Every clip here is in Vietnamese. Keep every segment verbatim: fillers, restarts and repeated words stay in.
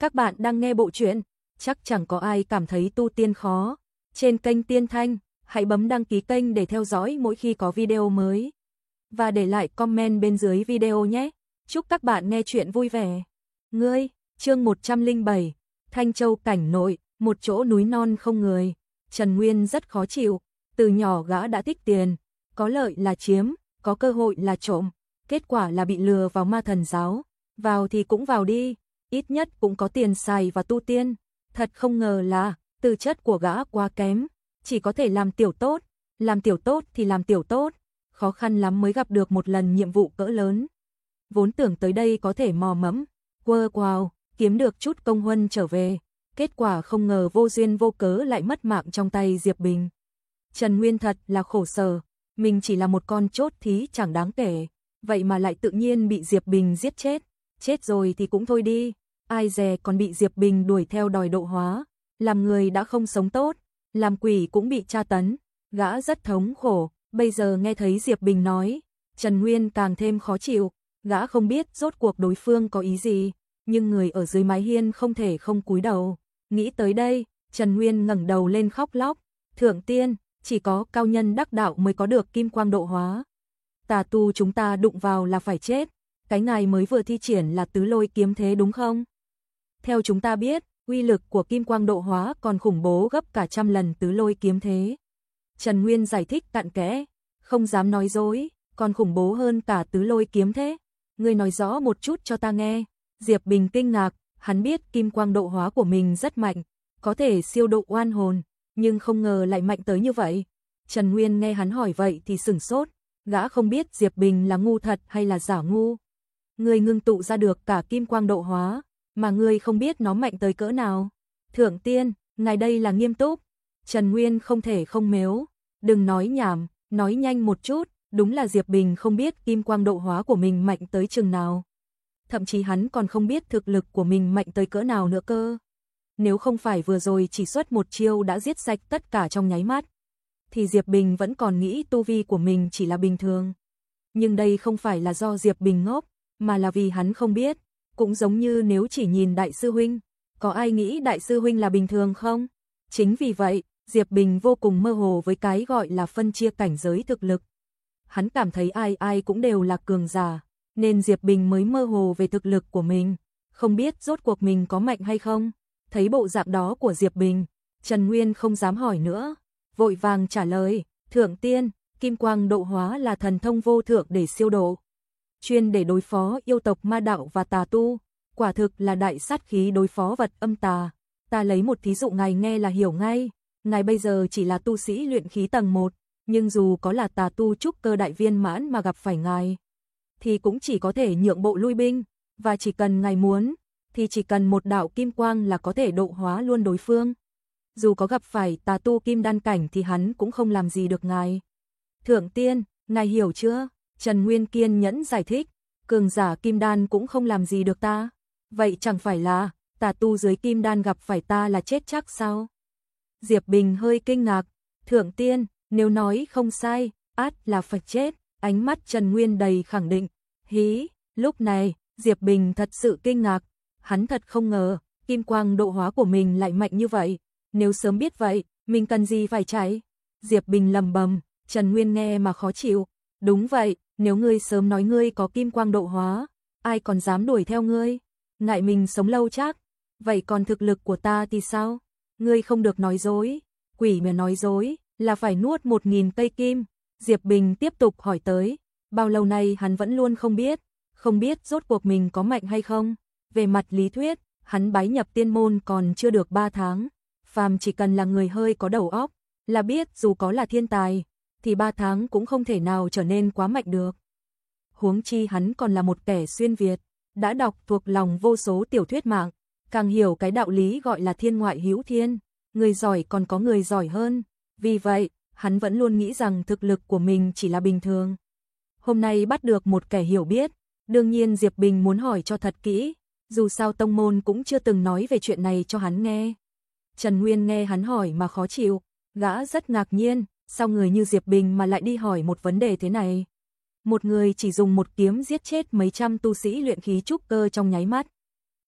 Các bạn đang nghe bộ truyện, chắc chẳng có ai cảm thấy tu tiên khó. Trên kênh Tiên Thanh, hãy bấm đăng ký kênh để theo dõi mỗi khi có video mới. Và để lại comment bên dưới video nhé. Chúc các bạn nghe chuyện vui vẻ. Ngươi, chương một trăm lẻ bảy, Thanh Châu cảnh nội, một chỗ núi non không người. Trần Nguyên rất khó chịu, từ nhỏ gã đã thích tiền, có lợi là chiếm, có cơ hội là trộm, kết quả là bị lừa vào ma thần giáo, vào thì cũng vào đi, ít nhất cũng có tiền xài và tu tiên, thật không ngờ là tư chất của gã quá kém, chỉ có thể làm tiểu tốt, làm tiểu tốt thì làm tiểu tốt, khó khăn lắm mới gặp được một lần nhiệm vụ cỡ lớn. Vốn tưởng tới đây có thể mò mẫm, quơ quào, kiếm được chút công huân trở về, kết quả không ngờ vô duyên vô cớ lại mất mạng trong tay Diệp Bình. Trần Nguyên thật là khổ sở, mình chỉ là một con chốt thí chẳng đáng kể, vậy mà lại tự nhiên bị Diệp Bình giết chết, chết rồi thì cũng thôi đi, ai dè còn bị Diệp Bình đuổi theo đòi độ hóa, làm người đã không sống tốt, làm quỷ cũng bị tra tấn, gã rất thống khổ, bây giờ nghe thấy Diệp Bình nói, Trần Nguyên càng thêm khó chịu, gã không biết rốt cuộc đối phương có ý gì, nhưng người ở dưới mái hiên không thể không cúi đầu, nghĩ tới đây, Trần Nguyên ngẩng đầu lên khóc lóc, thượng tiên, chỉ có cao nhân đắc đạo mới có được kim quang độ hóa. Tà tu chúng ta đụng vào là phải chết, cái ngài mới vừa thi triển là tứ lôi kiếm thế đúng không? Theo chúng ta biết, uy lực của kim quang độ hóa còn khủng bố gấp cả trăm lần tứ lôi kiếm thế. Trần Nguyên giải thích cặn kẽ, không dám nói dối, còn khủng bố hơn cả tứ lôi kiếm thế. Ngươi nói rõ một chút cho ta nghe. Diệp Bình kinh ngạc, hắn biết kim quang độ hóa của mình rất mạnh, có thể siêu độ oan hồn, nhưng không ngờ lại mạnh tới như vậy. Trần Nguyên nghe hắn hỏi vậy thì sửng sốt, gã không biết Diệp Bình là ngu thật hay là giả ngu. Ngươi ngưng tụ ra được cả kim quang độ hóa, mà ngươi không biết nó mạnh tới cỡ nào. Thượng tiên, ngài đây là nghiêm túc. Trần Nguyên không thể không mếu, đừng nói nhảm, nói nhanh một chút, đúng là Diệp Bình không biết kim quang độ hóa của mình mạnh tới chừng nào. Thậm chí hắn còn không biết thực lực của mình mạnh tới cỡ nào nữa cơ. Nếu không phải vừa rồi chỉ xuất một chiêu đã giết sạch tất cả trong nháy mắt, thì Diệp Bình vẫn còn nghĩ tu vi của mình chỉ là bình thường. Nhưng đây không phải là do Diệp Bình ngốc, mà là vì hắn không biết. Cũng giống như nếu chỉ nhìn đại sư huynh, có ai nghĩ đại sư huynh là bình thường không? Chính vì vậy, Diệp Bình vô cùng mơ hồ với cái gọi là phân chia cảnh giới thực lực. Hắn cảm thấy ai ai cũng đều là cường giả, nên Diệp Bình mới mơ hồ về thực lực của mình, không biết rốt cuộc mình có mạnh hay không. Thấy bộ dạng đó của Diệp Bình, Trần Nguyên không dám hỏi nữa, vội vàng trả lời, thượng tiên, kim quang độ hóa là thần thông vô thượng để siêu độ, chuyên để đối phó yêu tộc ma đạo và tà tu, quả thực là đại sát khí đối phó vật âm tà. Ta lấy một thí dụ ngài nghe là hiểu ngay, ngài bây giờ chỉ là tu sĩ luyện khí tầng một, nhưng dù có là tà tu trúc cơ đại viên mãn mà gặp phải ngài, thì cũng chỉ có thể nhượng bộ lui binh, và chỉ cần ngài muốn, thì chỉ cần một đạo kim quang là có thể độ hóa luôn đối phương. Dù có gặp phải tà tu kim đan cảnh thì hắn cũng không làm gì được ngài. Thượng tiên, ngài hiểu chưa? Trần Nguyên kiên nhẫn giải thích, cường giả kim đan cũng không làm gì được ta. Vậy chẳng phải là tà tu dưới kim đan gặp phải ta là chết chắc sao? Diệp Bình hơi kinh ngạc, thượng tiên, nếu nói không sai, át là phải chết. Ánh mắt Trần Nguyên đầy khẳng định. Hí, lúc này, Diệp Bình thật sự kinh ngạc, hắn thật không ngờ, kim quang độ hóa của mình lại mạnh như vậy. Nếu sớm biết vậy, mình cần gì phải chạy? Diệp Bình lầm bầm, Trần Nguyên nghe mà khó chịu. Đúng vậy, nếu ngươi sớm nói ngươi có kim quang độ hóa, ai còn dám đuổi theo ngươi? Ngại mình sống lâu chắc. Vậy còn thực lực của ta thì sao? Ngươi không được nói dối. Quỷ mà nói dối, là phải nuốt một nghìn cây kim. Diệp Bình tiếp tục hỏi tới, bao lâu nay hắn vẫn luôn không biết, không biết rốt cuộc mình có mạnh hay không. Về mặt lý thuyết, hắn bái nhập tiên môn còn chưa được ba tháng, phàm chỉ cần là người hơi có đầu óc, là biết dù có là thiên tài, thì ba tháng cũng không thể nào trở nên quá mạnh được. Huống chi hắn còn là một kẻ xuyên Việt, đã đọc thuộc lòng vô số tiểu thuyết mạng, càng hiểu cái đạo lý gọi là thiên ngoại hữu thiên, người giỏi còn có người giỏi hơn, vì vậy, hắn vẫn luôn nghĩ rằng thực lực của mình chỉ là bình thường. Hôm nay bắt được một kẻ hiểu biết, đương nhiên Diệp Bình muốn hỏi cho thật kỹ, dù sao tông môn cũng chưa từng nói về chuyện này cho hắn nghe. Trần Nguyên nghe hắn hỏi mà khó chịu, gã rất ngạc nhiên, sao người như Diệp Bình mà lại đi hỏi một vấn đề thế này. Một người chỉ dùng một kiếm giết chết mấy trăm tu sĩ luyện khí trúc cơ trong nháy mắt,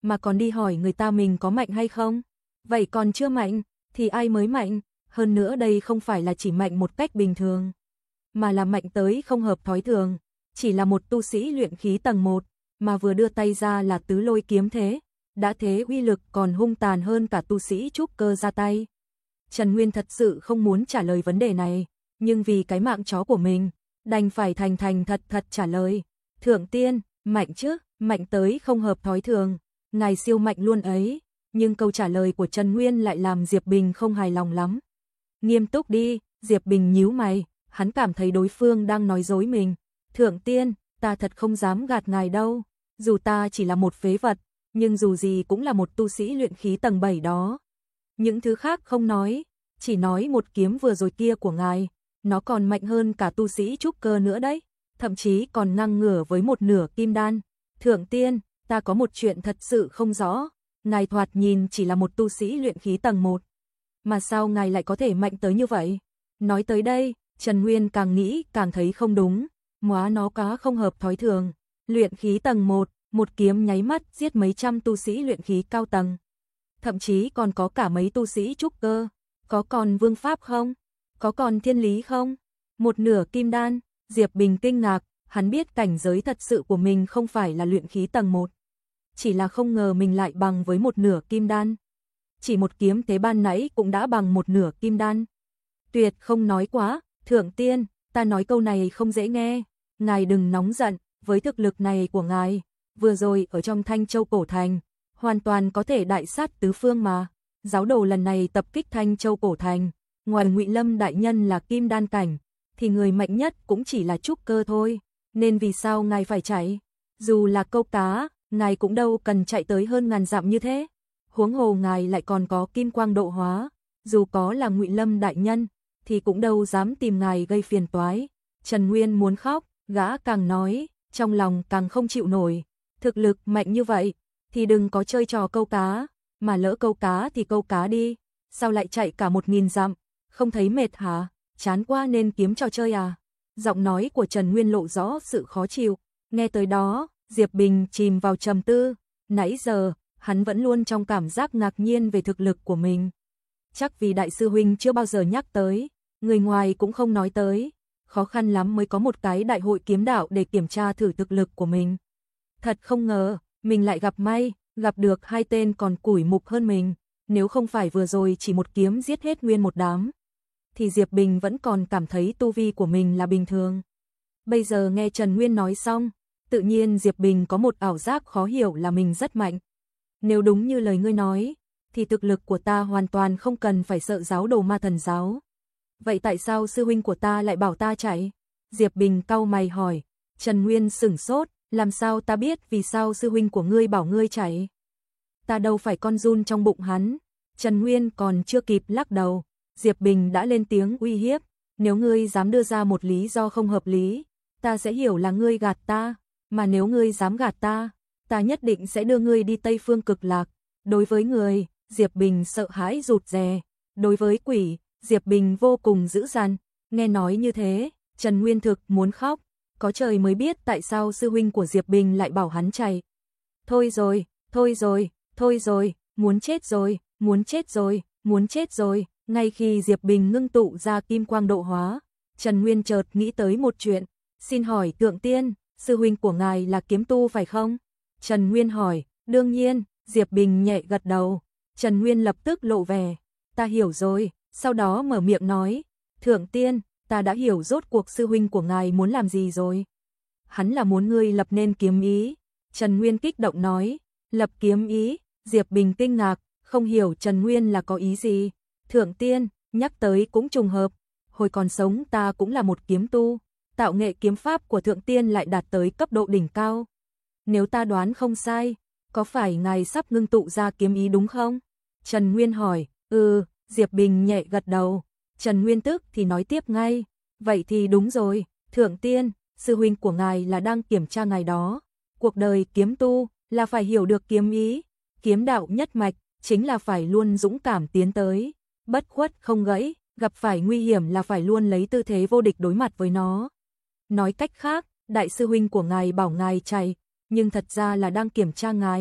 mà còn đi hỏi người ta mình có mạnh hay không? Vậy còn chưa mạnh, thì ai mới mạnh? Hơn nữa đây không phải là chỉ mạnh một cách bình thường, mà là mạnh tới không hợp thói thường. Chỉ là một tu sĩ luyện khí tầng một, mà vừa đưa tay ra là tứ lôi kiếm thế, đã thế uy lực còn hung tàn hơn cả tu sĩ trúc cơ ra tay. Trần Nguyên thật sự không muốn trả lời vấn đề này, nhưng vì cái mạng chó của mình, đành phải thành thành thật thật trả lời. Thượng tiên, mạnh chứ, mạnh tới không hợp thói thường, ngài siêu mạnh luôn ấy. Nhưng câu trả lời của Trần Nguyên lại làm Diệp Bình không hài lòng lắm. Nghiêm túc đi, Diệp Bình nhíu mày, hắn cảm thấy đối phương đang nói dối mình. Thượng tiên, ta thật không dám gạt ngài đâu, dù ta chỉ là một phế vật, nhưng dù gì cũng là một tu sĩ luyện khí tầng bảy đó. Những thứ khác không nói, chỉ nói một kiếm vừa rồi kia của ngài, nó còn mạnh hơn cả tu sĩ trúc cơ nữa đấy, thậm chí còn ngang ngửa với một nửa kim đan. Thượng tiên, ta có một chuyện thật sự không rõ, ngài thoạt nhìn chỉ là một tu sĩ luyện khí tầng một, mà sao ngài lại có thể mạnh tới như vậy? Nói tới đây, Trần Nguyên càng nghĩ càng thấy không đúng, móa nó cá không hợp thói thường. Luyện khí tầng một, một kiếm nháy mắt giết mấy trăm tu sĩ luyện khí cao tầng. Thậm chí còn có cả mấy tu sĩ trúc cơ. Có còn vương pháp không? Có còn thiên lý không? Một nửa kim đan, Diệp Bình kinh ngạc, hắn biết cảnh giới thật sự của mình không phải là luyện khí tầng một. Chỉ là không ngờ mình lại bằng với một nửa kim đan. Chỉ một kiếm thế ban nãy cũng đã bằng một nửa kim đan. Tuyệt không nói quá, thượng tiên, ta nói câu này không dễ nghe. Ngài đừng nóng giận, với thực lực này của ngài, vừa rồi ở trong Thanh Châu Cổ Thành, hoàn toàn có thể đại sát tứ phương mà. Giáo đồ lần này tập kích Thanh Châu Cổ Thành, ngoài Ngụy Lâm đại nhân là kim đan cảnh, thì người mạnh nhất cũng chỉ là trúc cơ thôi, nên vì sao ngài phải chạy? Dù là câu cá, ngài cũng đâu cần chạy tới hơn ngàn dặm như thế. Huống hồ ngài lại còn có kim quang độ hóa, dù có là Ngụy Lâm đại nhân, thì cũng đâu dám tìm ngài gây phiền toái. Trần Nguyên muốn khóc, gã càng nói, trong lòng càng không chịu nổi. Thực lực mạnh như vậy, thì đừng có chơi trò câu cá, mà lỡ câu cá thì câu cá đi, sao lại chạy cả một nghìn dặm, không thấy mệt hả? Chán quá nên kiếm trò chơi à? Giọng nói của Trần Nguyên lộ rõ sự khó chịu. Nghe tới đó, Diệp Bình chìm vào trầm tư. Nãy giờ, hắn vẫn luôn trong cảm giác ngạc nhiên về thực lực của mình. Chắc vì đại sư huynh chưa bao giờ nhắc tới, người ngoài cũng không nói tới. Khó khăn lắm mới có một cái đại hội kiếm đạo để kiểm tra thử thực lực của mình. Thật không ngờ, mình lại gặp may, gặp được hai tên còn củi mục hơn mình. Nếu không phải vừa rồi chỉ một kiếm giết hết nguyên một đám, thì Diệp Bình vẫn còn cảm thấy tu vi của mình là bình thường. Bây giờ nghe Trần Nguyên nói xong, tự nhiên Diệp Bình có một ảo giác khó hiểu là mình rất mạnh. Nếu đúng như lời ngươi nói, thì thực lực của ta hoàn toàn không cần phải sợ giáo đồ ma thần giáo. Vậy tại sao sư huynh của ta lại bảo ta chạy? Diệp Bình cau mày hỏi. Trần Nguyên sửng sốt, làm sao ta biết vì sao sư huynh của ngươi bảo ngươi chạy? Ta đâu phải con giun trong bụng hắn. Trần Nguyên còn chưa kịp lắc đầu, Diệp Bình đã lên tiếng uy hiếp. Nếu ngươi dám đưa ra một lý do không hợp lý, ta sẽ hiểu là ngươi gạt ta. Mà nếu ngươi dám gạt ta, ta nhất định sẽ đưa ngươi đi Tây Phương Cực Lạc. Đối với người, Diệp Bình sợ hãi rụt rè. Đối với quỷ, Diệp Bình vô cùng dữ dằn. Nghe nói như thế, Trần Nguyên thực muốn khóc. Có trời mới biết tại sao sư huynh của Diệp Bình lại bảo hắn chạy. Thôi rồi, thôi rồi, thôi rồi, muốn chết rồi, muốn chết rồi, muốn chết rồi. Ngay khi Diệp Bình ngưng tụ ra kim quang độ hóa, Trần Nguyên chợt nghĩ tới một chuyện. Xin hỏi thượng tiên, sư huynh của ngài là kiếm tu phải không? Trần Nguyên hỏi. Đương nhiên, Diệp Bình nhẹ gật đầu. Trần Nguyên lập tức lộ vẻ. Ta hiểu rồi, sau đó mở miệng nói. Thượng tiên, ta đã hiểu rốt cuộc sư huynh của ngài muốn làm gì rồi. Hắn là muốn ngươi lập nên kiếm ý. Trần Nguyên kích động nói. Lập kiếm ý, Diệp Bình kinh ngạc, không hiểu Trần Nguyên là có ý gì. Thượng tiên, nhắc tới cũng trùng hợp. Hồi còn sống ta cũng là một kiếm tu. Tạo nghệ kiếm pháp của thượng tiên lại đạt tới cấp độ đỉnh cao. Nếu ta đoán không sai, có phải ngài sắp ngưng tụ ra kiếm ý đúng không? Trần Nguyên hỏi. Ừ, Diệp Bình nhẹ gật đầu. Trần Nguyên tức thì nói tiếp ngay. Vậy thì đúng rồi, thượng tiên, sư huynh của ngài là đang kiểm tra ngài đó. Cuộc đời kiếm tu là phải hiểu được kiếm ý. Kiếm đạo nhất mạch chính là phải luôn dũng cảm tiến tới, bất khuất không gãy, gặp phải nguy hiểm là phải luôn lấy tư thế vô địch đối mặt với nó. Nói cách khác, đại sư huynh của ngài bảo ngài chạy, nhưng thật ra là đang kiểm tra ngài.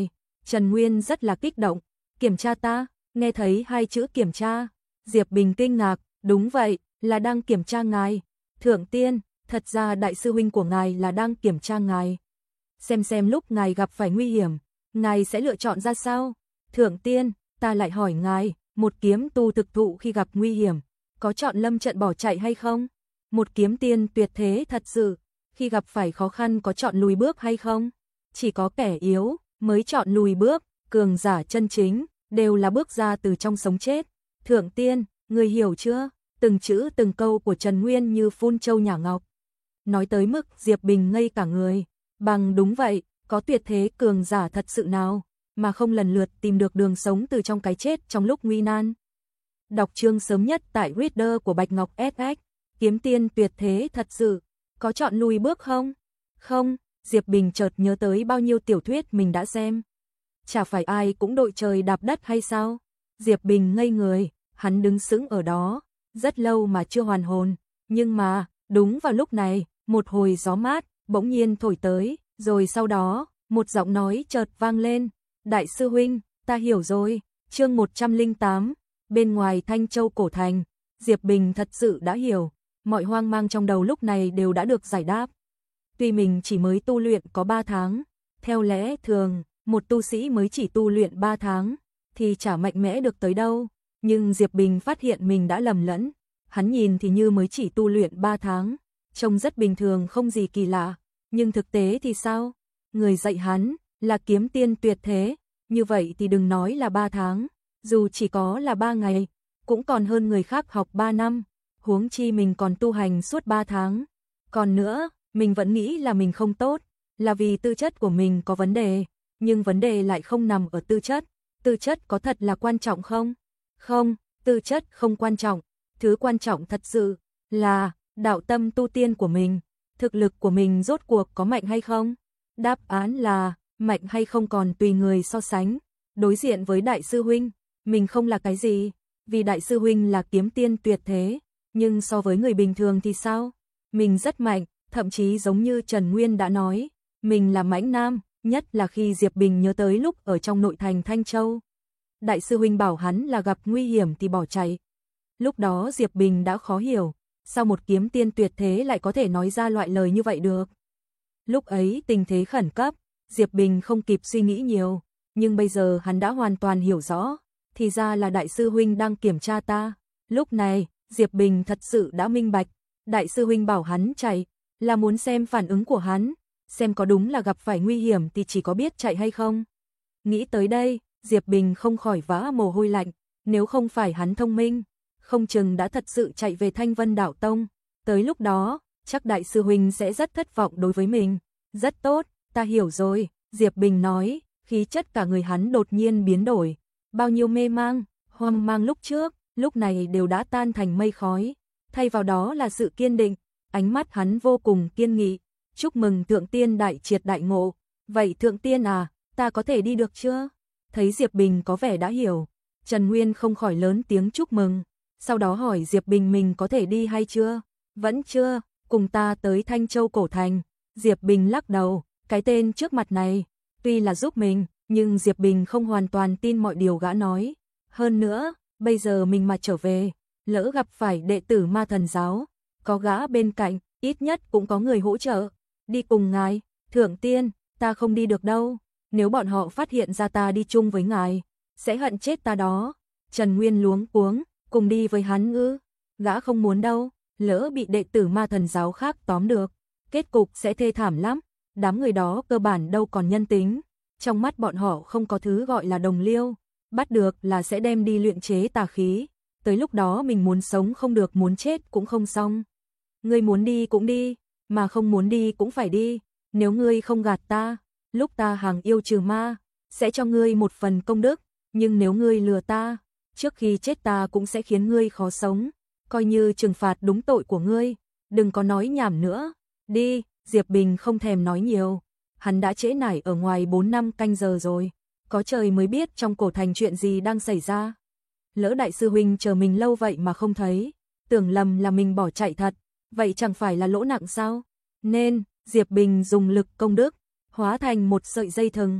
Trần Nguyên rất là kích động. Kiểm tra ta, nghe thấy hai chữ kiểm tra. Diệp Bình kinh ngạc, đúng vậy, là đang kiểm tra ngài. Thượng tiên, thật ra đại sư huynh của ngài là đang kiểm tra ngài. Xem xem lúc ngài gặp phải nguy hiểm, ngài sẽ lựa chọn ra sao? Thượng tiên, ta lại hỏi ngài, một kiếm tu thực thụ khi gặp nguy hiểm, có chọn lâm trận bỏ chạy hay không? Một kiếm tiên tuyệt thế thật sự, khi gặp phải khó khăn có chọn lùi bước hay không? Chỉ có kẻ yếu mới chọn lùi bước, cường giả chân chính đều là bước ra từ trong sống chết. Thượng tiên, người hiểu chưa? Từng chữ từng câu của Trần Nguyên như phun châu nhả ngọc. Nói tới mức Diệp Bình ngây cả người. Bằng đúng vậy, có tuyệt thế cường giả thật sự nào mà không lần lượt tìm được đường sống từ trong cái chết trong lúc nguy nan. Đọc chương sớm nhất tại Reader của Bạch Ngọc ét ích. Kiếm tiên tuyệt thế thật sự, có chọn lùi bước không? Không, Diệp Bình chợt nhớ tới bao nhiêu tiểu thuyết mình đã xem. Chả phải ai cũng đội trời đạp đất hay sao? Diệp Bình ngây người, hắn đứng sững ở đó, rất lâu mà chưa hoàn hồn. Nhưng mà, đúng vào lúc này, một hồi gió mát bỗng nhiên thổi tới, rồi sau đó, một giọng nói chợt vang lên. Đại sư huynh, ta hiểu rồi. Chương một trăm lẻ tám, bên ngoài Thanh Châu cổ thành, Diệp Bình thật sự đã hiểu, mọi hoang mang trong đầu lúc này đều đã được giải đáp. Tuy mình chỉ mới tu luyện có ba tháng, theo lẽ thường, một tu sĩ mới chỉ tu luyện ba tháng, thì chả mạnh mẽ được tới đâu, nhưng Diệp Bình phát hiện mình đã lầm lẫn, hắn nhìn thì như mới chỉ tu luyện ba tháng, trông rất bình thường không gì kỳ lạ, nhưng thực tế thì sao? Người dạy hắn là kiếm tiên tuyệt thế, như vậy thì đừng nói là ba tháng, dù chỉ có là ba ngày, cũng còn hơn người khác học ba năm, huống chi mình còn tu hành suốt ba tháng. Còn nữa, mình vẫn nghĩ là mình không tốt, là vì tư chất của mình có vấn đề, nhưng vấn đề lại không nằm ở tư chất. Tư chất có thật là quan trọng không? Không, tư chất không quan trọng, thứ quan trọng thật sự là đạo tâm tu tiên của mình, thực lực của mình rốt cuộc có mạnh hay không? Đáp án là mạnh hay không còn tùy người so sánh. Đối diện với đại sư huynh, mình không là cái gì, vì đại sư huynh là kiếm tiên tuyệt thế, nhưng so với người bình thường thì sao? Mình rất mạnh, thậm chí giống như Trần Nguyên đã nói, mình là mãnh nam, nhất là khi Diệp Bình nhớ tới lúc ở trong nội thành Thanh Châu. Đại sư huynh bảo hắn là gặp nguy hiểm thì bỏ chạy. Lúc đó Diệp Bình đã khó hiểu, sao một kiếm tiên tuyệt thế lại có thể nói ra loại lời như vậy được. Lúc ấy tình thế khẩn cấp, Diệp Bình không kịp suy nghĩ nhiều, nhưng bây giờ hắn đã hoàn toàn hiểu rõ, thì ra là đại sư huynh đang kiểm tra ta. Lúc này, Diệp Bình thật sự đã minh bạch, đại sư huynh bảo hắn chạy, là muốn xem phản ứng của hắn, xem có đúng là gặp phải nguy hiểm thì chỉ có biết chạy hay không. Nghĩ tới đây, Diệp Bình không khỏi vã mồ hôi lạnh, nếu không phải hắn thông minh, không chừng đã thật sự chạy về Thanh Vân Đạo Tông. Tới lúc đó, chắc đại sư huynh sẽ rất thất vọng đối với mình. Rất tốt, ta hiểu rồi, Diệp Bình nói, khí chất cả người hắn đột nhiên biến đổi. Bao nhiêu mê mang, hoang mang lúc trước, lúc này đều đã tan thành mây khói. Thay vào đó là sự kiên định, ánh mắt hắn vô cùng kiên nghị. Chúc mừng thượng tiên đại triệt đại ngộ. Vậy thượng tiên à, ta có thể đi được chưa? Thấy Diệp Bình có vẻ đã hiểu, Trần Nguyên không khỏi lớn tiếng chúc mừng. Sau đó hỏi Diệp Bình mình có thể đi hay chưa? Vẫn chưa, cùng ta tới Thanh Châu cổ thành. Diệp Bình lắc đầu, cái tên trước mặt này, tuy là giúp mình, nhưng Diệp Bình không hoàn toàn tin mọi điều gã nói. Hơn nữa, bây giờ mình mà trở về, lỡ gặp phải đệ tử Ma Thần giáo, có gã bên cạnh, ít nhất cũng có người hỗ trợ. Đi cùng ngài, thượng tiên, ta không đi được đâu. Nếu bọn họ phát hiện ra ta đi chung với ngài, sẽ hận chết ta đó. Trần Nguyên luống cuống, cùng đi với hắn ư? Gã không muốn đâu, lỡ bị đệ tử Ma Thần giáo khác tóm được, kết cục sẽ thê thảm lắm. Đám người đó cơ bản đâu còn nhân tính, trong mắt bọn họ không có thứ gọi là đồng liêu, bắt được là sẽ đem đi luyện chế tà khí. Tới lúc đó mình muốn sống không được, muốn chết cũng không xong. Ngươi muốn đi cũng đi, mà không muốn đi cũng phải đi. Nếu ngươi không gạt ta, lúc ta hàng yêu trừ ma, sẽ cho ngươi một phần công đức, nhưng nếu ngươi lừa ta, trước khi chết ta cũng sẽ khiến ngươi khó sống, coi như trừng phạt đúng tội của ngươi. Đừng có nói nhảm nữa, đi. Diệp Bình không thèm nói nhiều, hắn đã trễ nải ở ngoài bốn năm canh giờ rồi, có trời mới biết trong cổ thành chuyện gì đang xảy ra. Lỡ đại sư huynh chờ mình lâu vậy mà không thấy, tưởng lầm là mình bỏ chạy thật, vậy chẳng phải là lỗ nặng sao? Nên, Diệp Bình dùng lực công đức, hóa thành một sợi dây thừng,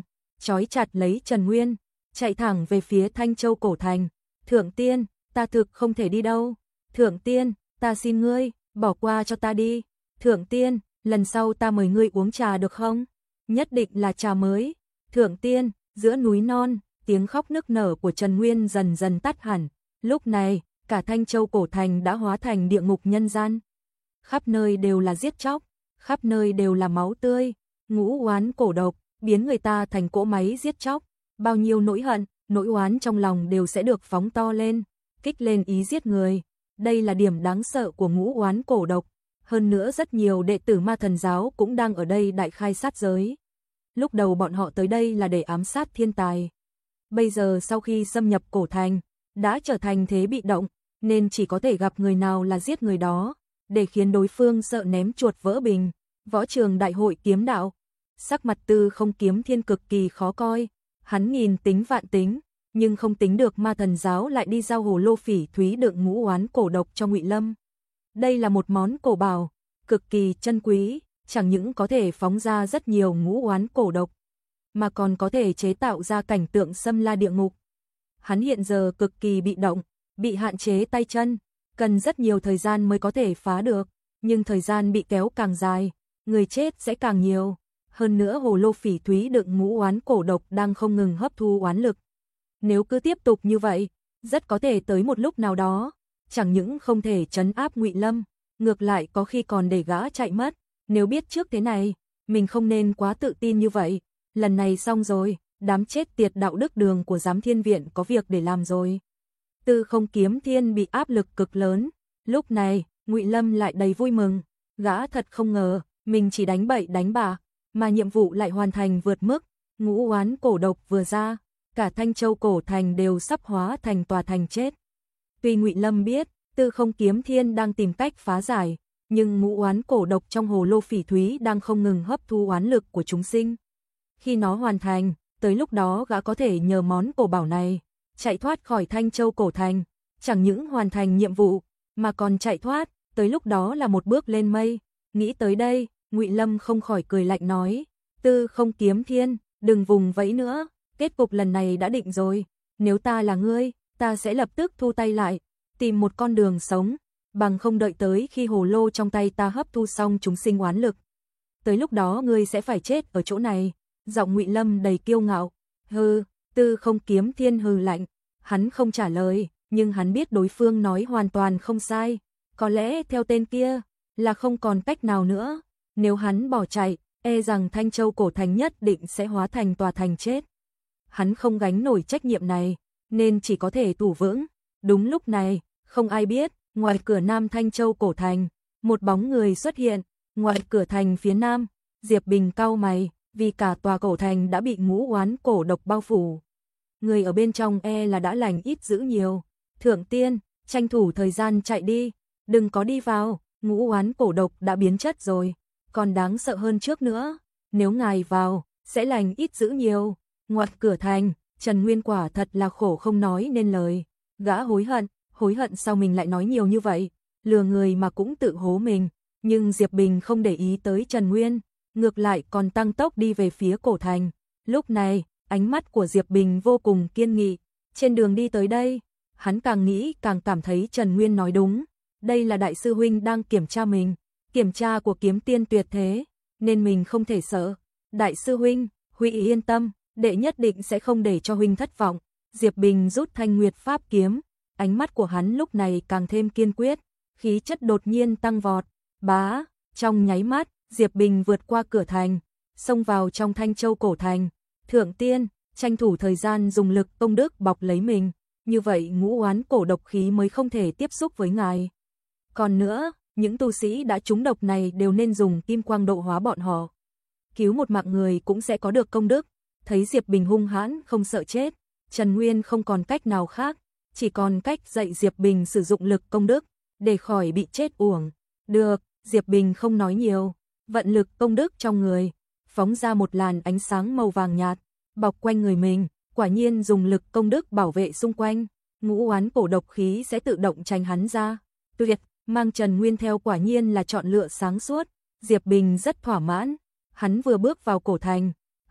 trói chặt lấy Trần Nguyên, chạy thẳng về phía Thanh Châu cổ thành. Thượng tiên, ta thực không thể đi đâu. Thượng tiên, ta xin ngươi, bỏ qua cho ta đi. Thượng tiên, lần sau ta mời ngươi uống trà được không? Nhất định là trà mới. Thượng tiên, giữa núi non, tiếng khóc nức nở của Trần Nguyên dần dần tắt hẳn. Lúc này, cả Thanh Châu cổ thành đã hóa thành địa ngục nhân gian. Khắp nơi đều là giết chóc, khắp nơi đều là máu tươi, ngũ oán cổ độc, biến người ta thành cỗ máy giết chóc. Bao nhiêu nỗi hận, nỗi oán trong lòng đều sẽ được phóng to lên, kích lên ý giết người. Đây là điểm đáng sợ của ngũ oán cổ độc. Hơn nữa rất nhiều đệ tử Ma Thần giáo cũng đang ở đây đại khai sát giới. Lúc đầu bọn họ tới đây là để ám sát thiên tài. Bây giờ sau khi xâm nhập cổ thành, đã trở thành thế bị động, nên chỉ có thể gặp người nào là giết người đó, để khiến đối phương sợ ném chuột vỡ bình. Võ trường đại hội kiếm đạo, sắc mặt Tư Không Kiếm Thiên cực kỳ khó coi, hắn nghìn tính vạn tính, nhưng không tính được Ma Thần giáo lại đi giao hồ lô phỉ thúy đựng ngũ oán cổ độc cho Ngụy Lâm. Đây là một món cổ bảo, cực kỳ chân quý, chẳng những có thể phóng ra rất nhiều ngũ oán cổ độc, mà còn có thể chế tạo ra cảnh tượng xâm la địa ngục. Hắn hiện giờ cực kỳ bị động, bị hạn chế tay chân, cần rất nhiều thời gian mới có thể phá được, nhưng thời gian bị kéo càng dài, người chết sẽ càng nhiều. Hơn nữa hồ lô phỉ thúy đựng ngũ oán cổ độc đang không ngừng hấp thu oán lực. Nếu cứ tiếp tục như vậy, rất có thể tới một lúc nào đó, chẳng những không thể trấn áp Ngụy Lâm, ngược lại có khi còn để gã chạy mất. Nếu biết trước thế này, mình không nên quá tự tin như vậy. Lần này xong rồi, đám chết tiệt đạo đức đường của Giám Thiên Viện có việc để làm rồi. Tư Không Kiếm Thiên bị áp lực cực lớn. Lúc này, Ngụy Lâm lại đầy vui mừng. Gã thật không ngờ, mình chỉ đánh bậy đánh bạ, mà nhiệm vụ lại hoàn thành vượt mức. Ngũ oán cổ độc vừa ra, cả Thanh Châu cổ thành đều sắp hóa thành tòa thành chết. Tuy Ngụy Lâm biết, Tư Không Kiếm Thiên đang tìm cách phá giải, nhưng ngũ oán cổ độc trong hồ lô phỉ thúy đang không ngừng hấp thu oán lực của chúng sinh. Khi nó hoàn thành, tới lúc đó gã có thể nhờ món cổ bảo này, chạy thoát khỏi Thanh Châu cổ thành, chẳng những hoàn thành nhiệm vụ, mà còn chạy thoát, tới lúc đó là một bước lên mây. Nghĩ tới đây, Ngụy Lâm không khỏi cười lạnh nói, Tư Không Kiếm Thiên, đừng vùng vẫy nữa, kết cục lần này đã định rồi, nếu ta là ngươi, ta sẽ lập tức thu tay lại, tìm một con đường sống, bằng không đợi tới khi hồ lô trong tay ta hấp thu xong chúng sinh oán lực. Tới lúc đó ngươi sẽ phải chết ở chỗ này. Giọng Ngụy Lâm đầy kiêu ngạo. Hừ, Tư Không Kiếm Thiên hừ lạnh, hắn không trả lời, nhưng hắn biết đối phương nói hoàn toàn không sai, có lẽ theo tên kia là không còn cách nào nữa, nếu hắn bỏ chạy, e rằng Thanh Châu cổ thành nhất định sẽ hóa thành tòa thành chết. Hắn không gánh nổi trách nhiệm này, nên chỉ có thể thủ vững. Đúng lúc này, không ai biết, ngoài cửa nam Thanh Châu cổ thành, một bóng người xuất hiện. Ngoài cửa thành phía nam, Diệp Bình cau mày, vì cả tòa cổ thành đã bị ngũ oán cổ độc bao phủ. Người ở bên trong e là đã lành ít dữ nhiều. Thượng tiên, tranh thủ thời gian chạy đi, đừng có đi vào, ngũ oán cổ độc đã biến chất rồi, còn đáng sợ hơn trước nữa. Nếu ngài vào, sẽ lành ít dữ nhiều. Ngoài cửa thành, Trần Nguyên quả thật là khổ không nói nên lời. Gã hối hận, hối hận sao mình lại nói nhiều như vậy, lừa người mà cũng tự hố mình. Nhưng Diệp Bình không để ý tới Trần Nguyên, ngược lại còn tăng tốc đi về phía cổ thành. Lúc này, ánh mắt của Diệp Bình vô cùng kiên nghị. Trên đường đi tới đây, hắn càng nghĩ càng cảm thấy Trần Nguyên nói đúng. Đây là đại sư huynh đang kiểm tra mình, kiểm tra của kiếm tiên tuyệt thế, nên mình không thể sợ. Đại sư huynh, huynh yên tâm, đệ nhất định sẽ không để cho huynh thất vọng. Diệp Bình rút thanh nguyệt pháp kiếm, ánh mắt của hắn lúc này càng thêm kiên quyết, khí chất đột nhiên tăng vọt. Bá, trong nháy mắt, Diệp Bình vượt qua cửa thành, xông vào trong Thanh Châu cổ thành. Thượng tiên, tranh thủ thời gian dùng lực công đức bọc lấy mình, như vậy ngũ oán cổ độc khí mới không thể tiếp xúc với ngài. Còn nữa, những tu sĩ đã trúng độc này đều nên dùng kim quang độ hóa bọn họ. Cứu một mạng người cũng sẽ có được công đức. Thấy Diệp Bình hung hãn không sợ chết, Trần Nguyên không còn cách nào khác, chỉ còn cách dạy Diệp Bình sử dụng lực công đức, để khỏi bị chết uổng. Được, Diệp Bình không nói nhiều, vận lực công đức trong người, phóng ra một làn ánh sáng màu vàng nhạt, bọc quanh người mình, quả nhiên dùng lực công đức bảo vệ xung quanh, ngũ oán cổ độc khí sẽ tự động tránh hắn ra. Tuyệt, mang Trần Nguyên theo quả nhiên là chọn lựa sáng suốt, Diệp Bình rất thỏa mãn, hắn vừa bước vào cổ thành,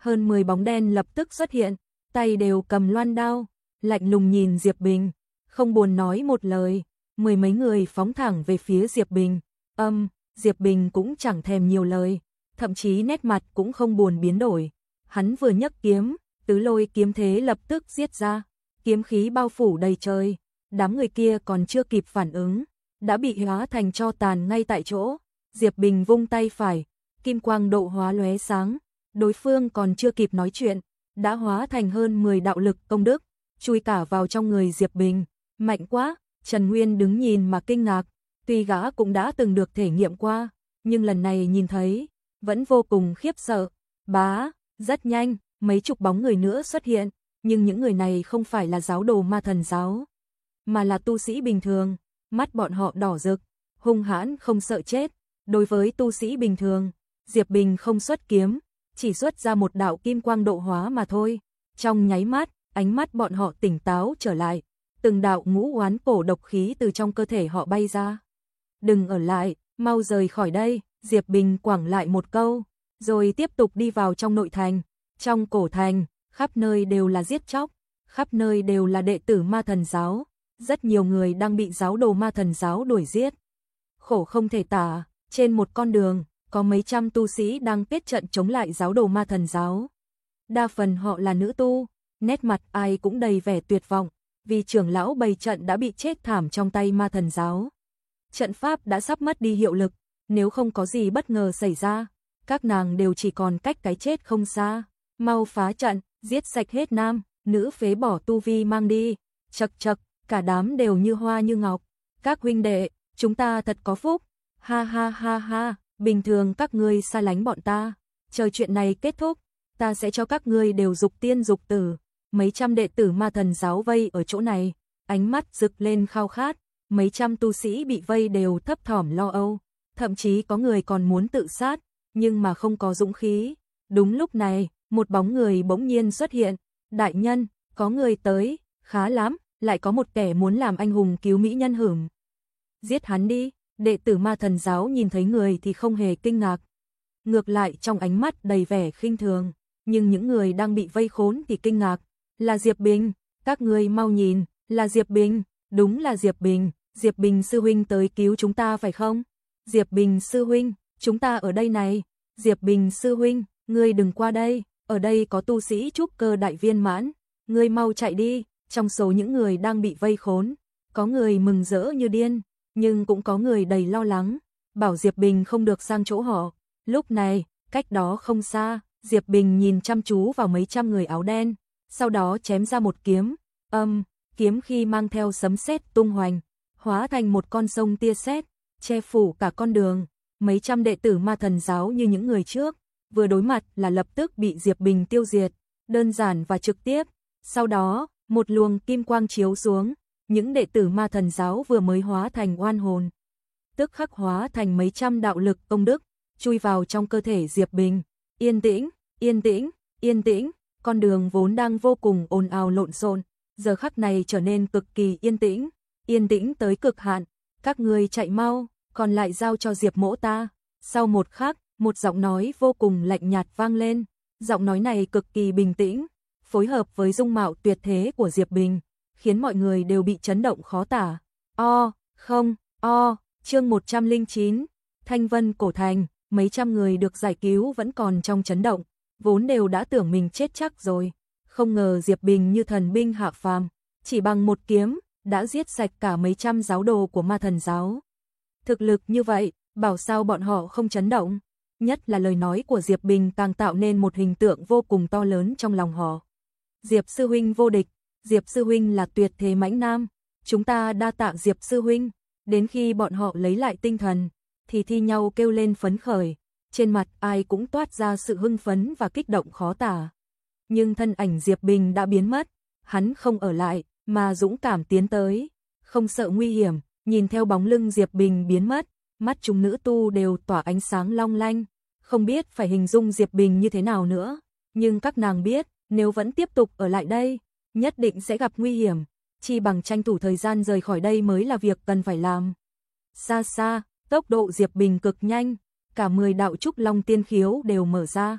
Hơn mười bóng đen lập tức xuất hiện, tay đều cầm loan đao, lạnh lùng nhìn Diệp Bình, không buồn nói một lời, mười mấy người phóng thẳng về phía Diệp Bình. Âm, Diệp Bình cũng chẳng thèm nhiều lời, thậm chí nét mặt cũng không buồn biến đổi. Hắn vừa nhấc kiếm, tứ lôi kiếm thế lập tức giết ra, kiếm khí bao phủ đầy trời, đám người kia còn chưa kịp phản ứng, đã bị hóa thành tro tàn ngay tại chỗ. Diệp Bình vung tay phải, kim quang độ hóa lóe sáng, đối phương còn chưa kịp nói chuyện, đã hóa thành hơn mười đạo lực công đức, chui cả vào trong người Diệp Bình. Mạnh quá, Trần Nguyên đứng nhìn mà kinh ngạc, tuy gã cũng đã từng được thể nghiệm qua, nhưng lần này nhìn thấy, vẫn vô cùng khiếp sợ. Bá, rất nhanh, mấy chục bóng người nữa xuất hiện, nhưng những người này không phải là giáo đồ ma thần giáo, mà là tu sĩ bình thường, mắt bọn họ đỏ rực, hung hãn không sợ chết. Đối với tu sĩ bình thường, Diệp Bình không xuất kiếm, chỉ xuất ra một đạo kim quang độ hóa mà thôi. Trong nháy mắt, ánh mắt bọn họ tỉnh táo trở lại, từng đạo ngũ oán cổ độc khí từ trong cơ thể họ bay ra. Đừng ở lại, mau rời khỏi đây, Diệp Bình quẳng lại một câu, rồi tiếp tục đi vào trong nội thành. Trong cổ thành, khắp nơi đều là giết chóc, khắp nơi đều là đệ tử ma thần giáo, rất nhiều người đang bị giáo đồ ma thần giáo đuổi giết. Khổ không thể tả, trên một con đường, có mấy trăm tu sĩ đang kết trận chống lại giáo đồ ma thần giáo. Đa phần họ là nữ tu, nét mặt ai cũng đầy vẻ tuyệt vọng, vì trưởng lão bày trận đã bị chết thảm trong tay ma thần giáo. Trận pháp đã sắp mất đi hiệu lực, nếu không có gì bất ngờ xảy ra, các nàng đều chỉ còn cách cái chết không xa. Mau phá trận, giết sạch hết nam, nữ phế bỏ tu vi mang đi. Chậc chậc, cả đám đều như hoa như ngọc. Các huynh đệ, chúng ta thật có phúc. Ha ha ha ha, bình thường các ngươi xa lánh bọn ta, chờ chuyện này kết thúc, ta sẽ cho các ngươi đều dục tiên dục tử. Mấy trăm đệ tử ma thần giáo vây ở chỗ này, ánh mắt rực lên khao khát, mấy trăm tu sĩ bị vây đều thấp thỏm lo âu, thậm chí có người còn muốn tự sát, nhưng mà không có dũng khí. Đúng lúc này, một bóng người bỗng nhiên xuất hiện, đại nhân, có người tới, khá lắm, lại có một kẻ muốn làm anh hùng cứu mỹ nhân hửm. Giết hắn đi. Đệ tử ma thần giáo nhìn thấy người thì không hề kinh ngạc, ngược lại trong ánh mắt đầy vẻ khinh thường, nhưng những người đang bị vây khốn thì kinh ngạc. Là Diệp Bình, các ngươi mau nhìn, là Diệp Bình, đúng là Diệp Bình, Diệp Bình sư huynh tới cứu chúng ta phải không? Diệp Bình sư huynh, chúng ta ở đây này. Diệp Bình sư huynh, ngươi đừng qua đây, ở đây có tu sĩ trúc cơ đại viên mãn, ngươi mau chạy đi. Trong số những người đang bị vây khốn, có người mừng rỡ như điên, nhưng cũng có người đầy lo lắng, bảo Diệp Bình không được sang chỗ họ. Lúc này, cách đó không xa, Diệp Bình nhìn chăm chú vào mấy trăm người áo đen, sau đó chém ra một kiếm. Âm, kiếm khi mang theo sấm sét tung hoành, hóa thành một con sông tia sét, che phủ cả con đường. Mấy trăm đệ tử ma thần giáo như những người trước, vừa đối mặt là lập tức bị Diệp Bình tiêu diệt, đơn giản và trực tiếp. Sau đó, một luồng kim quang chiếu xuống, những đệ tử ma thần giáo vừa mới hóa thành oan hồn, tức khắc hóa thành mấy trăm đạo lực công đức, chui vào trong cơ thể Diệp Bình. Yên tĩnh, yên tĩnh, yên tĩnh, con đường vốn đang vô cùng ồn ào lộn xộn, giờ khắc này trở nên cực kỳ yên tĩnh, yên tĩnh tới cực hạn. Các ngươi chạy mau, còn lại giao cho Diệp mỗ ta. Sau một khắc, một giọng nói vô cùng lạnh nhạt vang lên, giọng nói này cực kỳ bình tĩnh, phối hợp với dung mạo tuyệt thế của Diệp Bình, khiến mọi người đều bị chấn động khó tả. O, không, o, chương một trăm lẻ chín, Thanh Vân cổ thành, mấy trăm người được giải cứu vẫn còn trong chấn động, vốn đều đã tưởng mình chết chắc rồi, không ngờ Diệp Bình như thần binh hạ phàm, chỉ bằng một kiếm đã giết sạch cả mấy trăm giáo đồ của ma thần giáo. Thực lực như vậy, bảo sao bọn họ không chấn động, nhất là lời nói của Diệp Bình càng tạo nên một hình tượng vô cùng to lớn trong lòng họ. Diệp sư huynh vô địch, Diệp sư huynh là tuyệt thế mãnh nam, chúng ta đa tạ Diệp sư huynh. Đến khi bọn họ lấy lại tinh thần, thì thi nhau kêu lên phấn khởi, trên mặt ai cũng toát ra sự hưng phấn và kích động khó tả. Nhưng thân ảnh Diệp Bình đã biến mất, hắn không ở lại, mà dũng cảm tiến tới, không sợ nguy hiểm, nhìn theo bóng lưng Diệp Bình biến mất, mắt chúng nữ tu đều tỏa ánh sáng long lanh, không biết phải hình dung Diệp Bình như thế nào nữa, nhưng các nàng biết, nếu vẫn tiếp tục ở lại đây, nhất định sẽ gặp nguy hiểm, chi bằng tranh thủ thời gian rời khỏi đây mới là việc cần phải làm. Xa xa, tốc độ Diệp Bình cực nhanh, cả mười đạo trúc long tiên khiếu đều mở ra,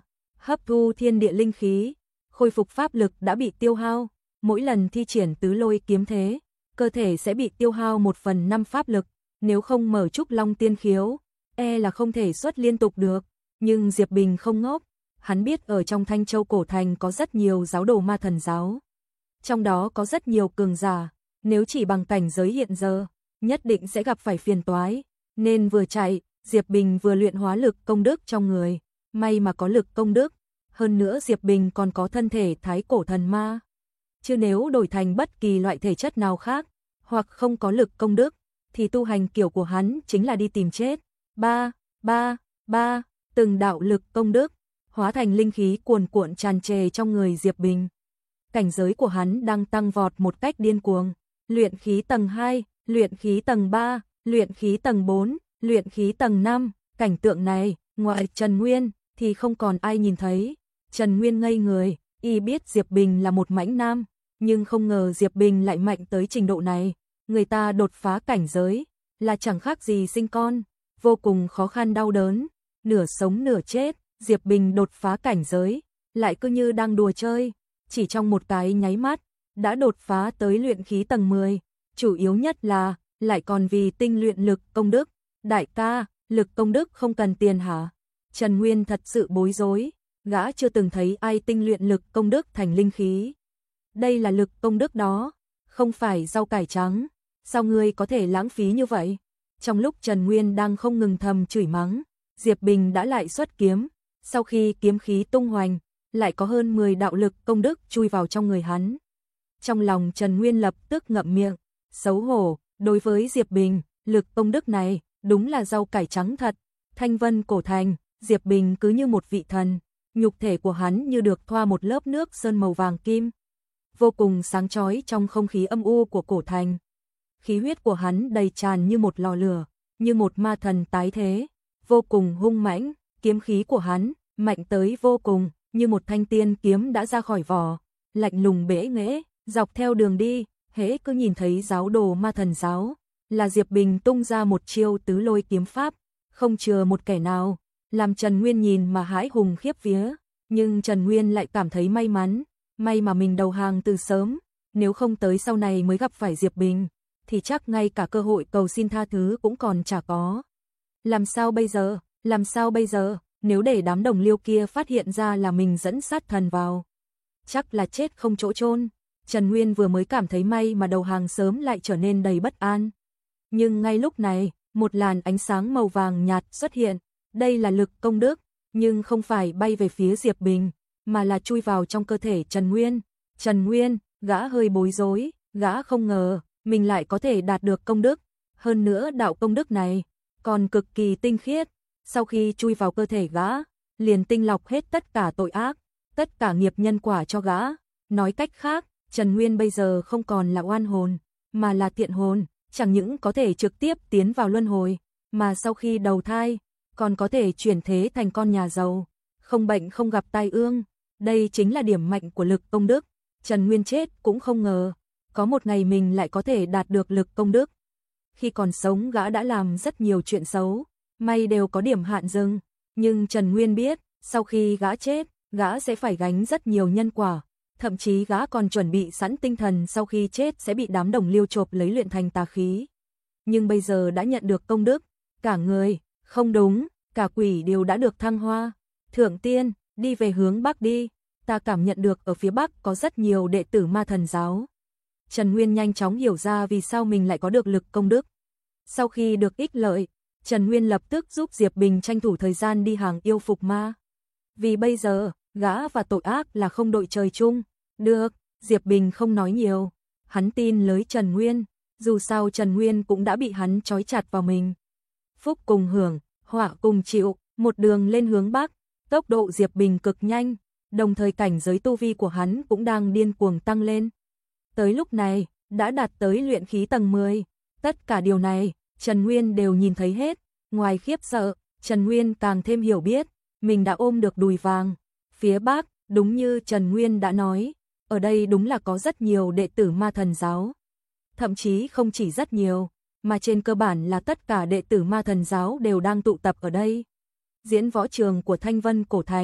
hấp thu thiên địa linh khí, khôi phục pháp lực đã bị tiêu hao. Mỗi lần thi triển tứ lôi kiếm thế, cơ thể sẽ bị tiêu hao một phần năm pháp lực, nếu không mở Trúc Long tiên khiếu, e là không thể xuất liên tục được. Nhưng Diệp Bình không ngốc, hắn biết ở trong Thanh Châu cổ thành có rất nhiều giáo đồ ma thần giáo. Trong đó có rất nhiều cường giả, nếu chỉ bằng cảnh giới hiện giờ, nhất định sẽ gặp phải phiền toái, nên vừa chạy, Diệp Bình vừa luyện hóa lực công đức trong người, may mà có lực công đức, hơn nữa Diệp Bình còn có thân thể thái cổ thần ma. Chứ nếu đổi thành bất kỳ loại thể chất nào khác, hoặc không có lực công đức, thì tu hành kiểu của hắn chính là đi tìm chết. Ba, ba, ba, từng đạo lực công đức, hóa thành linh khí cuồn cuộn tràn trề trong người Diệp Bình. Cảnh giới của hắn đang tăng vọt một cách điên cuồng, luyện khí tầng hai, luyện khí tầng ba, luyện khí tầng bốn, luyện khí tầng năm, cảnh tượng này, ngoại Trần Nguyên, thì không còn ai nhìn thấy. Trần Nguyên ngây người, y biết Diệp Bình là một mãnh nam, nhưng không ngờ Diệp Bình lại mạnh tới trình độ này. Người ta đột phá cảnh giới, là chẳng khác gì sinh con, vô cùng khó khăn đau đớn, nửa sống nửa chết. Diệp Bình đột phá cảnh giới, lại cứ như đang đùa chơi, chỉ trong một cái nháy mắt, đã đột phá tới luyện khí tầng mười, chủ yếu nhất là, lại còn vì tinh luyện lực công đức. Đại ca, lực công đức không cần tiền hả? Trần Nguyên thật sự bối rối, gã chưa từng thấy ai tinh luyện lực công đức thành linh khí. Đây là lực công đức đó, không phải rau cải trắng, sao ngươi có thể lãng phí như vậy? Trong lúc Trần Nguyên đang không ngừng thầm chửi mắng, Diệp Bình đã lại xuất kiếm, sau khi kiếm khí tung hoành, lại có hơn mười đạo lực công đức chui vào trong người hắn. Trong lòng Trần Nguyên lập tức ngậm miệng, xấu hổ, đối với Diệp Bình, lực công đức này đúng là rau cải trắng thật. Thanh Vân cổ thành, Diệp Bình cứ như một vị thần, nhục thể của hắn như được thoa một lớp nước sơn màu vàng kim, vô cùng sáng chói trong không khí âm u của cổ thành. Khí huyết của hắn đầy tràn như một lò lửa, như một ma thần tái thế, vô cùng hung mãnh. Kiếm khí của hắn mạnh tới vô cùng, như một thanh tiên kiếm đã ra khỏi vỏ, lạnh lùng bẽ nghễ, dọc theo đường đi, hễ cứ nhìn thấy giáo đồ ma thần giáo, là Diệp Bình tung ra một chiêu tứ lôi kiếm pháp, không chừa một kẻ nào, làm Trần Nguyên nhìn mà hãi hùng khiếp vía. Nhưng Trần Nguyên lại cảm thấy may mắn, may mà mình đầu hàng từ sớm, nếu không tới sau này mới gặp phải Diệp Bình, thì chắc ngay cả cơ hội cầu xin tha thứ cũng còn chả có. Làm sao bây giờ, làm sao bây giờ, nếu để đám đồng liêu kia phát hiện ra là mình dẫn sát thần vào, chắc là chết không chỗ chôn. Trần Nguyên vừa mới cảm thấy may mà đầu hàng sớm lại trở nên đầy bất an. Nhưng ngay lúc này, một làn ánh sáng màu vàng nhạt xuất hiện, đây là lực công đức, nhưng không phải bay về phía Diệp Bình, mà là chui vào trong cơ thể Trần Nguyên. Trần Nguyên, gã hơi bối rối, gã không ngờ mình lại có thể đạt được công đức, hơn nữa đạo công đức này còn cực kỳ tinh khiết, sau khi chui vào cơ thể gã, liền tinh lọc hết tất cả tội ác, tất cả nghiệp nhân quả cho gã. Nói cách khác, Trần Nguyên bây giờ không còn là oan hồn, mà là thiện hồn, chẳng những có thể trực tiếp tiến vào luân hồi, mà sau khi đầu thai, còn có thể chuyển thế thành con nhà giàu, không bệnh không gặp tai ương. Đây chính là điểm mạnh của lực công đức. Trần Nguyên chết cũng không ngờ, có một ngày mình lại có thể đạt được lực công đức. Khi còn sống gã đã làm rất nhiều chuyện xấu, may đều có điểm hạn dừng, nhưng Trần Nguyên biết, sau khi gã chết, gã sẽ phải gánh rất nhiều nhân quả, thậm chí gã còn chuẩn bị sẵn tinh thần sau khi chết sẽ bị đám đồng liêu chộp lấy luyện thành tà khí. Nhưng bây giờ đã nhận được công đức, cả người, không đúng, cả quỷ đều đã được thăng hoa. Thượng tiên, đi về hướng Bắc đi, ta cảm nhận được ở phía Bắc có rất nhiều đệ tử ma thần giáo. Trần Nguyên nhanh chóng hiểu ra vì sao mình lại có được lực công đức. Sau khi được ích lợi, Trần Nguyên lập tức giúp Diệp Bình tranh thủ thời gian đi hàng yêu phục ma. Vì bây giờ, gã và tội ác là không đội trời chung. Được, Diệp Bình không nói nhiều. Hắn tin lời Trần Nguyên, dù sao Trần Nguyên cũng đã bị hắn trói chặt vào mình. Phúc cùng hưởng, họa cùng chịu, một đường lên hướng Bắc, tốc độ Diệp Bình cực nhanh, đồng thời cảnh giới tu vi của hắn cũng đang điên cuồng tăng lên. Tới lúc này, đã đạt tới luyện khí tầng mười. Tất cả điều này, Trần Nguyên đều nhìn thấy hết. Ngoài khiếp sợ, Trần Nguyên càng thêm hiểu biết, mình đã ôm được đùi vàng. Phía Bắc, đúng như Trần Nguyên đã nói, ở đây đúng là có rất nhiều đệ tử ma thần giáo. Thậm chí không chỉ rất nhiều, mà trên cơ bản là tất cả đệ tử ma thần giáo đều đang tụ tập ở đây. Diễn võ trường của Thanh Vân cổ thành,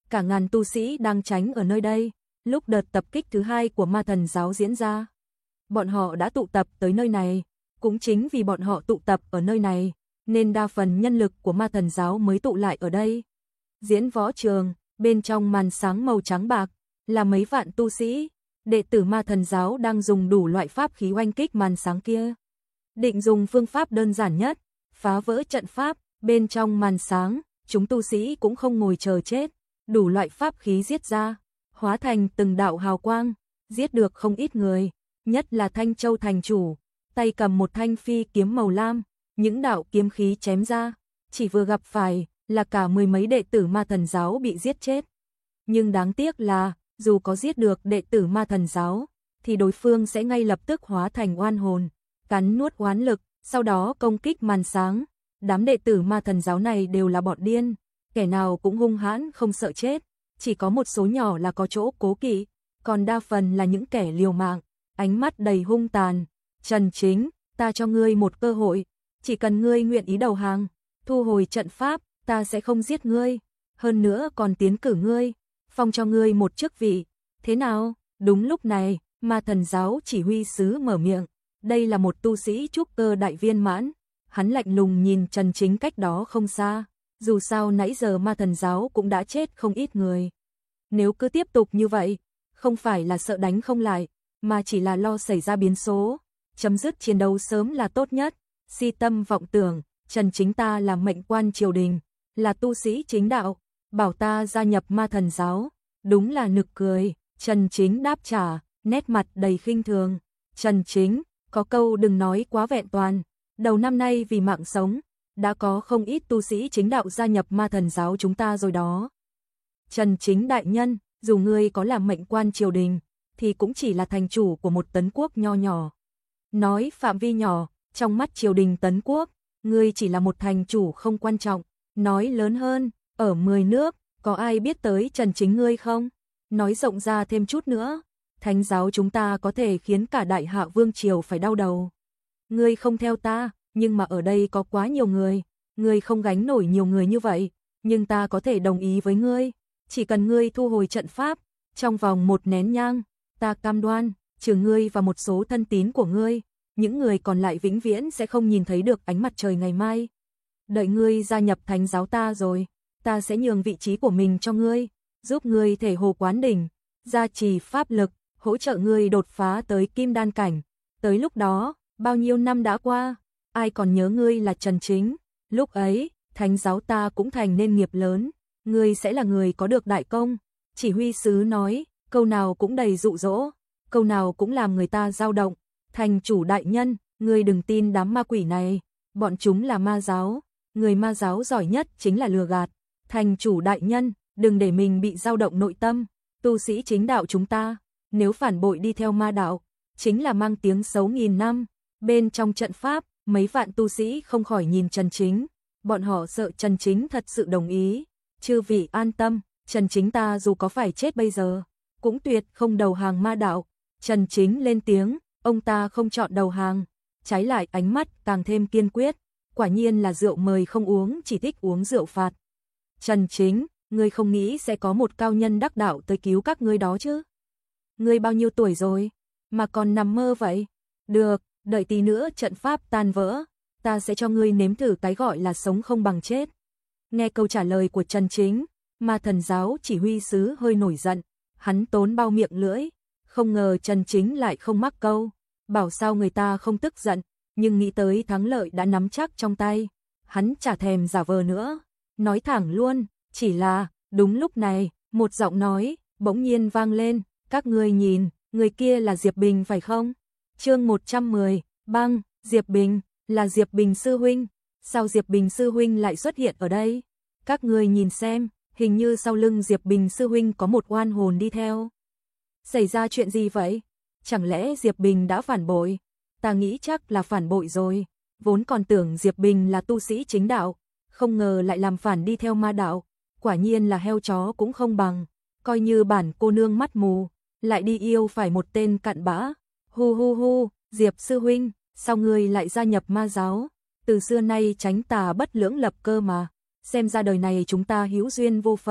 cả ngàn tu sĩ đang tránh ở nơi đây, lúc đợt tập kích thứ hai của ma thần giáo diễn ra. Bọn họ đã tụ tập tới nơi này, cũng chính vì bọn họ tụ tập ở nơi này, nên đa phần nhân lực của ma thần giáo mới tụ lại ở đây. Diễn võ trường, bên trong màn sáng màu trắng bạc, là mấy vạn tu sĩ, đệ tử ma thần giáo đang dùng đủ loại pháp khí oanh kích màn sáng kia. Định dùng phương pháp đơn giản nhất, phá vỡ trận pháp, bên trong màn sáng, chúng tu sĩ cũng không ngồi chờ chết, đủ loại pháp khí giết ra, hóa thành từng đạo hào quang, giết được không ít người, nhất là Thanh Châu thành chủ, tay cầm một thanh phi kiếm màu lam, những đạo kiếm khí chém ra, chỉ vừa gặp phải là cả mười mấy đệ tử ma thần giáo bị giết chết. Nhưng đáng tiếc là, dù có giết được đệ tử ma thần giáo, thì đối phương sẽ ngay lập tức hóa thành oan hồn, cắn nuốt oán lực, sau đó công kích màn sáng. Đám đệ tử ma thần giáo này đều là bọn điên, kẻ nào cũng hung hãn không sợ chết, chỉ có một số nhỏ là có chỗ cố kỵ, còn đa phần là những kẻ liều mạng, ánh mắt đầy hung tàn. Trần Chính, ta cho ngươi một cơ hội, chỉ cần ngươi nguyện ý đầu hàng, thu hồi trận pháp, ta sẽ không giết ngươi, hơn nữa còn tiến cử ngươi, phong cho ngươi một chức vị. Thế nào? Đúng lúc này, ma thần giáo chỉ huy sứ mở miệng, đây là một tu sĩ trúc cơ đại viên mãn. Hắn lạnh lùng nhìn Trần Chính cách đó không xa, dù sao nãy giờ ma thần giáo cũng đã chết không ít người. Nếu cứ tiếp tục như vậy, không phải là sợ đánh không lại, mà chỉ là lo xảy ra biến số, chấm dứt chiến đấu sớm là tốt nhất. Si tâm vọng tưởng, Trần Chính ta là mệnh quan triều đình, là tu sĩ chính đạo, bảo ta gia nhập ma thần giáo, đúng là nực cười. Trần Chính đáp trả, nét mặt đầy khinh thường. Trần Chính, có câu đừng nói quá vẹn toàn. Đầu năm nay vì mạng sống, đã có không ít tu sĩ chính đạo gia nhập ma thần giáo chúng ta rồi đó. Trần Chính đại nhân, dù ngươi có làm mệnh quan triều đình, thì cũng chỉ là thành chủ của một tấn quốc nho nhỏ. Nói phạm vi nhỏ, trong mắt triều đình tấn quốc, ngươi chỉ là một thành chủ không quan trọng. Nói lớn hơn, ở mười nước, có ai biết tới Trần Chính ngươi không? Nói rộng ra thêm chút nữa, thánh giáo chúng ta có thể khiến cả đại hạ vương triều phải đau đầu. Ngươi không theo ta, nhưng mà ở đây có quá nhiều người, ngươi không gánh nổi nhiều người như vậy, nhưng ta có thể đồng ý với ngươi, chỉ cần ngươi thu hồi trận pháp, trong vòng một nén nhang, ta cam đoan, trừ ngươi và một số thân tín của ngươi, những người còn lại vĩnh viễn sẽ không nhìn thấy được ánh mặt trời ngày mai. Đợi ngươi gia nhập thánh giáo ta rồi, ta sẽ nhường vị trí của mình cho ngươi, giúp ngươi thể hồ quán đỉnh, gia trì pháp lực, hỗ trợ ngươi đột phá tới kim đan cảnh. Tới lúc đó, bao nhiêu năm đã qua, ai còn nhớ ngươi là Trần Chính, lúc ấy, thánh giáo ta cũng thành nên nghiệp lớn, ngươi sẽ là người có được đại công. Chỉ huy sứ nói, câu nào cũng đầy dụ dỗ, câu nào cũng làm người ta dao động. Thành chủ đại nhân, ngươi đừng tin đám ma quỷ này, bọn chúng là ma giáo, người ma giáo giỏi nhất chính là lừa gạt. Thành chủ đại nhân, đừng để mình bị dao động nội tâm, tu sĩ chính đạo chúng ta, nếu phản bội đi theo ma đạo, chính là mang tiếng xấu nghìn năm. Bên trong trận pháp, mấy vạn tu sĩ không khỏi nhìn Trần Chính, bọn họ sợ Trần Chính thật sự đồng ý. Chư vị an tâm, Trần Chính ta dù có phải chết bây giờ, cũng tuyệt không đầu hàng ma đạo. Trần Chính lên tiếng, ông ta không chọn đầu hàng, trái lại ánh mắt càng thêm kiên quyết, quả nhiên là rượu mời không uống, chỉ thích uống rượu phạt. Trần Chính, ngươi không nghĩ sẽ có một cao nhân đắc đạo tới cứu các ngươi đó chứ? Ngươi bao nhiêu tuổi rồi, mà còn nằm mơ vậy? Được, đợi tí nữa trận pháp tan vỡ, ta sẽ cho ngươi nếm thử cái gọi là sống không bằng chết. Nghe câu trả lời của Trần Chính, ma thần giáo chỉ huy sứ hơi nổi giận, hắn tốn bao miệng lưỡi, không ngờ Trần Chính lại không mắc câu, bảo sao người ta không tức giận, nhưng nghĩ tới thắng lợi đã nắm chắc trong tay, hắn chả thèm giả vờ nữa, nói thẳng luôn, chỉ là, đúng lúc này, một giọng nói bỗng nhiên vang lên, các ngươi nhìn, người kia là Diệp Bình phải không? Chương một trăm mười, băng, Diệp Bình, là Diệp Bình sư huynh, sao Diệp Bình sư huynh lại xuất hiện ở đây? Các ngươi nhìn xem, hình như sau lưng Diệp Bình sư huynh có một oan hồn đi theo. Xảy ra chuyện gì vậy? Chẳng lẽ Diệp Bình đã phản bội? Ta nghĩ chắc là phản bội rồi, vốn còn tưởng Diệp Bình là tu sĩ chính đạo, không ngờ lại làm phản đi theo ma đạo, quả nhiên là heo chó cũng không bằng, coi như bản cô nương mắt mù, lại đi yêu phải một tên cặn bã. Hu hu hu, Diệp sư huynh, sao ngươi lại gia nhập ma giáo? Từ xưa nay tránh tà bất lưỡng lập cơ mà, xem ra đời này chúng ta hữu duyên vô phận.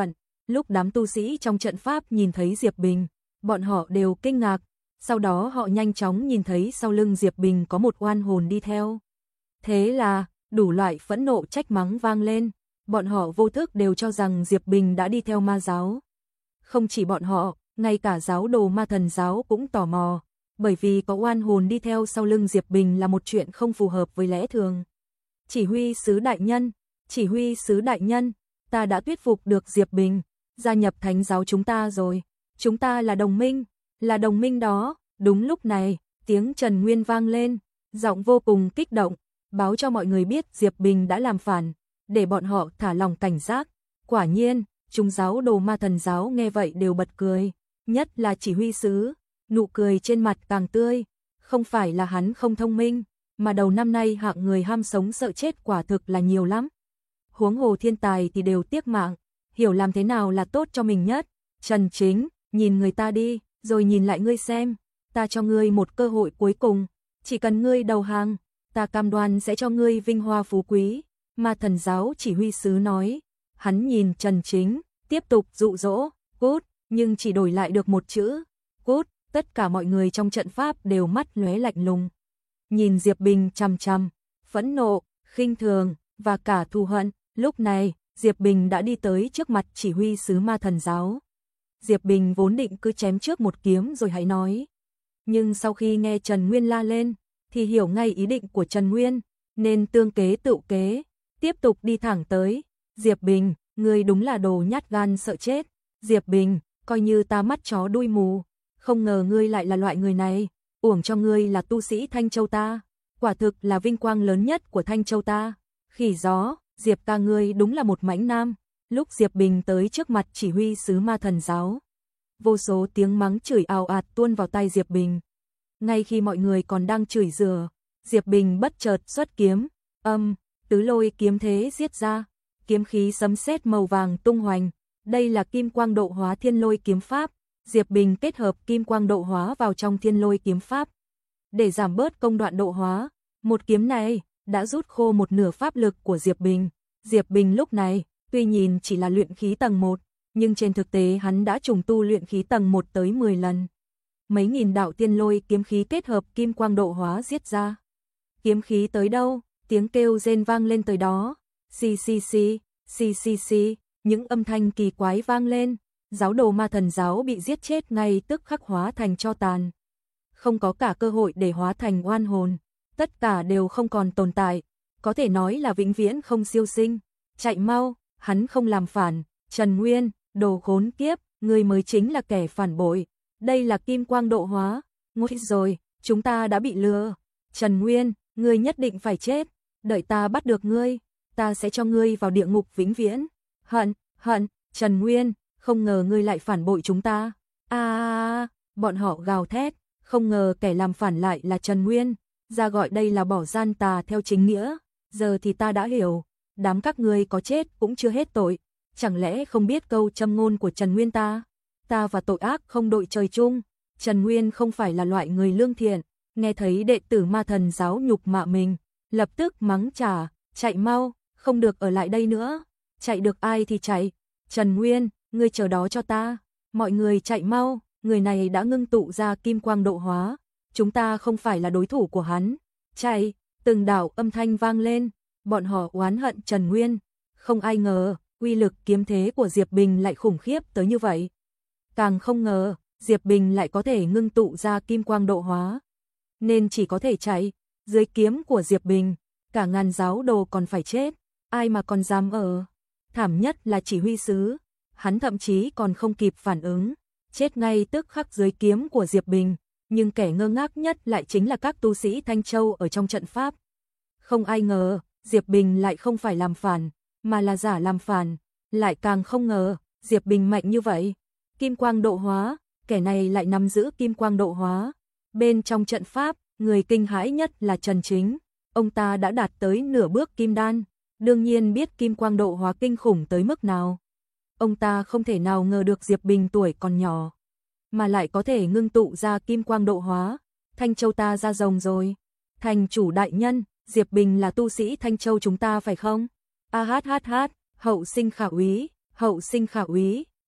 Lúc đám tu sĩ trong trận pháp nhìn thấy Diệp Bình, bọn họ đều kinh ngạc, sau đó họ nhanh chóng nhìn thấy sau lưng Diệp Bình có một oan hồn đi theo. Thế là, đủ loại phẫn nộ trách mắng vang lên, bọn họ vô thức đều cho rằng Diệp Bình đã đi theo ma giáo. Không chỉ bọn họ, ngay cả giáo đồ ma thần giáo cũng tò mò, bởi vì có oan hồn đi theo sau lưng Diệp Bình là một chuyện không phù hợp với lẽ thường. Chỉ huy sứ đại nhân, chỉ huy sứ đại nhân, ta đã thuyết phục được Diệp Bình, gia nhập thánh giáo chúng ta rồi, chúng ta là đồng minh, là đồng minh đó. Đúng lúc này, tiếng Trần Nguyên vang lên, giọng vô cùng kích động, báo cho mọi người biết Diệp Bình đã làm phản, để bọn họ thả lòng cảnh giác. Quả nhiên, chúng giáo đồ ma thần giáo nghe vậy đều bật cười, nhất là chỉ huy sứ, nụ cười trên mặt càng tươi, không phải là hắn không thông minh, mà đầu năm nay hạng người ham sống sợ chết quả thực là nhiều lắm. Huống hồ thiên tài thì đều tiếc mạng, hiểu làm thế nào là tốt cho mình nhất. Trần Chính, nhìn người ta đi, rồi nhìn lại ngươi xem, ta cho ngươi một cơ hội cuối cùng, chỉ cần ngươi đầu hàng, ta cam đoan sẽ cho ngươi vinh hoa phú quý. Ma thần giáo chỉ huy sứ nói, hắn nhìn Trần Chính, tiếp tục dụ dỗ, cút, nhưng chỉ đổi lại được một chữ, cút. Tất cả mọi người trong trận pháp đều mắt lóe lạnh lùng, nhìn Diệp Bình chằm chằm, phẫn nộ, khinh thường và cả thù hận. Lúc này, Diệp Bình đã đi tới trước mặt chỉ huy sứ ma thần giáo. Diệp Bình vốn định cứ chém trước một kiếm rồi hãy nói, nhưng sau khi nghe Trần Nguyên la lên, thì hiểu ngay ý định của Trần Nguyên, nên tương kế tự kế, tiếp tục đi thẳng tới. Diệp Bình, ngươi đúng là đồ nhát gan sợ chết. Diệp Bình, coi như ta mắt chó đuôi mù, không ngờ ngươi lại là loại người này, uổng cho ngươi là tu sĩ Thanh Châu ta, quả thực là vinh quang lớn nhất của Thanh Châu ta. Khỉ gió, Diệp ca ngươi đúng là một mãnh nam. Lúc Diệp Bình tới trước mặt chỉ huy sứ ma thần giáo, vô số tiếng mắng chửi ào ạt tuôn vào tai Diệp Bình. Ngay khi mọi người còn đang chửi rủa, Diệp Bình bất chợt xuất kiếm, âm, tứ lôi kiếm thế giết ra, kiếm khí sấm sét màu vàng tung hoành. Đây là kim quang độ hóa thiên lôi kiếm pháp. Diệp Bình kết hợp kim quang độ hóa vào trong thiên lôi kiếm pháp, để giảm bớt công đoạn độ hóa. Một kiếm này đã rút khô một nửa pháp lực của Diệp Bình. Diệp Bình lúc này, tuy nhìn chỉ là luyện khí tầng một, nhưng trên thực tế hắn đã trùng tu luyện khí tầng một tới mười lần. Mấy nghìn đạo thiên lôi kiếm khí kết hợp kim quang độ hóa giết ra. Kiếm khí tới đâu, tiếng kêu rên vang lên tới đó. Xì xì xì, xì xì xì, những âm thanh kỳ quái vang lên. Giáo đồ ma thần giáo bị giết chết ngay tức khắc hóa thành tro tàn. Không có cả cơ hội để hóa thành oan hồn. Tất cả đều không còn tồn tại. Có thể nói là vĩnh viễn không siêu sinh. Chạy mau, hắn không làm phản. Trần Nguyên, đồ khốn kiếp, ngươi mới chính là kẻ phản bội. Đây là kim quang độ hóa. Nguy rồi, chúng ta đã bị lừa. Trần Nguyên, ngươi nhất định phải chết. Đợi ta bắt được ngươi, ta sẽ cho ngươi vào địa ngục vĩnh viễn. Hận, hận, Trần Nguyên, không ngờ ngươi lại phản bội chúng ta. A à, bọn họ gào thét, không ngờ kẻ làm phản lại là Trần Nguyên, ra gọi đây là bỏ gian tà theo chính nghĩa. Giờ thì ta đã hiểu, đám các ngươi có chết cũng chưa hết tội, chẳng lẽ không biết câu châm ngôn của Trần Nguyên ta? Ta và tội ác không đội trời chung. Trần Nguyên không phải là loại người lương thiện, nghe thấy đệ tử ma thần giáo nhục mạ mình, lập tức mắng trả, chạy mau, không được ở lại đây nữa. Chạy được ai thì chạy. Trần Nguyên, ngươi chờ đó cho ta. Mọi người chạy mau, người này đã ngưng tụ ra kim quang độ hóa, chúng ta không phải là đối thủ của hắn. Chạy, từng đạo âm thanh vang lên, bọn họ oán hận Trần Nguyên. Không ai ngờ, uy lực kiếm thế của Diệp Bình lại khủng khiếp tới như vậy. Càng không ngờ, Diệp Bình lại có thể ngưng tụ ra kim quang độ hóa, nên chỉ có thể chạy. Dưới kiếm của Diệp Bình, cả ngàn giáo đồ còn phải chết, ai mà còn dám ở. Thảm nhất là chỉ huy sứ, hắn thậm chí còn không kịp phản ứng, chết ngay tức khắc dưới kiếm của Diệp Bình. Nhưng kẻ ngơ ngác nhất lại chính là các tu sĩ Thanh Châu ở trong trận pháp. Không ai ngờ, Diệp Bình lại không phải làm phản, mà là giả làm phản. Lại càng không ngờ, Diệp Bình mạnh như vậy. Kim quang độ hóa, kẻ này lại nắm giữ kim quang độ hóa. Bên trong trận pháp, người kinh hãi nhất là Trần Chính. Ông ta đã đạt tới nửa bước kim đan, đương nhiên biết kim quang độ hóa kinh khủng tới mức nào. Ông ta không thể nào ngờ được Diệp Bình tuổi còn nhỏ, mà lại có thể ngưng tụ ra kim quang độ hóa. Thanh Châu ta ra rồng rồi. Thành chủ đại nhân, Diệp Bình là tu sĩ Thanh Châu chúng ta phải không? A hát hát hát, hậu sinh khả úy, hậu sinh khả úy.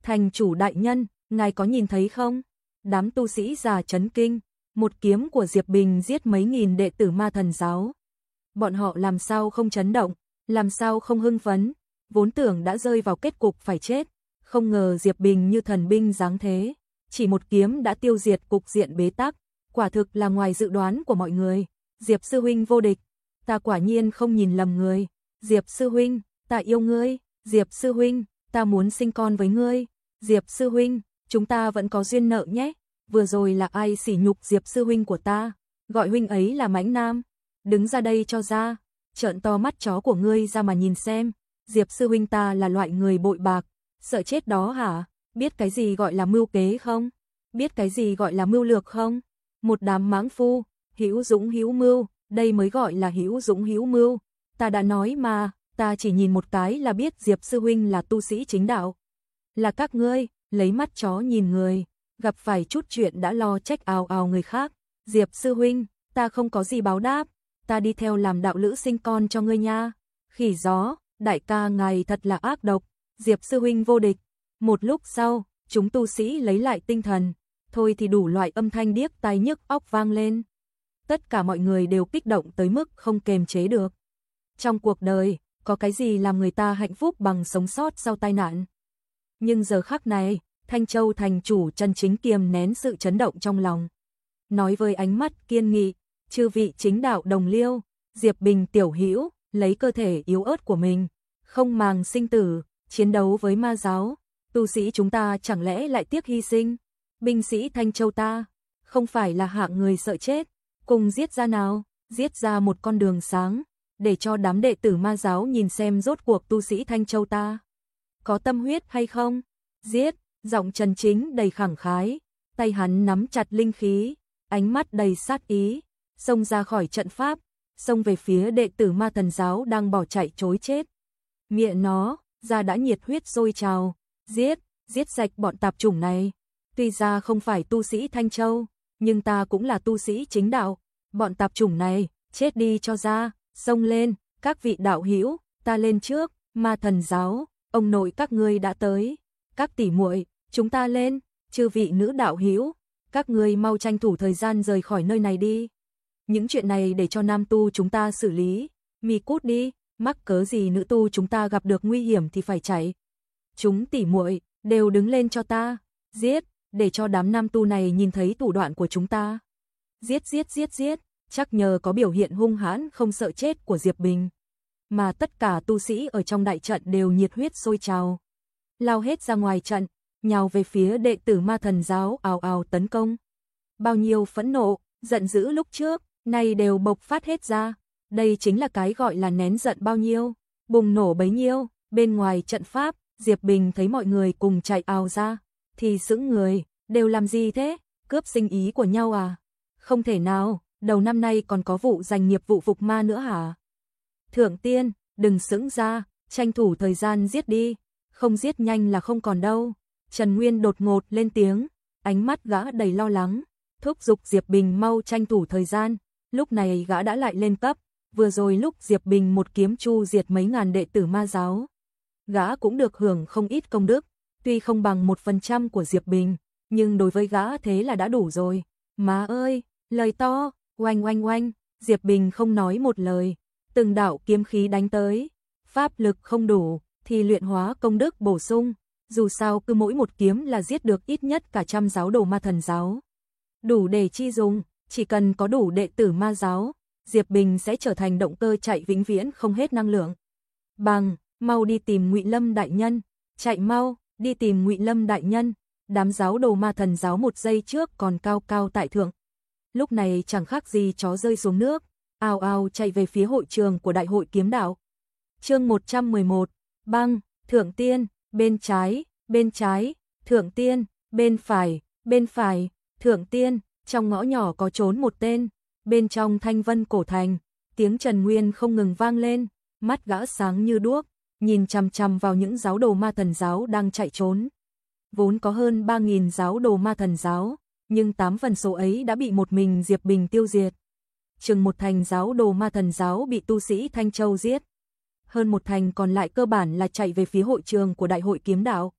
Thành chủ đại nhân, ngài có nhìn thấy không? Đám tu sĩ già chấn kinh, một kiếm của Diệp Bình giết mấy nghìn đệ tử ma thần giáo. Bọn họ làm sao không chấn động, làm sao không hưng phấn, vốn tưởng đã rơi vào kết cục phải chết, không ngờ Diệp Bình như thần binh giáng thế, chỉ một kiếm đã tiêu diệt cục diện bế tắc, quả thực là ngoài dự đoán của mọi người. Diệp sư huynh vô địch, ta quả nhiên không nhìn lầm người. Diệp sư huynh, ta yêu ngươi. Diệp sư huynh, ta muốn sinh con với ngươi. Diệp sư huynh, chúng ta vẫn có duyên nợ nhé. Vừa rồi là ai sỉ nhục Diệp sư huynh của ta, gọi huynh ấy là mãnh nam, đứng ra đây cho ra, trợn to mắt chó của ngươi ra mà nhìn xem. Diệp sư huynh ta là loại người bội bạc, sợ chết đó hả? Biết cái gì gọi là mưu kế không? Biết cái gì gọi là mưu lược không? Một đám mãng phu, hữu dũng hữu mưu, đây mới gọi là hữu dũng hữu mưu. Ta đã nói mà, ta chỉ nhìn một cái là biết Diệp sư huynh là tu sĩ chính đạo. Là các ngươi, lấy mắt chó nhìn người, gặp phải chút chuyện đã lo trách ào ào người khác. Diệp sư huynh, ta không có gì báo đáp, ta đi theo làm đạo lữ sinh con cho ngươi nha. Khỉ gió, đại ca ngài thật là ác độc. Diệp sư huynh vô địch. Một lúc sau, chúng tu sĩ lấy lại tinh thần, thôi thì đủ loại âm thanh điếc tai nhức óc vang lên. Tất cả mọi người đều kích động tới mức không kềm chế được. Trong cuộc đời, có cái gì làm người ta hạnh phúc bằng sống sót sau tai nạn. Nhưng giờ khắc này, Thanh Châu thành chủ chân chính kiềm nén sự chấn động trong lòng. Nói với ánh mắt kiên nghị, chư vị chính đạo đồng liêu, Diệp Bình tiểu hữu lấy cơ thể yếu ớt của mình, không màng sinh tử, chiến đấu với ma giáo. Tu sĩ chúng ta chẳng lẽ lại tiếc hy sinh? Binh sĩ Thanh Châu ta, không phải là hạng người sợ chết, cùng giết ra nào, giết ra một con đường sáng, để cho đám đệ tử ma giáo nhìn xem rốt cuộc tu sĩ Thanh Châu ta có tâm huyết hay không. Giết, giọng Trần Chính đầy khẳng khái, tay hắn nắm chặt linh khí, ánh mắt đầy sát ý, xông ra khỏi trận pháp, xông về phía đệ tử ma thần giáo đang bỏ chạy trối chết. Miệng nó, ra đã nhiệt huyết sôi trào, giết, giết sạch bọn tạp chủng này. Tuy ra không phải tu sĩ Thanh Châu, nhưng ta cũng là tu sĩ chính đạo, bọn tạp chủng này, chết đi cho ra, xông lên, các vị đạo hữu, ta lên trước, ma thần giáo, ông nội các ngươi đã tới, các tỷ muội, chúng ta lên, chư vị nữ đạo hữu, các ngươi mau tranh thủ thời gian rời khỏi nơi này đi. Những chuyện này để cho nam tu chúng ta xử lý, mi cút đi, mắc cớ gì nữ tu chúng ta gặp được nguy hiểm thì phải chạy. Chúng tỷ muội đều đứng lên cho ta, giết, để cho đám nam tu này nhìn thấy thủ đoạn của chúng ta. Giết giết giết giết, chắc nhờ có biểu hiện hung hãn không sợ chết của Diệp Bình, mà tất cả tu sĩ ở trong đại trận đều nhiệt huyết sôi trào, lao hết ra ngoài trận, nhào về phía đệ tử ma thần giáo ào ào tấn công. Bao nhiêu phẫn nộ, giận dữ lúc trước, nay đều bộc phát hết ra. Đây chính là cái gọi là nén giận bao nhiêu, bùng nổ bấy nhiêu. Bên ngoài trận pháp, Diệp Bình thấy mọi người cùng chạy ào ra, thì sững người, đều làm gì thế? Cướp sinh ý của nhau à? Không thể nào, đầu năm nay còn có vụ giành nghiệp vụ phục ma nữa hả? Thượng tiên, đừng sững ra, tranh thủ thời gian giết đi, không giết nhanh là không còn đâu. Trần Nguyên đột ngột lên tiếng, ánh mắt gã đầy lo lắng, thúc giục Diệp Bình mau tranh thủ thời gian. Lúc này gã đã lại lên cấp, vừa rồi lúc Diệp Bình một kiếm chu diệt mấy ngàn đệ tử ma giáo, gã cũng được hưởng không ít công đức, tuy không bằng một phần trăm của Diệp Bình, nhưng đối với gã thế là đã đủ rồi. Má ơi, lời to, oanh oanh oanh, Diệp Bình không nói một lời, từng đạo kiếm khí đánh tới, pháp lực không đủ thì luyện hóa công đức bổ sung, dù sao cứ mỗi một kiếm là giết được ít nhất cả trăm giáo đồ ma thần giáo. Đủ để chi dùng, chỉ cần có đủ đệ tử ma giáo, Diệp Bình sẽ trở thành động cơ chạy vĩnh viễn không hết năng lượng. Bằng, mau đi tìm Ngụy Lâm đại nhân, chạy mau, đi tìm Ngụy Lâm đại nhân. Đám giáo đồ ma thần giáo một giây trước còn cao cao tại thượng, lúc này chẳng khác gì chó rơi xuống nước, ào ào chạy về phía hội trường của Đại hội Kiếm Đạo. Chương một trăm mười một, băng, Thượng Tiên, bên trái, bên trái, Thượng Tiên, bên phải, bên phải, Thượng Tiên. Trong ngõ nhỏ có trốn một tên, bên trong Thanh Vân cổ thành, tiếng Trần Nguyên không ngừng vang lên, mắt gã sáng như đuốc, nhìn chằm chằm vào những giáo đồ ma thần giáo đang chạy trốn. Vốn có hơn ba nghìn giáo đồ ma thần giáo, nhưng tám phần số ấy đã bị một mình Diệp Bình tiêu diệt. Chừng một thành giáo đồ ma thần giáo bị tu sĩ Thanh Châu giết. Hơn một thành còn lại cơ bản là chạy về phía hội trường của Đại hội Kiếm Đạo.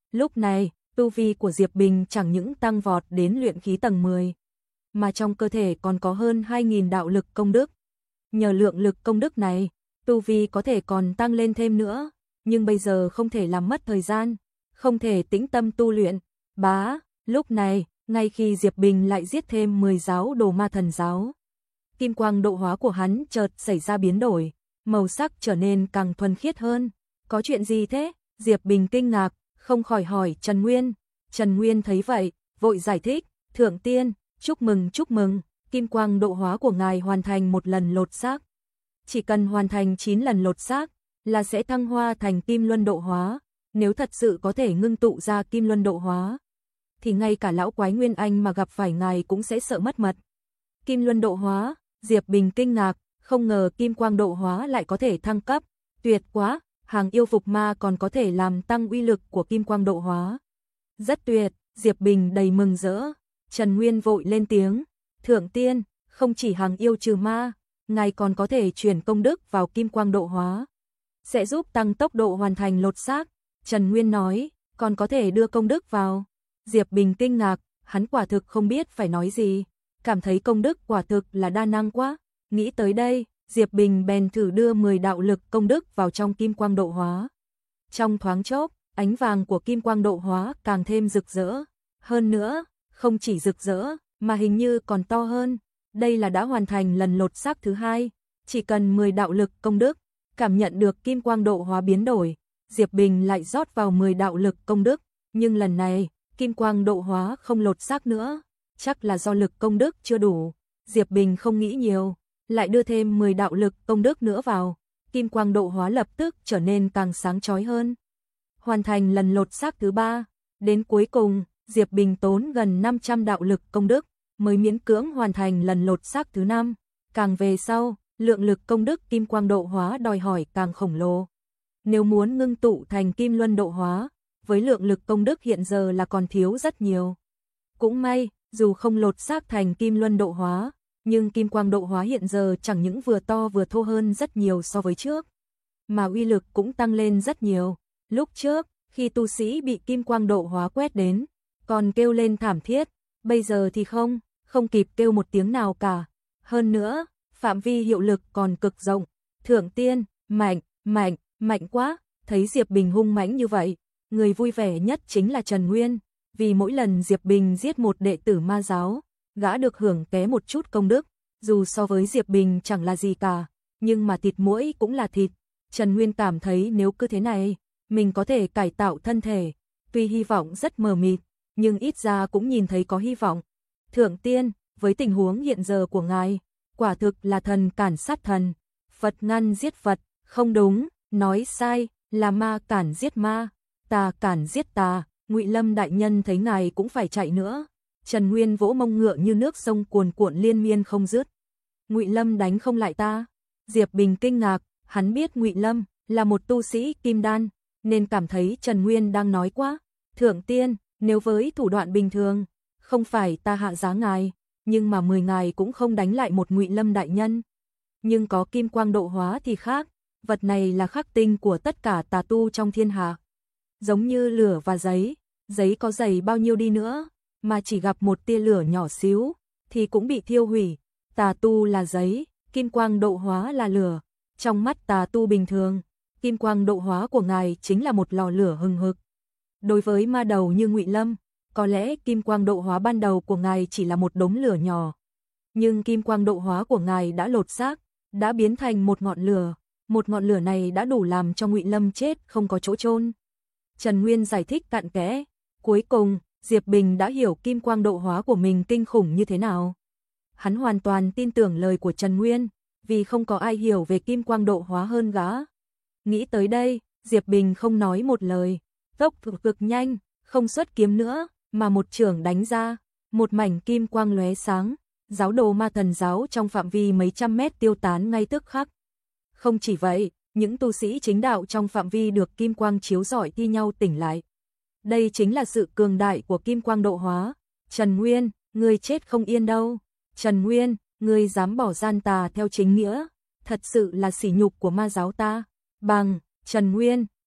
Lúc này, tu vi của Diệp Bình chẳng những tăng vọt đến luyện khí tầng mười, mà trong cơ thể còn có hơn hai nghìn đạo lực công đức. Nhờ lượng lực công đức này, tu vi có thể còn tăng lên thêm nữa, nhưng bây giờ không thể làm mất thời gian, không thể tĩnh tâm tu luyện. Bá, lúc này, ngay khi Diệp Bình lại giết thêm mười giáo đồ ma thần giáo, kim quang độ hóa của hắn chợt xảy ra biến đổi, màu sắc trở nên càng thuần khiết hơn. Có chuyện gì thế? Diệp Bình kinh ngạc, không khỏi hỏi Trần Nguyên. Trần Nguyên thấy vậy, vội giải thích, Thượng Tiên, chúc mừng chúc mừng, kim quang độ hóa của ngài hoàn thành một lần lột xác. Chỉ cần hoàn thành chín lần lột xác là sẽ thăng hoa thành kim luân độ hóa. Nếu thật sự có thể ngưng tụ ra kim luân độ hóa, thì ngay cả lão quái Nguyên Anh mà gặp phải ngài cũng sẽ sợ mất mật. Kim luân độ hóa, Diệp Bình kinh ngạc, không ngờ kim quang độ hóa lại có thể thăng cấp, tuyệt quá, hàng yêu phục ma còn có thể làm tăng uy lực của kim quang độ hóa. Rất tuyệt, Diệp Bình đầy mừng rỡ. Trần Nguyên vội lên tiếng, Thượng Tiên, không chỉ hàng yêu trừ ma, ngài còn có thể chuyển công đức vào kim quang độ hóa, sẽ giúp tăng tốc độ hoàn thành lột xác. Trần Nguyên nói, còn có thể đưa công đức vào. Diệp Bình kinh ngạc, hắn quả thực không biết phải nói gì, cảm thấy công đức quả thực là đa năng quá. Nghĩ tới đây, Diệp Bình bèn thử đưa mười đạo lực công đức vào trong kim quang độ hóa. Trong thoáng chốc, ánh vàng của kim quang độ hóa càng thêm rực rỡ. Hơn nữa, không chỉ rực rỡ, mà hình như còn to hơn. Đây là đã hoàn thành lần lột xác thứ hai, chỉ cần mười đạo lực công đức, cảm nhận được kim quang độ hóa biến đổi, Diệp Bình lại rót vào mười đạo lực công đức, nhưng lần này, kim quang độ hóa không lột xác nữa, chắc là do lực công đức chưa đủ. Diệp Bình không nghĩ nhiều, lại đưa thêm mười đạo lực công đức nữa vào, kim quang độ hóa lập tức trở nên càng sáng chói hơn. Hoàn thành lần lột xác thứ ba, đến cuối cùng, Diệp Bình tốn gần năm trăm đạo lực công đức, mới miễn cưỡng hoàn thành lần lột xác thứ năm. Càng về sau, lượng lực công đức kim quang độ hóa đòi hỏi càng khổng lồ. Nếu muốn ngưng tụ thành kim luân độ hóa, với lượng lực công đức hiện giờ là còn thiếu rất nhiều. Cũng may, dù không lột xác thành kim luân độ hóa, nhưng kim quang độ hóa hiện giờ chẳng những vừa to vừa thô hơn rất nhiều so với trước, mà uy lực cũng tăng lên rất nhiều. Lúc trước, khi tu sĩ bị kim quang độ hóa quét đến, còn kêu lên thảm thiết, bây giờ thì không, không kịp kêu một tiếng nào cả. Hơn nữa, phạm vi hiệu lực còn cực rộng. Thượng Tiên, mạnh, mạnh, mạnh quá. Thấy Diệp Bình hung mãnh như vậy, người vui vẻ nhất chính là Trần Nguyên, vì mỗi lần Diệp Bình giết một đệ tử ma giáo, gã được hưởng ké một chút công đức, dù so với Diệp Bình chẳng là gì cả, nhưng mà thịt muỗi cũng là thịt. Trần Nguyên cảm thấy nếu cứ thế này, mình có thể cải tạo thân thể, tuy hy vọng rất mờ mịt, nhưng ít ra cũng nhìn thấy có hy vọng. Thượng Tiên, với tình huống hiện giờ của ngài, quả thực là thần cản sát thần, Phật ngăn giết Phật, không đúng, nói sai, là ma cản giết ma, tà cản giết tà. Ngụy Lâm đại nhân thấy ngài cũng phải chạy nữa. Trần Nguyên vỗ mông ngựa như nước sông cuồn cuộn liên miên không dứt. Ngụy Lâm đánh không lại ta? Diệp Bình kinh ngạc, hắn biết Ngụy Lâm là một tu sĩ kim đan, nên cảm thấy Trần Nguyên đang nói quá. Thượng Tiên, nếu với thủ đoạn bình thường, không phải ta hạ giá ngài, nhưng mà mười ngài cũng không đánh lại một Ngụy Lâm đại nhân. Nhưng có kim quang độ hóa thì khác, vật này là khắc tinh của tất cả tà tu trong thiên hạ. Giống như lửa và giấy, giấy có dày bao nhiêu đi nữa, mà chỉ gặp một tia lửa nhỏ xíu, thì cũng bị thiêu hủy. Tà tu là giấy, kim quang độ hóa là lửa. Trong mắt tà tu bình thường, kim quang độ hóa của ngài chính là một lò lửa hừng hực. Đối với ma đầu như Ngụy Lâm, có lẽ kim quang độ hóa ban đầu của ngài chỉ là một đống lửa nhỏ. Nhưng kim quang độ hóa của ngài đã lột xác, đã biến thành một ngọn lửa. Một ngọn lửa này đã đủ làm cho Ngụy Lâm chết không có chỗ chôn. Trần Nguyên giải thích cặn kẽ. Cuối cùng, Diệp Bình đã hiểu kim quang độ hóa của mình kinh khủng như thế nào. Hắn hoàn toàn tin tưởng lời của Trần Nguyên, vì không có ai hiểu về kim quang độ hóa hơn gã. Nghĩ tới đây, Diệp Bình không nói một lời, tốc độ cực nhanh, không xuất kiếm nữa, mà một chưởng đánh ra, một mảnh kim quang lóe sáng, giáo đồ ma thần giáo trong phạm vi mấy trăm mét tiêu tán ngay tức khắc. Không chỉ vậy, những tu sĩ chính đạo trong phạm vi được kim quang chiếu rọi thi nhau tỉnh lại. Đây chính là sự cường đại của kim quang độ hóa. Trần Nguyên, ngươi chết không yên đâu. Trần Nguyên, ngươi dám bỏ gian tà theo chính nghĩa, thật sự là sỉ nhục của ma giáo ta. Bằng, Trần Nguyên,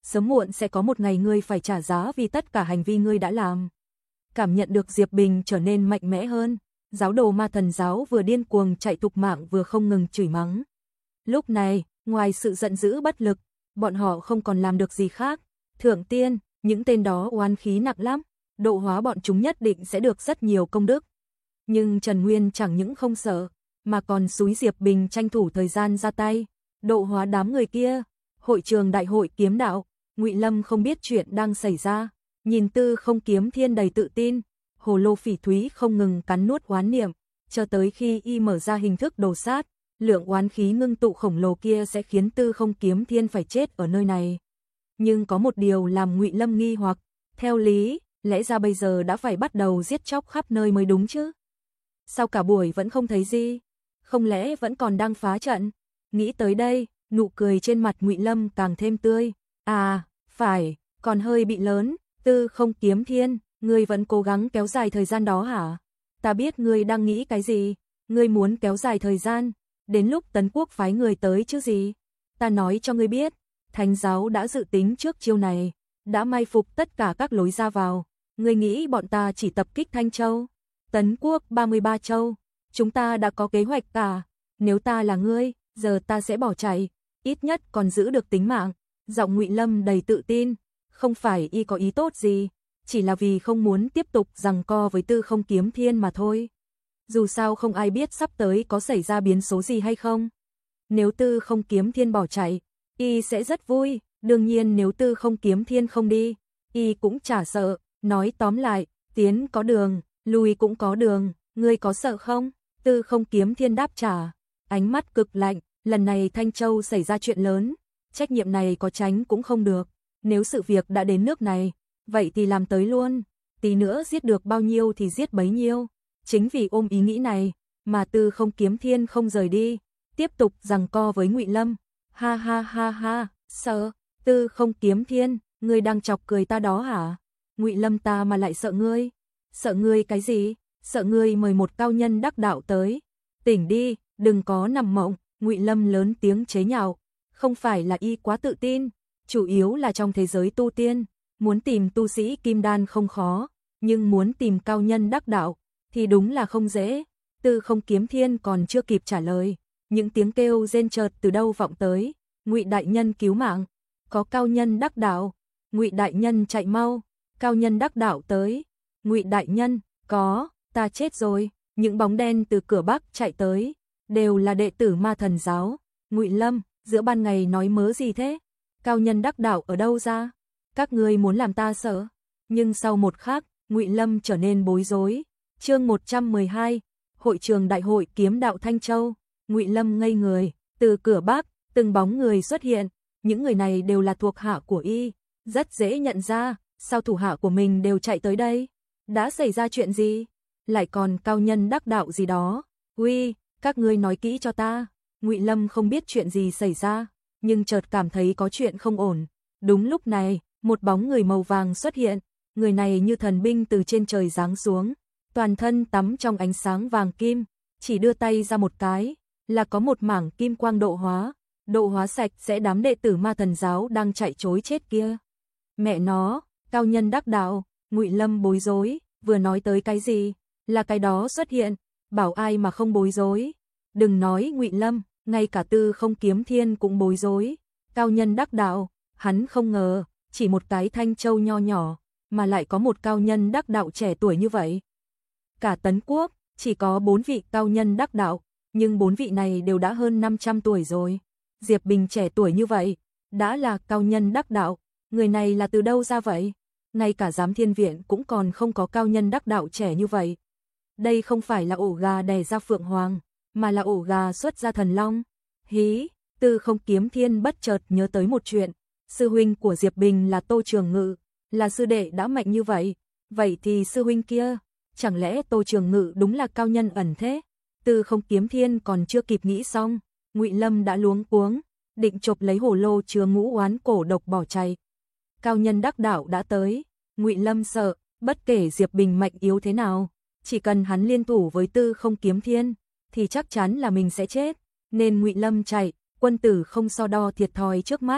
sớm muộn sẽ có một ngày ngươi phải trả giá vì tất cả hành vi ngươi đã làm. Cảm nhận được Diệp Bình trở nên mạnh mẽ hơn, giáo đồ ma thần giáo vừa điên cuồng chạy thục mạng vừa không ngừng chửi mắng. Lúc này, ngoài sự giận dữ bất lực, bọn họ không còn làm được gì khác. Thượng tiên, những tên đó oán khí nặng lắm, độ hóa bọn chúng nhất định sẽ được rất nhiều công đức. Nhưng Trần Nguyên chẳng những không sợ, mà còn xúi Diệp Bình tranh thủ thời gian ra tay, độ hóa đám người kia. Hội trường đại hội kiếm đạo, Ngụy Lâm không biết chuyện đang xảy ra, nhìn Tư Không Kiếm Thiên đầy tự tin, hồ lô phỉ thúy không ngừng cắn nuốt oán niệm, cho tới khi y mở ra hình thức đồ sát, lượng oán khí ngưng tụ khổng lồ kia sẽ khiến Tư Không Kiếm Thiên phải chết ở nơi này. Nhưng có một điều làm Ngụy Lâm nghi hoặc, theo lý, lẽ ra bây giờ đã phải bắt đầu giết chóc khắp nơi mới đúng chứ. Sao cả buổi vẫn không thấy gì? Không lẽ vẫn còn đang phá trận? Nghĩ tới đây, nụ cười trên mặt Ngụy Lâm càng thêm tươi. À, phải, còn hơi bị lớn, Tư Không Kiếm Thiên, ngươi vẫn cố gắng kéo dài thời gian đó hả? Ta biết ngươi đang nghĩ cái gì, ngươi muốn kéo dài thời gian, đến lúc Tấn Quốc phái người tới chứ gì? Ta nói cho ngươi biết, Thánh giáo đã dự tính trước chiêu này, đã mai phục tất cả các lối ra vào. Ngươi nghĩ bọn ta chỉ tập kích Thanh Châu, Tấn Quốc ba mươi ba châu, chúng ta đã có kế hoạch cả. Nếu ta là ngươi, giờ ta sẽ bỏ chạy, ít nhất còn giữ được tính mạng. Giọng Ngụy Lâm đầy tự tin, không phải y có ý tốt gì, chỉ là vì không muốn tiếp tục giằng co với Tư Không Kiếm Thiên mà thôi. Dù sao không ai biết sắp tới có xảy ra biến số gì hay không. Nếu Tư Không Kiếm Thiên bỏ chạy, y sẽ rất vui, đương nhiên nếu Tư Không Kiếm Thiên không đi, y cũng chả sợ. Nói tóm lại, tiến có đường, lui cũng có đường, ngươi có sợ không? Tư Không Kiếm Thiên đáp trả, ánh mắt cực lạnh, lần này Thanh Châu xảy ra chuyện lớn, trách nhiệm này có tránh cũng không được. Nếu sự việc đã đến nước này, vậy thì làm tới luôn, tí nữa giết được bao nhiêu thì giết bấy nhiêu. Chính vì ôm ý nghĩ này, mà Tư Không Kiếm Thiên không rời đi, tiếp tục giằng co với Ngụy Lâm. Ha ha ha ha, sợ, Tư Không Kiếm Thiên, ngươi đang chọc cười ta đó hả? Ngụy Lâm ta mà lại sợ ngươi? Sợ ngươi cái gì? Sợ ngươi mời một cao nhân đắc đạo tới. Tỉnh đi, đừng có nằm mộng. Ngụy Lâm lớn tiếng chế nhạo, không phải là y quá tự tin, chủ yếu là trong thế giới tu tiên, muốn tìm tu sĩ kim đan không khó, nhưng muốn tìm cao nhân đắc đạo thì đúng là không dễ. Tư Không Kiếm Thiên còn chưa kịp trả lời, những tiếng kêu rên chợt từ đâu vọng tới. Ngụy đại nhân cứu mạng, có cao nhân đắc đạo. Ngụy đại nhân chạy mau, cao nhân đắc đạo tới. Ngụy đại nhân, có, ta chết rồi. Những bóng đen từ cửa bắc chạy tới, đều là đệ tử Ma Thần giáo. Ngụy Lâm, giữa ban ngày nói mớ gì thế? Cao nhân đắc đạo ở đâu ra? Các ngươi muốn làm ta sợ? Nhưng sau một khắc, Ngụy Lâm trở nên bối rối. Chương một trăm mười hai, hội trường đại hội kiếm đạo Thanh Châu. Ngụy Lâm ngây người, từ cửa bắc, từng bóng người xuất hiện, những người này đều là thuộc hạ của y, rất dễ nhận ra, sao thủ hạ của mình đều chạy tới đây? Đã xảy ra chuyện gì? Lại còn cao nhân đắc đạo gì đó? Uy, các ngươi nói kỹ cho ta. Ngụy Lâm không biết chuyện gì xảy ra, nhưng chợt cảm thấy có chuyện không ổn. Đúng lúc này, một bóng người màu vàng xuất hiện, người này như thần binh từ trên trời giáng xuống, toàn thân tắm trong ánh sáng vàng kim, chỉ đưa tay ra một cái, là có một mảng kim quang độ hóa, độ hóa sạch sẽ đám đệ tử Ma Thần giáo đang chạy trối chết kia. Mẹ nó, cao nhân đắc đạo. Ngụy Lâm bối rối, vừa nói tới cái gì, là cái đó xuất hiện, bảo ai mà không bối rối. Đừng nói Ngụy Lâm, ngay cả Tư Không Kiếm Thiên cũng bối rối. Cao nhân đắc đạo, hắn không ngờ, chỉ một cái Thanh Châu nho nhỏ, mà lại có một cao nhân đắc đạo trẻ tuổi như vậy. Cả Tấn Quốc, chỉ có bốn vị cao nhân đắc đạo, nhưng bốn vị này đều đã hơn năm trăm tuổi rồi. Diệp Bình trẻ tuổi như vậy, đã là cao nhân đắc đạo, người này là từ đâu ra vậy? Ngay cả Giám Thiên Viện cũng còn không có cao nhân đắc đạo trẻ như vậy. Đây không phải là ổ gà đẻ ra Phượng Hoàng, mà là ổ gà xuất ra Thần Long. Hí, Tư Không Kiếm Thiên bất chợt nhớ tới một chuyện, sư huynh của Diệp Bình là Tô Trường Ngự, là sư đệ đã mạnh như vậy, vậy thì sư huynh kia, chẳng lẽ Tô Trường Ngự đúng là cao nhân ẩn thế? Tư Không Kiếm Thiên còn chưa kịp nghĩ xong, Ngụy Lâm đã luống cuống, định chộp lấy hổ lô chứa ngũ oán cổ độc bỏ chạy. Cao nhân đắc đạo đã tới, Ngụy Lâm sợ, bất kể Diệp Bình mạnh yếu thế nào, chỉ cần hắn liên thủ với Tư Không Kiếm Thiên, thì chắc chắn là mình sẽ chết, nên Ngụy Lâm chạy, quân tử không so đo thiệt thòi trước mắt,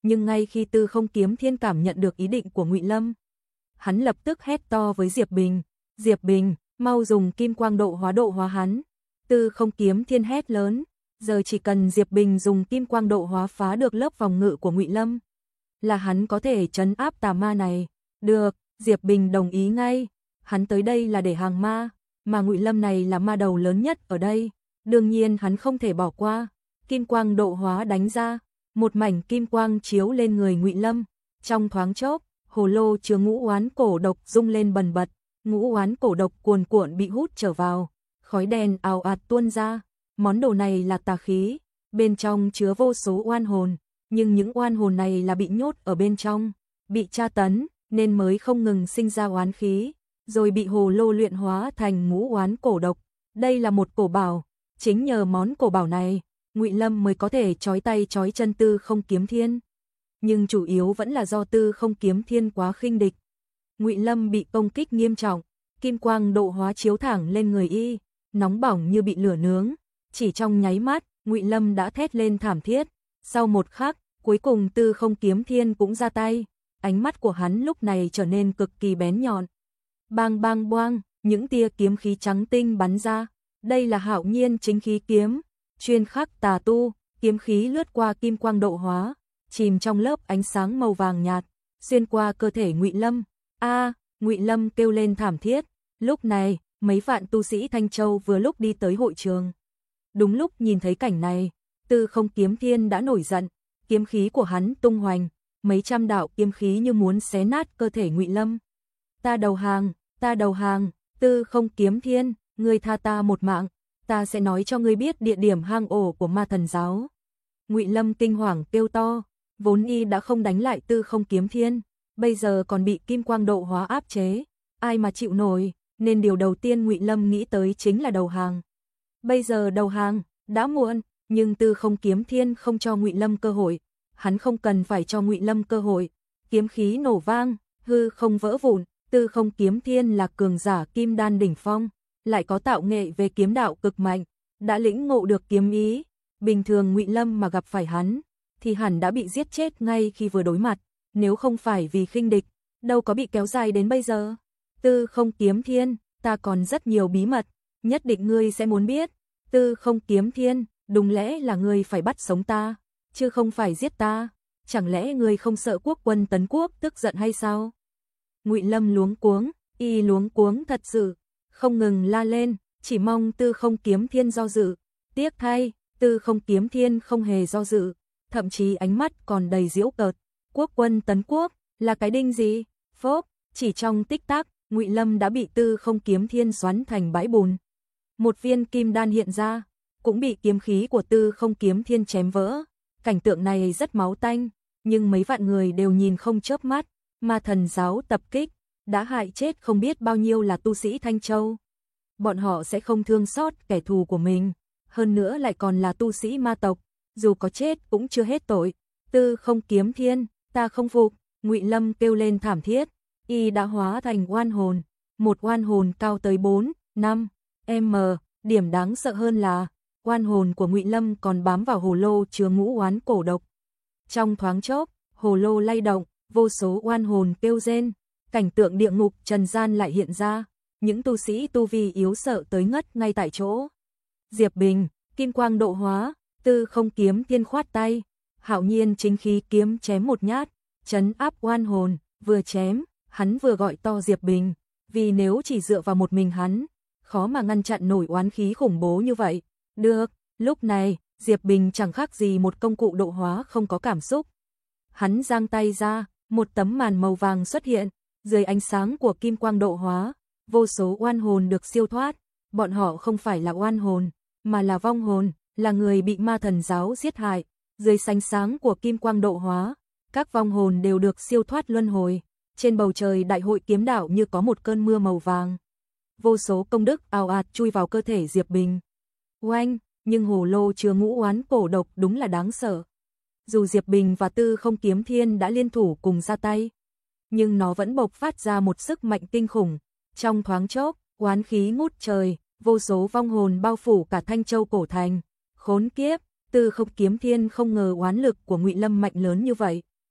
nhưng ngay khi Tư Không Kiếm Thiên cảm nhận được ý định của Ngụy Lâm, hắn lập tức hét to với Diệp Bình, "Diệp Bình, mau dùng kim quang độ hóa độ hóa hắn." Tư Không Kiếm Thiên hét lớn, giờ chỉ cần Diệp Bình dùng kim quang độ hóa phá được lớp phòng ngự của Ngụy Lâm, là hắn có thể trấn áp tà ma này. Được, Diệp Bình đồng ý ngay, hắn tới đây là để hàng ma, mà Ngụy Lâm này là ma đầu lớn nhất ở đây, đương nhiên hắn không thể bỏ qua. Kim quang độ hóa đánh ra, một mảnh kim quang chiếu lên người Ngụy Lâm, trong thoáng chốc, hồ lô chứa ngũ oán cổ độc rung lên bần bật, ngũ oán cổ độc cuồn cuộn bị hút trở vào, khói đen ào ạt tuôn ra. Món đồ này là tà khí, bên trong chứa vô số oan hồn, nhưng những oan hồn này là bị nhốt ở bên trong, bị tra tấn, nên mới không ngừng sinh ra oán khí, rồi bị hồ lô luyện hóa thành ngũ oán cổ độc. Đây là một cổ bảo, chính nhờ món cổ bảo này, Ngụy Lâm mới có thể trói tay trói chân Tư Không Kiếm Thiên. Nhưng chủ yếu vẫn là do Tư Không Kiếm Thiên quá khinh địch. Ngụy Lâm bị công kích nghiêm trọng, kim quang độ hóa chiếu thẳng lên người y, nóng bỏng như bị lửa nướng. Chỉ trong nháy mắt, Ngụy Lâm đã thét lên thảm thiết. Sau một khắc, cuối cùng Tư Không Kiếm Thiên cũng ra tay. Ánh mắt của hắn lúc này trở nên cực kỳ bén nhọn. Bang bang boang, những tia kiếm khí trắng tinh bắn ra. Đây là Hạo Nhiên chính khí kiếm, chuyên khắc tà tu. Kiếm khí lướt qua kim quang độ hóa, chìm trong lớp ánh sáng màu vàng nhạt, xuyên qua cơ thể Ngụy Lâm. A, Ngụy Lâm kêu lên thảm thiết. Lúc này, mấy vạn tu sĩ Thanh Châu vừa lúc đi tới hội trường. Đúng lúc nhìn thấy cảnh này, Tư Không Kiếm Thiên đã nổi giận, kiếm khí của hắn tung hoành, mấy trăm đạo kiếm khí như muốn xé nát cơ thể Ngụy Lâm. "Ta đầu hàng, ta đầu hàng, Tư Không Kiếm Thiên, ngươi tha ta một mạng, ta sẽ nói cho ngươi biết địa điểm hang ổ của Ma Thần giáo." Ngụy Lâm kinh hoàng kêu to, vốn y đã không đánh lại Tư Không Kiếm Thiên, bây giờ còn bị kim quang độ hóa áp chế, ai mà chịu nổi, nên điều đầu tiên Ngụy Lâm nghĩ tới chính là đầu hàng. Bây giờ đầu hàng đã muộn, nhưng Tư Không Kiếm Thiên không cho Ngụy Lâm cơ hội, hắn không cần phải cho Ngụy Lâm cơ hội. Kiếm khí nổ vang, hư không vỡ vụn, Tư Không Kiếm Thiên là cường giả kim đan đỉnh phong, lại có tạo nghệ về kiếm đạo cực mạnh, đã lĩnh ngộ được kiếm ý, bình thường Ngụy Lâm mà gặp phải hắn thì hẳn đã bị giết chết ngay khi vừa đối mặt, nếu không phải vì khinh địch, đâu có bị kéo dài đến bây giờ. Tư Không Kiếm Thiên, ta còn rất nhiều bí mật, nhất định ngươi sẽ muốn biết. Tư Không Kiếm Thiên, đúng lẽ là ngươi phải bắt sống ta, chứ không phải giết ta, chẳng lẽ ngươi không sợ quốc quân Tấn Quốc tức giận hay sao? Ngụy Lâm luống cuống, y luống cuống thật sự, không ngừng la lên, chỉ mong Tư Không Kiếm Thiên do dự. Tiếc thay, Tư Không Kiếm Thiên không hề do dự, thậm chí ánh mắt còn đầy giễu cợt. Quốc quân Tấn Quốc là cái đinh gì? Phốp, chỉ trong tích tắc, Ngụy Lâm đã bị Tư Không Kiếm Thiên xoắn thành bãi bùn. Một viên kim đan hiện ra, cũng bị kiếm khí của Tư Không Kiếm Thiên chém vỡ. Cảnh tượng này rất máu tanh, nhưng mấy vạn người đều nhìn không chớp mắt. Ma Thần giáo tập kích, đã hại chết không biết bao nhiêu là tu sĩ Thanh Châu. Bọn họ sẽ không thương xót kẻ thù của mình, hơn nữa lại còn là tu sĩ ma tộc, dù có chết cũng chưa hết tội. Tư Không Kiếm Thiên, ta không phục, Ngụy Lâm kêu lên thảm thiết, y đã hóa thành oan hồn, một oan hồn cao tới bốn, năm m, điểm đáng sợ hơn là oan hồn của Ngụy Lâm còn bám vào hồ lô chứa ngũ oán cổ độc. Trong thoáng chốc, hồ lô lay động, vô số oan hồn kêu rên, cảnh tượng địa ngục trần gian lại hiện ra, những tu sĩ tu vi yếu sợ tới ngất ngay tại chỗ. Diệp Bình, kim quang độ hóa, Tư Không Kiếm Thiên khoát tay, Hạo Nhiên chính khí kiếm chém một nhát, trấn áp oan hồn, vừa chém, hắn vừa gọi to Diệp Bình, vì nếu chỉ dựa vào một mình hắn, khó mà ngăn chặn nổi oán khí khủng bố như vậy. Được, lúc này, Diệp Bình chẳng khác gì một công cụ độ hóa không có cảm xúc. Hắn giang tay ra, một tấm màn màu vàng xuất hiện, dưới ánh sáng của kim quang độ hóa, vô số oan hồn được siêu thoát, bọn họ không phải là oan hồn, mà là vong hồn, là người bị Ma Thần giáo giết hại. Dưới ánh sáng của kim quang độ hóa, các vong hồn đều được siêu thoát luân hồi. Trên bầu trời đại hội kiếm đạo như có một cơn mưa màu vàng. Vô số công đức ào ạt chui vào cơ thể Diệp Bình. Oanh, nhưng hồ lô chứa ngũ oán cổ độc đúng là đáng sợ. Dù Diệp Bình và Tư Không Kiếm Thiên đã liên thủ cùng ra tay, nhưng nó vẫn bộc phát ra một sức mạnh kinh khủng. Trong thoáng chốc, oán khí ngút trời, vô số vong hồn bao phủ cả Thanh Châu cổ thành. Khốn kiếp, Tư Không Kiếm Thiên không ngờ oán lực của Ngụy Lâm mạnh lớn như vậy,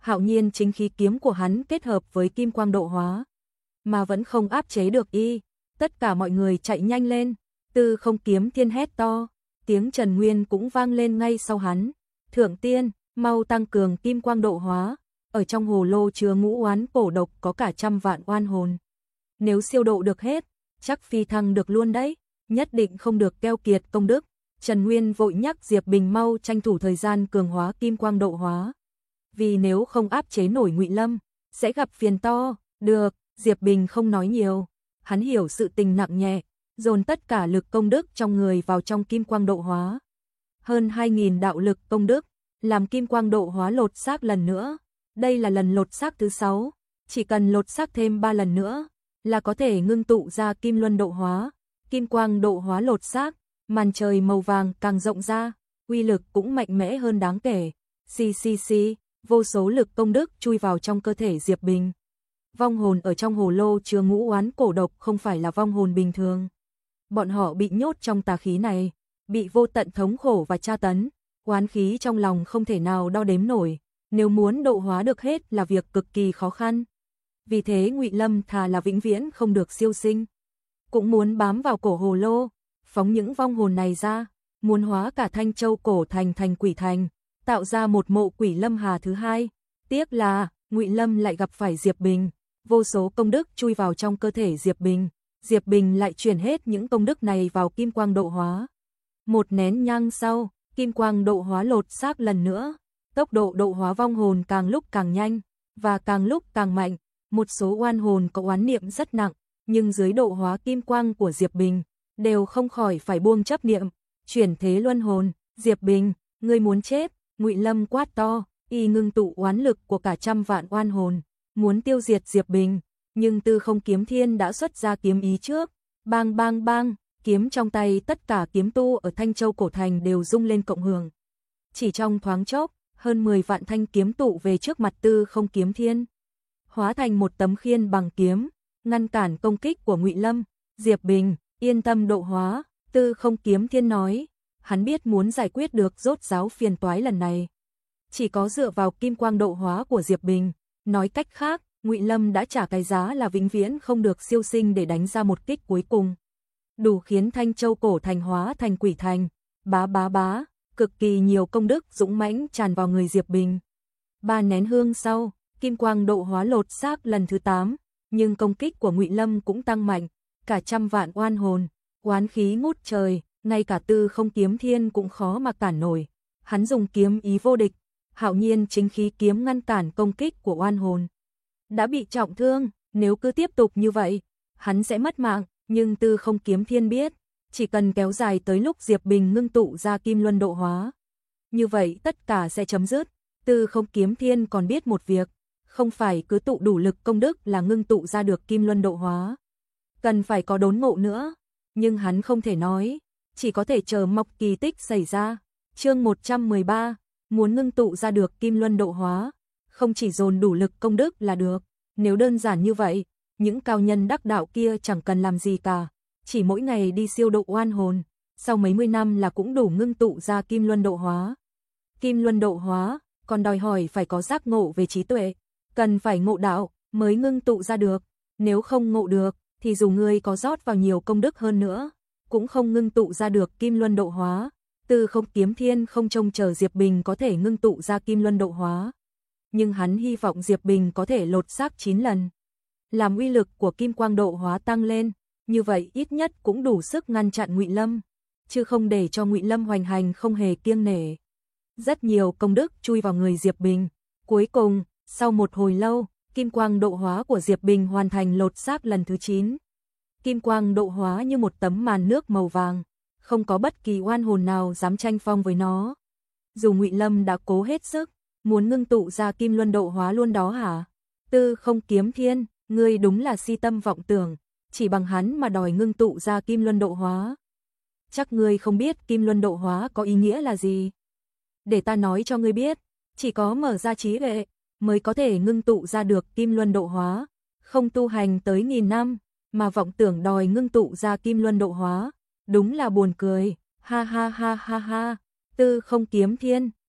Hạo nhiên chính khí kiếm của hắn kết hợp với kim quang độ hóa, mà vẫn không áp chế được y. Tất cả mọi người chạy nhanh lên, Tư Không Kiếm Thiên hét to, tiếng Trần Nguyên cũng vang lên ngay sau hắn. Thượng tiên, mau tăng cường kim quang độ hóa, ở trong hồ lô chứa ngũ oán cổ độc có cả trăm vạn oan hồn. Nếu siêu độ được hết, chắc phi thăng được luôn đấy, nhất định không được keo kiệt công đức. Trần Nguyên vội nhắc Diệp Bình mau tranh thủ thời gian cường hóa kim quang độ hóa. Vì nếu không áp chế nổi Ngụy Lâm, sẽ gặp phiền to. Được, Diệp Bình không nói nhiều. Hắn hiểu sự tình nặng nhẹ, dồn tất cả lực công đức trong người vào trong kim quang độ hóa. Hơn hai nghìn đạo lực công đức, làm kim quang độ hóa lột xác lần nữa. Đây là lần lột xác thứ sáu, chỉ cần lột xác thêm ba lần nữa là có thể ngưng tụ ra kim luân độ hóa. Kim quang độ hóa lột xác, màn trời màu vàng càng rộng ra, uy lực cũng mạnh mẽ hơn đáng kể. Xì xì xì, vô số lực công đức chui vào trong cơ thể Diệp Bình. Vong hồn ở trong hồ lô chứa ngũ oán cổ độc không phải là vong hồn bình thường. Bọn họ bị nhốt trong tà khí này, bị vô tận thống khổ và tra tấn, oán khí trong lòng không thể nào đo đếm nổi, nếu muốn độ hóa được hết là việc cực kỳ khó khăn. Vì thế Ngụy Lâm thà là vĩnh viễn không được siêu sinh, cũng muốn bám vào cổ hồ lô, phóng những vong hồn này ra, muốn hóa cả Thanh Châu cổ thành thành quỷ thành, tạo ra một mộ quỷ Lâm Hà thứ hai. Tiếc là Ngụy Lâm lại gặp phải Diệp Bình, vô số công đức chui vào trong cơ thể Diệp Bình, Diệp Bình lại chuyển hết những công đức này vào kim quang độ hóa. Một nén nhang sau, kim quang độ hóa lột xác lần nữa, tốc độ độ hóa vong hồn càng lúc càng nhanh và càng lúc càng mạnh. Một số oan hồn có oán niệm rất nặng, nhưng dưới độ hóa kim quang của Diệp Bình đều không khỏi phải buông chấp niệm, chuyển thế luân hồn. Diệp Bình, ngươi muốn chết? Ngụy Lâm quát to, y ngưng tụ oán lực của cả trăm vạn oan hồn, muốn tiêu diệt Diệp Bình, nhưng Tư Không Kiếm Thiên đã xuất ra kiếm ý trước. Bang bang bang, kiếm trong tay tất cả kiếm tu ở Thanh Châu cổ thành đều rung lên cộng hưởng. Chỉ trong thoáng chốc, hơn mười vạn thanh kiếm tụ về trước mặt Tư Không Kiếm Thiên, hóa thành một tấm khiên bằng kiếm, ngăn cản công kích của Ngụy Lâm. Diệp Bình, yên tâm độ hóa, Tư Không Kiếm Thiên nói, hắn biết muốn giải quyết được rốt ráo phiền toái lần này, chỉ có dựa vào kim quang độ hóa của Diệp Bình. Nói cách khác, Ngụy Lâm đã trả cái giá là vĩnh viễn không được siêu sinh để đánh ra một kích cuối cùng, đủ khiến Thanh Châu cổ thành hóa thành quỷ thành. Bá bá bá, cực kỳ nhiều công đức dũng mãnh tràn vào người Diệp Bình. Ba nén hương sau, kim quang độ hóa lột xác lần thứ tám, nhưng công kích của Ngụy Lâm cũng tăng mạnh, cả trăm vạn oan hồn, oán khí ngút trời, ngay cả Tư Không Kiếm Thiên cũng khó mà cản nổi. Hắn dùng kiếm ý vô địch, hạo nhiên chính khí kiếm ngăn cản công kích của oan hồn. Đã bị trọng thương, nếu cứ tiếp tục như vậy, hắn sẽ mất mạng, nhưng Tư Không Kiếm Thiên biết, chỉ cần kéo dài tới lúc Diệp Bình ngưng tụ ra kim luân độ hóa, như vậy tất cả sẽ chấm dứt. Tư Không Kiếm Thiên còn biết một việc, không phải cứ tụ đủ lực công đức là ngưng tụ ra được kim luân độ hóa, cần phải có đốn ngộ nữa, nhưng hắn không thể nói, chỉ có thể chờ mọc kỳ tích xảy ra. Chương một trăm mười ba, muốn ngưng tụ ra được kim luân độ hóa, không chỉ dồn đủ lực công đức là được, nếu đơn giản như vậy, những cao nhân đắc đạo kia chẳng cần làm gì cả, chỉ mỗi ngày đi siêu độ oan hồn, sau mấy mươi năm là cũng đủ ngưng tụ ra kim luân độ hóa. Kim luân độ hóa còn đòi hỏi phải có giác ngộ về trí tuệ, cần phải ngộ đạo mới ngưng tụ ra được, nếu không ngộ được thì dù ngươi có rót vào nhiều công đức hơn nữa, cũng không ngưng tụ ra được kim luân độ hóa. Tư Không Kiếm Thiên không trông chờ Diệp Bình có thể ngưng tụ ra kim luân độ hóa, nhưng hắn hy vọng Diệp Bình có thể lột xác chín lần, làm uy lực của kim quang độ hóa tăng lên, như vậy ít nhất cũng đủ sức ngăn chặn Ngụy Lâm, chứ không để cho Ngụy Lâm hoành hành không hề kiêng nể. Rất nhiều công đức chui vào người Diệp Bình, cuối cùng, sau một hồi lâu, kim quang độ hóa của Diệp Bình hoàn thành lột xác lần thứ chín. Kim quang độ hóa như một tấm màn nước màu vàng, không có bất kỳ oan hồn nào dám tranh phong với nó. Dù Ngụy Lâm đã cố hết sức, muốn ngưng tụ ra kim luân độ hóa luôn đó hả? Tư Không Kiếm Thiên, ngươi đúng là si tâm vọng tưởng, chỉ bằng hắn mà đòi ngưng tụ ra kim luân độ hóa. Chắc ngươi không biết kim luân độ hóa có ý nghĩa là gì. Để ta nói cho ngươi biết, chỉ có mở ra trí huệ mới có thể ngưng tụ ra được kim luân độ hóa, không tu hành tới nghìn năm mà vọng tưởng đòi ngưng tụ ra kim luân độ hóa, đúng là buồn cười. Ha ha ha ha ha. Tư Không Kiếm Thiên,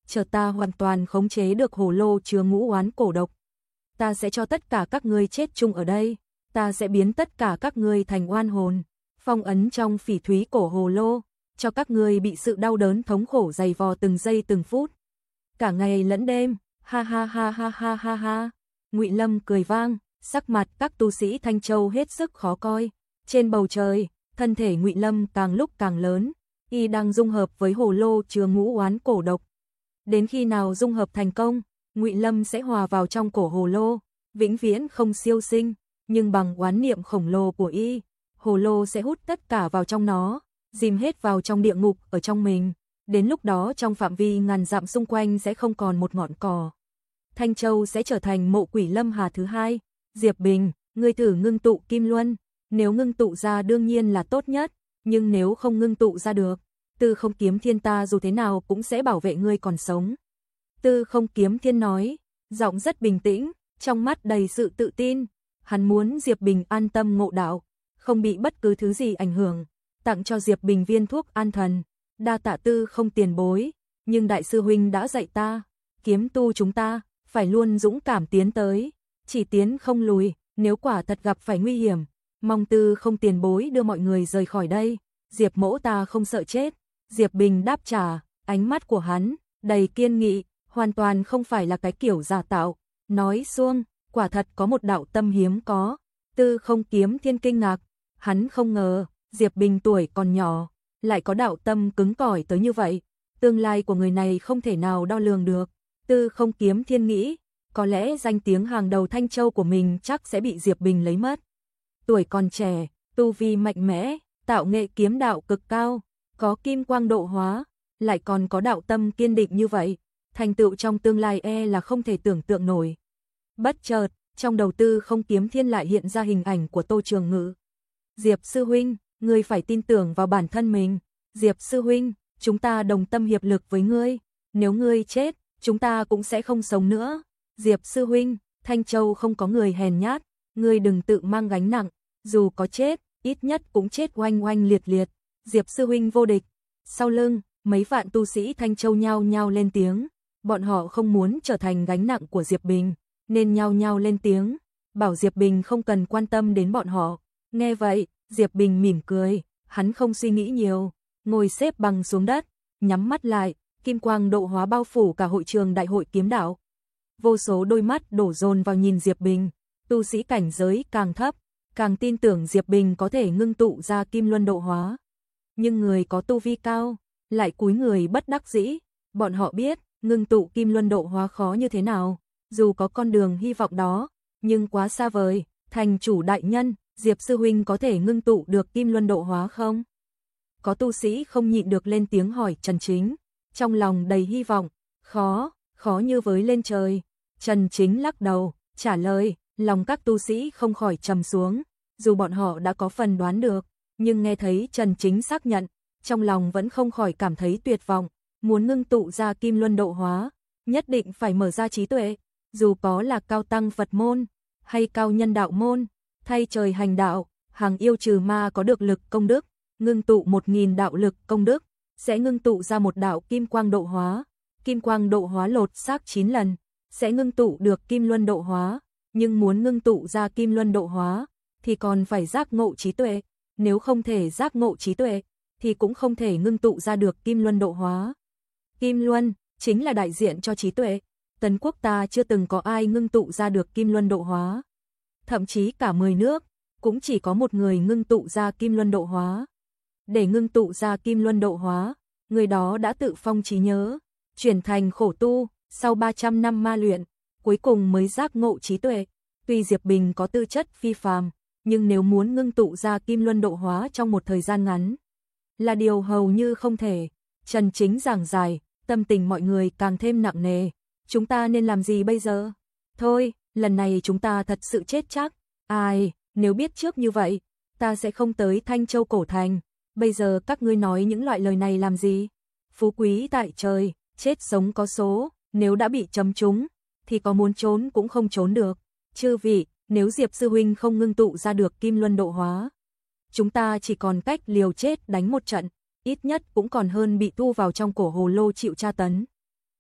chờ ta hoàn toàn khống chế được hồ lô chứa ngũ oán cổ độc. Ta sẽ cho tất cả các ngươi chết chung ở đây, ta sẽ biến tất cả các ngươi thành oan hồn, phong ấn trong phỉ thúy cổ hồ lô, cho các ngươi bị sự đau đớn thống khổ dày vò từng giây từng phút. Cả ngày lẫn đêm, ha ha ha ha ha ha ha. Ngụy Lâm cười vang, sắc mặt các tu sĩ Thanh Châu hết sức khó coi. Trên bầu trời, thân thể Ngụy Lâm càng lúc càng lớn, y đang dung hợp với hồ lô chứa ngũ oán cổ độc. Đến khi nào dung hợp thành công, Ngụy Lâm sẽ hòa vào trong cổ hồ lô, vĩnh viễn không siêu sinh, nhưng bằng oán niệm khổng lồ của y, hồ lô sẽ hút tất cả vào trong nó, dìm hết vào trong địa ngục ở trong mình. Đến lúc đó trong phạm vi ngàn dặm xung quanh sẽ không còn một ngọn cỏ. Thanh Châu sẽ trở thành mộ quỷ Lâm Hà thứ hai. Diệp Bình, ngươi thử ngưng tụ Kim Luân, nếu ngưng tụ ra đương nhiên là tốt nhất, nhưng nếu không ngưng tụ ra được, Tư Không Kiếm Thiên ta dù thế nào cũng sẽ bảo vệ ngươi còn sống. Tư Không Kiếm Thiên nói, giọng rất bình tĩnh, trong mắt đầy sự tự tin. Hắn muốn Diệp Bình an tâm ngộ đạo, không bị bất cứ thứ gì ảnh hưởng, tặng cho Diệp Bình viên thuốc an thần. Đa tạ Tư Không tiền bối, nhưng đại sư huynh đã dạy ta, kiếm tu chúng ta phải luôn dũng cảm tiến tới, chỉ tiến không lùi, nếu quả thật gặp phải nguy hiểm, mong Tư Không tiền bối đưa mọi người rời khỏi đây. Diệp mỗ ta không sợ chết. Diệp Bình đáp trả, ánh mắt của hắn đầy kiên nghị, hoàn toàn không phải là cái kiểu giả tạo. Nói xuông, quả thật có một đạo tâm hiếm có. Tư Không Kiếm Thiên kinh ngạc, hắn không ngờ Diệp Bình tuổi còn nhỏ, lại có đạo tâm cứng cỏi tới như vậy. Tương lai của người này không thể nào đo lường được. Tư Không Kiếm Thiên nghĩ, có lẽ danh tiếng hàng đầu Thanh Châu của mình chắc sẽ bị Diệp Bình lấy mất. Tuổi còn trẻ, tu vi mạnh mẽ, tạo nghệ kiếm đạo cực cao, có kim quang độ hóa, lại còn có đạo tâm kiên định như vậy, thành tựu trong tương lai e là không thể tưởng tượng nổi. Bất chợt, trong đầu Tư Không Kiếm Thiên lại hiện ra hình ảnh của Tô Trường Ngữ. Diệp sư huynh, ngươi phải tin tưởng vào bản thân mình. Diệp sư huynh, chúng ta đồng tâm hiệp lực với ngươi, nếu ngươi chết, chúng ta cũng sẽ không sống nữa. Diệp sư huynh, Thanh Châu không có người hèn nhát, ngươi đừng tự mang gánh nặng, dù có chết, ít nhất cũng chết oanh oanh liệt liệt. Diệp sư huynh vô địch. Sau lưng, mấy vạn tu sĩ Thanh Châu nhao nhao lên tiếng, bọn họ không muốn trở thành gánh nặng của Diệp Bình, nên nhao nhao lên tiếng, bảo Diệp Bình không cần quan tâm đến bọn họ. Nghe vậy, Diệp Bình mỉm cười, hắn không suy nghĩ nhiều, ngồi xếp bằng xuống đất, nhắm mắt lại, kim quang độ hóa bao phủ cả hội trường đại hội kiếm đạo. Vô số đôi mắt đổ dồn vào nhìn Diệp Bình, tu sĩ cảnh giới càng thấp, càng tin tưởng Diệp Bình có thể ngưng tụ ra kim luân độ hóa. Nhưng người có tu vi cao, lại cúi người bất đắc dĩ, bọn họ biết, ngưng tụ kim luân độ hóa khó như thế nào, dù có con đường hy vọng đó, nhưng quá xa vời. Thành chủ đại nhân, Diệp sư huynh có thể ngưng tụ được kim luân độ hóa không? Có tu sĩ không nhịn được lên tiếng hỏi Trần Chính, trong lòng đầy hy vọng. Khó, khó như với lên trời. Trần Chính lắc đầu, trả lời, lòng các tu sĩ không khỏi trầm xuống, dù bọn họ đã có phần đoán được, nhưng nghe thấy Trần Chính xác nhận, trong lòng vẫn không khỏi cảm thấy tuyệt vọng. Muốn ngưng tụ ra kim luân độ hóa, nhất định phải mở ra trí tuệ, dù có là cao tăng Phật môn, hay cao nhân đạo môn, thay trời hành đạo, hàng yêu trừ ma có được lực công đức, ngưng tụ một nghìn đạo lực công đức, sẽ ngưng tụ ra một đạo kim quang độ hóa. Kim quang độ hóa lột xác chín lần, sẽ ngưng tụ được kim luân độ hóa, nhưng muốn ngưng tụ ra kim luân độ hóa, thì còn phải giác ngộ trí tuệ, nếu không thể giác ngộ trí tuệ, thì cũng không thể ngưng tụ ra được kim luân độ hóa. Kim luân chính là đại diện cho trí tuệ, Tấn quốc ta chưa từng có ai ngưng tụ ra được kim luân độ hóa. Thậm chí cả mười nước, cũng chỉ có một người ngưng tụ ra kim luân độ hóa. Để ngưng tụ ra kim luân độ hóa, người đó đã tự phong trí nhớ, chuyển thành khổ tu, sau ba trăm năm ma luyện, cuối cùng mới giác ngộ trí tuệ. Tuy Diệp Bình có tư chất phi phàm, nhưng nếu muốn ngưng tụ ra kim luân độ hóa trong một thời gian ngắn, là điều hầu như không thể. Trần Chính giảng giải, tâm tình mọi người càng thêm nặng nề. Chúng ta nên làm gì bây giờ? Thôi, lần này chúng ta thật sự chết chắc. Ai, nếu biết trước như vậy, ta sẽ không tới Thanh Châu cổ thành. Bây giờ các ngươi nói những loại lời này làm gì? Phú quý tại trời, chết sống có số, nếu đã bị chấm trúng, thì có muốn trốn cũng không trốn được. Chư vị, nếu Diệp sư huynh không ngưng tụ ra được kim luân độ hóa, chúng ta chỉ còn cách liều chết đánh một trận, ít nhất cũng còn hơn bị thu vào trong cổ hồ lô chịu tra tấn.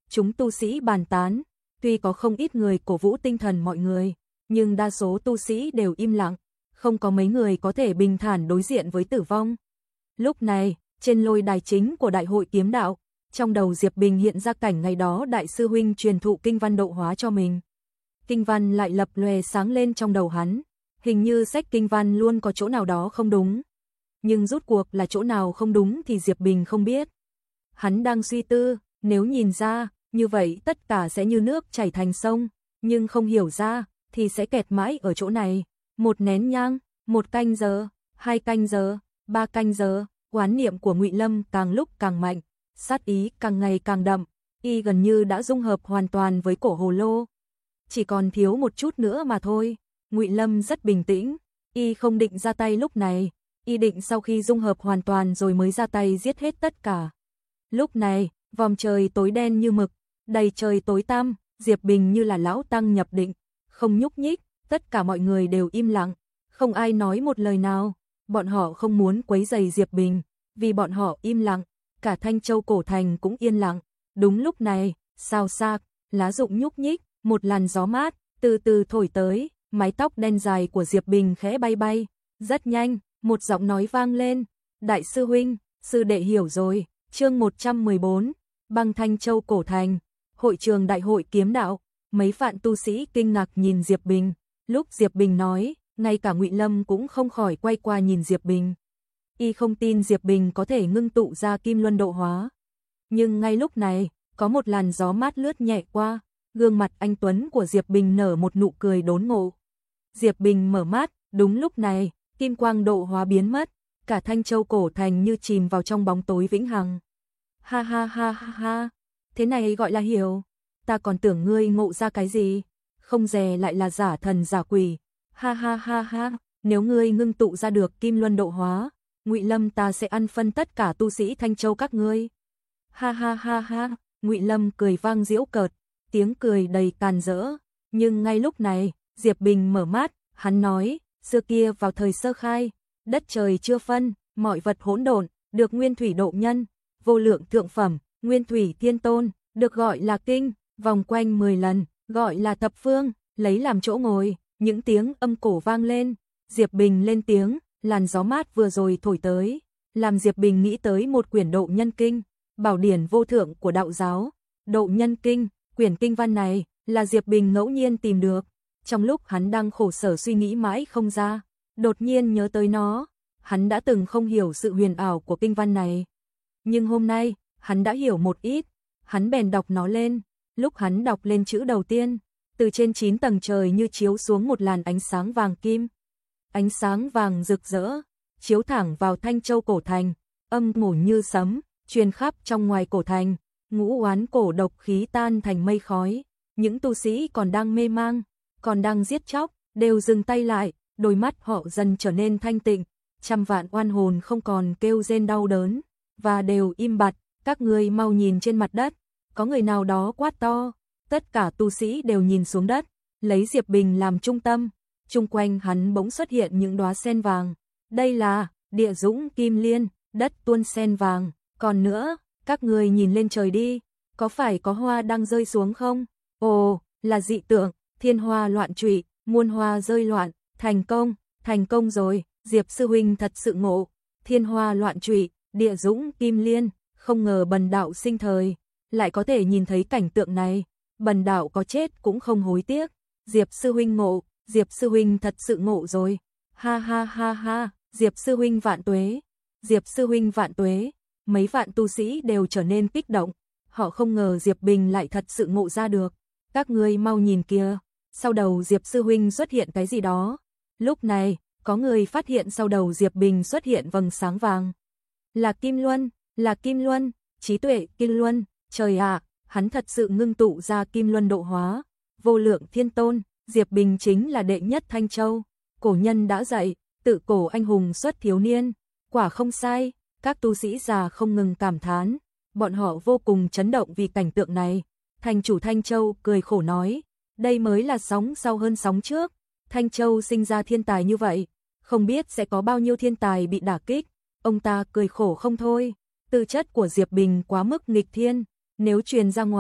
chúng tu sĩ bàn tán, tuy có không ít người cổ vũ tinh thần mọi người, nhưng đa số tu sĩ đều im lặng, không có mấy người có thể bình thản đối diện với tử vong. Lúc này, trên lôi đài chính của Đại hội Kiếm Đạo, trong đầu Diệp Bình hiện ra cảnh ngày đó đại sư huynh truyền thụ kinh văn độ hóa cho mình. Kinh văn lại lập lòe sáng lên trong đầu hắn, hình như sách kinh văn luôn có chỗ nào đó không đúng. Nhưng rốt cuộc là chỗ nào không đúng thì Diệp Bình không biết. Hắn đang suy tư, nếu nhìn ra, như vậy tất cả sẽ như nước chảy thành sông, nhưng không hiểu ra, thì sẽ kẹt mãi ở chỗ này. Một nén nhang, một canh giờ, hai canh giờ, ba canh giờ, oán niệm của Ngụy Lâm càng lúc càng mạnh, sát ý càng ngày càng đậm, y gần như đã dung hợp hoàn toàn với cổ hồ lô. Chỉ còn thiếu một chút nữa mà thôi. Ngụy Lâm rất bình tĩnh, y không định ra tay lúc này, y định sau khi dung hợp hoàn toàn rồi mới ra tay giết hết tất cả. Lúc này, vòm trời tối đen như mực, đầy trời tối tăm, Diệp Bình như là lão tăng nhập định, không nhúc nhích, tất cả mọi người đều im lặng, không ai nói một lời nào, bọn họ không muốn quấy rầy Diệp Bình, vì bọn họ im lặng, cả Thanh Châu cổ thành cũng yên lặng. Đúng lúc này, xào xạc, lá rụng nhúc nhích, một làn gió mát từ từ thổi tới, mái tóc đen dài của Diệp Bình khẽ bay bay, rất nhanh, một giọng nói vang lên, "Đại sư huynh, sư đệ hiểu rồi." Chương một trăm mười bốn, Băng Thanh Châu cổ thành, hội trường Đại hội Kiếm Đạo, mấy vạn tu sĩ kinh ngạc nhìn Diệp Bình, lúc Diệp Bình nói, ngay cả Ngụy Lâm cũng không khỏi quay qua nhìn Diệp Bình. Y không tin Diệp Bình có thể ngưng tụ ra kim luân độ hóa. Nhưng ngay lúc này, có một làn gió mát lướt nhẹ qua, gương mặt anh tuấn của Diệp Bình nở một nụ cười đốn ngộ. Diệp Bình mở mắt, đúng lúc này, kim quang độ hóa biến mất, cả Thanh Châu cổ thành như chìm vào trong bóng tối vĩnh hằng. Ha ha ha ha ha, thế này gọi là hiểu, ta còn tưởng ngươi ngộ ra cái gì, không dè lại là giả thần giả quỷ. Ha ha ha ha, nếu ngươi ngưng tụ ra được kim luân độ hóa, Ngụy Lâm ta sẽ ăn phân tất cả tu sĩ Thanh Châu các ngươi. Ha ha ha ha, Ngụy Lâm cười vang giễu cợt, tiếng cười đầy càn rỡ, nhưng ngay lúc này, Diệp Bình mở mắt, hắn nói, xưa kia vào thời sơ khai, đất trời chưa phân, mọi vật hỗn độn, được nguyên thủy độ nhân, vô lượng thượng phẩm, nguyên thủy thiên tôn, được gọi là kinh, vòng quanh mười lần, gọi là thập phương, lấy làm chỗ ngồi, những tiếng âm cổ vang lên, Diệp Bình lên tiếng, làn gió mát vừa rồi thổi tới, làm Diệp Bình nghĩ tới một quyển độ nhân kinh, bảo điển vô thượng của đạo giáo, độ nhân kinh, quyển kinh văn này là Diệp Bình ngẫu nhiên tìm được, trong lúc hắn đang khổ sở suy nghĩ mãi không ra, đột nhiên nhớ tới nó, hắn đã từng không hiểu sự huyền ảo của kinh văn này, nhưng hôm nay, hắn đã hiểu một ít, hắn bèn đọc nó lên, lúc hắn đọc lên chữ đầu tiên, từ trên chín tầng trời như chiếu xuống một làn ánh sáng vàng kim. Ánh sáng vàng rực rỡ, chiếu thẳng vào Thanh Châu cổ thành, âm ngủ như sấm, truyền khắp trong ngoài cổ thành, ngũ oán cổ độc khí tan thành mây khói, những tu sĩ còn đang mê mang, còn đang giết chóc, đều dừng tay lại, đôi mắt họ dần trở nên thanh tịnh, trăm vạn oan hồn không còn kêu rên đau đớn, và đều im bặt, các ngươi mau nhìn trên mặt đất, có người nào đó quát to, tất cả tu sĩ đều nhìn xuống đất, lấy Diệp Bình làm trung tâm, chung quanh hắn bỗng xuất hiện những đóa sen vàng, đây là địa dũng kim liên, đất tuôn sen vàng, còn nữa, các ngươi nhìn lên trời đi, có phải có hoa đang rơi xuống không? Ồ, là dị tượng, thiên hoa loạn trụy, muôn hoa rơi loạn, thành công, thành công rồi, Diệp sư huynh thật sự ngộ, thiên hoa loạn trụy, địa dũng kim liên, không ngờ bần đạo sinh thời, lại có thể nhìn thấy cảnh tượng này, bần đạo có chết cũng không hối tiếc, Diệp sư huynh ngộ, Diệp sư huynh thật sự ngộ rồi, ha ha ha ha, Diệp sư huynh vạn tuế, Diệp sư huynh vạn tuế, mấy vạn tu sĩ đều trở nên kích động, họ không ngờ Diệp Bình lại thật sự ngộ ra được, các ngươi mau nhìn kìa, sau đầu Diệp sư huynh xuất hiện cái gì đó, lúc này, có người phát hiện sau đầu Diệp Bình xuất hiện vầng sáng vàng, là Kim Luân, là Kim Luân, trí tuệ Kim Luân, trời ạ, hắn thật sự ngưng tụ ra Kim Luân độ hóa, vô lượng thiên tôn, Diệp Bình chính là đệ nhất Thanh Châu, cổ nhân đã dạy, tự cổ anh hùng xuất thiếu niên, quả không sai, các tu sĩ già không ngừng cảm thán, bọn họ vô cùng chấn động vì cảnh tượng này, thành chủ Thanh Châu cười khổ nói, đây mới là sóng sau hơn sóng trước, Thanh Châu sinh ra thiên tài như vậy, không biết sẽ có bao nhiêu thiên tài bị đả kích, ông ta cười khổ không thôi, tư chất của Diệp Bình quá mức nghịch thiên, nếu truyền ra ngoài,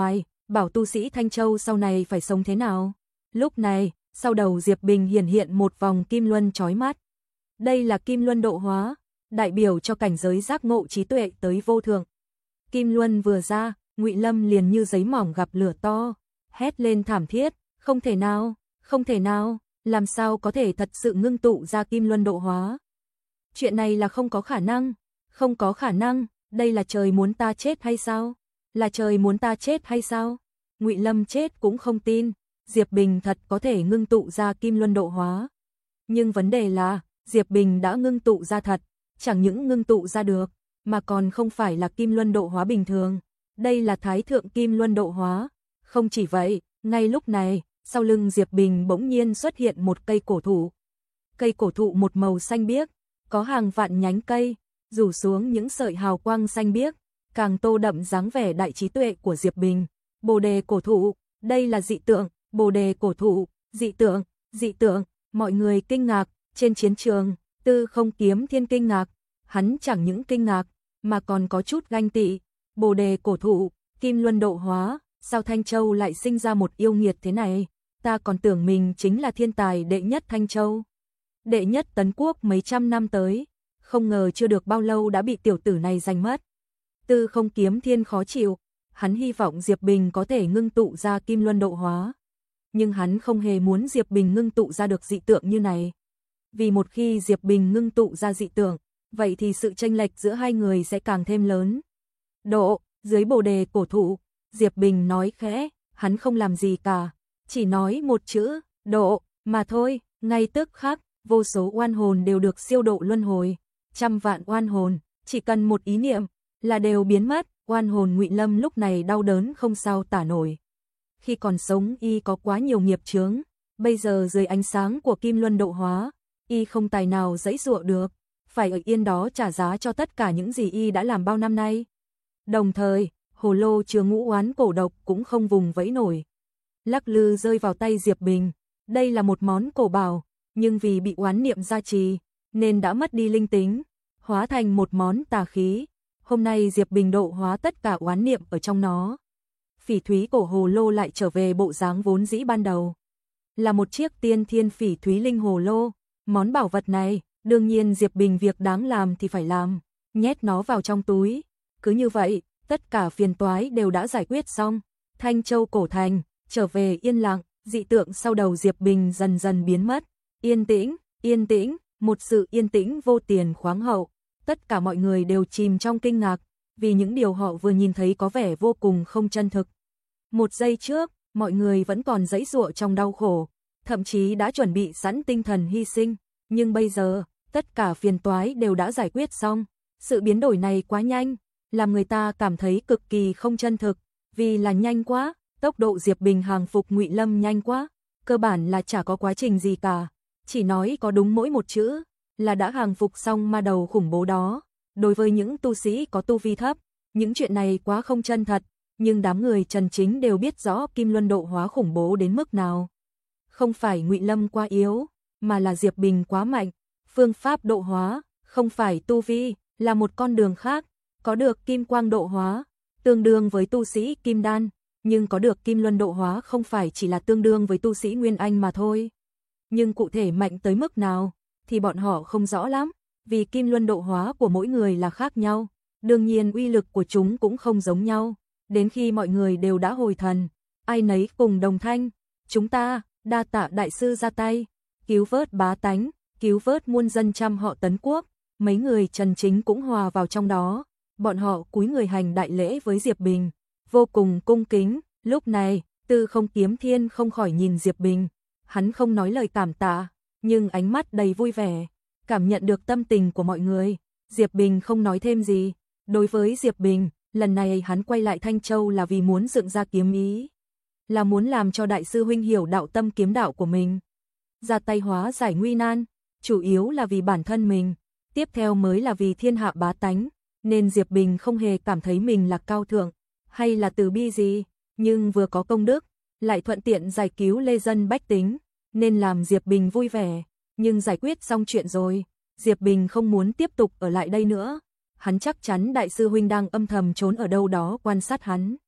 bảo tu sĩ Thanh Châu sau này phải sống thế nào. Lúc này, sau đầu Diệp Bình hiển hiện một vòng kim luân chói mắt. Đây là kim luân độ hóa, đại biểu cho cảnh giới giác ngộ trí tuệ tới vô thượng. Kim luân vừa ra, Ngụy Lâm liền như giấy mỏng gặp lửa to, hét lên thảm thiết, không thể nào, không thể nào, làm sao có thể thật sự ngưng tụ ra kim luân độ hóa. Chuyện này là không có khả năng, không có khả năng, đây là trời muốn ta chết hay sao? Là trời muốn ta chết hay sao? Ngụy Lâm chết cũng không tin, Diệp Bình thật có thể ngưng tụ ra kim luân độ hóa. Nhưng vấn đề là, Diệp Bình đã ngưng tụ ra thật, chẳng những ngưng tụ ra được, mà còn không phải là kim luân độ hóa bình thường. Đây là thái thượng kim luân độ hóa. Không chỉ vậy, ngay lúc này, sau lưng Diệp Bình bỗng nhiên xuất hiện một cây cổ thụ. Cây cổ thụ một màu xanh biếc, có hàng vạn nhánh cây, rủ xuống những sợi hào quang xanh biếc, càng tô đậm dáng vẻ đại trí tuệ của Diệp Bình. Bồ đề cổ thụ, đây là dị tượng, bồ đề cổ thụ, dị tượng, dị tượng, mọi người kinh ngạc, trên chiến trường, Tư Không Kiếm Thiên kinh ngạc, hắn chẳng những kinh ngạc, mà còn có chút ganh tị. Bồ đề cổ thụ, kim luân độ hóa, sao Thanh Châu lại sinh ra một yêu nghiệt thế này? Ta còn tưởng mình chính là thiên tài đệ nhất Thanh Châu, đệ nhất Tấn Quốc mấy trăm năm tới, không ngờ chưa được bao lâu đã bị tiểu tử này giành mất. Tư Không Kiếm Thiên khó chịu, hắn hy vọng Diệp Bình có thể ngưng tụ ra kim luân độ hóa, nhưng hắn không hề muốn Diệp Bình ngưng tụ ra được dị tượng như này. Vì một khi Diệp Bình ngưng tụ ra dị tượng, vậy thì sự chênh lệch giữa hai người sẽ càng thêm lớn. Độ, dưới bồ đề cổ thụ, Diệp Bình nói khẽ, hắn không làm gì cả, chỉ nói một chữ, độ, mà thôi, ngay tức khắc, vô số oan hồn đều được siêu độ luân hồi, trăm vạn oan hồn, chỉ cần một ý niệm, là đều biến mất, oan hồn Ngụy Lâm lúc này đau đớn không sao tả nổi. Khi còn sống y có quá nhiều nghiệp chướng, bây giờ dưới ánh sáng của kim luân độ hóa, y không tài nào giãy giụa được, phải ở yên đó trả giá cho tất cả những gì y đã làm bao năm nay. Đồng thời, hồ lô chứa ngũ oán cổ độc cũng không vùng vẫy nổi. Lắc lư rơi vào tay Diệp Bình, đây là một món cổ bảo, nhưng vì bị oán niệm gia trì, nên đã mất đi linh tính, hóa thành một món tà khí. Hôm nay Diệp Bình độ hóa tất cả oán niệm ở trong nó. Phỉ thúy cổ hồ lô lại trở về bộ dáng vốn dĩ ban đầu. Là một chiếc tiên thiên phỉ thúy linh hồ lô. Món bảo vật này, đương nhiên Diệp Bình việc đáng làm thì phải làm, nhét nó vào trong túi. Cứ như vậy, tất cả phiền toái đều đã giải quyết xong. Thanh Châu cổ thành, trở về yên lặng, dị tượng sau đầu Diệp Bình dần dần biến mất. Yên tĩnh, yên tĩnh, một sự yên tĩnh vô tiền khoáng hậu. Tất cả mọi người đều chìm trong kinh ngạc, vì những điều họ vừa nhìn thấy có vẻ vô cùng không chân thực. Một giây trước, mọi người vẫn còn giãy giụa trong đau khổ, thậm chí đã chuẩn bị sẵn tinh thần hy sinh, nhưng bây giờ, tất cả phiền toái đều đã giải quyết xong. Sự biến đổi này quá nhanh, làm người ta cảm thấy cực kỳ không chân thực, vì là nhanh quá, tốc độ Diệp Bình hàng phục Ngụy Lâm nhanh quá, cơ bản là chả có quá trình gì cả, chỉ nói có đúng mỗi một chữ, là đã hàng phục xong ma đầu khủng bố đó. Đối với những tu sĩ có tu vi thấp, những chuyện này quá không chân thật, nhưng đám người Trần Chính đều biết rõ kim luân độ hóa khủng bố đến mức nào. Không phải Ngụy Lâm quá yếu, mà là Diệp Bình quá mạnh. Phương pháp độ hóa, không phải tu vi, là một con đường khác. Có được kim quang độ hóa, tương đương với tu sĩ kim đan, nhưng có được kim luân độ hóa không phải chỉ là tương đương với tu sĩ nguyên anh mà thôi. Nhưng cụ thể mạnh tới mức nào, thì bọn họ không rõ lắm, vì kim luân độ hóa của mỗi người là khác nhau, đương nhiên uy lực của chúng cũng không giống nhau. Đến khi mọi người đều đã hồi thần, ai nấy cùng đồng thanh, chúng ta, đa tạ đại sư ra tay, cứu vớt bá tánh, cứu vớt muôn dân trăm họ Tấn Quốc. Mấy người Trần Chính cũng hòa vào trong đó, bọn họ cúi người hành đại lễ với Diệp Bình, vô cùng cung kính. Lúc này, Tư Không Kiếm Thiên không khỏi nhìn Diệp Bình, hắn không nói lời cảm tạ, nhưng ánh mắt đầy vui vẻ, cảm nhận được tâm tình của mọi người. Diệp Bình không nói thêm gì. Đối với Diệp Bình, lần này hắn quay lại Thanh Châu là vì muốn dựng ra kiếm ý, là muốn làm cho đại sư huynh hiểu đạo tâm kiếm đạo của mình, ra tay hóa giải nguy nan, chủ yếu là vì bản thân mình, tiếp theo mới là vì thiên hạ bá tánh, nên Diệp Bình không hề cảm thấy mình là cao thượng hay là từ bi gì, nhưng vừa có công đức, lại thuận tiện giải cứu lê dân bách tính, nên làm Diệp Bình vui vẻ. Nhưng giải quyết xong chuyện rồi, Diệp Bình không muốn tiếp tục ở lại đây nữa. Hắn chắc chắn đại sư huynh đang âm thầm trốn ở đâu đó quan sát hắn.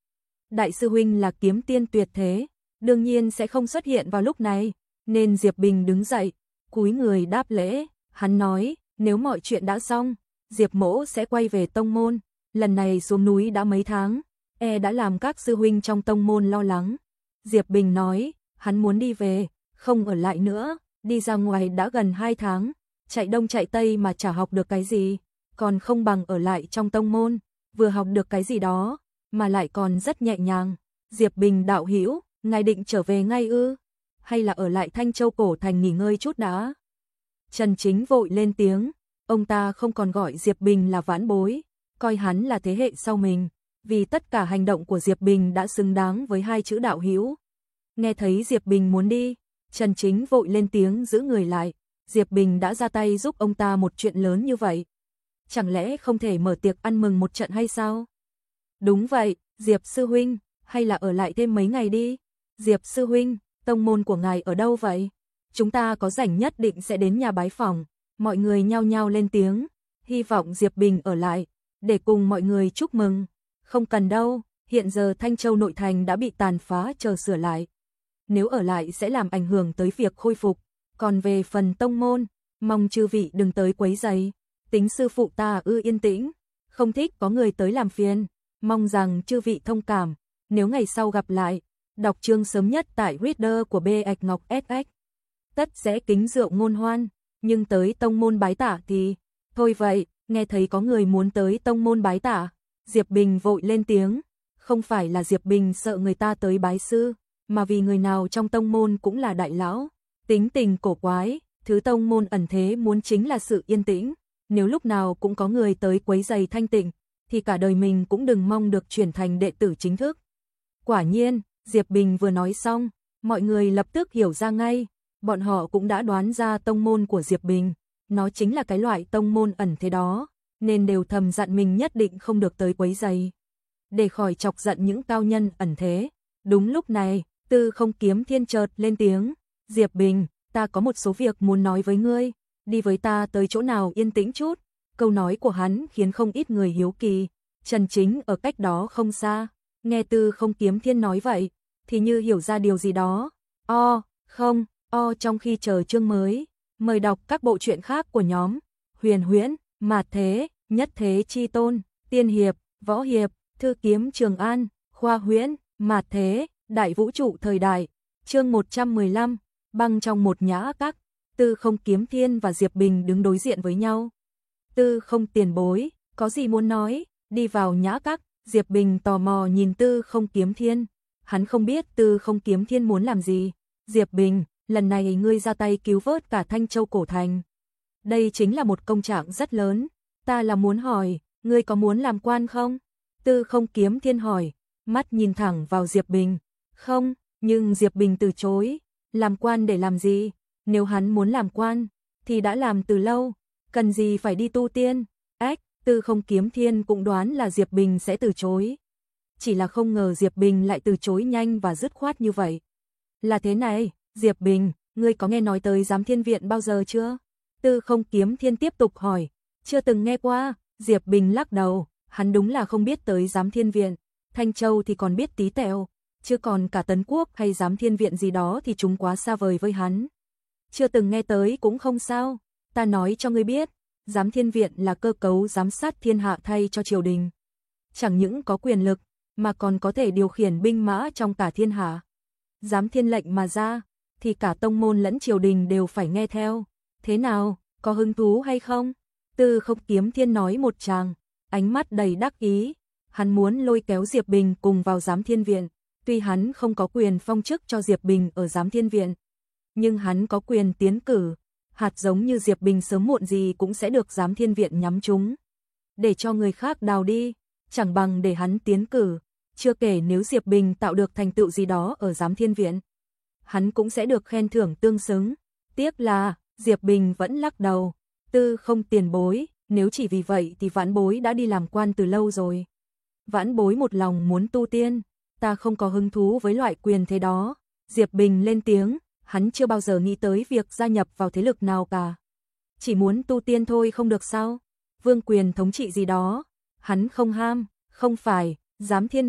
đại sư huynh là kiếm tiên tuyệt thế, đương nhiên sẽ không xuất hiện vào lúc này, nên Diệp Bình đứng dậy, cúi người đáp lễ, hắn nói, nếu mọi chuyện đã xong, Diệp mỗ sẽ quay về tông môn, lần này xuống núi đã mấy tháng, e đã làm các sư huynh trong tông môn lo lắng. Diệp Bình nói, hắn muốn đi về, không ở lại nữa, đi ra ngoài đã gần hai tháng, chạy đông chạy tây mà chả học được cái gì, còn không bằng ở lại trong tông môn, vừa học được cái gì đó, mà lại còn rất nhẹ nhàng. Diệp Bình đạo hữu, ngài định trở về ngay ư? Hay là ở lại Thanh Châu cổ thành nghỉ ngơi chút đã? Trần Chính vội lên tiếng, ông ta không còn gọi Diệp Bình là vãn bối, coi hắn là thế hệ sau mình, vì tất cả hành động của Diệp Bình đã xứng đáng với hai chữ đạo hữu. Nghe thấy Diệp Bình muốn đi, Trần Chính vội lên tiếng giữ người lại, Diệp Bình đã ra tay giúp ông ta một chuyện lớn như vậy. Chẳng lẽ không thể mở tiệc ăn mừng một trận hay sao? Đúng vậy, Diệp sư huynh, hay là ở lại thêm mấy ngày đi. Diệp sư huynh, tông môn của ngài ở đâu vậy? Chúng ta có rảnh nhất định sẽ đến nhà bái phỏng. Mọi người nhao nhao lên tiếng, hy vọng Diệp Bình ở lại, để cùng mọi người chúc mừng. Không cần đâu, hiện giờ Thanh Châu nội thành đã bị tàn phá chờ sửa lại. Nếu ở lại sẽ làm ảnh hưởng tới việc khôi phục. Còn về phần tông môn, mong chư vị đừng tới quấy rầy. Tính sư phụ ta ư yên tĩnh, không thích có người tới làm phiền. Mong rằng chư vị thông cảm, nếu ngày sau gặp lại, đọc chương sớm nhất tại Reader của bê ạch Ngọc ét ích. Tất sẽ kính rượu ngôn hoan, nhưng tới tông môn bái tả thì... Thôi vậy, nghe thấy có người muốn tới tông môn bái tả, Diệp Bình vội lên tiếng. Không phải là Diệp Bình sợ người ta tới bái sư, mà vì người nào trong tông môn cũng là đại lão, tính tình cổ quái, thứ tông môn ẩn thế muốn chính là sự yên tĩnh. Nếu lúc nào cũng có người tới quấy rầy thanh tịnh, thì cả đời mình cũng đừng mong được chuyển thành đệ tử chính thức. Quả nhiên, Diệp Bình vừa nói xong, mọi người lập tức hiểu ra ngay, bọn họ cũng đã đoán ra tông môn của Diệp Bình, nó chính là cái loại tông môn ẩn thế đó, nên đều thầm dặn mình nhất định không được tới quấy rầy, để khỏi chọc giận những cao nhân ẩn thế. Đúng lúc này, Tư Không Kiếm Thiên chợt lên tiếng, Diệp Bình, ta có một số việc muốn nói với ngươi, đi với ta tới chỗ nào yên tĩnh chút. Câu nói của hắn khiến không ít người hiếu kỳ. Trần Chính ở cách đó không xa, nghe Tư Không Kiếm Thiên nói vậy, thì như hiểu ra điều gì đó. O, không, o trong khi chờ chương mới, mời đọc các bộ truyện khác của nhóm Huyền Huyễn, Mạt Thế, Nhất Thế Chi Tôn, Tiên Hiệp, Võ Hiệp, Thư Kiếm Trường An, Khoa Huyễn, Mạt Thế, Đại Vũ Trụ Thời Đại. Chương một trăm mười lăm, băng trong một nhã các. Tư Không Kiếm Thiên và Diệp Bình đứng đối diện với nhau. Tư Không tiền bối, có gì muốn nói? Đi vào nhã các, Diệp Bình tò mò nhìn Tư Không Kiếm Thiên. Hắn không biết Tư Không Kiếm Thiên muốn làm gì. Diệp Bình, lần này ngươi ra tay cứu vớt cả Thanh Châu cổ thành. Đây chính là một công trạng rất lớn. Ta là muốn hỏi, ngươi có muốn làm quan không? Tư Không Kiếm Thiên hỏi, mắt nhìn thẳng vào Diệp Bình. Không, nhưng Diệp Bình từ chối. Làm quan để làm gì? Nếu hắn muốn làm quan, thì đã làm từ lâu, cần gì phải đi tu tiên. Ách, Tư Không Kiếm Thiên cũng đoán là Diệp Bình sẽ từ chối. Chỉ là không ngờ Diệp Bình lại từ chối nhanh và dứt khoát như vậy. Là thế này, Diệp Bình, ngươi có nghe nói tới Giám Thiên Viện bao giờ chưa? Tư Không Kiếm Thiên tiếp tục hỏi. Chưa từng nghe qua. Diệp Bình lắc đầu, hắn đúng là không biết tới Giám Thiên Viện. Thanh Châu thì còn biết tí tẹo, chứ còn cả Tấn Quốc hay Giám Thiên Viện gì đó thì chúng quá xa vời với hắn. Chưa từng nghe tới cũng không sao, ta nói cho ngươi biết, Giám Thiên Viện là cơ cấu giám sát thiên hạ thay cho triều đình. Chẳng những có quyền lực, mà còn có thể điều khiển binh mã trong cả thiên hạ. Giám Thiên lệnh mà ra, thì cả tông môn lẫn triều đình đều phải nghe theo. Thế nào, có hứng thú hay không? Tư Không Kiếm Thiên nói một tràng, ánh mắt đầy đắc ý. Hắn muốn lôi kéo Diệp Bình cùng vào Giám Thiên Viện. Tuy hắn không có quyền phong chức cho Diệp Bình ở Giám Thiên Viện, nhưng hắn có quyền tiến cử. Hạt giống như Diệp Bình sớm muộn gì cũng sẽ được Giám Thiên Viện nhắm trúng. Để cho người khác đào đi, chẳng bằng để hắn tiến cử. Chưa kể nếu Diệp Bình tạo được thành tựu gì đó ở Giám Thiên Viện, hắn cũng sẽ được khen thưởng tương xứng. Tiếc là, Diệp Bình vẫn lắc đầu. Tư Không tiền bối, nếu chỉ vì vậy thì vãn bối đã đi làm quan từ lâu rồi. Vãn bối một lòng muốn tu tiên, ta không có hứng thú với loại quyền thế đó. Diệp Bình lên tiếng, hắn chưa bao giờ nghĩ tới việc gia nhập vào thế lực nào cả. Chỉ muốn tu tiên thôi không được sao? Vương quyền thống trị gì đó, hắn không ham. Không phải, Giám Thiên Viện,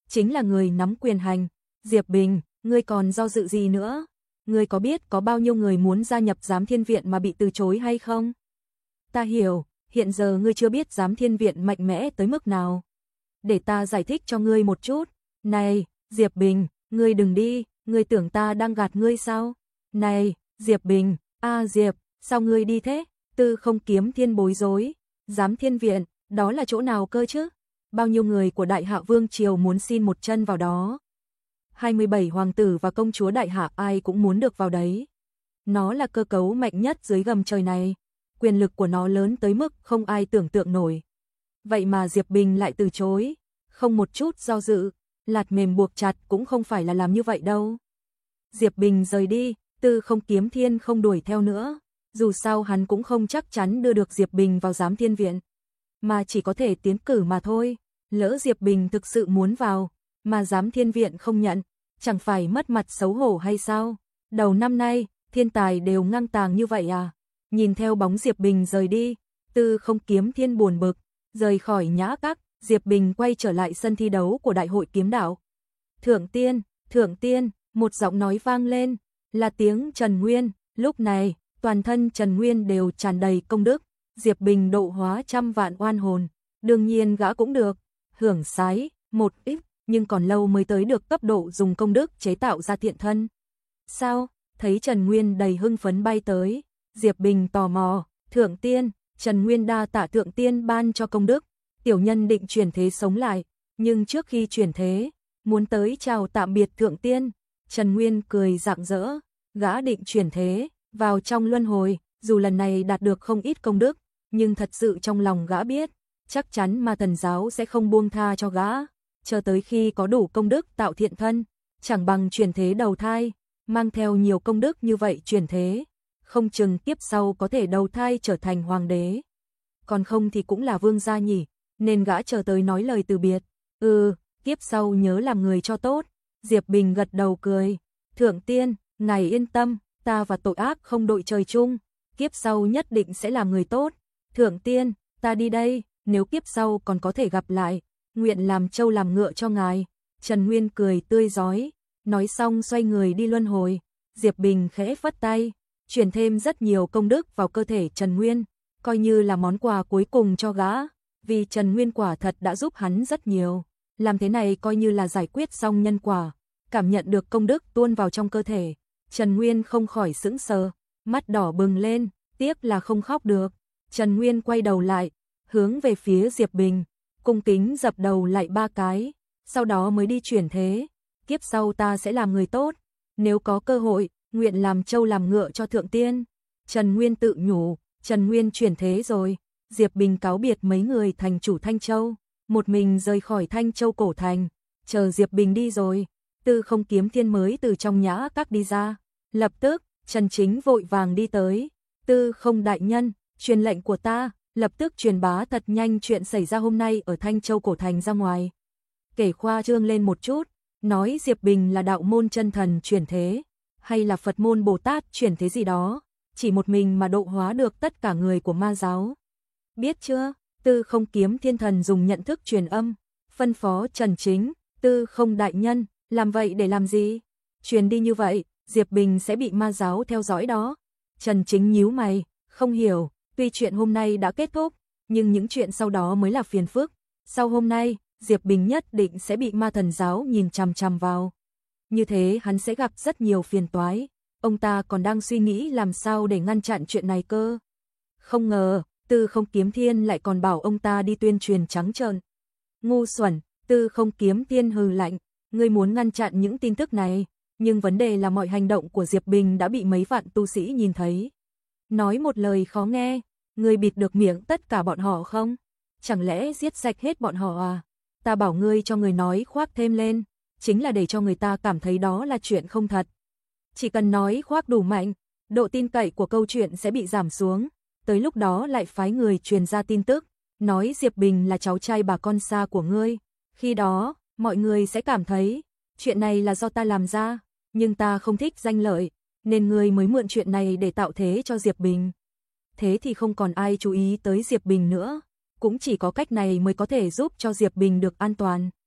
chính là người nắm quyền hành. Diệp Bình, ngươi còn do dự gì nữa? Ngươi có biết có bao nhiêu người muốn gia nhập Giám Thiên Viện mà bị từ chối hay không? Ta hiểu, hiện giờ ngươi chưa biết Giám Thiên Viện mạnh mẽ tới mức nào. Để ta giải thích cho ngươi một chút. Này, Diệp Bình, ngươi đừng đi, ngươi tưởng ta đang gạt ngươi sao? Này, Diệp Bình, a Diệp, sao ngươi đi thế? Tư Không Kiếm Thiên bối rối. Giám Thiên Viện, đó là chỗ nào cơ chứ? Bao nhiêu người của Đại Hạ Vương triều muốn xin một chân vào đó? hai mươi bảy hoàng tử và công chúa Đại Hạ ai cũng muốn được vào đấy. Nó là cơ cấu mạnh nhất dưới gầm trời này, quyền lực của nó lớn tới mức không ai tưởng tượng nổi. Vậy mà Diệp Bình lại từ chối, không một chút do dự, lạt mềm buộc chặt cũng không phải là làm như vậy đâu. Diệp Bình rời đi, Tư Không Kiếm Thiên không đuổi theo nữa, dù sao hắn cũng không chắc chắn đưa được Diệp Bình vào Giám Thiên Viện, mà chỉ có thể tiến cử mà thôi. Lỡ Diệp Bình thực sự muốn vào, mà Giám Thiên Viện không nhận, chẳng phải mất mặt xấu hổ hay sao? Đầu năm nay, thiên tài đều ngang tàng như vậy à? Nhìn theo bóng Diệp Bình rời đi, Tư Không Kiếm Thiên buồn bực, rời khỏi nhã các, Diệp Bình quay trở lại sân thi đấu của Đại hội Kiếm Đạo. Thượng Tiên, Thượng Tiên, một giọng nói vang lên, là tiếng Trần Nguyên. Lúc này, toàn thân Trần Nguyên đều tràn đầy công đức. Diệp Bình độ hóa trăm vạn oan hồn, đương nhiên gã cũng được hưởng sái một ít, nhưng còn lâu mới tới được cấp độ dùng công đức chế tạo ra thiện thân. Sao? Thấy Trần Nguyên đầy hưng phấn bay tới, Diệp Bình tò mò. Thượng Tiên, Trần Nguyên đa tạ Thượng Tiên ban cho công đức, tiểu nhân định chuyển thế sống lại, nhưng trước khi chuyển thế, muốn tới chào tạm biệt Thượng Tiên. Trần Nguyên cười rạng rỡ, gã định chuyển thế vào trong luân hồi, dù lần này đạt được không ít công đức, nhưng thật sự trong lòng gã biết, chắc chắn Ma Thần giáo sẽ không buông tha cho gã, chờ tới khi có đủ công đức tạo thiện thân, chẳng bằng chuyển thế đầu thai, mang theo nhiều công đức như vậy chuyển thế, không chừng tiếp sau có thể đầu thai trở thành hoàng đế, còn không thì cũng là vương gia nhỉ, nên gã chờ tới nói lời từ biệt. Ừ, kiếp sau nhớ làm người cho tốt. Diệp Bình gật đầu cười. Thượng Tiên, ngài yên tâm, ta và tội ác không đội trời chung, kiếp sau nhất định sẽ làm người tốt. Thượng Tiên, ta đi đây, nếu kiếp sau còn có thể gặp lại, nguyện làm trâu làm ngựa cho ngài. Trần Nguyên cười tươi rói, nói xong xoay người đi luân hồi. Diệp Bình khẽ phất tay, chuyển thêm rất nhiều công đức vào cơ thể Trần Nguyên, coi như là món quà cuối cùng cho gã, vì Trần Nguyên quả thật đã giúp hắn rất nhiều. Làm thế này coi như là giải quyết xong nhân quả, cảm nhận được công đức tuôn vào trong cơ thể. Trần Nguyên không khỏi sững sờ, mắt đỏ bừng lên, tiếc là không khóc được. Trần Nguyên quay đầu lại, hướng về phía Diệp Bình, cung kính dập đầu lại ba cái, sau đó mới đi chuyển thế. Kiếp sau ta sẽ làm người tốt, nếu có cơ hội, nguyện làm trâu làm ngựa cho Thượng Tiên. Trần Nguyên tự nhủ, Trần Nguyên chuyển thế rồi. Diệp Bình cáo biệt mấy người thành chủ Thanh Châu, một mình rời khỏi Thanh Châu cổ thành, chờ Diệp Bình đi rồi, Tư Không Kiếm Thiên mới từ trong nhã các đi ra. Lập tức, Trần Chính vội vàng đi tới. Tư Không đại nhân, truyền lệnh của ta, lập tức truyền bá thật nhanh chuyện xảy ra hôm nay ở Thanh Châu cổ thành ra ngoài. Kể khoa trương lên một chút, nói Diệp Bình là đạo môn chân thần chuyển thế, hay là Phật môn Bồ Tát chuyển thế gì đó, chỉ một mình mà độ hóa được tất cả người của ma giáo. Biết chưa? Tư Không Kiếm Thiên thần dùng nhận thức truyền âm, phân phó Trần Chính. Tư Không đại nhân, làm vậy để làm gì? Truyền đi như vậy, Diệp Bình sẽ bị ma giáo theo dõi đó. Trần Chính nhíu mày, không hiểu, tuy chuyện hôm nay đã kết thúc, nhưng những chuyện sau đó mới là phiền phức. Sau hôm nay, Diệp Bình nhất định sẽ bị Ma Thần giáo nhìn chằm chằm vào. Như thế hắn sẽ gặp rất nhiều phiền toái. Ông ta còn đang suy nghĩ làm sao để ngăn chặn chuyện này cơ. Không ngờ, Tư Không Kiếm Thiên lại còn bảo ông ta đi tuyên truyền trắng trợn. Ngu xuẩn, Tư Không Kiếm Thiên hừ lạnh, ngươi muốn ngăn chặn những tin tức này, nhưng vấn đề là mọi hành động của Diệp Bình đã bị mấy vạn tu sĩ nhìn thấy. Nói một lời khó nghe, ngươi bịt được miệng tất cả bọn họ không? Chẳng lẽ giết sạch hết bọn họ à? Ta bảo ngươi cho người nói khoác thêm lên, chính là để cho người ta cảm thấy đó là chuyện không thật. Chỉ cần nói khoác đủ mạnh, độ tin cậy của câu chuyện sẽ bị giảm xuống, tới lúc đó lại phái người truyền ra tin tức, nói Diệp Bình là cháu trai bà con xa của ngươi. Khi đó, mọi người sẽ cảm thấy, chuyện này là do ta làm ra, nhưng ta không thích danh lợi, nên ngươi mới mượn chuyện này để tạo thế cho Diệp Bình. Thế thì không còn ai chú ý tới Diệp Bình nữa, cũng chỉ có cách này mới có thể giúp cho Diệp Bình được an toàn.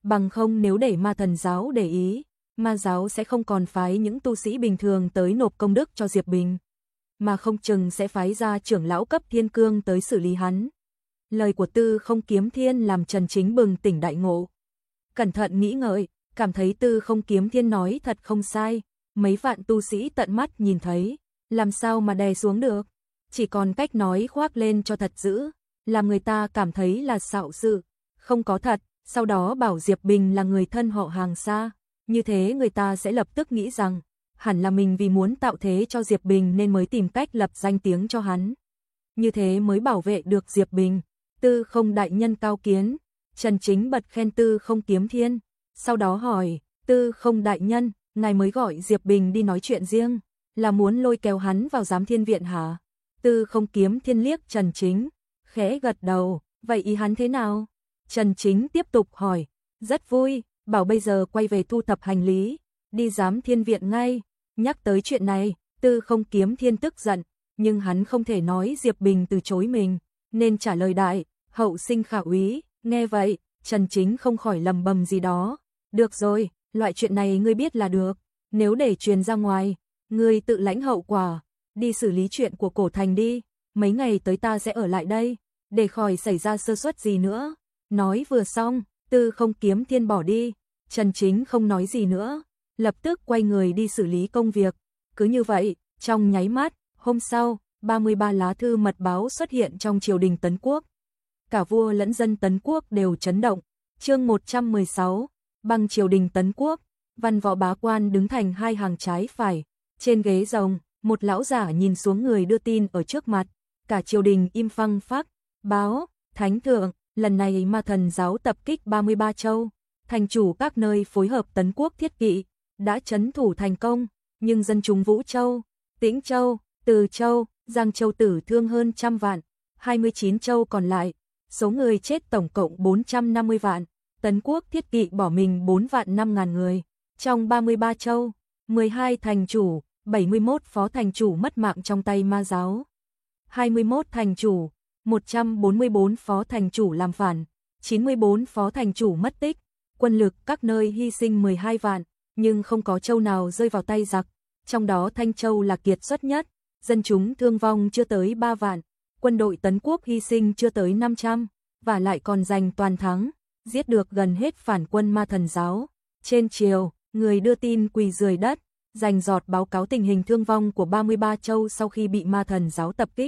bằng không nếu để ma thần giáo để ý, ma giáo sẽ không còn phái những tu sĩ bình thường tới nộp công đức cho Diệp Bình, mà không chừng sẽ phái ra trưởng lão cấp thiên cương tới xử lý hắn. Lời của Tư Không Kiếm Thiên làm Trần Chính bừng tỉnh đại ngộ. Cẩn thận nghĩ ngợi, cảm thấy Tư Không Kiếm Thiên nói thật không sai, mấy vạn tu sĩ tận mắt nhìn thấy, làm sao mà đè xuống được, chỉ còn cách nói khoác lên cho thật dữ, làm người ta cảm thấy là xạo sự, không có thật, sau đó bảo Diệp Bình là người thân họ hàng xa, như thế người ta sẽ lập tức nghĩ rằng, hẳn là mình vì muốn tạo thế cho Diệp Bình nên mới tìm cách lập danh tiếng cho hắn. Như thế mới bảo vệ được Diệp Bình. Tư Không đại nhân cao kiến, Trần Chính bật khen Tư Không Kiếm Thiên, sau đó hỏi, Tư Không đại nhân, ngài mới gọi Diệp Bình đi nói chuyện riêng, là muốn lôi kéo hắn vào Giám Thiên Viện hả? Tư Không Kiếm Thiên liếc Trần Chính, khẽ gật đầu, vậy ý hắn thế nào? Trần Chính tiếp tục hỏi, rất vui, bảo bây giờ quay về thu thập hành lý, đi Giám Thiên Viện ngay. Nhắc tới chuyện này, Tư Không Kiếm Thiên tức giận, nhưng hắn không thể nói Diệp Bình từ chối mình, nên trả lời đại, hậu sinh khả úy. Nghe vậy, Trần Chính không khỏi lầm bầm gì đó, được rồi, loại chuyện này ngươi biết là được, nếu để truyền ra ngoài, ngươi tự lãnh hậu quả, đi xử lý chuyện của cổ thành đi, mấy ngày tới ta sẽ ở lại đây, để khỏi xảy ra sơ suất gì nữa. Nói vừa xong, Tư Không Kiếm Thiên bỏ đi, Trần Chính không nói gì nữa, lập tức quay người đi xử lý công việc. Cứ như vậy, trong nháy mắt, hôm sau, ba mươi ba lá thư mật báo xuất hiện trong triều đình Tấn Quốc. Cả vua lẫn dân Tấn Quốc đều chấn động. Chương một trăm mười sáu, bằng triều đình Tấn Quốc, văn võ bá quan đứng thành hai hàng trái phải, trên ghế rồng, một lão giả nhìn xuống người đưa tin ở trước mặt, cả triều đình im phăng phắc, báo, thánh thượng, lần này ma thần giáo tập kích ba mươi ba châu, thành chủ các nơi phối hợp Tấn Quốc thiết kỵ, đã trấn thủ thành công, nhưng dân chúng Vũ Châu, Tĩnh Châu, Từ Châu, Giang Châu tử thương hơn trăm vạn, hai mươi chín châu còn lại, số người chết tổng cộng bốn trăm năm mươi vạn, Tấn Quốc thiết kỵ bỏ mình bốn vạn năm ngàn người, trong ba mươi ba châu, mười hai thành chủ, bảy mươi mốt phó thành chủ mất mạng trong tay ma giáo, hai mươi mốt thành chủ, một trăm bốn mươi bốn phó thành chủ làm phản, chín mươi bốn phó thành chủ mất tích, quân lực các nơi hy sinh mười hai vạn, nhưng không có châu nào rơi vào tay giặc, trong đó Thanh Châu là kiệt xuất nhất, dân chúng thương vong chưa tới ba vạn, quân đội Tấn Quốc hy sinh chưa tới năm trăm, và lại còn giành toàn thắng, giết được gần hết phản quân ma thần giáo. Trên triều, người đưa tin quỳ rười đất, dành giọt báo cáo tình hình thương vong của ba mươi ba châu sau khi bị ma thần giáo tập kích.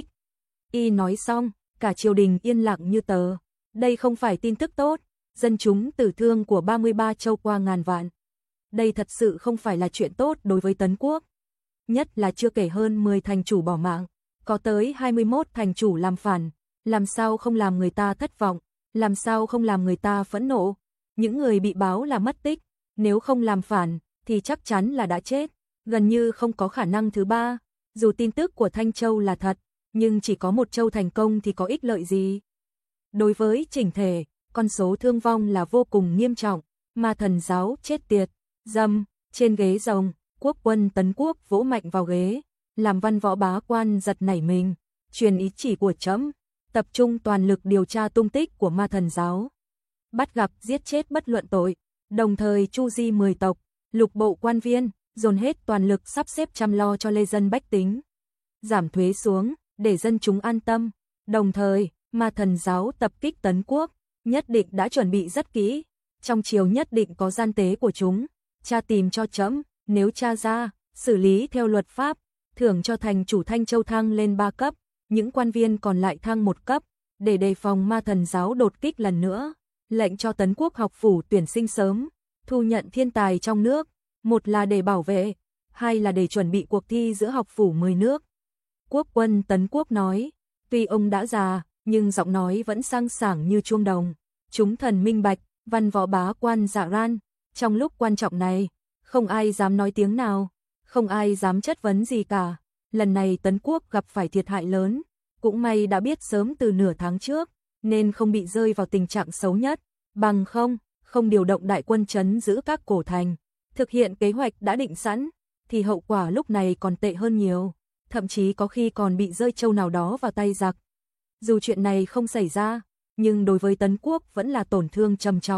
Y nói xong, cả triều đình yên lặng như tờ. Đây không phải tin tức tốt, dân chúng tử thương của ba mươi ba châu qua ngàn vạn. Đây thật sự không phải là chuyện tốt đối với Tấn Quốc. Nhất là chưa kể hơn mười thành chủ bỏ mạng, có tới hai mươi mốt thành chủ làm phản, làm sao không làm người ta thất vọng, làm sao không làm người ta phẫn nộ. Những người bị báo là mất tích, nếu không làm phản thì chắc chắn là đã chết, gần như không có khả năng thứ ba. Dù tin tức của Thanh Châu là thật, nhưng chỉ có một châu thành công thì có ích lợi gì? Đối với chỉnh thể, con số thương vong là vô cùng nghiêm trọng, ma thần giáo chết tiệt, dâm. Trên ghế rồng, quốc quân Tấn Quốc vỗ mạnh vào ghế, làm văn võ bá quan giật nảy mình, truyền ý chỉ của trẫm, tập trung toàn lực điều tra tung tích của ma thần giáo, bắt gặp giết chết bất luận tội, đồng thời chu di mười tộc, lục bộ quan viên, dồn hết toàn lực sắp xếp chăm lo cho lê dân bách tính, giảm thuế xuống để dân chúng an tâm. Đồng thời, ma thần giáo tập kích Tấn Quốc, nhất định đã chuẩn bị rất kỹ, trong triều nhất định có gian tế của chúng, tra tìm cho trẫm, nếu tra ra, xử lý theo luật pháp, thưởng cho thành chủ Thanh Châu thăng lên ba cấp, những quan viên còn lại thăng một cấp, để đề phòng ma thần giáo đột kích lần nữa. Lệnh cho Tấn Quốc học phủ tuyển sinh sớm, thu nhận thiên tài trong nước, một là để bảo vệ, hai là để chuẩn bị cuộc thi giữa học phủ mười nước. Quốc quân Tấn Quốc nói, tuy ông đã già, nhưng giọng nói vẫn sang sảng như chuông đồng. Chúng thần minh bạch, văn võ bá quan dạ ran, trong lúc quan trọng này, không ai dám nói tiếng nào, không ai dám chất vấn gì cả. Lần này Tấn Quốc gặp phải thiệt hại lớn, cũng may đã biết sớm từ nửa tháng trước, nên không bị rơi vào tình trạng xấu nhất, bằng không, không điều động đại quân trấn giữ các cổ thành, thực hiện kế hoạch đã định sẵn, thì hậu quả lúc này còn tệ hơn nhiều, thậm chí có khi còn bị rơi châu nào đó vào tay giặc. Dù chuyện này không xảy ra, nhưng đối với Tấn Quốc vẫn là tổn thương trầm trọng,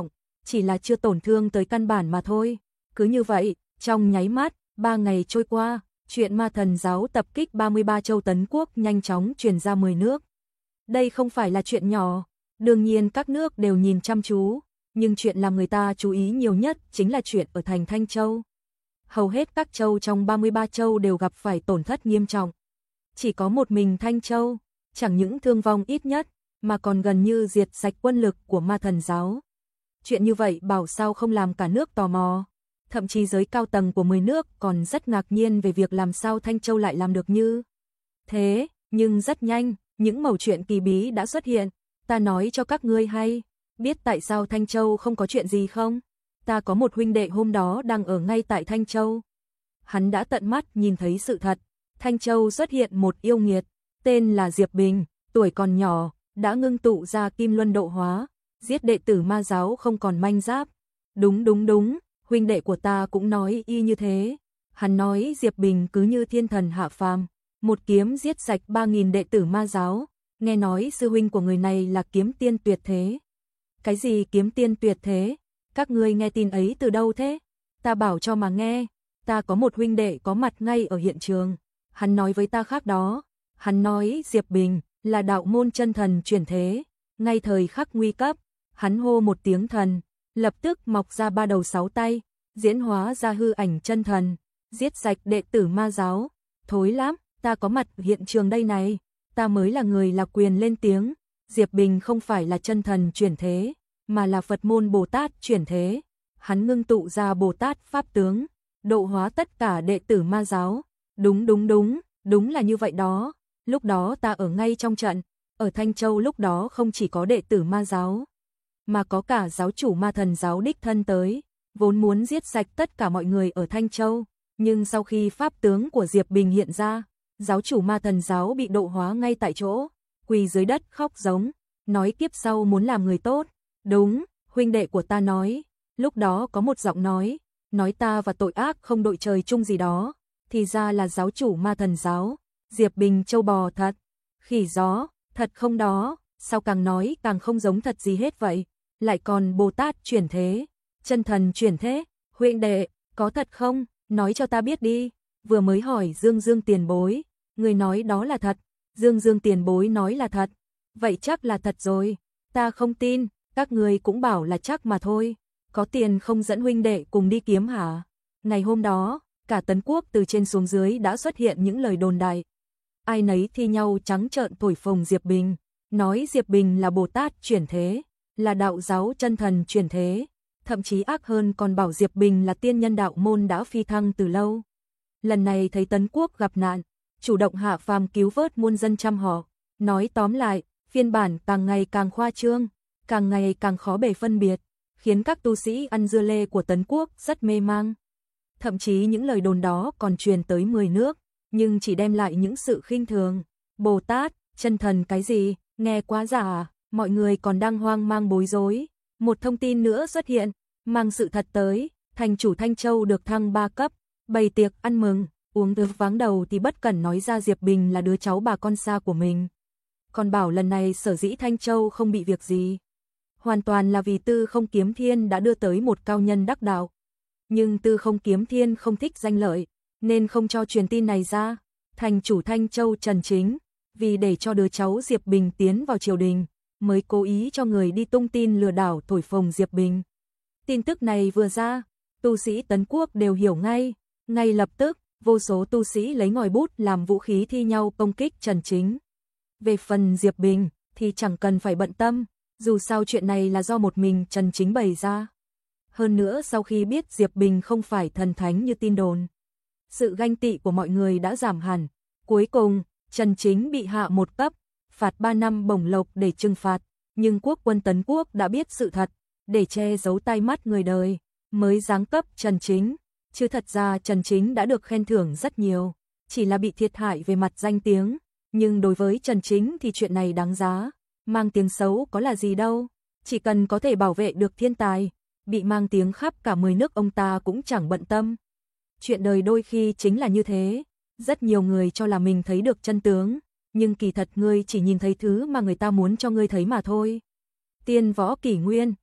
chỉ là chưa tổn thương tới căn bản mà thôi. Cứ như vậy, trong nháy mắt, ba ngày trôi qua, chuyện ma thần giáo tập kích ba mươi ba châu Tấn Quốc nhanh chóng truyền ra mười nước. Đây không phải là chuyện nhỏ, đương nhiên các nước đều nhìn chăm chú, nhưng chuyện làm người ta chú ý nhiều nhất chính là chuyện ở thành Thanh Châu. Hầu hết các châu trong ba mươi ba châu đều gặp phải tổn thất nghiêm trọng. Chỉ có một mình Thanh Châu, chẳng những thương vong ít nhất, mà còn gần như diệt sạch quân lực của ma thần giáo. Chuyện như vậy bảo sao không làm cả nước tò mò. Thậm chí giới cao tầng của mười nước còn rất ngạc nhiên về việc làm sao Thanh Châu lại làm được như thế, nhưng rất nhanh, những mẩu chuyện kỳ bí đã xuất hiện. Ta nói cho các ngươi hay, biết tại sao Thanh Châu không có chuyện gì không? Ta có một huynh đệ hôm đó đang ở ngay tại Thanh Châu. Hắn đã tận mắt nhìn thấy sự thật. Thanh Châu xuất hiện một yêu nghiệt, tên là Diệp Bình, tuổi còn nhỏ, đã ngưng tụ ra kim luân độ hóa, giết đệ tử ma giáo không còn manh giáp. Đúng đúng đúng, huynh đệ của ta cũng nói y như thế. Hắn nói Diệp Bình cứ như thiên thần hạ phàm, một kiếm giết sạch ba nghìn đệ tử ma giáo. Nghe nói sư huynh của người này là kiếm tiên tuyệt thế. Cái gì kiếm tiên tuyệt thế? Các ngươi nghe tin ấy từ đâu thế? Ta bảo cho mà nghe. Ta có một huynh đệ có mặt ngay ở hiện trường. Hắn nói với ta khác đó. Hắn nói Diệp Bình là đạo môn chân thần chuyển thế. Ngay thời khắc nguy cấp, hắn hô một tiếng thần, lập tức mọc ra ba đầu sáu tay, diễn hóa ra hư ảnh chân thần, giết sạch đệ tử ma giáo. Thối lắm, ta có mặt hiện trường đây này. Ta mới là người là quyền lên tiếng. Diệp Bình không phải là chân thần chuyển thế, mà là Phật môn Bồ Tát chuyển thế. Hắn ngưng tụ ra Bồ Tát Pháp tướng, độ hóa tất cả đệ tử ma giáo. Đúng đúng đúng, đúng là như vậy đó. Lúc đó ta ở ngay trong trận, ở Thanh Châu lúc đó không chỉ có đệ tử ma giáo, mà có cả giáo chủ ma thần giáo đích thân tới, vốn muốn giết sạch tất cả mọi người ở Thanh Châu. Nhưng sau khi Pháp tướng của Diệp Bình hiện ra, giáo chủ ma thần giáo bị độ hóa ngay tại chỗ, quỳ dưới đất khóc giống, nói kiếp sau muốn làm người tốt. Đúng, huynh đệ của ta nói, lúc đó có một giọng nói, nói ta và tội ác không đội trời chung gì đó, thì ra là giáo chủ ma thần giáo. Diệp Bình châu bò thật, khỉ gió, thật không đó, sao càng nói càng không giống thật gì hết vậy, lại còn Bồ Tát chuyển thế, chân thần chuyển thế, huynh đệ, có thật không, nói cho ta biết đi. Vừa mới hỏi Dương Dương tiền bối, người nói đó là thật, Dương Dương tiền bối nói là thật, vậy chắc là thật rồi, ta không tin, các người cũng bảo là chắc mà thôi, có tiền không dẫn huynh đệ cùng đi kiếm hả? Ngày hôm đó, cả Tấn Quốc từ trên xuống dưới đã xuất hiện những lời đồn đại. Ai nấy thi nhau trắng trợn thổi phồng Diệp Bình, nói Diệp Bình là Bồ Tát chuyển thế, là đạo giáo chân thần chuyển thế, thậm chí ác hơn còn bảo Diệp Bình là tiên nhân đạo môn đã phi thăng từ lâu. Lần này thấy Tấn Quốc gặp nạn, chủ động hạ phàm cứu vớt muôn dân trăm họ. Nói tóm lại, phiên bản càng ngày càng khoa trương, càng ngày càng khó bề phân biệt, khiến các tu sĩ ăn dưa lê của Tấn Quốc rất mê mang. Thậm chí những lời đồn đó còn truyền tới mười nước, nhưng chỉ đem lại những sự khinh thường. Bồ Tát, chân thần cái gì, nghe quá giả, mọi người còn đang hoang mang bối rối. Một thông tin nữa xuất hiện, mang sự thật tới, thành chủ Thanh Châu được thăng ba cấp, bày tiệc ăn mừng, uống được váng đầu thì bất cẩn nói ra Diệp Bình là đứa cháu bà con xa của mình. Còn bảo lần này sở dĩ Thanh Châu không bị việc gì, hoàn toàn là vì Tư Không Kiếm Thiên đã đưa tới một cao nhân đắc đạo. Nhưng Tư Không Kiếm Thiên không thích danh lợi, nên không cho truyền tin này ra. Thành chủ Thanh Châu Trần Chính, vì để cho đứa cháu Diệp Bình tiến vào triều đình, mới cố ý cho người đi tung tin lừa đảo thổi phồng Diệp Bình. Tin tức này vừa ra, tu sĩ Tấn Quốc đều hiểu ngay, ngay lập tức, vô số tu sĩ lấy ngòi bút làm vũ khí thi nhau công kích Trần Chính. Về phần Diệp Bình, thì chẳng cần phải bận tâm, dù sao chuyện này là do một mình Trần Chính bày ra. Hơn nữa sau khi biết Diệp Bình không phải thần thánh như tin đồn, sự ganh tị của mọi người đã giảm hẳn. Cuối cùng, Trần Chính bị hạ một cấp, phạt ba năm bổng lộc để trừng phạt, nhưng quốc quân Tấn Quốc đã biết sự thật, để che giấu tai mắt người đời, mới giáng cấp Trần Chính. Chứ thật ra Trần Chính đã được khen thưởng rất nhiều, chỉ là bị thiệt hại về mặt danh tiếng, nhưng đối với Trần Chính thì chuyện này đáng giá, mang tiếng xấu có là gì đâu, chỉ cần có thể bảo vệ được thiên tài, bị mang tiếng khắp cả mười nước ông ta cũng chẳng bận tâm. Chuyện đời đôi khi chính là như thế, rất nhiều người cho là mình thấy được chân tướng, nhưng kỳ thật ngươi chỉ nhìn thấy thứ mà người ta muốn cho ngươi thấy mà thôi. Tiên Võ Kỷ Nguyên,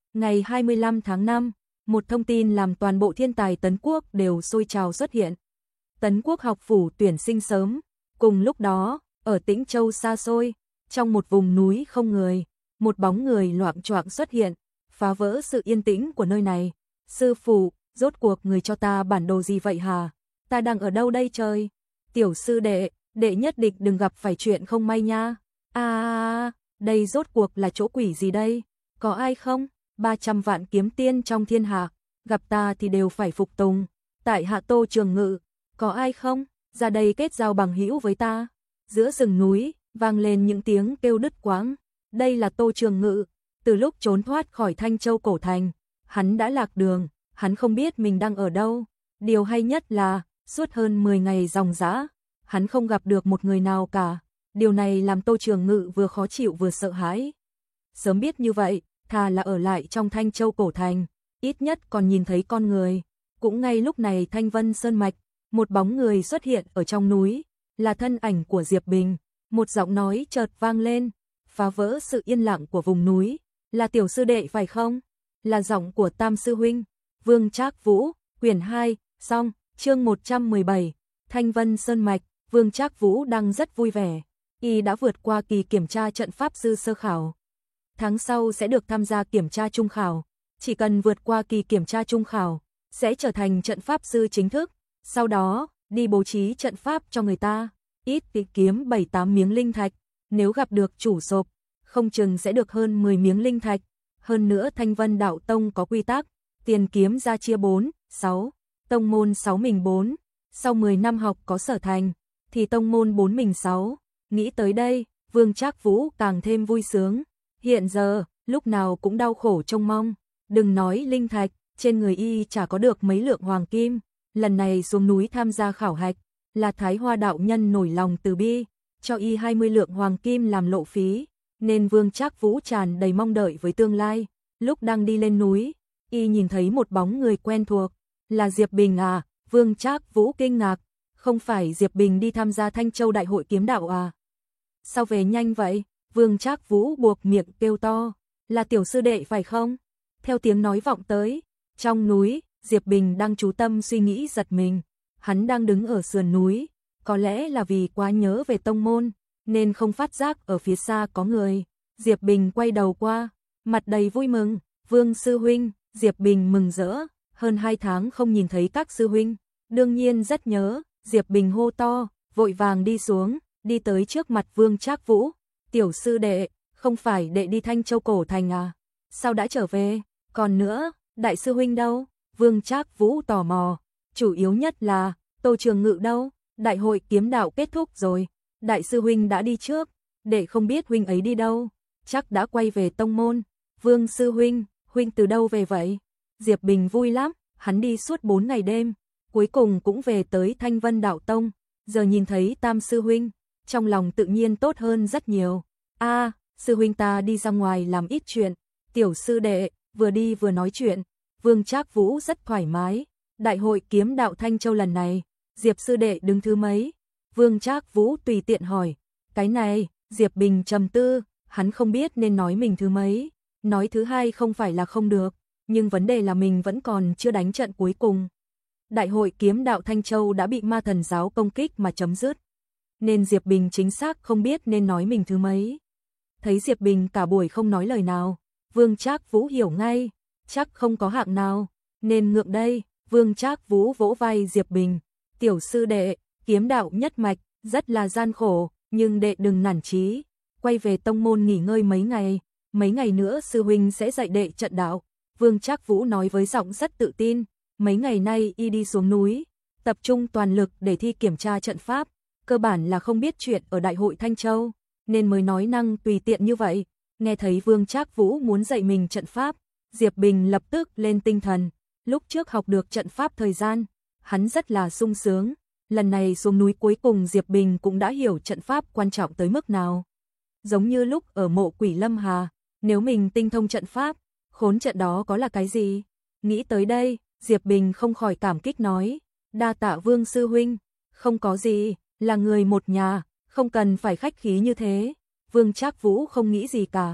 Ngày hai mươi lăm tháng năm, một thông tin làm toàn bộ thiên tài Tấn Quốc đều sôi trào xuất hiện. Tấn Quốc học phủ tuyển sinh sớm, cùng lúc đó, ở Tĩnh Châu xa xôi, trong một vùng núi không người, một bóng người loạng choạng xuất hiện, phá vỡ sự yên tĩnh của nơi này. Sư phụ, rốt cuộc người cho ta bản đồ gì vậy hả? Ta đang ở đâu đây trời? Tiểu sư đệ, đệ nhất định đừng gặp phải chuyện không may nha. À, đây rốt cuộc là chỗ quỷ gì đây? Có ai không? ba trăm vạn kiếm tiên trong thiên hạ, gặp ta thì đều phải phục tùng. Tại hạ Tô Trường Ngự, có ai không? Ra đây kết giao bằng hữu với ta. Giữa rừng núi, vang lên những tiếng kêu đứt quãng. Đây là Tô Trường Ngự, từ lúc trốn thoát khỏi Thanh Châu cổ thành, hắn đã lạc đường, hắn không biết mình đang ở đâu. Điều hay nhất là, suốt hơn mười ngày ròng rã, hắn không gặp được một người nào cả. Điều này làm Tô Trường Ngự vừa khó chịu vừa sợ hãi. Sớm biết như vậy, thà là ở lại trong Thanh Châu cổ thành, ít nhất còn nhìn thấy con người. Cũng ngay lúc này Thanh Vân Sơn Mạch, một bóng người xuất hiện ở trong núi, là thân ảnh của Diệp Bình. Một giọng nói chợt vang lên, phá vỡ sự yên lặng của vùng núi. Là tiểu sư đệ phải không? Là giọng của Tam sư huynh. Vương Trác Vũ, quyển hai, xong, chương một trăm mười bảy, Thanh Vân Sơn Mạch. Vương Trác Vũ đang rất vui vẻ, y đã vượt qua kỳ kiểm tra trận pháp sư sơ khảo. Tháng sau sẽ được tham gia kiểm tra trung khảo, chỉ cần vượt qua kỳ kiểm tra trung khảo, sẽ trở thành trận pháp sư chính thức, sau đó đi bố trí trận pháp cho người ta, ít thì kiếm bảy tám miếng linh thạch, nếu gặp được chủ sộp, không chừng sẽ được hơn mười miếng linh thạch. Hơn nữa Thanh Vân Đạo Tông có quy tắc, tiền kiếm ra chia bốn, sáu, tông môn sáu mình bốn, sau mười năm học có sở thành, thì tông môn bốn mình sáu. Nghĩ tới đây, Vương Trác Vũ càng thêm vui sướng. Hiện giờ, lúc nào cũng đau khổ trông mong, đừng nói linh thạch, trên người y chả có được mấy lượng hoàng kim. Lần này xuống núi tham gia khảo hạch, là Thái Hoa đạo nhân nổi lòng từ bi, cho y hai mươi lượng hoàng kim làm lộ phí, nên Vương Trác Vũ tràn đầy mong đợi với tương lai. Lúc đang đi lên núi, y nhìn thấy một bóng người quen thuộc, là Diệp Bình à? Vương Trác Vũ kinh ngạc, không phải Diệp Bình đi tham gia Thanh Châu Đại hội kiếm đạo à? Sao về nhanh vậy? Vương Trác Vũ buộc miệng kêu to, là tiểu sư đệ phải không? Theo tiếng nói vọng tới, trong núi, Diệp Bình đang chú tâm suy nghĩ giật mình, hắn đang đứng ở sườn núi, có lẽ là vì quá nhớ về tông môn, nên không phát giác ở phía xa có người. Diệp Bình quay đầu qua, mặt đầy vui mừng, Vương sư huynh. Diệp Bình mừng rỡ, hơn hai tháng không nhìn thấy các sư huynh, đương nhiên rất nhớ. Diệp Bình hô to, vội vàng đi xuống, đi tới trước mặt Vương Trác Vũ. Tiểu sư đệ, không phải đệ đi Thanh Châu cổ thành à? Sao đã trở về? Còn nữa, đại sư huynh đâu? Vương Trác Vũ tò mò, chủ yếu nhất là, Tô Trường Ngự đâu? Đại hội kiếm đạo kết thúc rồi, đại sư huynh đã đi trước, đệ không biết huynh ấy đi đâu, chắc đã quay về tông môn. Vương sư huynh, huynh từ đâu về vậy? Diệp Bình vui lắm, hắn đi suốt bốn ngày đêm, cuối cùng cũng về tới Thanh Vân Đạo Tông, giờ nhìn thấy Tam sư huynh, trong lòng tự nhiên tốt hơn rất nhiều. A, à, sư huynh ta đi ra ngoài làm ít chuyện. Tiểu sư đệ vừa đi vừa nói chuyện. Vương Trác Vũ rất thoải mái. Đại hội kiếm đạo Thanh Châu lần này, Diệp sư đệ đứng thứ mấy? Vương Trác Vũ tùy tiện hỏi. Cái này, Diệp Bình trầm tư, hắn không biết nên nói mình thứ mấy. Nói thứ hai không phải là không được, nhưng vấn đề là mình vẫn còn chưa đánh trận cuối cùng. Đại hội kiếm đạo Thanh Châu đã bị ma thần giáo công kích mà chấm dứt, nên Diệp Bình chính xác không biết nên nói mình thứ mấy. Thấy Diệp Bình cả buổi không nói lời nào, Vương Trác Vũ hiểu ngay, chắc không có hạng nào, nên ngượng đây. Vương Trác Vũ vỗ vai Diệp Bình, tiểu sư đệ, kiếm đạo nhất mạch, rất là gian khổ, nhưng đệ đừng nản chí, quay về tông môn nghỉ ngơi mấy ngày, mấy ngày nữa sư huynh sẽ dạy đệ trận đạo. Vương Trác Vũ nói với giọng rất tự tin, mấy ngày nay y đi xuống núi, tập trung toàn lực để thi kiểm tra trận pháp, cơ bản là không biết chuyện ở Đại hội Thanh Châu, nên mới nói năng tùy tiện như vậy. Nghe thấy Vương Trác Vũ muốn dạy mình trận pháp, Diệp Bình lập tức lên tinh thần, lúc trước học được trận pháp thời gian, hắn rất là sung sướng, lần này xuống núi cuối cùng Diệp Bình cũng đã hiểu trận pháp quan trọng tới mức nào. Giống như lúc ở mộ Quỷ Lâm Hà, nếu mình tinh thông trận pháp, khốn trận đó có là cái gì? Nghĩ tới đây, Diệp Bình không khỏi cảm kích nói, đa tạ Vương sư huynh, không có gì, là người một nhà, không cần phải khách khí như thế. Vương Trác Vũ không nghĩ gì cả,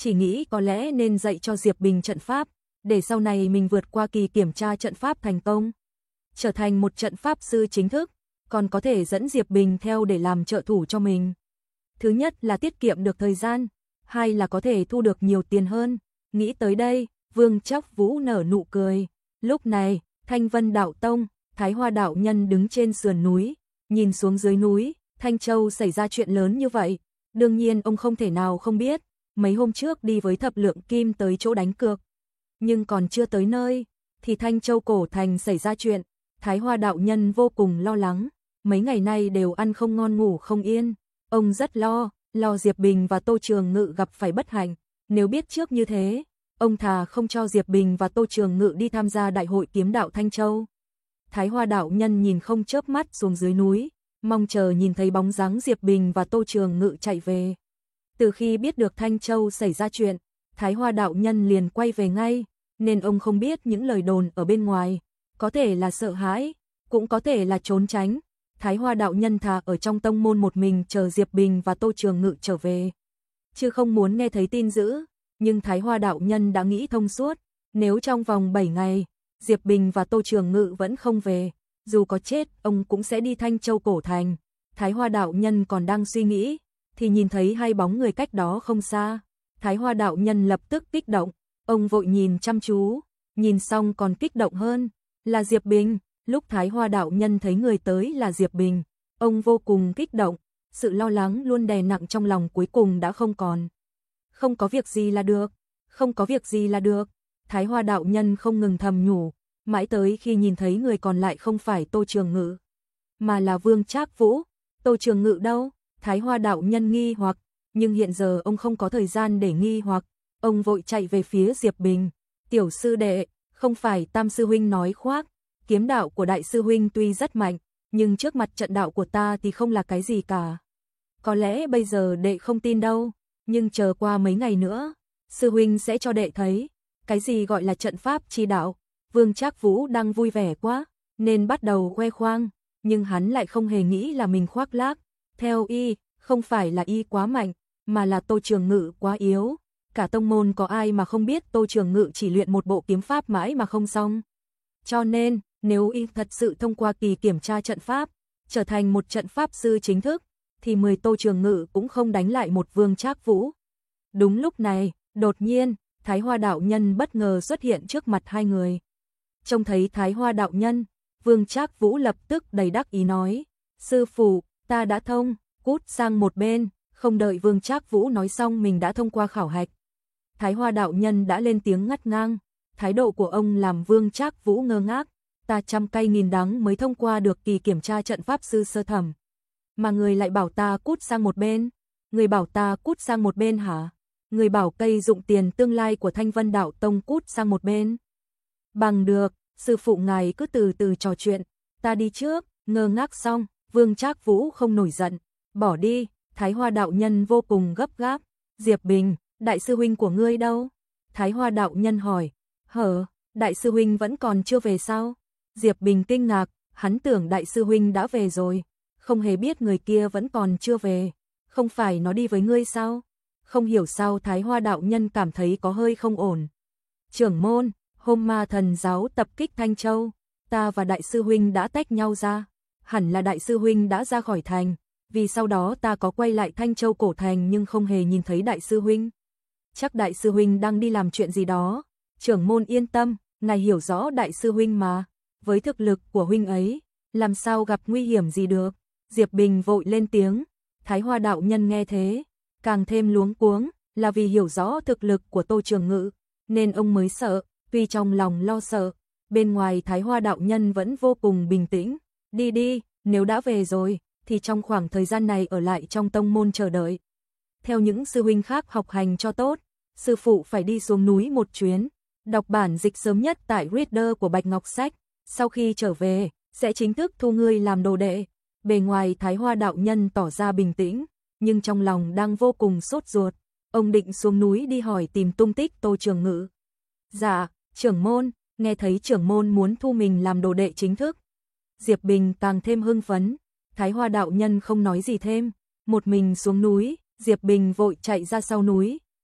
chỉ nghĩ có lẽ nên dạy cho Diệp Bình trận pháp, để sau này mình vượt qua kỳ kiểm tra trận pháp thành công, trở thành một trận pháp sư chính thức, còn có thể dẫn Diệp Bình theo để làm trợ thủ cho mình. Thứ nhất là tiết kiệm được thời gian, hai là có thể thu được nhiều tiền hơn. Nghĩ tới đây, Vương Trác Vũ nở nụ cười. Lúc này, Thanh Vân Đạo Tông, Thái Hoa đạo nhân đứng trên sườn núi, nhìn xuống dưới núi, Thanh Châu xảy ra chuyện lớn như vậy, đương nhiên ông không thể nào không biết. Mấy hôm trước đi với Thập Lượng Kim tới chỗ đánh cược, nhưng còn chưa tới nơi thì Thanh Châu cổ thành xảy ra chuyện, Thái Hoa đạo nhân vô cùng lo lắng, mấy ngày nay đều ăn không ngon ngủ không yên, ông rất lo, lo Diệp Bình và Tô Trường Ngự gặp phải bất hạnh, nếu biết trước như thế, ông thà không cho Diệp Bình và Tô Trường Ngự đi tham gia đại hội kiếm đạo Thanh Châu. Thái Hoa đạo nhân nhìn không chớp mắt xuống dưới núi, mong chờ nhìn thấy bóng dáng Diệp Bình và Tô Trường Ngự chạy về. Từ khi biết được Thanh Châu xảy ra chuyện, Thái Hoa đạo nhân liền quay về ngay, nên ông không biết những lời đồn ở bên ngoài, có thể là sợ hãi, cũng có thể là trốn tránh. Thái Hoa đạo nhân thà ở trong tông môn một mình chờ Diệp Bình và Tô Trường Ngự trở về, chứ không muốn nghe thấy tin dữ. Nhưng Thái Hoa đạo nhân đã nghĩ thông suốt, nếu trong vòng bảy ngày, Diệp Bình và Tô Trường Ngự vẫn không về, dù có chết, ông cũng sẽ đi Thanh Châu cổ thành. Thái Hoa đạo nhân còn đang suy nghĩ, thì nhìn thấy hai bóng người cách đó không xa. Thái Hoa đạo nhân lập tức kích động, ông vội nhìn chăm chú, nhìn xong còn kích động hơn, là Diệp Bình. Lúc Thái Hoa đạo nhân thấy người tới là Diệp Bình, ông vô cùng kích động, sự lo lắng luôn đè nặng trong lòng cuối cùng đã không còn. Không có việc gì là được, không có việc gì là được. Thái Hoa đạo nhân không ngừng thầm nhủ, mãi tới khi nhìn thấy người còn lại không phải Tô Trường Ngự, mà là Vương Trác Vũ. Tô Trường Ngự đâu? Thái Hoa đạo nhân nghi hoặc, nhưng hiện giờ ông không có thời gian để nghi hoặc, ông vội chạy về phía Diệp Bình. Tiểu sư đệ, không phải Tam sư huynh nói khoác, kiếm đạo của đại sư huynh tuy rất mạnh, nhưng trước mặt trận đạo của ta thì không là cái gì cả. Có lẽ bây giờ đệ không tin đâu, nhưng chờ qua mấy ngày nữa, sư huynh sẽ cho đệ thấy cái gì gọi là trận pháp chi đạo. Vương Trác Vũ đang vui vẻ quá, nên bắt đầu khoe khoang, nhưng hắn lại không hề nghĩ là mình khoác lác. Theo y, không phải là y quá mạnh, mà là Tô Trường Ngự quá yếu. Cả tông môn có ai mà không biết Tô Trường Ngự chỉ luyện một bộ kiếm pháp mãi mà không xong. Cho nên, nếu y thật sự thông qua kỳ kiểm tra trận pháp, trở thành một trận pháp sư chính thức, thì mười Tô Trường Ngự cũng không đánh lại một Vương Trác Vũ. Đúng lúc này, đột nhiên, Thái Hoa đạo nhân bất ngờ xuất hiện trước mặt hai người. Trông thấy Thái Hoa đạo nhân, Vương Trác Vũ lập tức đầy đắc ý nói, sư phụ, ta đã thông, cút sang một bên. Không đợi Vương Trác Vũ nói xong mình đã thông qua khảo hạch, Thái Hoa đạo nhân đã lên tiếng ngắt ngang. Thái độ của ông làm Vương Trác Vũ ngơ ngác, ta trăm cay nghìn đắng mới thông qua được kỳ kiểm tra trận pháp sư sơ thẩm, mà người lại bảo ta cút sang một bên. Người bảo ta cút sang một bên hả? Người bảo cây dụng tiền tương lai của Thanh Vân Đạo Tông cút sang một bên. Bằng được, sư phụ ngài cứ từ từ trò chuyện, ta đi trước. Ngơ ngác xong, Vương Trác Vũ không nổi giận, bỏ đi. Thái Hoa đạo nhân vô cùng gấp gáp, Diệp Bình, đại sư huynh của ngươi đâu? Thái Hoa đạo nhân hỏi, hở, đại sư huynh vẫn còn chưa về sao? Diệp Bình kinh ngạc, hắn tưởng đại sư huynh đã về rồi, không hề biết người kia vẫn còn chưa về, không phải nó đi với ngươi sao? Không hiểu sao Thái Hoa đạo nhân cảm thấy có hơi không ổn. Trưởng môn, hôm ma thần giáo tập kích Thanh Châu, ta và đại sư huynh đã tách nhau ra, hẳn là đại sư huynh đã ra khỏi thành, vì sau đó ta có quay lại Thanh Châu cổ thành nhưng không hề nhìn thấy đại sư huynh. Chắc đại sư huynh đang đi làm chuyện gì đó. Trưởng môn yên tâm, ngài hiểu rõ đại sư huynh mà, với thực lực của huynh ấy, làm sao gặp nguy hiểm gì được. Diệp Bình vội lên tiếng. Thái Hoa đạo nhân nghe thế, càng thêm luống cuống, là vì hiểu rõ thực lực của Tô Trường Ngự, nên ông mới sợ. Tuy trong lòng lo sợ, bên ngoài Thái Hoa đạo nhân vẫn vô cùng bình tĩnh. Đi đi, nếu đã về rồi, thì trong khoảng thời gian này ở lại trong tông môn chờ đợi. Theo những sư huynh khác học hành cho tốt, sư phụ phải đi xuống núi một chuyến, đọc bản dịch sớm nhất tại Reader của Bạch Ngọc Sách, sau khi trở về, sẽ chính thức thu ngươi làm đồ đệ. Bề ngoài Thái Hoa đạo nhân tỏ ra bình tĩnh, nhưng trong lòng đang vô cùng sốt ruột. Ông định xuống núi đi hỏi tìm tung tích Tô Trường Ngự. Dạ, trưởng môn, nghe thấy trưởng môn muốn thu mình làm đồ đệ chính thức. Diệp Bình càng thêm hưng phấn. Thái Hoa đạo nhân không nói gì thêm, một mình xuống núi. Diệp Bình vội chạy ra sau núi,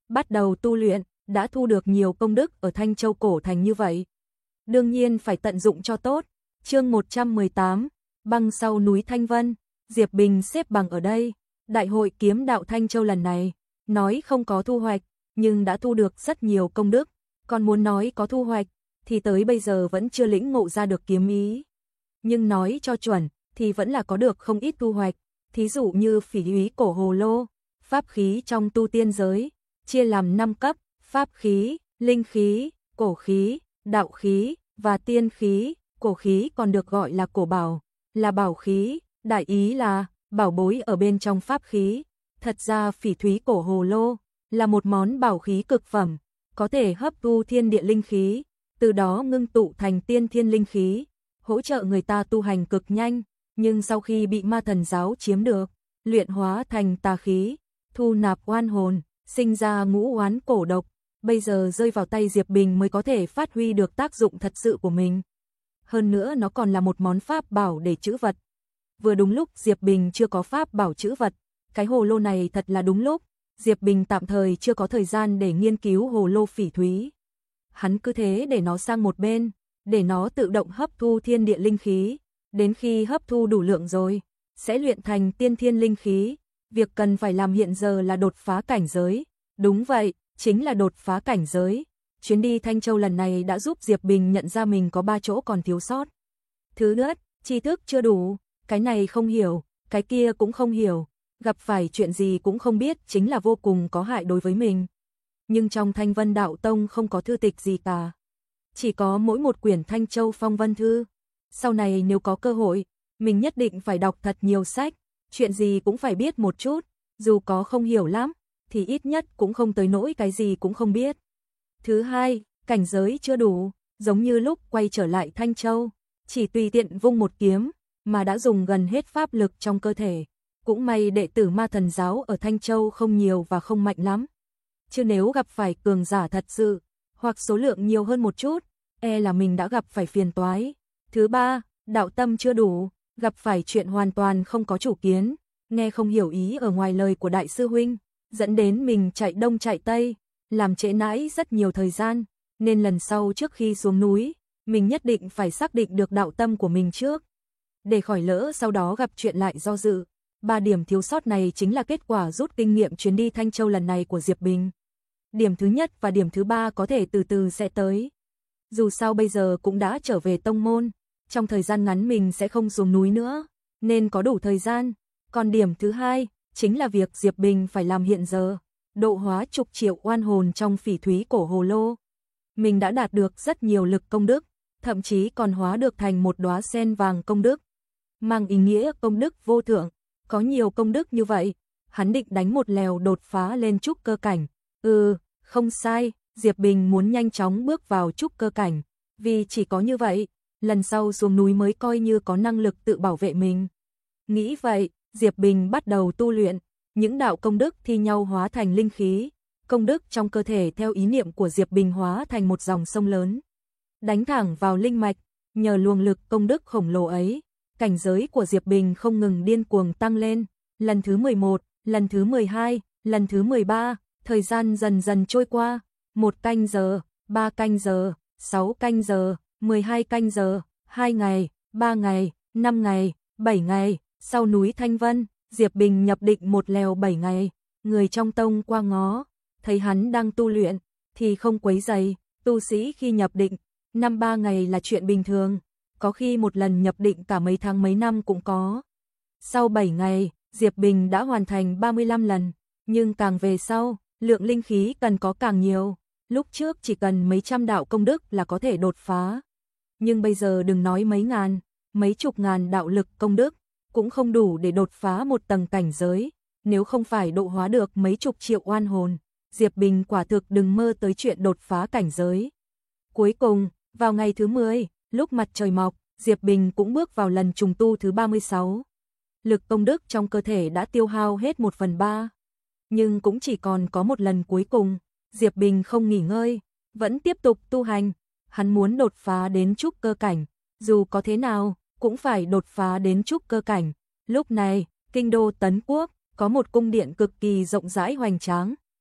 bắt đầu tu luyện, đã thu được nhiều công đức ở Thanh Châu cổ thành như vậy. Đương nhiên phải tận dụng cho tốt. Chương một trăm mười tám, băng sau núi Thanh Vân, Diệp Bình xếp bằng ở đây. Đại hội kiếm đạo Thanh Châu lần này, nói không có thu hoạch, nhưng đã thu được rất nhiều công đức, còn muốn nói có thu hoạch, thì tới bây giờ vẫn chưa lĩnh ngộ ra được kiếm ý. Nhưng nói cho chuẩn, thì vẫn là có được không ít thu hoạch, thí dụ như phỉ úy cổ hồ lô, pháp khí trong tu tiên giới, chia làm năm cấp, pháp khí, linh khí, cổ khí, đạo khí, và tiên khí. Cổ khí còn được gọi là cổ bảo, là bảo khí, đại ý là bảo bối ở bên trong pháp khí. Thật ra phỉ thúy cổ hồ lô là một món bảo khí cực phẩm, có thể hấp thu thiên địa linh khí, từ đó ngưng tụ thành tiên thiên linh khí, hỗ trợ người ta tu hành cực nhanh, nhưng sau khi bị ma thần giáo chiếm được, luyện hóa thành tà khí, thu nạp oan hồn, sinh ra ngũ oán cổ độc, bây giờ rơi vào tay Diệp Bình mới có thể phát huy được tác dụng thật sự của mình. Hơn nữa nó còn là một món pháp bảo để trữ vật. Vừa đúng lúc Diệp Bình chưa có pháp bảo trữ vật, cái hồ lô này thật là đúng lúc, Diệp Bình tạm thời chưa có thời gian để nghiên cứu hồ lô phỉ thúy. Hắn cứ thế để nó sang một bên, để nó tự động hấp thu thiên địa linh khí, đến khi hấp thu đủ lượng rồi, sẽ luyện thành tiên thiên linh khí. Việc cần phải làm hiện giờ là đột phá cảnh giới. Đúng vậy, chính là đột phá cảnh giới. Chuyến đi Thanh Châu lần này đã giúp Diệp Bình nhận ra mình có ba chỗ còn thiếu sót. Thứ nhất, tri thức chưa đủ, cái này không hiểu, cái kia cũng không hiểu, gặp phải chuyện gì cũng không biết, chính là vô cùng có hại đối với mình. Nhưng trong Thanh Vân Đạo Tông không có thư tịch gì cả, chỉ có mỗi một quyển Thanh Châu Phong Vân Thư. Sau này nếu có cơ hội, mình nhất định phải đọc thật nhiều sách, chuyện gì cũng phải biết một chút, dù có không hiểu lắm, thì ít nhất cũng không tới nỗi cái gì cũng không biết. Thứ hai, cảnh giới chưa đủ, giống như lúc quay trở lại Thanh Châu, chỉ tùy tiện vung một kiếm, mà đã dùng gần hết pháp lực trong cơ thể. Cũng may đệ tử ma thần giáo ở Thanh Châu không nhiều và không mạnh lắm. Chứ nếu gặp phải cường giả thật sự, hoặc số lượng nhiều hơn một chút, e là mình đã gặp phải phiền toái. Thứ ba, đạo tâm chưa đủ, gặp phải chuyện hoàn toàn không có chủ kiến, nghe không hiểu ý ở ngoài lời của đại sư huynh, dẫn đến mình chạy đông chạy tây, làm trễ nãi rất nhiều thời gian, nên lần sau trước khi xuống núi, mình nhất định phải xác định được đạo tâm của mình trước, để khỏi lỡ sau đó gặp chuyện lại do dự. Ba điểm thiếu sót này chính là kết quả rút kinh nghiệm chuyến đi Thanh Châu lần này của Diệp Bình. Điểm thứ nhất và điểm thứ ba có thể từ từ sẽ tới. Dù sao bây giờ cũng đã trở về tông môn, trong thời gian ngắn mình sẽ không xuống núi nữa, nên có đủ thời gian. Còn điểm thứ hai, chính là việc Diệp Bình phải làm hiện giờ, độ hóa chục triệu oan hồn trong phỉ thúy cổ hồ lô. Mình đã đạt được rất nhiều lực công đức, thậm chí còn hóa được thành một đóa sen vàng công đức, mang ý nghĩa công đức vô thượng. Có nhiều công đức như vậy, hắn định đánh một lèo đột phá lên trúc cơ cảnh. Ừ, không sai, Diệp Bình muốn nhanh chóng bước vào trúc cơ cảnh, vì chỉ có như vậy, lần sau xuống núi mới coi như có năng lực tự bảo vệ mình. Nghĩ vậy, Diệp Bình bắt đầu tu luyện, những đạo công đức thi nhau hóa thành linh khí, công đức trong cơ thể theo ý niệm của Diệp Bình hóa thành một dòng sông lớn, đánh thẳng vào linh mạch, nhờ luồng lực công đức khổng lồ ấy, cảnh giới của Diệp Bình không ngừng điên cuồng tăng lên, lần thứ mười một, lần thứ mười hai, lần thứ mười ba, thời gian dần dần trôi qua, một canh giờ, ba canh giờ, sáu canh giờ, mười hai canh giờ, hai ngày, ba ngày, năm ngày, bảy ngày, sau núi Thanh Vân, Diệp Bình nhập định một lèo bảy ngày, người trong tông qua ngó, thấy hắn đang tu luyện, thì không quấy rầy, tu sĩ khi nhập định, năm ba ngày là chuyện bình thường, có khi một lần nhập định cả mấy tháng mấy năm cũng có. Sau bảy ngày, Diệp Bình đã hoàn thành ba mươi lăm lần, nhưng càng về sau, lượng linh khí cần có càng nhiều, lúc trước chỉ cần mấy trăm đạo công đức là có thể đột phá. Nhưng bây giờ đừng nói mấy ngàn, mấy chục ngàn đạo lực công đức, cũng không đủ để đột phá một tầng cảnh giới, nếu không phải độ hóa được mấy chục triệu oan hồn, Diệp Bình quả thực đừng mơ tới chuyện đột phá cảnh giới. Cuối cùng, vào ngày thứ mười, lúc mặt trời mọc, Diệp Bình cũng bước vào lần trùng tu thứ ba mươi sáu. Lực công đức trong cơ thể đã tiêu hao hết một phần ba, nhưng cũng chỉ còn có một lần cuối cùng, Diệp Bình không nghỉ ngơi, vẫn tiếp tục tu hành, hắn muốn đột phá đến trúc cơ cảnh, dù có thế nào, cũng phải đột phá đến trúc cơ cảnh. Lúc này, kinh đô Tấn Quốc, có một cung điện cực kỳ rộng rãi hoành tráng,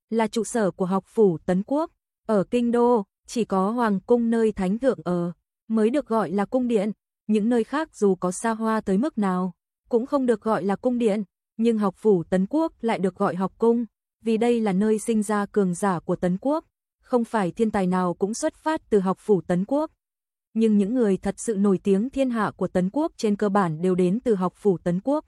là trụ sở của học phủ Tấn Quốc. Ở kinh đô, chỉ có hoàng cung nơi thánh thượng ở mới được gọi là cung điện, những nơi khác dù có xa hoa tới mức nào cũng không được gọi là cung điện, nhưng học phủ Tấn Quốc lại được gọi học cung, vì đây là nơi sinh ra cường giả của Tấn Quốc, không phải thiên tài nào cũng xuất phát từ học phủ Tấn Quốc. Nhưng những người thật sự nổi tiếng thiên hạ của Tấn Quốc trên cơ bản đều đến từ học phủ Tấn Quốc.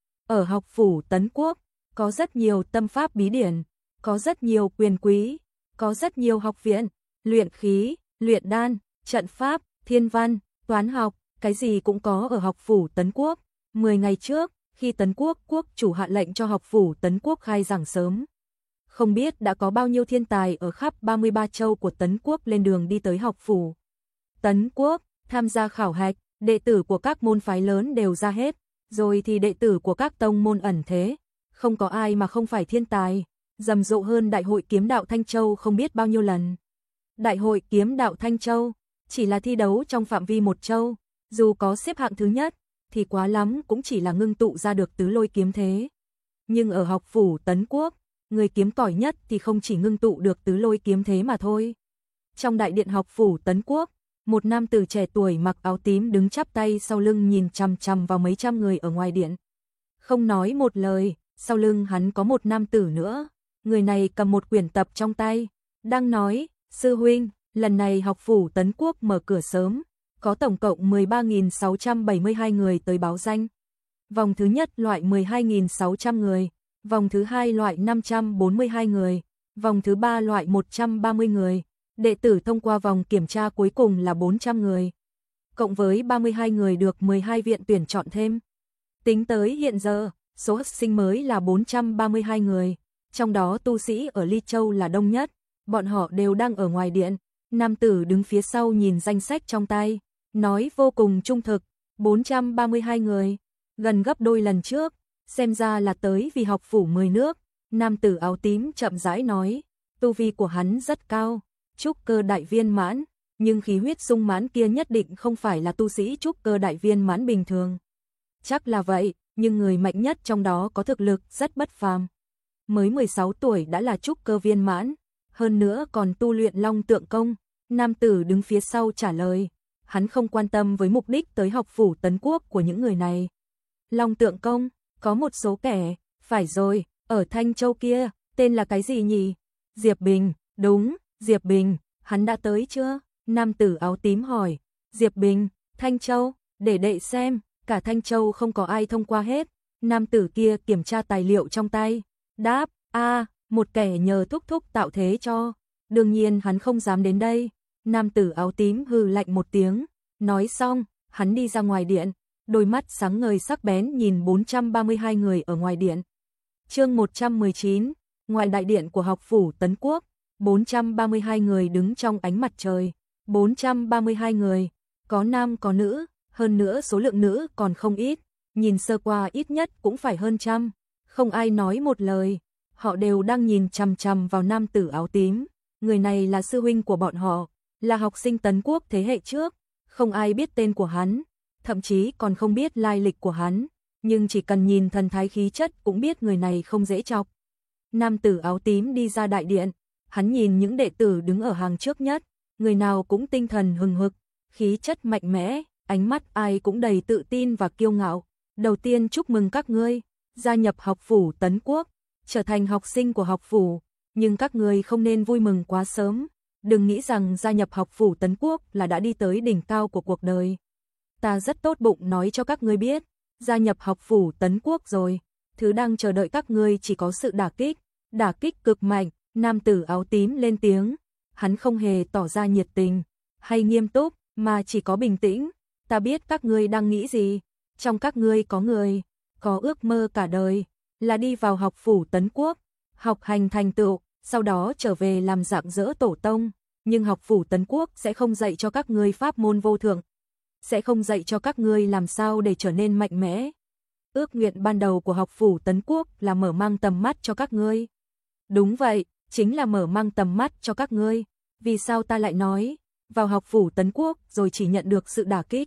Ở học phủ Tấn Quốc, có rất nhiều tâm pháp bí điển, có rất nhiều quyền quý, có rất nhiều học viện, luyện khí, luyện đan, trận pháp, thiên văn, toán học, cái gì cũng có ở học phủ Tấn Quốc. Mười ngày trước, khi Tấn Quốc quốc chủ hạ lệnh cho học phủ Tấn Quốc khai giảng sớm, không biết đã có bao nhiêu thiên tài ở khắp ba mươi ba châu của Tấn Quốc lên đường đi tới học phủ Tấn Quốc, tham gia khảo hạch, đệ tử của các môn phái lớn đều ra hết, rồi thì đệ tử của các tông môn ẩn thế, không có ai mà không phải thiên tài, rầm rộ hơn Đại hội kiếm đạo Thanh Châu không biết bao nhiêu lần. Đại hội kiếm đạo Thanh Châu chỉ là thi đấu trong phạm vi một châu, dù có xếp hạng thứ nhất, thì quá lắm cũng chỉ là ngưng tụ ra được tứ lôi kiếm thế. Nhưng ở học phủ Tấn Quốc, người kiếm tỏi nhất thì không chỉ ngưng tụ được tứ lôi kiếm thế mà thôi. Trong đại điện học phủ Tấn Quốc, một nam tử trẻ tuổi mặc áo tím đứng chắp tay sau lưng nhìn chằm chằm vào mấy trăm người ở ngoài điện. Không nói một lời, sau lưng hắn có một nam tử nữa, người này cầm một quyển tập trong tay, đang nói, sư huynh, lần này học phủ Tấn Quốc mở cửa sớm, có tổng cộng mười ba nghìn sáu trăm bảy mươi hai người tới báo danh. Vòng thứ nhất loại mười hai nghìn sáu trăm người, vòng thứ hai loại năm trăm bốn mươi hai người, vòng thứ ba loại một trăm ba mươi người. Đệ tử thông qua vòng kiểm tra cuối cùng là bốn trăm người. Cộng với ba mươi hai người được mười hai viện tuyển chọn thêm. Tính tới hiện giờ, số học sinh mới là bốn trăm ba mươi hai người, trong đó tu sĩ ở Ly Châu là đông nhất, bọn họ đều đang ở ngoài điện. Nam tử đứng phía sau nhìn danh sách trong tay, nói vô cùng trung thực, bốn trăm ba mươi hai người, gần gấp đôi lần trước, xem ra là tới vì học phủ mười nước. Nam tử áo tím chậm rãi nói, tu vi của hắn rất cao, trúc cơ đại viên mãn, nhưng khí huyết sung mãn kia nhất định không phải là tu sĩ trúc cơ đại viên mãn bình thường. Chắc là vậy, nhưng người mạnh nhất trong đó có thực lực rất bất phàm. Mới mười sáu tuổi đã là trúc cơ viên mãn, hơn nữa còn tu luyện Long Tượng Công. Nam tử đứng phía sau trả lời, hắn không quan tâm với mục đích tới học phủ Tấn Quốc của những người này. Long Tượng Công, có một số kẻ, phải rồi, ở Thanh Châu kia, tên là cái gì nhỉ? Diệp Bình, đúng, Diệp Bình, hắn đã tới chưa? Nam tử áo tím hỏi, Diệp Bình, Thanh Châu, để đệ xem, cả Thanh Châu không có ai thông qua hết. Nam tử kia kiểm tra tài liệu trong tay, đáp, a, một kẻ nhờ thúc thúc tạo thế cho, đương nhiên hắn không dám đến đây. Nam tử áo tím hừ lạnh một tiếng, nói xong, hắn đi ra ngoài điện, đôi mắt sáng ngời sắc bén nhìn bốn trăm ba mươi hai người ở ngoài điện. Chương một trăm mười chín, ngoài đại điện của học phủ Tấn Quốc, bốn trăm ba mươi hai người đứng trong ánh mặt trời, bốn trăm ba mươi hai người, có nam có nữ, hơn nữa số lượng nữ còn không ít, nhìn sơ qua ít nhất cũng phải hơn trăm, không ai nói một lời, họ đều đang nhìn chằm chằm vào nam tử áo tím, người này là sư huynh của bọn họ, là học sinh Tấn Quốc thế hệ trước, không ai biết tên của hắn, thậm chí còn không biết lai lịch của hắn, nhưng chỉ cần nhìn thần thái khí chất cũng biết người này không dễ chọc. Nam tử áo tím đi ra đại điện, hắn nhìn những đệ tử đứng ở hàng trước nhất, người nào cũng tinh thần hừng hực, khí chất mạnh mẽ, ánh mắt ai cũng đầy tự tin và kiêu ngạo. Đầu tiên chúc mừng các ngươi, gia nhập học phủ Tấn Quốc, trở thành học sinh của học phủ, nhưng các ngươi không nên vui mừng quá sớm, đừng nghĩ rằng gia nhập học phủ Tấn Quốc là đã đi tới đỉnh cao của cuộc đời. Ta rất tốt bụng nói cho các ngươi biết, gia nhập học phủ Tấn Quốc rồi, thứ đang chờ đợi các ngươi chỉ có sự đả kích, đả kích cực mạnh. Nam tử áo tím lên tiếng, hắn không hề tỏ ra nhiệt tình hay nghiêm túc, mà chỉ có bình tĩnh. Ta biết các ngươi đang nghĩ gì, trong các ngươi có người có ước mơ cả đời là đi vào học phủ Tấn Quốc, học hành thành tựu, sau đó trở về làm rạng rỡ tổ tông, nhưng học phủ Tấn Quốc sẽ không dạy cho các ngươi pháp môn vô thượng, sẽ không dạy cho các ngươi làm sao để trở nên mạnh mẽ. Ước nguyện ban đầu của học phủ Tấn Quốc là mở mang tầm mắt cho các ngươi. Đúng vậy, chính là mở mang tầm mắt cho các ngươi. Vì sao ta lại nói, vào học phủ Tấn Quốc rồi chỉ nhận được sự đả kích?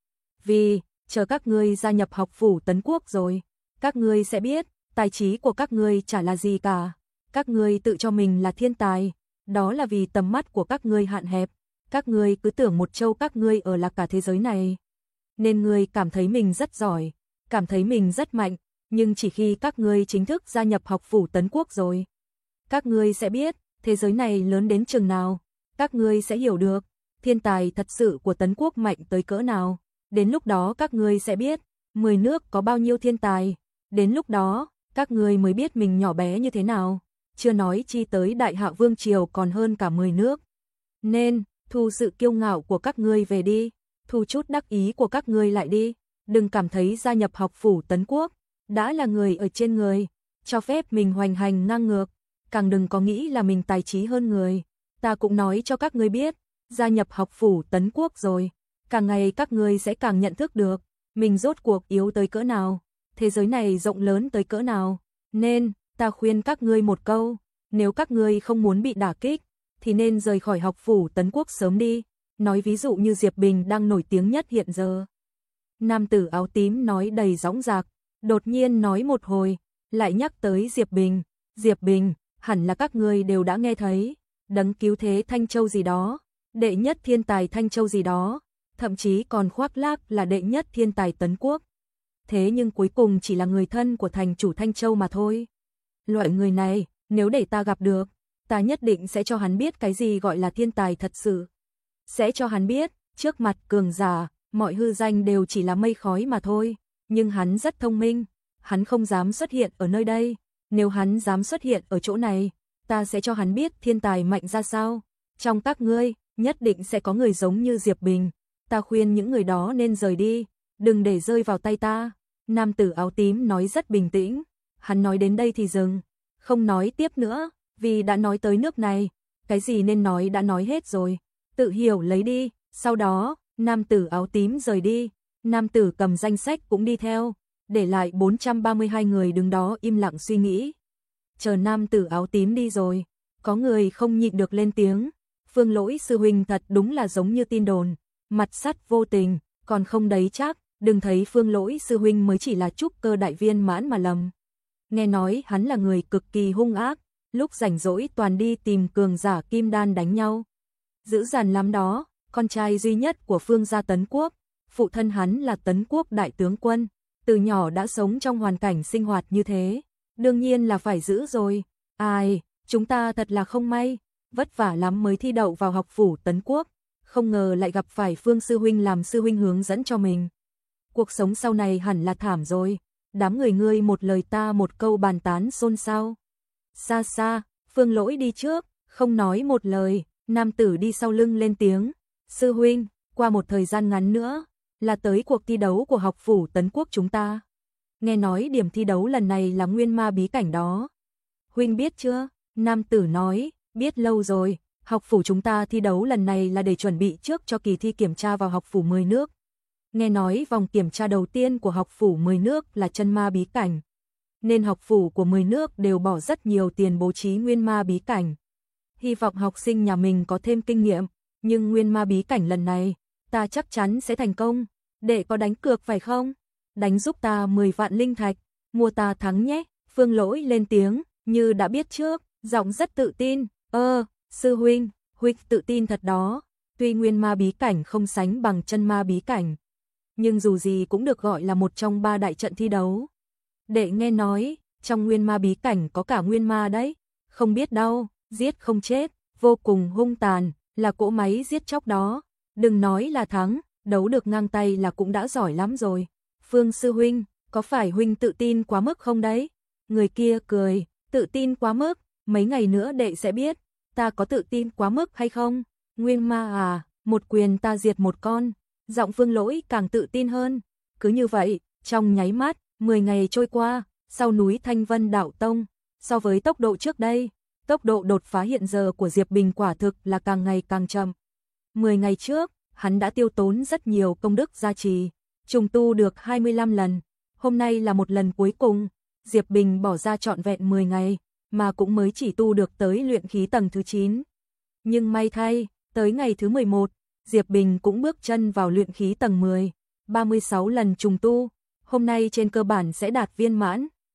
Vì, chờ các ngươi gia nhập học phủ Tấn Quốc rồi, các ngươi sẽ biết, tài trí của các ngươi chả là gì cả. Các ngươi tự cho mình là thiên tài, đó là vì tầm mắt của các ngươi hạn hẹp. Các ngươi cứ tưởng một châu các ngươi ở là cả thế giới này. Nên ngươi cảm thấy mình rất giỏi, cảm thấy mình rất mạnh, nhưng chỉ khi các ngươi chính thức gia nhập học phủ Tấn Quốc rồi, các ngươi sẽ biết thế giới này lớn đến chừng nào, các ngươi sẽ hiểu được thiên tài thật sự của Tấn Quốc mạnh tới cỡ nào. Đến lúc đó các ngươi sẽ biết mười nước có bao nhiêu thiên tài, đến lúc đó các ngươi mới biết mình nhỏ bé như thế nào, chưa nói chi tới Đại Hạ Vương triều còn hơn cả mười nước. Nên, thu sự kiêu ngạo của các ngươi về đi, thu chút đắc ý của các ngươi lại đi, đừng cảm thấy gia nhập học phủ Tấn Quốc đã là người ở trên người, cho phép mình hoành hành ngang ngược, càng đừng có nghĩ là mình tài trí hơn người. Ta cũng nói cho các ngươi biết, gia nhập học phủ Tấn Quốc rồi, càng ngày các ngươi sẽ càng nhận thức được mình rốt cuộc yếu tới cỡ nào, thế giới này rộng lớn tới cỡ nào. Nên, ta khuyên các ngươi một câu, nếu các ngươi không muốn bị đả kích, thì nên rời khỏi học phủ Tấn Quốc sớm đi. Nói ví dụ như Diệp Bình đang nổi tiếng nhất hiện giờ. Nam tử áo tím nói đầy dõng dạc, đột nhiên nói một hồi, lại nhắc tới Diệp Bình. Diệp Bình, hẳn là các ngươi đều đã nghe thấy, đấng cứu thế Thanh Châu gì đó, đệ nhất thiên tài Thanh Châu gì đó, thậm chí còn khoác lác là đệ nhất thiên tài Tấn Quốc. Thế nhưng cuối cùng chỉ là người thân của thành chủ Thanh Châu mà thôi. Loại người này, nếu để ta gặp được, ta nhất định sẽ cho hắn biết cái gì gọi là thiên tài thật sự. Sẽ cho hắn biết, trước mặt cường giả, mọi hư danh đều chỉ là mây khói mà thôi. Nhưng hắn rất thông minh, hắn không dám xuất hiện ở nơi đây. Nếu hắn dám xuất hiện ở chỗ này, ta sẽ cho hắn biết thiên tài mạnh ra sao. Trong các ngươi, nhất định sẽ có người giống như Diệp Bình. Ta khuyên những người đó nên rời đi, đừng để rơi vào tay ta. Nam tử áo tím nói rất bình tĩnh, hắn nói đến đây thì dừng, không nói tiếp nữa, vì đã nói tới nước này, cái gì nên nói đã nói hết rồi, tự hiểu lấy đi. Sau đó, nam tử áo tím rời đi, nam tử cầm danh sách cũng đi theo, để lại bốn trăm ba mươi hai người đứng đó im lặng suy nghĩ. Chờ nam tử áo tím đi rồi, có người không nhịn được lên tiếng, Phương Lỗi sư huynh thật đúng là giống như tin đồn, mặt sắt vô tình, còn không đấy chắc, đừng thấy Phương Lỗi sư huynh mới chỉ là trúc cơ đại viên mãn mà lầm. Nghe nói hắn là người cực kỳ hung ác, lúc rảnh rỗi toàn đi tìm cường giả kim đan đánh nhau. Dữ dằn lắm đó, con trai duy nhất của Phương gia Tấn Quốc, phụ thân hắn là Tấn Quốc đại tướng quân, từ nhỏ đã sống trong hoàn cảnh sinh hoạt như thế, đương nhiên là phải giữ rồi. Ai, chúng ta thật là không may, vất vả lắm mới thi đậu vào học phủ Tấn Quốc, không ngờ lại gặp phải Phương sư huynh làm sư huynh hướng dẫn cho mình. Cuộc sống sau này hẳn là thảm rồi. Đám người ngươi một lời ta một câu bàn tán xôn xao. Xa xa, Phương Lỗi đi trước, không nói một lời, nam tử đi sau lưng lên tiếng. Sư huynh, qua một thời gian ngắn nữa, là tới cuộc thi đấu của học phủ Tấn Quốc chúng ta. Nghe nói điểm thi đấu lần này là nguyên ma bí cảnh đó. Huynh biết chưa? Nam tử nói, biết lâu rồi, học phủ chúng ta thi đấu lần này là để chuẩn bị trước cho kỳ thi kiểm tra vào học phủ mười nước. Nghe nói vòng kiểm tra đầu tiên của học phủ mười nước là chân ma bí cảnh, nên học phủ của mười nước đều bỏ rất nhiều tiền bố trí nguyên ma bí cảnh. Hy vọng học sinh nhà mình có thêm kinh nghiệm, nhưng nguyên ma bí cảnh lần này, ta chắc chắn sẽ thành công. Đệ có đánh cược phải không? Đánh giúp ta mười vạn linh thạch, mua ta thắng nhé. Phương Lỗi lên tiếng, như đã biết trước, giọng rất tự tin. Ơ, sư huynh, huynh tự tin thật đó. Tuy nguyên ma bí cảnh không sánh bằng chân ma bí cảnh, nhưng dù gì cũng được gọi là một trong ba đại trận thi đấu. Đệ nghe nói, trong nguyên ma bí cảnh có cả nguyên ma đấy, không biết đâu, giết không chết, vô cùng hung tàn, là cỗ máy giết chóc đó. Đừng nói là thắng, đấu được ngang tay là cũng đã giỏi lắm rồi. Phương sư huynh, có phải huynh tự tin quá mức không đấy? Người kia cười, tự tin quá mức, mấy ngày nữa đệ sẽ biết, ta có tự tin quá mức hay không? Nguyên ma à, một quyền ta diệt một con. Giọng Phương Lỗi càng tự tin hơn. Cứ như vậy, trong nháy mắt, mười ngày trôi qua, sau núi Thanh Vân Đạo Tông, so với tốc độ trước đây, tốc độ đột phá hiện giờ của Diệp Bình quả thực là càng ngày càng chậm. mười ngày trước, hắn đã tiêu tốn rất nhiều công đức gia trì, trùng tu được hai mươi lăm lần. Hôm nay là một lần cuối cùng, Diệp Bình bỏ ra trọn vẹn mười ngày, mà cũng mới chỉ tu được tới luyện khí tầng thứ chín. Nhưng may thay, tới ngày thứ mười một, Diệp Bình cũng bước chân vào luyện khí tầng mười, ba mươi sáu lần trùng tu, hôm nay trên cơ bản sẽ đạt viên mãn.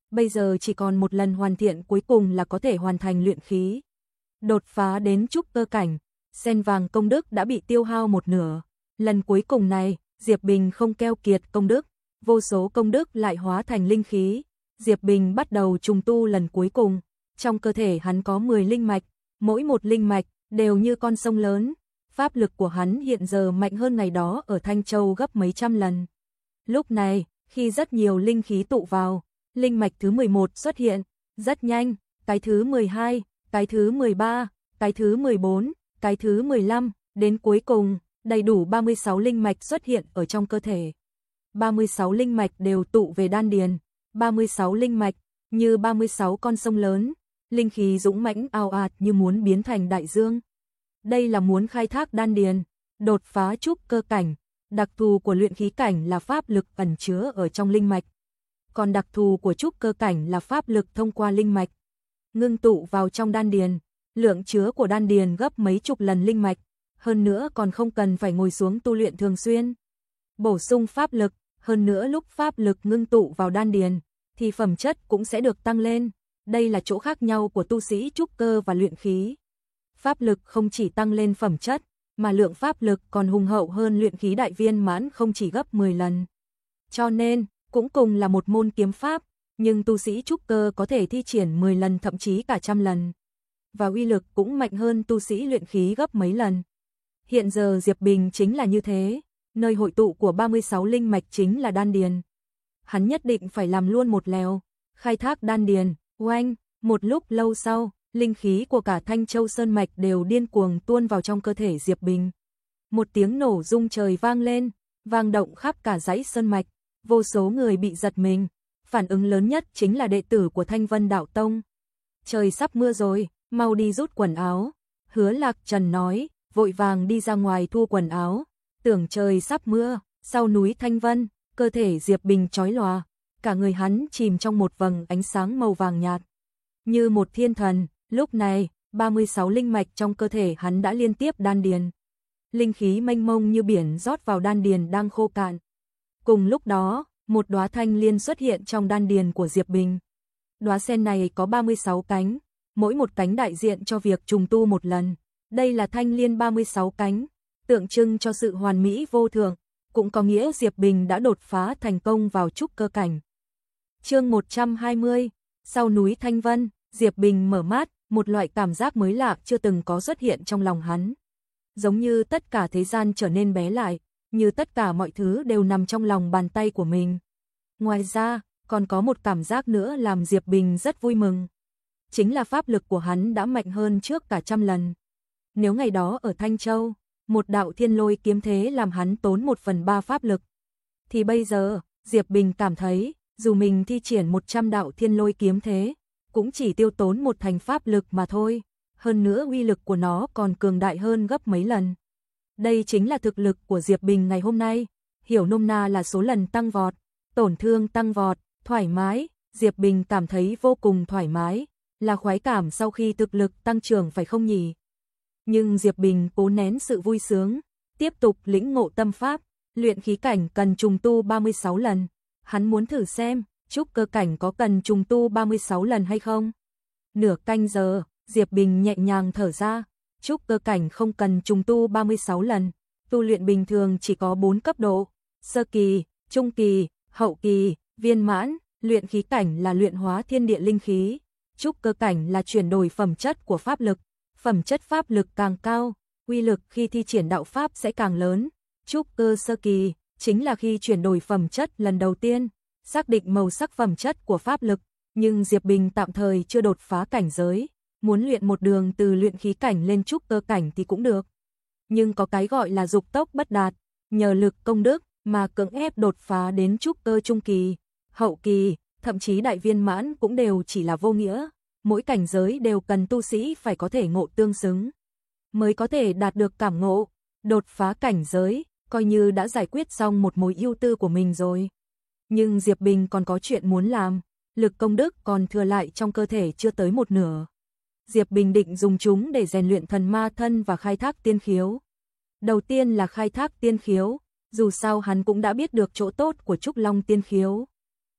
bây giờ chỉ còn một lần hoàn thiện cuối cùng là có thể hoàn thành luyện khí. Đột phá đến trúc cơ cảnh, sen vàng công đức đã bị tiêu hao một nửa. Lần cuối cùng này, Diệp Bình không keo kiệt công đức, vô số công đức lại hóa thành linh khí. Diệp Bình bắt đầu trùng tu lần cuối cùng. Trong cơ thể hắn có mười linh mạch, mỗi một linh mạch đều như con sông lớn. Pháp lực của hắn hiện giờ mạnh hơn ngày đó ở Thanh Châu gấp mấy trăm lần. Lúc này, khi rất nhiều linh khí tụ vào, linh mạch thứ mười một xuất hiện, rất nhanh, cái thứ mười hai, cái thứ mười ba, cái thứ mười bốn, cái thứ mười lăm, đến cuối cùng, đầy đủ ba mươi sáu linh mạch xuất hiện ở trong cơ thể. ba mươi sáu linh mạch đều tụ về đan điền, ba mươi sáu linh mạch như ba mươi sáu con sông lớn, linh khí dũng mãnh ào ạt như muốn biến thành đại dương. Đây là muốn khai thác đan điền, đột phá trúc cơ cảnh. Đặc thù của luyện khí cảnh là pháp lực ẩn chứa ở trong linh mạch, còn đặc thù của trúc cơ cảnh là pháp lực thông qua linh mạch ngưng tụ vào trong đan điền, lượng chứa của đan điền gấp mấy chục lần linh mạch, hơn nữa còn không cần phải ngồi xuống tu luyện thường xuyên. Bổ sung pháp lực, hơn nữa lúc pháp lực ngưng tụ vào đan điền thì phẩm chất cũng sẽ được tăng lên. Đây là chỗ khác nhau của tu sĩ trúc cơ và luyện khí. Pháp lực không chỉ tăng lên phẩm chất, mà lượng pháp lực còn hùng hậu hơn luyện khí đại viên mãn không chỉ gấp mười lần. Cho nên, cũng cùng là một môn kiếm pháp, nhưng tu sĩ trúc cơ có thể thi triển mười lần thậm chí cả trăm lần. Và uy lực cũng mạnh hơn tu sĩ luyện khí gấp mấy lần. Hiện giờ Diệp Bình chính là như thế, nơi hội tụ của ba mươi sáu linh mạch chính là đan điền. Hắn nhất định phải làm luôn một lèo, khai thác đan điền, oanh, một lúc lâu sau, linh khí của cả Thanh Châu Sơn Mạch đều điên cuồng tuôn vào trong cơ thể Diệp Bình. Một tiếng nổ rung trời vang lên, vang động khắp cả dãy Sơn Mạch, vô số người bị giật mình. Phản ứng lớn nhất chính là đệ tử của Thanh Vân Đạo Tông. Trời sắp mưa rồi, mau đi rút quần áo. Hứa Lạc Trần nói, vội vàng đi ra ngoài thu quần áo. Tưởng trời sắp mưa, sau núi Thanh Vân, cơ thể Diệp Bình chói lòa, cả người hắn chìm trong một vầng ánh sáng màu vàng nhạt. Như một thiên thần, lúc này, ba mươi sáu linh mạch trong cơ thể hắn đã liên tiếp đan điền. Linh khí mênh mông như biển rót vào đan điền đang khô cạn. Cùng lúc đó, một đóa thanh liên xuất hiện trong đan điền của Diệp Bình. Đóa sen này có ba mươi sáu cánh, mỗi một cánh đại diện cho việc trùng tu một lần. Đây là thanh liên ba mươi sáu cánh, tượng trưng cho sự hoàn mỹ vô thượng, cũng có nghĩa Diệp Bình đã đột phá thành công vào trúc cơ cảnh. Chương một trăm hai mươi, sau núi Thanh Vân, Diệp Bình mở mắt, một loại cảm giác mới lạ chưa từng có xuất hiện trong lòng hắn. Giống như tất cả thế gian trở nên bé lại, như tất cả mọi thứ đều nằm trong lòng bàn tay của mình. Ngoài ra, còn có một cảm giác nữa làm Diệp Bình rất vui mừng. Chính là pháp lực của hắn đã mạnh hơn trước cả trăm lần. Nếu ngày đó ở Thanh Châu, một đạo thiên lôi kiếm thế làm hắn tốn một phần ba pháp lực, thì bây giờ, Diệp Bình cảm thấy, dù mình thi triển một trăm đạo thiên lôi kiếm thế, cũng chỉ tiêu tốn một thành pháp lực mà thôi. Hơn nữa uy lực của nó còn cường đại hơn gấp mấy lần. Đây chính là thực lực của Diệp Bình ngày hôm nay, hiểu nôm na là số lần tăng vọt, tổn thương tăng vọt, thoải mái, Diệp Bình cảm thấy vô cùng thoải mái, là khoái cảm sau khi thực lực tăng trưởng phải không nhỉ? Nhưng Diệp Bình cố nén sự vui sướng, tiếp tục lĩnh ngộ tâm pháp, luyện khí cảnh cần trùng tu ba mươi sáu lần, hắn muốn thử xem, trúc cơ cảnh có cần trùng tu ba mươi sáu lần hay không? Nửa canh giờ, Diệp Bình nhẹ nhàng thở ra, trúc cơ cảnh không cần trùng tu ba mươi sáu lần, tu luyện bình thường chỉ có bốn cấp độ, sơ kỳ, trung kỳ, hậu kỳ, viên mãn, luyện khí cảnh là luyện hóa thiên địa linh khí, trúc cơ cảnh là chuyển đổi phẩm chất của pháp lực, phẩm chất pháp lực càng cao, uy lực khi thi triển đạo pháp sẽ càng lớn, trúc cơ sơ kỳ chính là khi chuyển đổi phẩm chất lần đầu tiên, xác định màu sắc phẩm chất của pháp lực, nhưng Diệp Bình tạm thời chưa đột phá cảnh giới, muốn luyện một đường từ luyện khí cảnh lên trúc cơ cảnh thì cũng được. Nhưng có cái gọi là dục tốc bất đạt, nhờ lực công đức mà cưỡng ép đột phá đến trúc cơ trung kỳ, hậu kỳ, thậm chí đại viên mãn cũng đều chỉ là vô nghĩa, mỗi cảnh giới đều cần tu sĩ phải có thể ngộ tương xứng, mới có thể đạt được cảm ngộ, đột phá cảnh giới, coi như đã giải quyết xong một mối ưu tư của mình rồi. Nhưng Diệp Bình còn có chuyện muốn làm, lực công đức còn thừa lại trong cơ thể chưa tới một nửa. Diệp Bình định dùng chúng để rèn luyện thần ma thân và khai thác tiên khiếu. Đầu tiên là khai thác tiên khiếu, dù sao hắn cũng đã biết được chỗ tốt của Trúc Long tiên khiếu.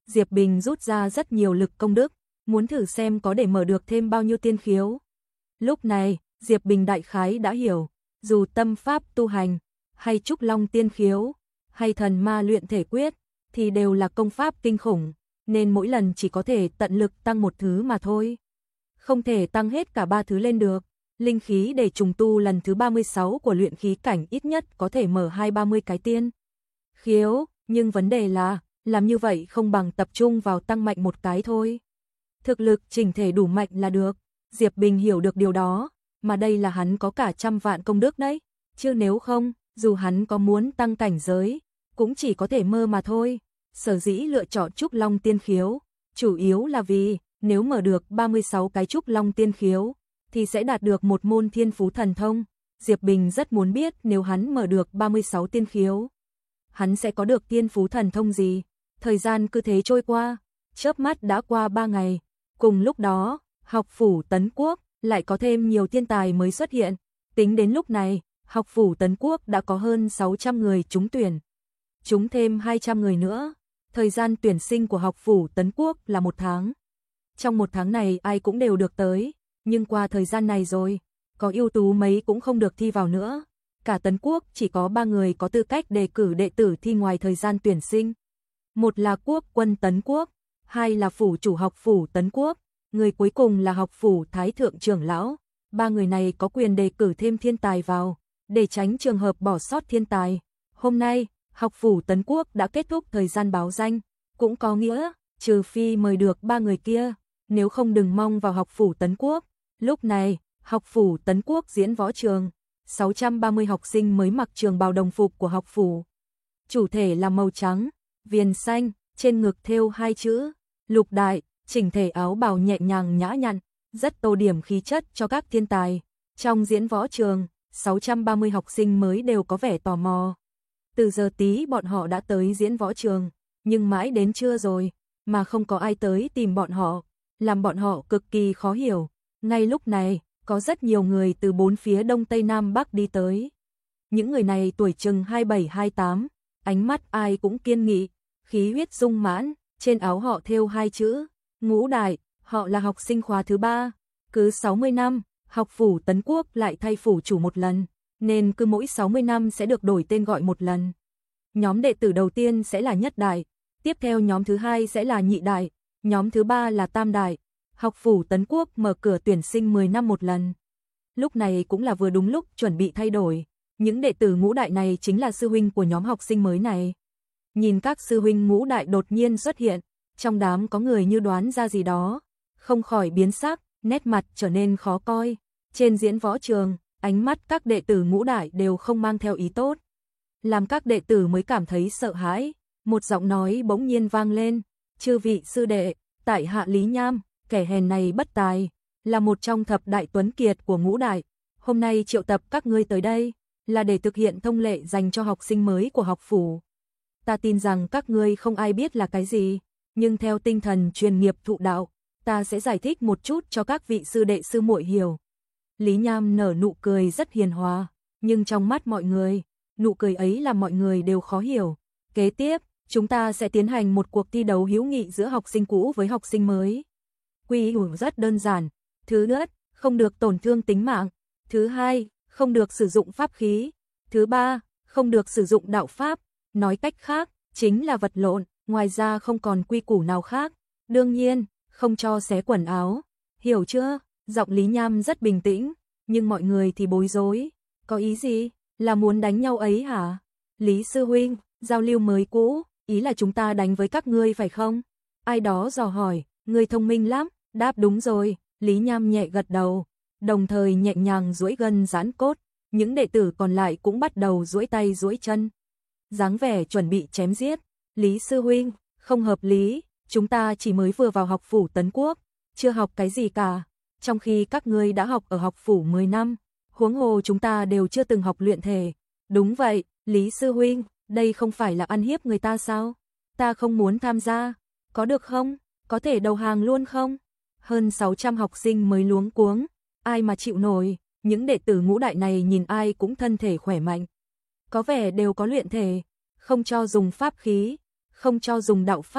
Diệp Bình rút ra rất nhiều lực công đức, muốn thử xem có để mở được thêm bao nhiêu tiên khiếu. Lúc này, Diệp Bình đại khái đã hiểu, dù tâm pháp tu hành, hay trúc long tiên khiếu, hay thần ma luyện thể quyết, thì đều là công pháp kinh khủng, nên mỗi lần chỉ có thể tận lực tăng một thứ mà thôi. Không thể tăng hết cả ba thứ lên được. Linh khí để trùng tu lần thứ ba mươi sáu của luyện khí cảnh ít nhất có thể mở hai ba mươi cái tiên khiếu, nhưng vấn đề là, làm như vậy không bằng tập trung vào tăng mạnh một cái thôi. Thực lực chỉnh thể đủ mạnh là được. Diệp Bình hiểu được điều đó, mà đây là hắn có cả trăm vạn công đức đấy, chứ nếu không, dù hắn có muốn tăng cảnh giới, cũng chỉ có thể mơ mà thôi. Sở dĩ lựa chọn trúc long tiên khiếu, chủ yếu là vì, nếu mở được ba mươi sáu cái trúc long tiên khiếu, thì sẽ đạt được một môn thiên phú thần thông. Diệp Bình rất muốn biết nếu hắn mở được ba mươi sáu tiên khiếu, hắn sẽ có được thiên phú thần thông gì. Thời gian cứ thế trôi qua, chớp mắt đã qua ba ngày. Cùng lúc đó, học phủ Tấn Quốc lại có thêm nhiều thiên tài mới xuất hiện. Tính đến lúc này, học phủ Tấn Quốc đã có hơn sáu trăm người trúng tuyển. Trúng thêm hai trăm người nữa. Thời gian tuyển sinh của học phủ Tấn Quốc là một tháng. Trong một tháng này ai cũng đều được tới, nhưng qua thời gian này rồi, có ưu tú mấy cũng không được thi vào nữa. Cả Tấn Quốc chỉ có ba người có tư cách đề cử đệ tử thi ngoài thời gian tuyển sinh. Một là quốc quân Tấn Quốc, hai là phủ chủ học phủ Tấn Quốc, người cuối cùng là học phủ Thái Thượng trưởng lão. Ba người này có quyền đề cử thêm thiên tài vào, để tránh trường hợp bỏ sót thiên tài. Hôm nay, học phủ Tấn Quốc đã kết thúc thời gian báo danh, cũng có nghĩa, trừ phi mời được ba người kia, nếu không đừng mong vào học phủ Tấn Quốc. Lúc này, học phủ Tấn Quốc diễn võ trường, sáu trăm ba mươi học sinh mới mặc trường bào đồng phục của học phủ. Chủ thể là màu trắng, viền xanh, trên ngực thêu hai chữ Lục Đại, chỉnh thể áo bào nhẹ nhàng nhã nhặn, rất tô điểm khí chất cho các thiên tài. Trong diễn võ trường, sáu trăm ba mươi học sinh mới đều có vẻ tò mò. Từ giờ tí bọn họ đã tới diễn võ trường, nhưng mãi đến trưa rồi, mà không có ai tới tìm bọn họ, làm bọn họ cực kỳ khó hiểu. Ngay lúc này, có rất nhiều người từ bốn phía đông tây nam bắc đi tới. Những người này tuổi chừng hai mươi bảy hai mươi tám, ánh mắt ai cũng kiên nghị, khí huyết sung mãn, trên áo họ thêu hai chữ Ngũ Đại, họ là học sinh khóa thứ ba. Cứ sáu mươi năm, học phủ Tấn Quốc lại thay phủ chủ một lần, nên cứ mỗi sáu mươi năm sẽ được đổi tên gọi một lần. Nhóm đệ tử đầu tiên sẽ là Nhất Đại, tiếp theo nhóm thứ hai sẽ là Nhị Đại, nhóm thứ ba là Tam Đại. Học phủ Tấn Quốc mở cửa tuyển sinh mười năm một lần. Lúc này cũng là vừa đúng lúc chuẩn bị thay đổi. Những đệ tử Ngũ Đại này chính là sư huynh của nhóm học sinh mới này. Nhìn các sư huynh Ngũ Đại đột nhiên xuất hiện, trong đám có người như đoán ra gì đó, không khỏi biến sắc, nét mặt trở nên khó coi. Trên diễn võ trường, ánh mắt các đệ tử Ngũ Đại đều không mang theo ý tốt, làm các đệ tử mới cảm thấy sợ hãi. Một giọng nói bỗng nhiên vang lên, chư vị sư đệ, tại hạ Lý Nham, kẻ hèn này bất tài, là một trong thập đại tuấn kiệt của Ngũ Đại. Hôm nay triệu tập các ngươi tới đây, là để thực hiện thông lệ dành cho học sinh mới của học phủ. Ta tin rằng các ngươi không ai biết là cái gì, nhưng theo tinh thần truyền nghiệp thụ đạo, ta sẽ giải thích một chút cho các vị sư đệ sư muội hiểu. Lý Nham nở nụ cười rất hiền hòa, nhưng trong mắt mọi người, nụ cười ấy làm mọi người đều khó hiểu. Kế tiếp, chúng ta sẽ tiến hành một cuộc thi đấu hữu nghị giữa học sinh cũ với học sinh mới. Quy ủ rất đơn giản. Thứ nhất, không được tổn thương tính mạng. Thứ hai, không được sử dụng pháp khí. Thứ ba, không được sử dụng đạo pháp. Nói cách khác, chính là vật lộn, ngoài ra không còn quy củ nào khác. Đương nhiên, không cho xé quần áo. Hiểu chưa? Giọng Lý Nham rất bình tĩnh, nhưng mọi người thì bối rối. Có ý gì? Là muốn đánh nhau ấy hả? Lý sư huynh, giao lưu mới cũ, ý là chúng ta đánh với các ngươi phải không? Ai đó dò hỏi, ngươi thông minh lắm, đáp đúng rồi. Lý Nham nhẹ gật đầu, đồng thời nhẹ nhàng duỗi gân giãn cốt. Những đệ tử còn lại cũng bắt đầu duỗi tay duỗi chân, dáng vẻ chuẩn bị chém giết. Lý sư huynh, không hợp lý, chúng ta chỉ mới vừa vào học phủ Tấn Quốc, chưa học cái gì cả, trong khi các ngươi đã học ở học phủ mười năm, huống hồ chúng ta đều chưa từng học luyện thể. Đúng vậy, Lý sư huynh, đây không phải là ăn hiếp người ta sao? Ta không muốn tham gia, có được không? Có thể đầu hàng luôn không? Hơn sáu trăm học sinh mới luống cuống, ai mà chịu nổi. Những đệ tử Ngũ Đại này nhìn ai cũng thân thể khỏe mạnh, có vẻ đều có luyện thể, không cho dùng pháp khí, không cho dùng đạo pháp,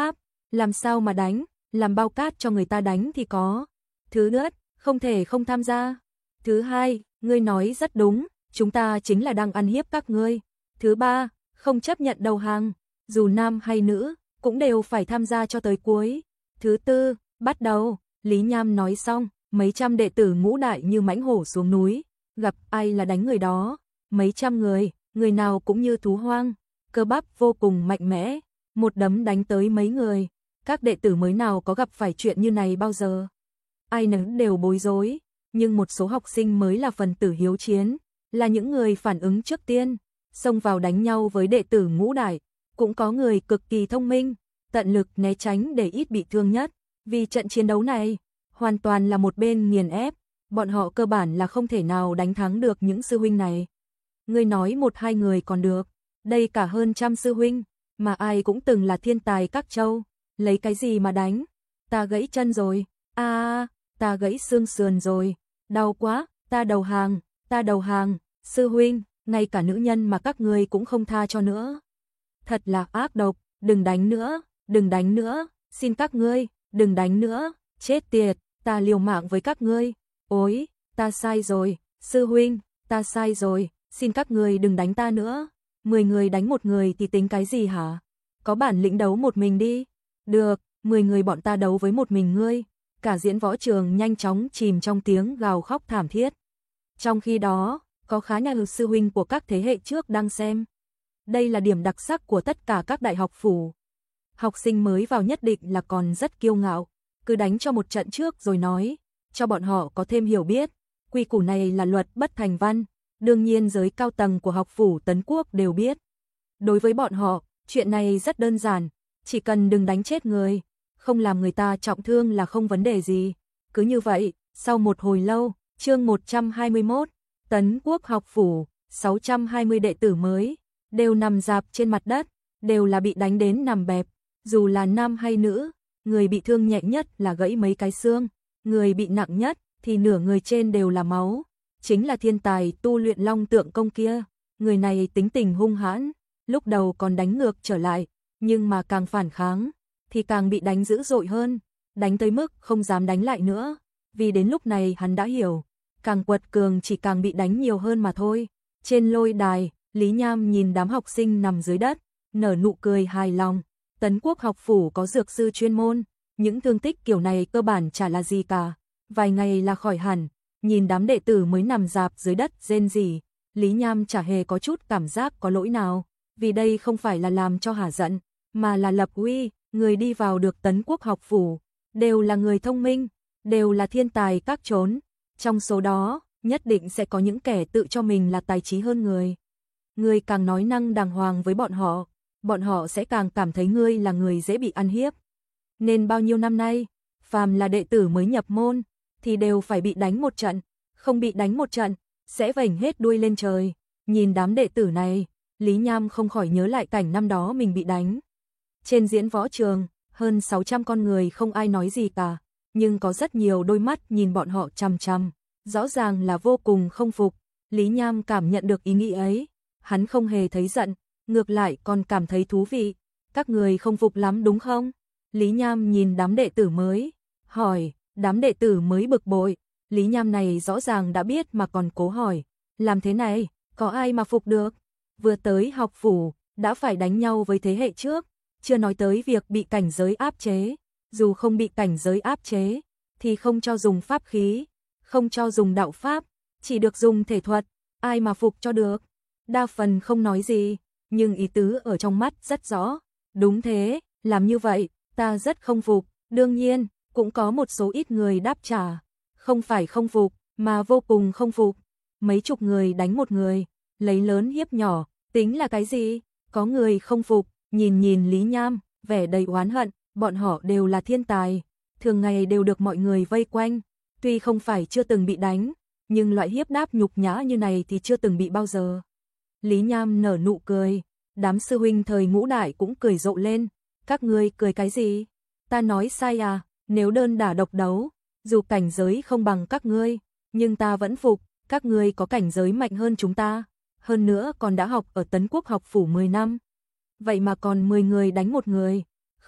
Làm sao mà đánh, làm bao cát cho người ta đánh thì có. Thứ nhất, không thể không tham gia. Thứ hai, ngươi nói rất đúng, chúng ta chính là đang ăn hiếp các ngươi. Thứ ba, không chấp nhận đầu hàng, dù nam hay nữ, cũng đều phải tham gia cho tới cuối. Thứ tư, bắt đầu, Lý Nham nói xong, mấy trăm đệ tử ngũ đại như mãnh hổ xuống núi, gặp ai là đánh người đó, mấy trăm người, người nào cũng như thú hoang, cơ bắp vô cùng mạnh mẽ, một đấm đánh tới mấy người. Các đệ tử mới nào có gặp phải chuyện như này bao giờ. Ai nấy đều bối rối, nhưng một số học sinh mới là phần tử hiếu chiến, là những người phản ứng trước tiên, xông vào đánh nhau với đệ tử ngũ đại. Cũng có người cực kỳ thông minh, tận lực né tránh để ít bị thương nhất, vì trận chiến đấu này hoàn toàn là một bên nghiền ép, bọn họ cơ bản là không thể nào đánh thắng được những sư huynh này. Ngươi nói một hai người còn được, đây cả hơn trăm sư huynh, mà ai cũng từng là thiên tài các châu, lấy cái gì mà đánh? Ta gãy chân rồi, a, à, ta gãy xương sườn rồi, đau quá, ta đầu hàng, ta đầu hàng, sư huynh, ngay cả nữ nhân mà các ngươi cũng không tha cho nữa. Thật là ác độc, đừng đánh nữa, đừng đánh nữa, xin các ngươi, đừng đánh nữa, chết tiệt, ta liều mạng với các ngươi. Ôi, ta sai rồi, sư huynh, ta sai rồi, xin các ngươi đừng đánh ta nữa. Mười người đánh một người thì tính cái gì hả? Có bản lĩnh đấu một mình đi. Được, mười người bọn ta đấu với một mình ngươi. Cả diễn võ trường nhanh chóng chìm trong tiếng gào khóc thảm thiết. Trong khi đó, có khá nhiều sư huynh của các thế hệ trước đang xem. Đây là điểm đặc sắc của tất cả các đại học phủ. Học sinh mới vào nhất định là còn rất kiêu ngạo, cứ đánh cho một trận trước rồi nói, cho bọn họ có thêm hiểu biết. Quy củ này là luật bất thành văn, đương nhiên giới cao tầng của học phủ Tấn Quốc đều biết. Đối với bọn họ, chuyện này rất đơn giản, chỉ cần đừng đánh chết người, không làm người ta trọng thương là không vấn đề gì. Cứ như vậy, sau một hồi lâu, chương một trăm hai mươi mốt, Tấn Quốc học phủ, sáu trăm hai mươi đệ tử mới, đều nằm rạp trên mặt đất, đều là bị đánh đến nằm bẹp, dù là nam hay nữ, người bị thương nhẹ nhất là gãy mấy cái xương, người bị nặng nhất thì nửa người trên đều là máu, chính là thiên tài tu luyện long tượng công kia, người này tính tình hung hãn, lúc đầu còn đánh ngược trở lại, nhưng mà càng phản kháng thì càng bị đánh dữ dội hơn, đánh tới mức không dám đánh lại nữa, vì đến lúc này hắn đã hiểu, càng quật cường chỉ càng bị đánh nhiều hơn mà thôi. Trên lôi đài, Lý Nham nhìn đám học sinh nằm dưới đất, nở nụ cười hài lòng. Tấn Quốc học phủ có dược sư chuyên môn, những thương tích kiểu này cơ bản chả là gì cả, vài ngày là khỏi hẳn. Nhìn đám đệ tử mới nằm rạp dưới đất rên rỉ, Lý Nham chả hề có chút cảm giác có lỗi nào, vì đây không phải là làm cho hả giận, mà là lập uy. Người đi vào được Tấn Quốc học phủ đều là người thông minh, đều là thiên tài các chốn, trong số đó nhất định sẽ có những kẻ tự cho mình là tài trí hơn người. Người càng nói năng đàng hoàng với bọn họ, bọn họ sẽ càng cảm thấy ngươi là người dễ bị ăn hiếp. Nên bao nhiêu năm nay, phàm là đệ tử mới nhập môn, thì đều phải bị đánh một trận, không bị đánh một trận, sẽ vểnh hết đuôi lên trời. Nhìn đám đệ tử này, Lý Nham không khỏi nhớ lại cảnh năm đó mình bị đánh. Trên diễn võ trường, hơn sáu trăm con người không ai nói gì cả, nhưng có rất nhiều đôi mắt nhìn bọn họ chằm chằm, rõ ràng là vô cùng không phục. Lý Nham cảm nhận được ý nghĩ ấy, hắn không hề thấy giận, ngược lại còn cảm thấy thú vị. Các người không phục lắm đúng không? Lý Nham nhìn đám đệ tử mới, hỏi. Đám đệ tử mới bực bội, Lý Nham này rõ ràng đã biết mà còn cố hỏi, làm thế này, có ai mà phục được? Vừa tới học phủ, đã phải đánh nhau với thế hệ trước, chưa nói tới việc bị cảnh giới áp chế, dù không bị cảnh giới áp chế, thì không cho dùng pháp khí, không cho dùng đạo pháp, chỉ được dùng thể thuật, ai mà phục cho được? Đa phần không nói gì, nhưng ý tứ ở trong mắt rất rõ, đúng thế, làm như vậy, ta rất không phục, đương nhiên. Cũng có một số ít người đáp trả, không phải không phục, mà vô cùng không phục. Mấy chục người đánh một người, lấy lớn hiếp nhỏ, tính là cái gì? Có người không phục, nhìn nhìn Lý Nham, vẻ đầy oán hận, bọn họ đều là thiên tài, thường ngày đều được mọi người vây quanh, tuy không phải chưa từng bị đánh, nhưng loại hiếp đáp nhục nhã như này thì chưa từng bị bao giờ. Lý Nham nở nụ cười, đám sư huynh thời ngũ đại cũng cười rộ lên, các ngươi cười cái gì? Ta nói sai à? Nếu đơn đả độc đấu, dù cảnh giới không bằng các ngươi, nhưng ta vẫn phục, các ngươi có cảnh giới mạnh hơn chúng ta, hơn nữa còn đã học ở Tấn Quốc học phủ mười năm. Vậy mà còn mười người đánh một người,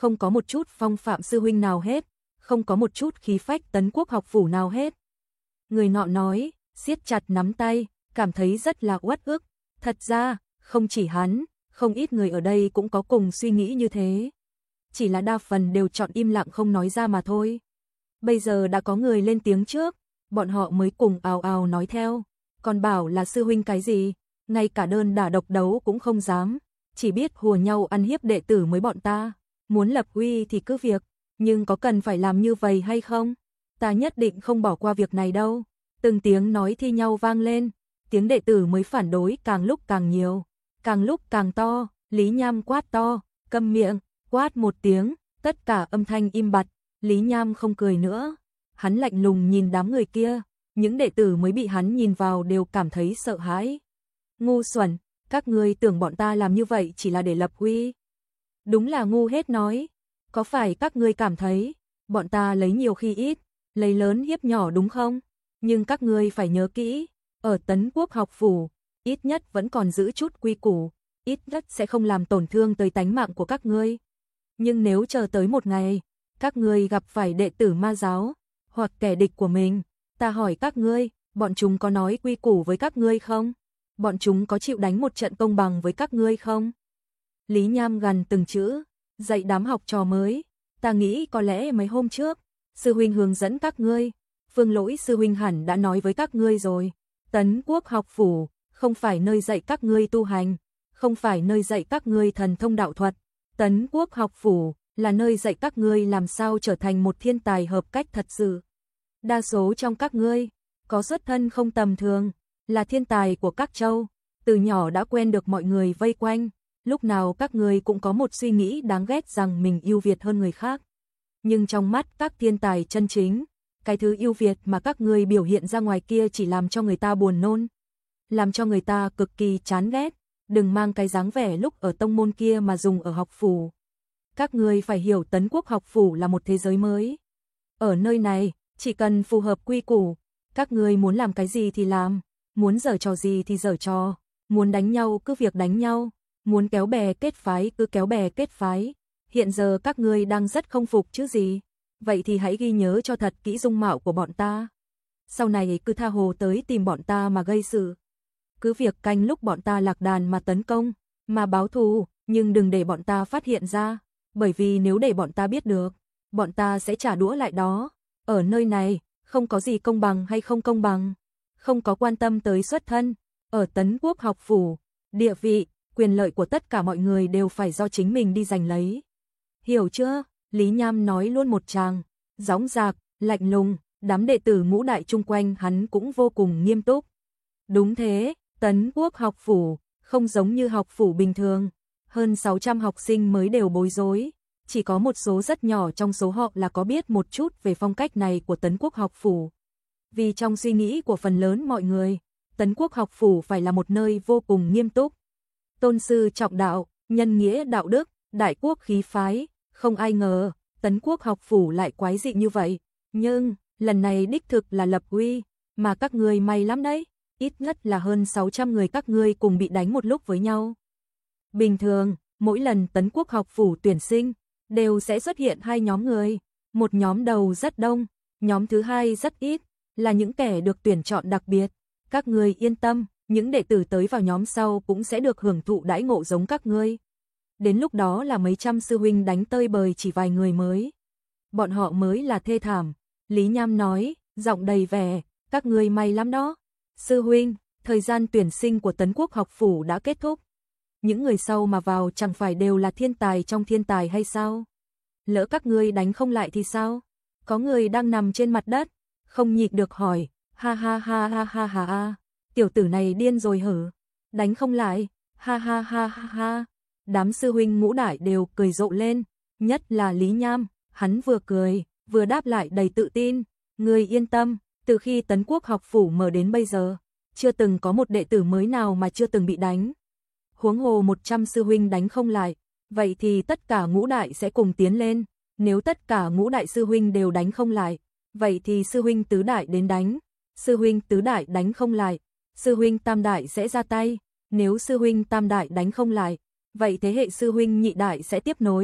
không có một chút phong phạm sư huynh nào hết, không có một chút khí phách Tấn Quốc học phủ nào hết. Người nọ nói, siết chặt nắm tay, cảm thấy rất là uất ức. Thật ra, không chỉ hắn, không ít người ở đây cũng có cùng suy nghĩ như thế. Chỉ là đa phần đều chọn im lặng không nói ra mà thôi. Bây giờ đã có người lên tiếng trước, bọn họ mới cùng ào ào nói theo. Còn bảo là sư huynh cái gì, ngay cả đơn đả độc đấu cũng không dám, chỉ biết hùa nhau ăn hiếp đệ tử mới bọn ta. Muốn lập uy thì cứ việc, nhưng có cần phải làm như vậy hay không? Ta nhất định không bỏ qua việc này đâu. Từng tiếng nói thi nhau vang lên, tiếng đệ tử mới phản đối càng lúc càng nhiều, càng lúc càng to. Lý Nham quát to, câm miệng, quát một tiếng, tất cả âm thanh im bặt. Lý Nham không cười nữa, hắn lạnh lùng nhìn đám người kia, những đệ tử mới bị hắn nhìn vào đều cảm thấy sợ hãi. Ngu xuẩn, các ngươi tưởng bọn ta làm như vậy chỉ là để lập uy? Đúng là ngu hết nói. Có phải các ngươi cảm thấy bọn ta lấy nhiều khi ít, lấy lớn hiếp nhỏ đúng không? Nhưng các ngươi phải nhớ kỹ, ở Tấn Quốc học phủ, ít nhất vẫn còn giữ chút quy củ, ít nhất sẽ không làm tổn thương tới tánh mạng của các ngươi. Nhưng nếu chờ tới một ngày, các ngươi gặp phải đệ tử ma giáo, hoặc kẻ địch của mình, ta hỏi các ngươi, bọn chúng có nói quy củ với các ngươi không? Bọn chúng có chịu đánh một trận công bằng với các ngươi không? Lý Nham gằn từng chữ, dạy đám học trò mới, ta nghĩ có lẽ mấy hôm trước, sư huynh hướng dẫn các ngươi, Phương Lỗi sư huynh hẳn đã nói với các ngươi rồi, Tấn Quốc học phủ không phải nơi dạy các ngươi tu hành, không phải nơi dạy các ngươi thần thông đạo thuật, Tấn Quốc học phủ là nơi dạy các ngươi làm sao trở thành một thiên tài hợp cách thật sự. Đa số trong các ngươi có xuất thân không tầm thường, là thiên tài của các châu, từ nhỏ đã quen được mọi người vây quanh, lúc nào các ngươi cũng có một suy nghĩ đáng ghét rằng mình ưu việt hơn người khác. Nhưng trong mắt các thiên tài chân chính, cái thứ ưu việt mà các ngươi biểu hiện ra ngoài kia chỉ làm cho người ta buồn nôn, làm cho người ta cực kỳ chán ghét. Đừng mang cái dáng vẻ lúc ở tông môn kia mà dùng ở học phủ. Các ngươi phải hiểu Tấn Quốc học phủ là một thế giới mới. Ở nơi này, chỉ cần phù hợp quy củ, các ngươi muốn làm cái gì thì làm, muốn giở trò gì thì giở trò, muốn đánh nhau cứ việc đánh nhau, muốn kéo bè kết phái cứ kéo bè kết phái. Hiện giờ các ngươi đang rất không phục chứ gì, vậy thì hãy ghi nhớ cho thật kỹ dung mạo của bọn ta. Sau này cứ tha hồ tới tìm bọn ta mà gây sự. Cứ việc canh lúc bọn ta lạc đàn mà tấn công, mà báo thù, nhưng đừng để bọn ta phát hiện ra, bởi vì nếu để bọn ta biết được, bọn ta sẽ trả đũa lại đó. Ở nơi này, không có gì công bằng hay không công bằng, không có quan tâm tới xuất thân, ở Tấn Quốc học phủ, địa vị, quyền lợi của tất cả mọi người đều phải do chính mình đi giành lấy. Hiểu chưa? Lý Nham nói luôn một tràng, dõng dạc, lạnh lùng, đám đệ tử ngũ đại chung quanh hắn cũng vô cùng nghiêm túc. Đúng thế, Tấn Quốc học phủ, không giống như học phủ bình thường, hơn sáu trăm học sinh mới đều bối rối, chỉ có một số rất nhỏ trong số họ là có biết một chút về phong cách này của Tấn Quốc học phủ. Vì trong suy nghĩ của phần lớn mọi người, Tấn Quốc học phủ phải là một nơi vô cùng nghiêm túc, tôn sư trọng đạo, nhân nghĩa đạo đức, đại quốc khí phái, không ai ngờ, Tấn Quốc học phủ lại quái dị như vậy, nhưng, lần này đích thực là lập uy, mà các ngươi may lắm đấy, ít nhất là hơn sáu trăm người các ngươi cùng bị đánh một lúc với nhau. Bình thường, mỗi lần Tấn Quốc học phủ tuyển sinh, đều sẽ xuất hiện hai nhóm người, một nhóm đầu rất đông, nhóm thứ hai rất ít, là những kẻ được tuyển chọn đặc biệt. Các ngươi yên tâm, những đệ tử tới vào nhóm sau cũng sẽ được hưởng thụ đãi ngộ giống các ngươi. Đến lúc đó là mấy trăm sư huynh đánh tơi bời chỉ vài người mới. Bọn họ mới là thê thảm. Lý Nham nói, giọng đầy vẻ, các ngươi may lắm đó. Sư huynh, thời gian tuyển sinh của Tấn Quốc học phủ đã kết thúc. Những người sau mà vào chẳng phải đều là thiên tài trong thiên tài hay sao? Lỡ các ngươi đánh không lại thì sao? Có người đang nằm trên mặt đất, không nhịn được hỏi, ha ha ha ha ha ha ha, tiểu tử này điên rồi hử? Đánh không lại, ha ha ha ha ha. Đám sư huynh ngũ đại đều cười rộ lên, nhất là Lý Nham, hắn vừa cười, vừa đáp lại đầy tự tin, ngươi yên tâm, từ khi Tấn Quốc học phủ mở đến bây giờ, chưa từng có một đệ tử mới nào mà chưa từng bị đánh. Huống hồ một trăm sư huynh đánh không lại, vậy thì tất cả ngũ đại sẽ cùng tiến lên, nếu tất cả ngũ đại sư huynh đều đánh không lại, vậy thì sư huynh tứ đại đến đánh, sư huynh tứ đại đánh không lại, sư huynh tam đại sẽ ra tay, nếu sư huynh tam đại đánh không lại, vậy thế hệ sư huynh nhị đại sẽ tiếp nối,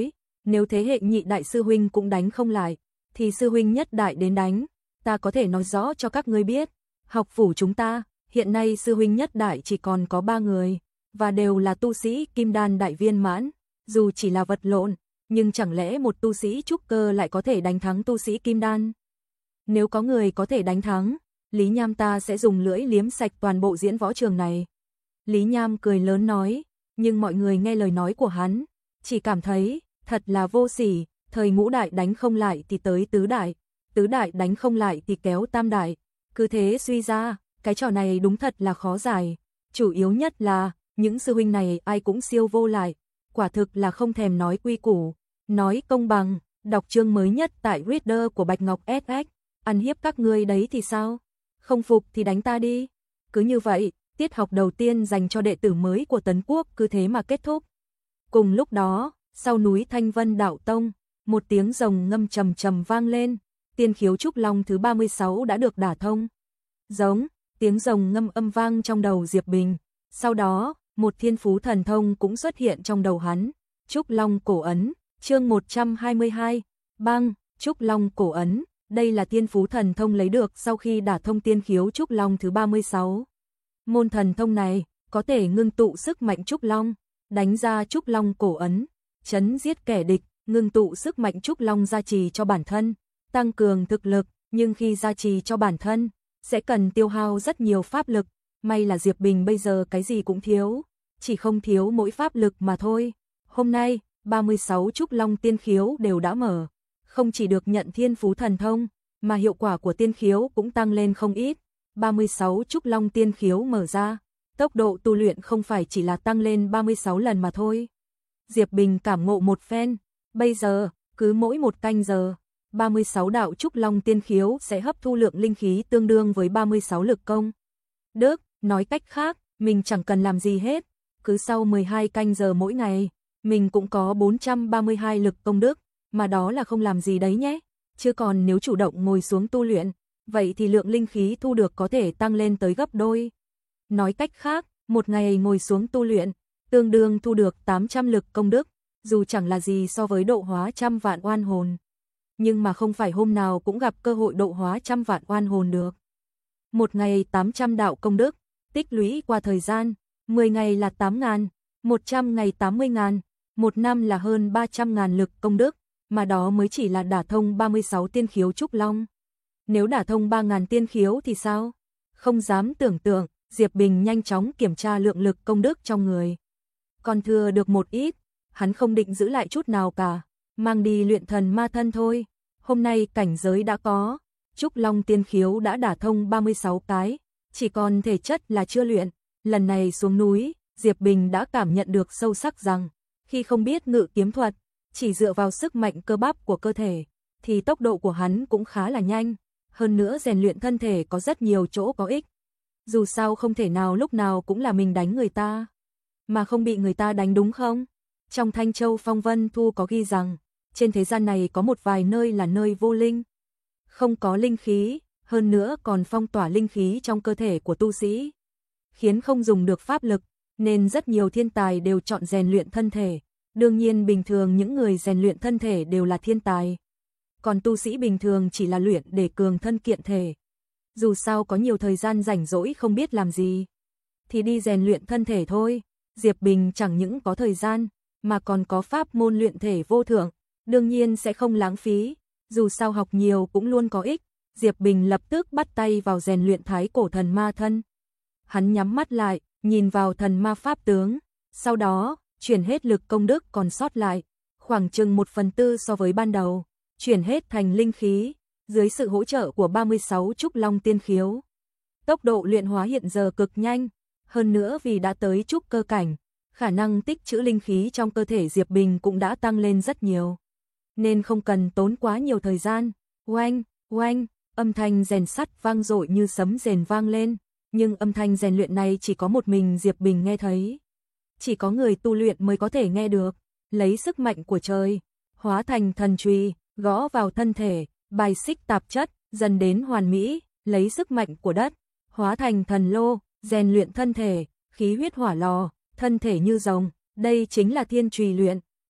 nếu thế hệ nhị đại sư huynh cũng đánh không lại, thì sư huynh nhất đại đến đánh, ta có thể nói rõ cho các ngươi biết, học phủ chúng ta, hiện nay sư huynh nhất đại chỉ còn có ba người, và đều là tu sĩ kim đan đại viên mãn, dù chỉ là vật lộn, nhưng chẳng lẽ một tu sĩ trúc cơ lại có thể đánh thắng tu sĩ kim đan? Nếu có người có thể đánh thắng, Lý Nham ta sẽ dùng lưỡi liếm sạch toàn bộ diễn võ trường này. Lý Nham cười lớn nói, nhưng mọi người nghe lời nói của hắn, chỉ cảm thấy, thật là vô sỉ, thời ngũ đại đánh không lại thì tới tứ đại, tứ đại đánh không lại thì kéo tam đại, cứ thế suy ra, cái trò này đúng thật là khó giải, chủ yếu nhất là, những sư huynh này ai cũng siêu vô lại, quả thực là không thèm nói quy củ, nói công bằng, đọc chương mới nhất tại Reader của Bạch Ngọc ét ích, ăn hiếp các ngươi đấy thì sao? Không phục thì đánh ta đi. Cứ như vậy, tiết học đầu tiên dành cho đệ tử mới của Tấn Quốc cứ thế mà kết thúc. Cùng lúc đó, sau núi Thanh Vân Đạo Tông, một tiếng rồng ngâm trầm trầm vang lên, tiên khiếu trúc long thứ ba mươi sáu đã được đả thông. Giống, tiếng rồng ngâm âm vang trong đầu Diệp Bình, sau đó, một thiên phú thần thông cũng xuất hiện trong đầu hắn, trúc long cổ ấn, chương một trăm hai mươi hai, băng, trúc long cổ ấn, đây là thiên phú thần thông lấy được sau khi đả thông tiên khiếu trúc long thứ ba mươi sáu. Môn thần thông này có thể ngưng tụ sức mạnh trúc long, đánh ra trúc long cổ ấn, chấn giết kẻ địch, ngưng tụ sức mạnh trúc long gia trì cho bản thân, tăng cường thực lực, nhưng khi gia trì cho bản thân, sẽ cần tiêu hao rất nhiều pháp lực, may là Diệp Bình bây giờ cái gì cũng thiếu, chỉ không thiếu mỗi pháp lực mà thôi. Hôm nay, ba mươi sáu trúc long tiên khiếu đều đã mở, không chỉ được nhận thiên phú thần thông, mà hiệu quả của tiên khiếu cũng tăng lên không ít. ba mươi sáu trúc long tiên khiếu mở ra, tốc độ tu luyện không phải chỉ là tăng lên ba mươi sáu lần mà thôi. Diệp Bình cảm ngộ một phen, bây giờ, cứ mỗi một canh giờ, ba mươi sáu đạo trúc long tiên khiếu sẽ hấp thu lượng linh khí tương đương với ba mươi sáu lực công. Đức, nói cách khác, mình chẳng cần làm gì hết, cứ sau mười hai canh giờ mỗi ngày, mình cũng có bốn trăm ba mươi hai lực công đức, mà đó là không làm gì đấy nhé. Chứ còn nếu chủ động ngồi xuống tu luyện, vậy thì lượng linh khí thu được có thể tăng lên tới gấp đôi. Nói cách khác, một ngày ngồi xuống tu luyện, tương đương thu được tám trăm lực công đức, dù chẳng là gì so với độ hóa trăm vạn oan hồn. Nhưng mà không phải hôm nào cũng gặp cơ hội độ hóa trăm vạn oan hồn được. Một ngày tám trăm đạo công đức, tích lũy qua thời gian, mười ngày là tám ngàn, một trăm ngày tám mươi ngàn, một năm là hơn ba trăm ngàn lực công đức, mà đó mới chỉ là đả thông ba mươi sáu tiên khiếu trúc long. Nếu đả thông ba ngàn tiên khiếu thì sao? Không dám tưởng tượng, Diệp Bình nhanh chóng kiểm tra lượng lực công đức trong người. Còn thừa được một ít, hắn không định giữ lại chút nào cả, mang đi luyện thần ma thân thôi. Hôm nay cảnh giới đã có, trúc long tiên khiếu đã đả thông ba mươi sáu cái, chỉ còn thể chất là chưa luyện. Lần này xuống núi, Diệp Bình đã cảm nhận được sâu sắc rằng, khi không biết ngự kiếm thuật, chỉ dựa vào sức mạnh cơ bắp của cơ thể, thì tốc độ của hắn cũng khá là nhanh. Hơn nữa rèn luyện thân thể có rất nhiều chỗ có ích. Dù sao không thể nào lúc nào cũng là mình đánh người ta, mà không bị người ta đánh đúng không? Trong Thanh Châu Phong Vân Thu có ghi rằng, trên thế gian này có một vài nơi là nơi vô linh, không có linh khí, hơn nữa còn phong tỏa linh khí trong cơ thể của tu sĩ, khiến không dùng được pháp lực, nên rất nhiều thiên tài đều chọn rèn luyện thân thể. Đương nhiên bình thường những người rèn luyện thân thể đều là thiên tài, còn tu sĩ bình thường chỉ là luyện để cường thân kiện thể. Dù sao có nhiều thời gian rảnh rỗi không biết làm gì, thì đi rèn luyện thân thể thôi. Diệp Bình chẳng những có thời gian, mà còn có pháp môn luyện thể vô thượng, đương nhiên sẽ không lãng phí, dù sao học nhiều cũng luôn có ích. Diệp Bình lập tức bắt tay vào rèn luyện thái cổ thần ma thân. Hắn nhắm mắt lại, nhìn vào thần ma pháp tướng, sau đó chuyển hết lực công đức còn sót lại, khoảng chừng một phần tư so với ban đầu, chuyển hết thành linh khí, dưới sự hỗ trợ của ba mươi sáu trúc long tiên khiếu. Tốc độ luyện hóa hiện giờ cực nhanh, hơn nữa vì đã tới trúc cơ cảnh, khả năng tích trữ linh khí trong cơ thể Diệp Bình cũng đã tăng lên rất nhiều, nên không cần tốn quá nhiều thời gian. Oanh, oanh, âm thanh rèn sắt vang dội như sấm rền vang lên, nhưng âm thanh rèn luyện này chỉ có một mình Diệp Bình nghe thấy. Chỉ có người tu luyện mới có thể nghe được, lấy sức mạnh của trời, hóa thành thần chùy, gõ vào thân thể, bài xích tạp chất, dần đến hoàn mỹ, lấy sức mạnh của đất, hóa thành thần lô, rèn luyện thân thể, khí huyết hỏa lò, thân thể như rồng, đây chính là thiên chùy luyện,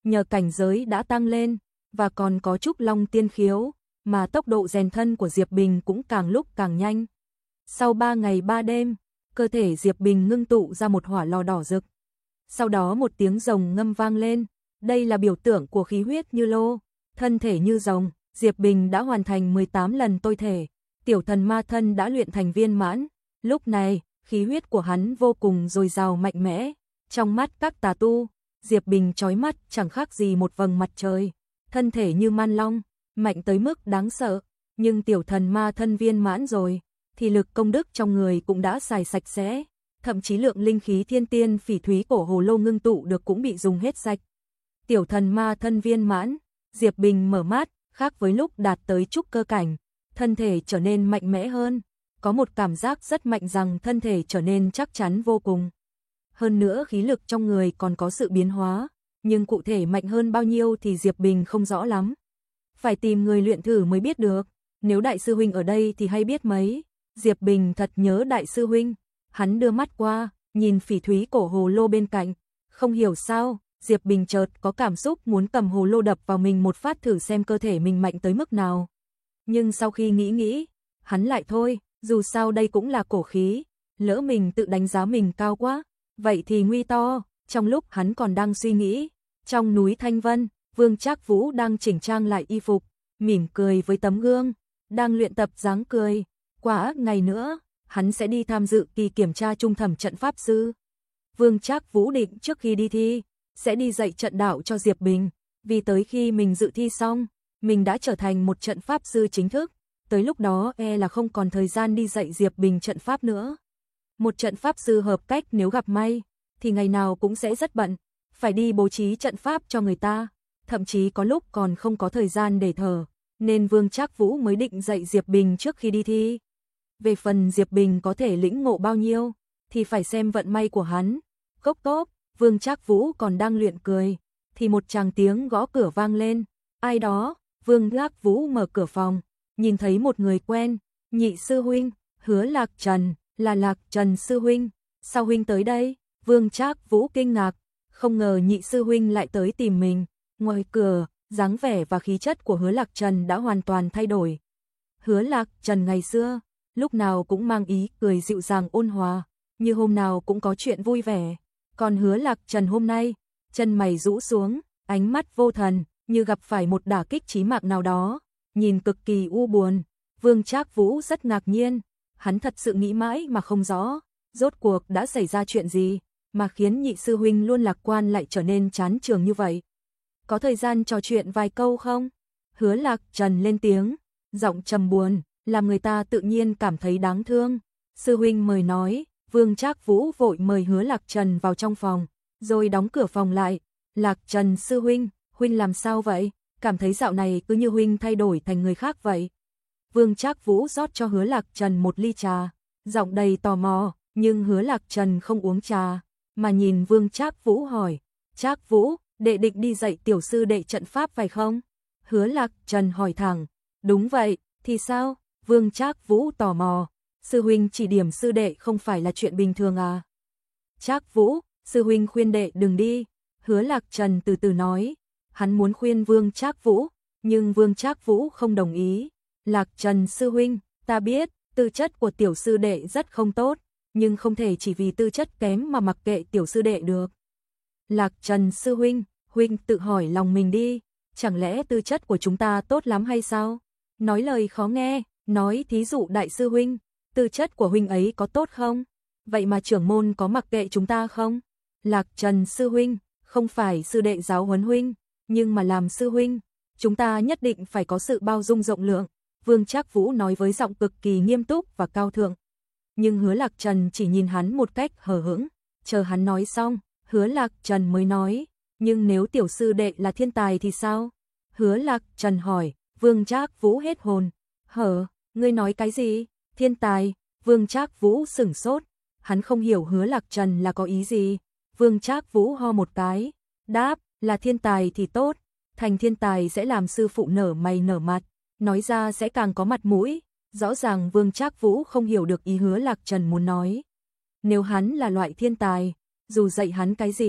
nhờ cảnh giới đã tăng lên, và còn có Trúc Long tiên khiếu, mà tốc độ rèn thân của Diệp Bình cũng càng lúc càng nhanh. Sau ba ngày ba đêm, cơ thể Diệp Bình ngưng tụ ra một hỏa lò đỏ rực. Sau đó một tiếng rồng ngâm vang lên, đây là biểu tượng của khí huyết như lô, thân thể như rồng. Diệp Bình đã hoàn thành mười tám lần tôi thể, tiểu thần ma thân đã luyện thành viên mãn. Lúc này, khí huyết của hắn vô cùng dồi dào mạnh mẽ, trong mắt các tà tu, Diệp Bình chói mắt chẳng khác gì một vầng mặt trời, thân thể như man long, mạnh tới mức đáng sợ, nhưng tiểu thần ma thân viên mãn rồi, thì lực công đức trong người cũng đã xài sạch sẽ, thậm chí lượng linh khí thiên tiên phỉ thúy cổ hồ lô ngưng tụ được cũng bị dùng hết sạch. Tiểu thần ma thân viên mãn, Diệp Bình mở mắt, khác với lúc đạt tới trúc cơ cảnh, thân thể trở nên mạnh mẽ hơn, có một cảm giác rất mạnh rằng thân thể trở nên chắc chắn vô cùng. Hơn nữa khí lực trong người còn có sự biến hóa, nhưng cụ thể mạnh hơn bao nhiêu thì Diệp Bình không rõ lắm. Phải tìm người luyện thử mới biết được, nếu đại sư huynh ở đây thì hay biết mấy. Diệp Bình thật nhớ đại sư huynh, hắn đưa mắt qua, nhìn phỉ thúy cổ hồ lô bên cạnh, không hiểu sao, Diệp Bình chợt có cảm xúc muốn cầm hồ lô đập vào mình một phát thử xem cơ thể mình mạnh tới mức nào. Nhưng sau khi nghĩ nghĩ, hắn lại thôi, dù sao đây cũng là cổ khí, lỡ mình tự đánh giá mình cao quá, vậy thì nguy to. Trong lúc hắn còn đang suy nghĩ, trong núi Thanh Vân, Vương Trác Vũ đang chỉnh trang lại y phục, mỉm cười với tấm gương, đang luyện tập dáng cười. Quá ngày nữa, hắn sẽ đi tham dự kỳ kiểm tra trung thẩm trận pháp sư. Vương Trác Vũ định trước khi đi thi, sẽ đi dạy trận đạo cho Diệp Bình, vì tới khi mình dự thi xong, mình đã trở thành một trận pháp sư chính thức, tới lúc đó e là không còn thời gian đi dạy Diệp Bình trận pháp nữa. Một trận pháp sư hợp cách nếu gặp may, thì ngày nào cũng sẽ rất bận, phải đi bố trí trận pháp cho người ta, thậm chí có lúc còn không có thời gian để thở, nên Vương Trác Vũ mới định dạy Diệp Bình trước khi đi thi. Về phần Diệp Bình có thể lĩnh ngộ bao nhiêu, thì phải xem vận may của hắn. Cốc cốc, Vương Trác Vũ còn đang luyện cười, thì một tràng tiếng gõ cửa vang lên. Ai đó? Vương Trác Vũ mở cửa phòng, nhìn thấy một người quen, Nhị sư huynh, Hứa Lạc Trần, là Lạc Trần sư huynh, sao huynh tới đây? Vương Trác Vũ kinh ngạc, không ngờ Nhị sư huynh lại tới tìm mình. Ngoài cửa, dáng vẻ và khí chất của Hứa Lạc Trần đã hoàn toàn thay đổi. Hứa Lạc Trần ngày xưa, lúc nào cũng mang ý cười dịu dàng ôn hòa, như hôm nào cũng có chuyện vui vẻ. Còn Hứa Lạc Trần hôm nay, chân mày rũ xuống, ánh mắt vô thần, như gặp phải một đả kích chí mạng nào đó, nhìn cực kỳ u buồn. Vương Trác Vũ rất ngạc nhiên, hắn thật sự nghĩ mãi mà không rõ, rốt cuộc đã xảy ra chuyện gì, mà khiến Nhị sư huynh luôn lạc quan lại trở nên chán chường như vậy. Có thời gian trò chuyện vài câu không? Hứa Lạc Trần lên tiếng, giọng trầm buồn, làm người ta tự nhiên cảm thấy đáng thương. Sư huynh mời nói. Vương Trác Vũ vội mời Hứa Lạc Trần vào trong phòng, rồi đóng cửa phòng lại. Lạc Trần sư huynh, huynh làm sao vậy? Cảm thấy dạo này cứ như huynh thay đổi thành người khác vậy. Vương Trác Vũ rót cho Hứa Lạc Trần một ly trà, giọng đầy tò mò, nhưng Hứa Lạc Trần không uống trà, mà nhìn Vương Trác Vũ hỏi, Trác Vũ, đệ định đi dạy tiểu sư đệ trận pháp phải không? Hứa Lạc Trần hỏi thẳng, đúng vậy, thì sao? Vương Trác Vũ tò mò, sư huynh chỉ điểm sư đệ không phải là chuyện bình thường à? Trác Vũ, sư huynh khuyên đệ đừng đi. Hứa Lạc Trần từ từ nói, hắn muốn khuyên Vương Trác Vũ, nhưng Vương Trác Vũ không đồng ý. Lạc Trần sư huynh, ta biết, tư chất của tiểu sư đệ rất không tốt, nhưng không thể chỉ vì tư chất kém mà mặc kệ tiểu sư đệ được. Lạc Trần sư huynh, huynh tự hỏi lòng mình đi, chẳng lẽ tư chất của chúng ta tốt lắm hay sao? Nói lời khó nghe, nói thí dụ đại sư huynh, tư chất của huynh ấy có tốt không? Vậy mà trưởng môn có mặc kệ chúng ta không? Lạc Trần sư huynh, không phải sư đệ giáo huấn huynh, nhưng mà làm sư huynh, chúng ta nhất định phải có sự bao dung rộng lượng. Vương Trác Vũ nói với giọng cực kỳ nghiêm túc và cao thượng. Nhưng Hứa Lạc Trần chỉ nhìn hắn một cách hờ hững, chờ hắn nói xong, Hứa Lạc Trần mới nói, nhưng nếu tiểu sư đệ là thiên tài thì sao? Hứa Lạc Trần hỏi. Vương Trác Vũ hết hồn, hở, ngươi nói cái gì? Thiên tài? Vương Trác Vũ sửng sốt, hắn không hiểu Hứa Lạc Trần là có ý gì. Vương Trác Vũ ho một cái, đáp, là thiên tài thì tốt, thành thiên tài sẽ làm sư phụ nở mày nở mặt, nói ra sẽ càng có mặt mũi. Rõ ràng Vương Trác Vũ không hiểu được ý Hứa Lạc Trần muốn nói. Nếu hắn là loại thiên tài, dù dạy hắn cái gì,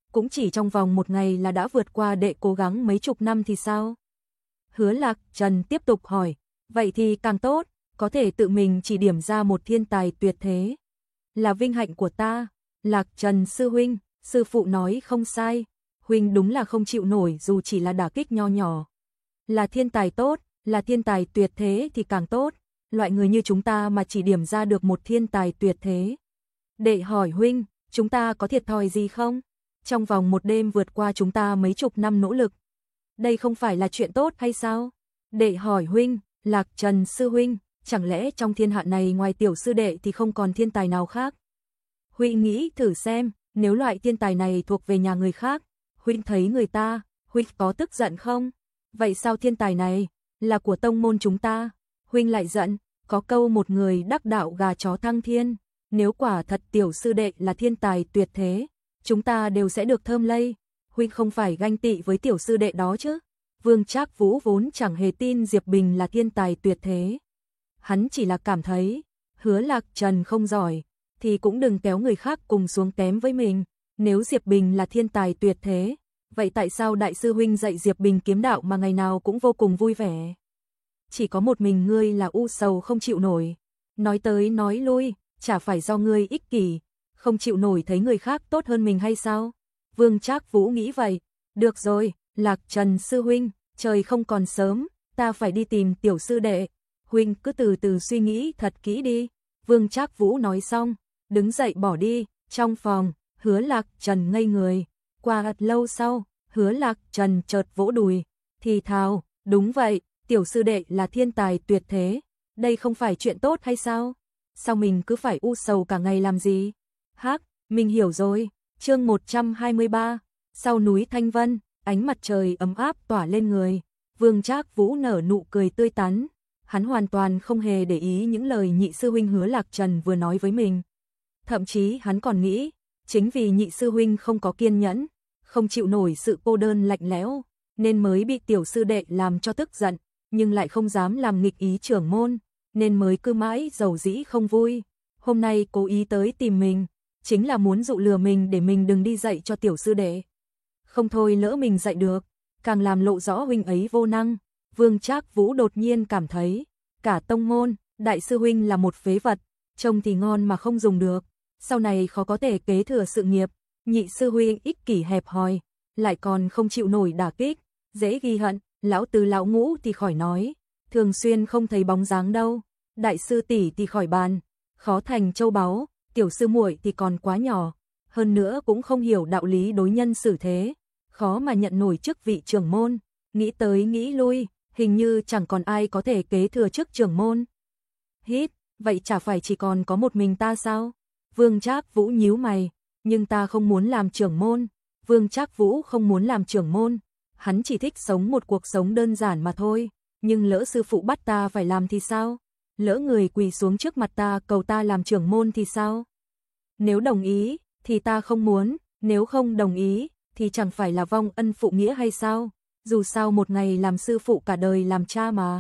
cũng chỉ trong vòng một ngày là đã vượt qua đệ cố gắng mấy chục năm thì sao? Hứa Lạc Trần tiếp tục hỏi, vậy thì càng tốt, có thể tự mình chỉ điểm ra một thiên tài tuyệt thế. Là vinh hạnh của ta. Lạc Trần sư huynh, sư phụ nói không sai, huynh đúng là không chịu nổi dù chỉ là đả kích nho nhỏ. Là thiên tài tốt, là thiên tài tuyệt thế thì càng tốt, loại người như chúng ta mà chỉ điểm ra được một thiên tài tuyệt thế. Đệ hỏi huynh, chúng ta có thiệt thòi gì không? Trong vòng một đêm vượt qua chúng ta mấy chục năm nỗ lực. Đây không phải là chuyện tốt hay sao? Đệ hỏi huynh, Lạc Trần sư huynh, chẳng lẽ trong thiên hạ này ngoài tiểu sư đệ thì không còn thiên tài nào khác? Huynh nghĩ thử xem, nếu loại thiên tài này thuộc về nhà người khác, huynh thấy người ta, huynh có tức giận không? Vậy sao thiên tài này là của tông môn chúng ta, huynh lại giận? Có câu một người đắc đạo gà chó thăng thiên, nếu quả thật tiểu sư đệ là thiên tài tuyệt thế, chúng ta đều sẽ được thơm lây, huynh không phải ganh tị với tiểu sư đệ đó chứ? Vương Trác Vũ vốn chẳng hề tin Diệp Bình là thiên tài tuyệt thế. Hắn chỉ là cảm thấy, Hứa Lạc Trần không giỏi, thì cũng đừng kéo người khác cùng xuống kém với mình. Nếu Diệp Bình là thiên tài tuyệt thế, vậy tại sao đại sư huynh dạy Diệp Bình kiếm đạo mà ngày nào cũng vô cùng vui vẻ? Chỉ có một mình ngươi là u sầu không chịu nổi. Nói tới nói lui, chả phải do ngươi ích kỷ, không chịu nổi thấy người khác tốt hơn mình hay sao? Vương Trác Vũ nghĩ vậy. Được rồi, Lạc Trần sư huynh, trời không còn sớm, ta phải đi tìm tiểu sư đệ. Huynh cứ từ từ suy nghĩ thật kỹ đi. Vương Trác Vũ nói xong, đứng dậy bỏ đi. Trong phòng, Hứa Lạc Trần ngây người. Qua thật lâu sau, Hứa Lạc Trần chợt vỗ đùi, thì thào, đúng vậy, tiểu sư đệ là thiên tài tuyệt thế. Đây không phải chuyện tốt hay sao? Sao mình cứ phải u sầu cả ngày làm gì? Hắc, mình hiểu rồi. Chương một trăm hai mươi ba, sau núi Thanh Vân, ánh mặt trời ấm áp tỏa lên người. Vương Trác Vũ nở nụ cười tươi tắn. Hắn hoàn toàn không hề để ý những lời nhị sư huynh Hứa Lạc Trần vừa nói với mình. Thậm chí hắn còn nghĩ, chính vì nhị sư huynh không có kiên nhẫn, không chịu nổi sự cô đơn lạnh lẽo, nên mới bị tiểu sư đệ làm cho tức giận, nhưng lại không dám làm nghịch ý trưởng môn, nên mới cứ mãi dầu dĩ không vui. Hôm nay cố ý tới tìm mình, chính là muốn dụ lừa mình để mình đừng đi dạy cho tiểu sư đệ. Không thôi lỡ mình dạy được, càng làm lộ rõ huynh ấy vô năng. Vương Trác Vũ đột nhiên cảm thấy, cả tông môn, đại sư huynh là một phế vật, trông thì ngon mà không dùng được, sau này khó có thể kế thừa sự nghiệp. Nhị sư huynh ích kỷ hẹp hòi, lại còn không chịu nổi đả kích, dễ ghi hận. Lão tứ lão ngũ thì khỏi nói, thường xuyên không thấy bóng dáng đâu. Đại sư tỷ thì khỏi bàn, khó thành châu báu. Tiểu sư muội thì còn quá nhỏ, hơn nữa cũng không hiểu đạo lý đối nhân xử thế, khó mà nhận nổi chức vị trưởng môn. Nghĩ tới nghĩ lui, hình như chẳng còn ai có thể kế thừa chức trưởng môn. Hít, vậy chả phải chỉ còn có một mình ta sao? Vương Trác Vũ nhíu mày, nhưng ta không muốn làm trưởng môn. Vương Trác Vũ không muốn làm trưởng môn, hắn chỉ thích sống một cuộc sống đơn giản mà thôi. Nhưng lỡ sư phụ bắt ta phải làm thì sao? Lỡ người quỳ xuống trước mặt ta cầu ta làm trưởng môn thì sao? Nếu đồng ý, thì ta không muốn, nếu không đồng ý, thì chẳng phải là vong ân phụ nghĩa hay sao? Dù sao một ngày làm sư phụ cả đời làm cha mà.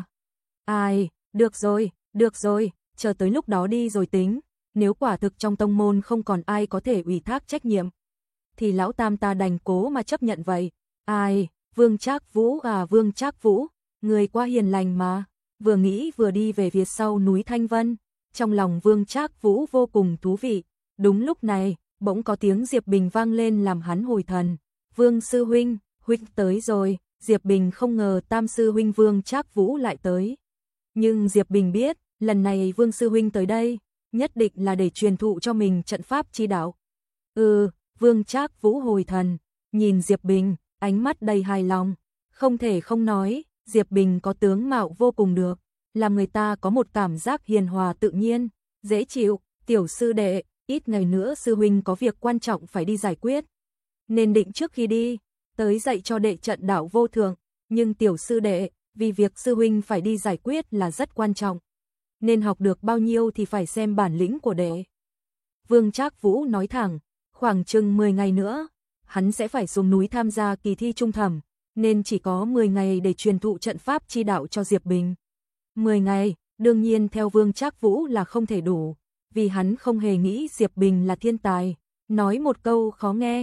Ai, được rồi, được rồi, chờ tới lúc đó đi rồi tính. Nếu quả thực trong tông môn không còn ai có thể ủy thác trách nhiệm, thì lão tam ta đành cố mà chấp nhận vậy. Ai, Vương Trác Vũ à Vương Trác Vũ, người quá hiền lành mà. Vừa nghĩ vừa đi về phía sau núi Thanh Vân, trong lòng Vương Trác Vũ vô cùng thú vị. Đúng lúc này, bỗng có tiếng Diệp Bình vang lên làm hắn hồi thần. Vương sư huynh, huynh tới rồi. Diệp Bình không ngờ tam sư huynh Vương Trác Vũ lại tới. Nhưng Diệp Bình biết, lần này Vương sư huynh tới đây, nhất định là để truyền thụ cho mình trận pháp chi đạo. Ừ, Vương Trác Vũ hồi thần, nhìn Diệp Bình, ánh mắt đầy hài lòng. Không thể không nói, Diệp Bình có tướng mạo vô cùng được, làm người ta có một cảm giác hiền hòa tự nhiên, dễ chịu. Tiểu sư đệ, ít ngày nữa sư huynh có việc quan trọng phải đi giải quyết, nên định trước khi đi, tới dạy cho đệ trận đạo vô thượng. Nhưng tiểu sư đệ, vì việc sư huynh phải đi giải quyết là rất quan trọng, nên học được bao nhiêu thì phải xem bản lĩnh của đệ. Vương Trác Vũ nói thẳng, khoảng chừng mười ngày nữa, hắn sẽ phải xuống núi tham gia kỳ thi trung thẩm, nên chỉ có mười ngày để truyền thụ trận pháp chi đạo cho Diệp Bình. mười ngày, đương nhiên theo Vương Trác Vũ là không thể đủ, vì hắn không hề nghĩ Diệp Bình là thiên tài. Nói một câu khó nghe,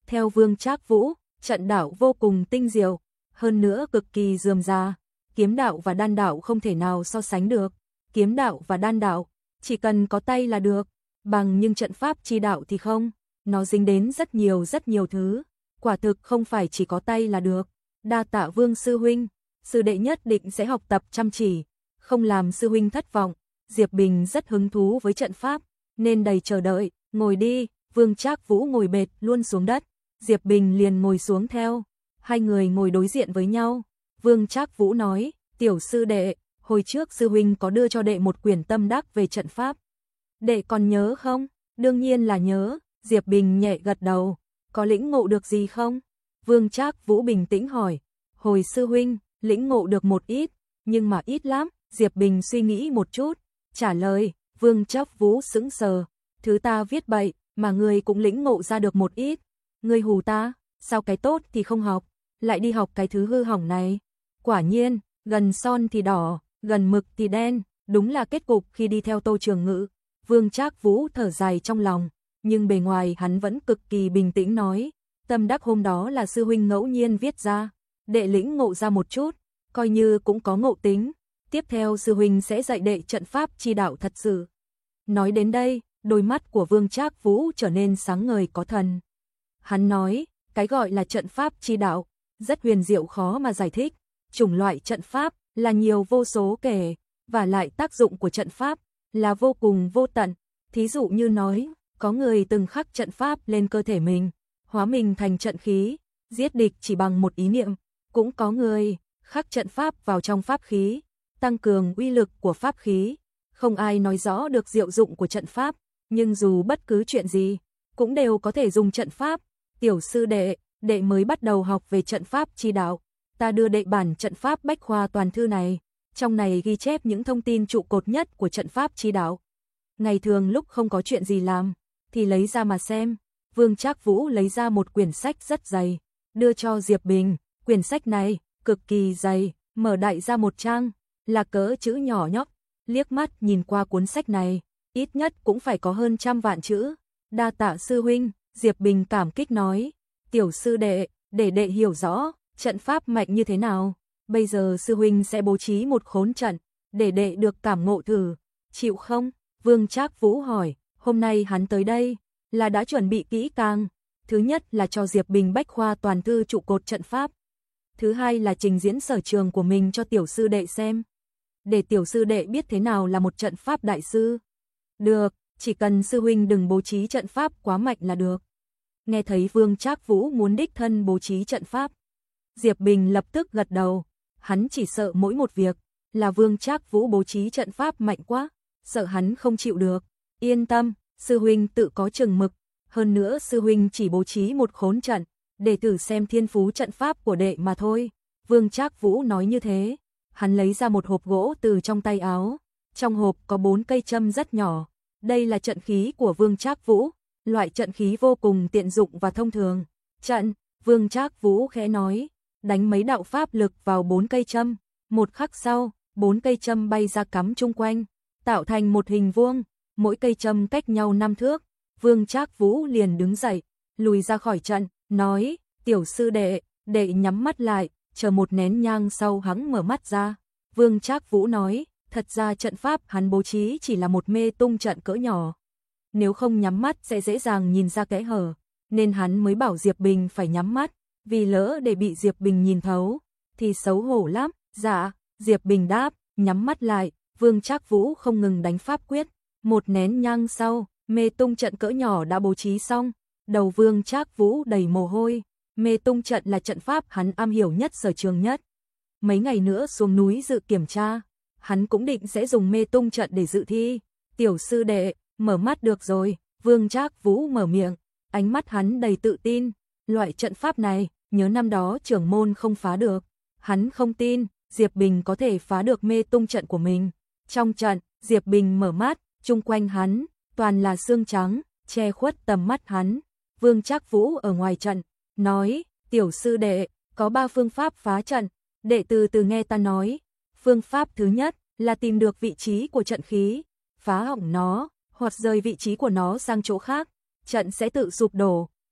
Theo Vương Trác Vũ, trận đạo vô cùng tinh diệu, hơn nữa cực kỳ rườm rà, kiếm đạo và đan đạo không thể nào so sánh được. Kiếm đạo và đan đạo, chỉ cần có tay là được, bằng nhưng trận pháp chi đạo thì không, nó dính đến rất nhiều rất nhiều thứ, quả thực không phải chỉ có tay là được. Đa tạ Vương sư huynh, sư đệ nhất định sẽ học tập chăm chỉ, không làm sư huynh thất vọng. Diệp Bình rất hứng thú với trận pháp, nên đầy chờ đợi. Ngồi đi. Vương Trác Vũ ngồi bệt luôn xuống đất, Diệp Bình liền ngồi xuống theo, hai người ngồi đối diện với nhau. Vương Trác Vũ nói, tiểu sư đệ, hồi trước sư huynh có đưa cho đệ một quyển tâm đắc về trận pháp. Đệ còn nhớ không? Đương nhiên là nhớ. Diệp Bình nhẹ gật đầu. Có lĩnh ngộ được gì không? Vương Trác Vũ bình tĩnh hỏi. Hồi sư huynh, lĩnh ngộ được một ít, nhưng mà ít lắm. Diệp Bình suy nghĩ một chút, trả lời. Vương Trác Vũ sững sờ. Thứ ta viết bậy, mà ngươi cũng lĩnh ngộ ra được một ít. Ngươi hù ta, sao cái tốt thì không học, lại đi học cái thứ hư hỏng này. Quả nhiên, gần son thì đỏ, gần mực thì đen, đúng là kết cục khi đi theo Tô Trường Ngữ. Vương Trác Vũ thở dài trong lòng, nhưng bề ngoài hắn vẫn cực kỳ bình tĩnh nói, tâm đắc hôm đó là sư huynh ngẫu nhiên viết ra, đệ lĩnh ngộ ra một chút, coi như cũng có ngộ tính, tiếp theo sư huynh sẽ dạy đệ trận pháp chi đạo thật sự. Nói đến đây, đôi mắt của Vương Trác Vũ trở nên sáng ngời có thần. Hắn nói, cái gọi là trận pháp chi đạo, rất huyền diệu khó mà giải thích, chủng loại trận pháp là nhiều vô số kể, và lại tác dụng của trận pháp là vô cùng vô tận. Thí dụ như nói, có người từng khắc trận pháp lên cơ thể mình, hóa mình thành trận khí, giết địch chỉ bằng một ý niệm, cũng có người khắc trận pháp vào trong pháp khí, tăng cường uy lực của pháp khí. Không ai nói rõ được diệu dụng của trận pháp, nhưng dù bất cứ chuyện gì, cũng đều có thể dùng trận pháp. Tiểu sư đệ, đệ mới bắt đầu học về trận pháp chi đạo, ta đưa đệ bản trận pháp bách khoa toàn thư này, trong này ghi chép những thông tin trụ cột nhất của trận pháp chi đạo. Ngày thường lúc không có chuyện gì làm, thì lấy ra mà xem. Vương Trác Vũ lấy ra một quyển sách rất dày, đưa cho Diệp Bình. Quyển sách này, cực kỳ dày, mở đại ra một trang, là cỡ chữ nhỏ nhóc. Liếc mắt nhìn qua cuốn sách này, ít nhất cũng phải có hơn trăm vạn chữ. Đa tạ sư huynh, Diệp Bình cảm kích nói. Tiểu sư đệ, để đệ hiểu rõ, trận pháp mạnh như thế nào. Bây giờ sư huynh sẽ bố trí một khốn trận, để đệ được cảm ngộ thử. Chịu không? Vương Trác Vũ hỏi. Hôm nay hắn tới đây, là đã chuẩn bị kỹ càng. Thứ nhất là cho Diệp Bình bách khoa toàn thư trụ cột trận pháp. Thứ hai là trình diễn sở trường của mình cho tiểu sư đệ xem, để tiểu sư đệ biết thế nào là một trận pháp đại sư. Được, chỉ cần sư huynh đừng bố trí trận pháp quá mạnh là được. Nghe thấy Vương Trác Vũ muốn đích thân bố trí trận pháp, Diệp Bình lập tức gật đầu. Hắn chỉ sợ mỗi một việc là Vương Trác Vũ bố trí trận pháp mạnh quá, sợ hắn không chịu được. Yên tâm, sư huynh tự có chừng mực, hơn nữa sư huynh chỉ bố trí một khốn trận, để thử xem thiên phú trận pháp của đệ mà thôi. Vương Trác Vũ nói như thế. Hắn lấy ra một hộp gỗ từ trong tay áo, trong hộp có bốn cây châm rất nhỏ. Đây là trận khí của Vương Trác Vũ, loại trận khí vô cùng tiện dụng và thông thường. Trận, Vương Trác Vũ khẽ nói, đánh mấy đạo pháp lực vào bốn cây châm. Một khắc sau, bốn cây châm bay ra cắm chung quanh, tạo thành một hình vuông, mỗi cây châm cách nhau năm thước. Vương Trác Vũ liền đứng dậy, lùi ra khỏi trận, nói, tiểu sư đệ, đệ nhắm mắt lại, chờ một nén nhang sau hắn mở mắt ra. Vương Trác Vũ nói, thật ra trận pháp hắn bố trí chỉ là một mê tung trận cỡ nhỏ. Nếu không nhắm mắt sẽ dễ dàng nhìn ra kẽ hở, nên hắn mới bảo Diệp Bình phải nhắm mắt, vì lỡ để bị Diệp Bình nhìn thấu, thì xấu hổ lắm. Dạ, Diệp Bình đáp, nhắm mắt lại. Vương Trác Vũ không ngừng đánh pháp quyết. Một nén nhang sau, mê tung trận cỡ nhỏ đã bố trí xong. Đầu Vương Trác Vũ đầy mồ hôi. Mê tung trận là trận pháp hắn am hiểu nhất, sở trường nhất. Mấy ngày nữa xuống núi dự kiểm tra, hắn cũng định sẽ dùng mê tung trận để dự thi. Tiểu sư đệ, mở mắt được rồi. Vương Trác Vũ mở miệng, ánh mắt hắn đầy tự tin. Loại trận pháp này, nhớ năm đó trưởng môn không phá được. Hắn không tin Diệp Bình có thể phá được mê tung trận của mình. Trong trận, Diệp Bình mở mắt, chung quanh hắn toàn là sương trắng, che khuất tầm mắt hắn. Vương Trác Vũ ở ngoài trận, nói, tiểu sư đệ, có ba phương pháp phá trận, đệ từ từ nghe ta nói. Phương pháp thứ nhất là tìm được vị trí của trận khí, phá hỏng nó, hoặc rời vị trí của nó sang chỗ khác, trận sẽ tự sụp đổ.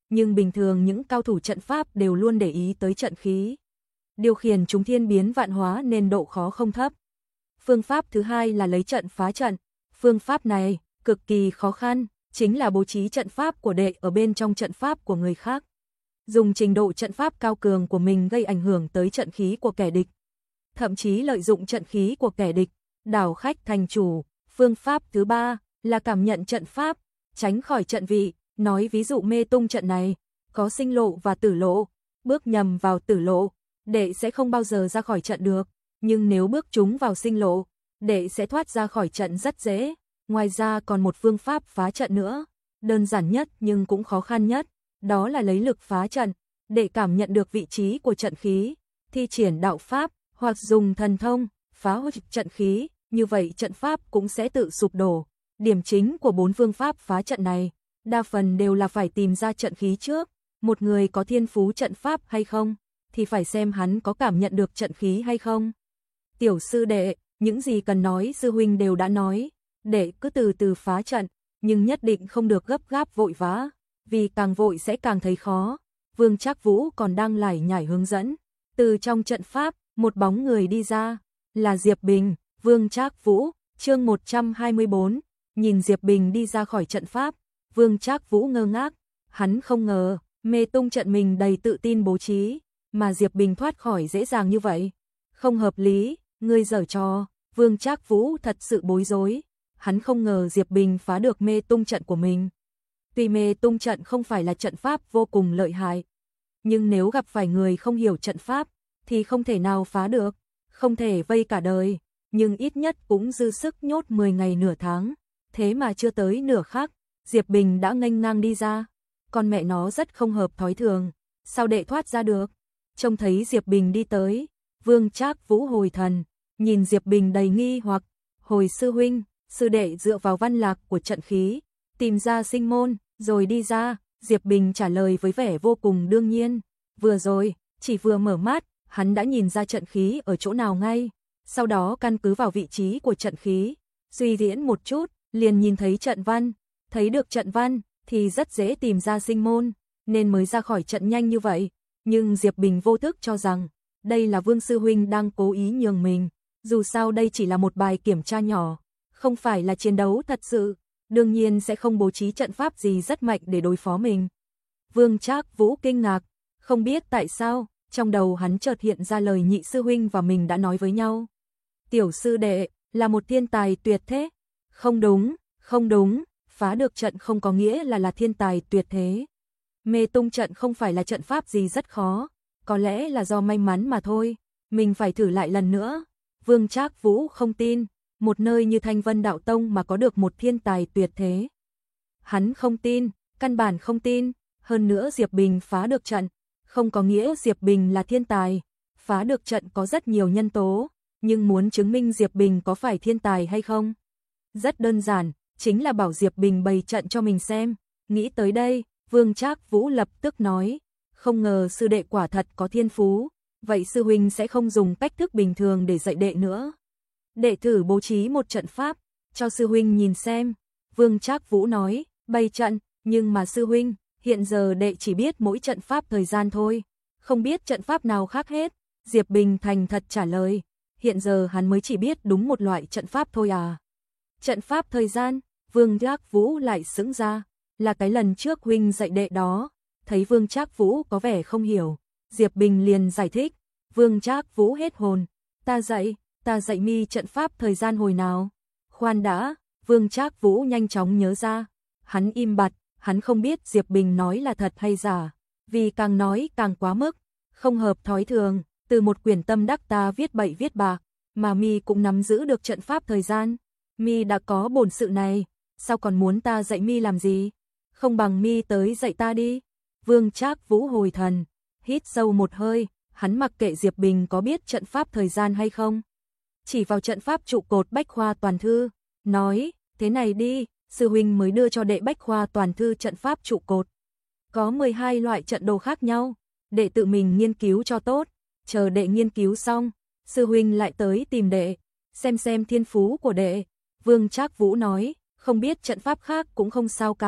nhưng bình thường những cao thủ trận pháp đều luôn để ý tới trận khí. Điều khiển chúng thiên biến vạn hóa nên độ khó không thấp. Phương pháp thứ hai là lấy trận phá trận. Phương pháp này cực kỳ khó khăn, chính là bố trí trận pháp của đệ ở bên trong trận pháp của người khác. Dùng trình độ trận pháp cao cường của mình gây ảnh hưởng tới trận khí của kẻ địch. Thậm chí lợi dụng trận khí của kẻ địch, đảo khách thành chủ. Phương pháp thứ ba là cảm nhận trận pháp, tránh khỏi trận vị. Nói ví dụ mê tung trận này, có sinh lộ và tử lộ. Bước nhầm vào tử lộ, đệ sẽ không bao giờ ra khỏi trận được. Nhưng nếu bước trúng vào sinh lộ, đệ sẽ thoát ra khỏi trận rất dễ. Ngoài ra còn một phương pháp phá trận nữa, đơn giản nhất nhưng cũng khó khăn nhất, đó là lấy lực phá trận, để cảm nhận được vị trí của trận khí, thi triển đạo pháp, hoặc dùng thần thông, phá hủy trận khí, như vậy trận pháp cũng sẽ tự sụp đổ. Điểm chính của bốn phương pháp phá trận này, đa phần đều là phải tìm ra trận khí trước. Một người có thiên phú trận pháp hay không, thì phải xem hắn có cảm nhận được trận khí hay không. Tiểu sư đệ, những gì cần nói sư huynh đều đã nói, đệ cứ từ từ phá trận, nhưng nhất định không được gấp gáp vội vã, vì càng vội sẽ càng thấy khó. Vương Trác Vũ còn đang lải nhải hướng dẫn. Từ trong trận pháp, một bóng người đi ra, là Diệp Bình. Vương Trác Vũ, chương một trăm hai mươi bốn, nhìn Diệp Bình đi ra khỏi trận pháp, Vương Trác Vũ ngơ ngác, hắn không ngờ, mê tung trận mình đầy tự tin bố trí, mà Diệp Bình thoát khỏi dễ dàng như vậy. Không hợp lý, ngươi giở trò. Vương Trác Vũ thật sự bối rối, hắn không ngờ Diệp Bình phá được mê tung trận của mình. Tuy mê tung trận không phải là trận pháp vô cùng lợi hại, nhưng nếu gặp phải người không hiểu trận pháp, thì không thể nào phá được, không thể vây cả đời, nhưng ít nhất cũng dư sức nhốt mười ngày nửa tháng. Thế mà chưa tới nửa khắc, Diệp Bình đã nghênh ngang đi ra, con mẹ nó rất không hợp thói thường, sao đệ thoát ra được? Trông thấy Diệp Bình đi tới, Vương Trác Vũ hồi thần, nhìn Diệp Bình đầy nghi hoặc, hồi sư huynh, sư đệ dựa vào văn lạc của trận khí, tìm ra sinh môn, rồi đi ra. Diệp Bình trả lời với vẻ vô cùng đương nhiên, vừa rồi, chỉ vừa mở mắt, hắn đã nhìn ra trận khí ở chỗ nào ngay, sau đó căn cứ vào vị trí của trận khí, suy diễn một chút, liền nhìn thấy trận văn, thấy được trận văn, thì rất dễ tìm ra sinh môn, nên mới ra khỏi trận nhanh như vậy. Nhưng Diệp Bình vô thức cho rằng, đây là Vương sư huynh đang cố ý nhường mình, dù sao đây chỉ là một bài kiểm tra nhỏ, không phải là chiến đấu thật sự, đương nhiên sẽ không bố trí trận pháp gì rất mạnh để đối phó mình. Vương Trác Vũ kinh ngạc, không biết tại sao, trong đầu hắn chợt hiện ra lời nhị sư huynh và mình đã nói với nhau. Tiểu sư đệ, là một thiên tài tuyệt thế. Không đúng, không đúng, phá được trận không có nghĩa là là thiên tài tuyệt thế. Mê tung trận không phải là trận pháp gì rất khó, có lẽ là do may mắn mà thôi, mình phải thử lại lần nữa. Vương Trác Vũ không tin, một nơi như Thanh Vân Đạo Tông mà có được một thiên tài tuyệt thế. Hắn không tin, căn bản không tin, hơn nữa Diệp Bình phá được trận, không có nghĩa Diệp Bình là thiên tài, phá được trận có rất nhiều nhân tố, nhưng muốn chứng minh Diệp Bình có phải thiên tài hay không? Rất đơn giản, chính là bảo Diệp Bình bày trận cho mình xem. Nghĩ tới đây, Vương Trác Vũ lập tức nói, không ngờ sư đệ quả thật có thiên phú, vậy sư huynh sẽ không dùng cách thức bình thường để dạy đệ nữa. Đệ thử bố trí một trận pháp, cho sư huynh nhìn xem. Vương Trác Vũ nói, bày trận, nhưng mà sư huynh, hiện giờ đệ chỉ biết mỗi trận pháp thời gian thôi, không biết trận pháp nào khác hết. Diệp Bình thành thật trả lời, hiện giờ hắn mới chỉ biết đúng một loại trận pháp thôi à. Trận pháp thời gian, Vương Trác Vũ lại sững ra, là cái lần trước huynh dạy đệ đó. Thấy Vương Trác Vũ có vẻ không hiểu, Diệp Bình liền giải thích. Vương Trác Vũ hết hồn, ta dạy, ta dạy mi trận pháp thời gian hồi nào? Khoan đã, Vương Trác Vũ nhanh chóng nhớ ra, hắn im bặt, hắn không biết Diệp Bình nói là thật hay giả, vì càng nói càng quá mức, không hợp thói thường. Từ một quyển tâm đắc ta viết bậy viết bạc, mà mi cũng nắm giữ được trận pháp thời gian, mi đã có bổn sự này, sao còn muốn ta dạy mi làm gì? Không bằng mi tới dạy ta đi. Vương Trác Vũ hồi thần, hít sâu một hơi, hắn mặc kệ Diệp Bình có biết trận pháp thời gian hay không, chỉ vào trận pháp trụ cột Bách Khoa Toàn Thư, nói, thế này đi, sư huynh mới đưa cho đệ Bách Khoa Toàn Thư trận pháp trụ cột, có mười hai loại trận đồ khác nhau, đệ tự mình nghiên cứu cho tốt. Chờ đệ nghiên cứu xong, sư huynh lại tới tìm đệ, xem xem thiên phú của đệ. Vương Trác Vũ nói, không biết trận pháp khác cũng không sao cả,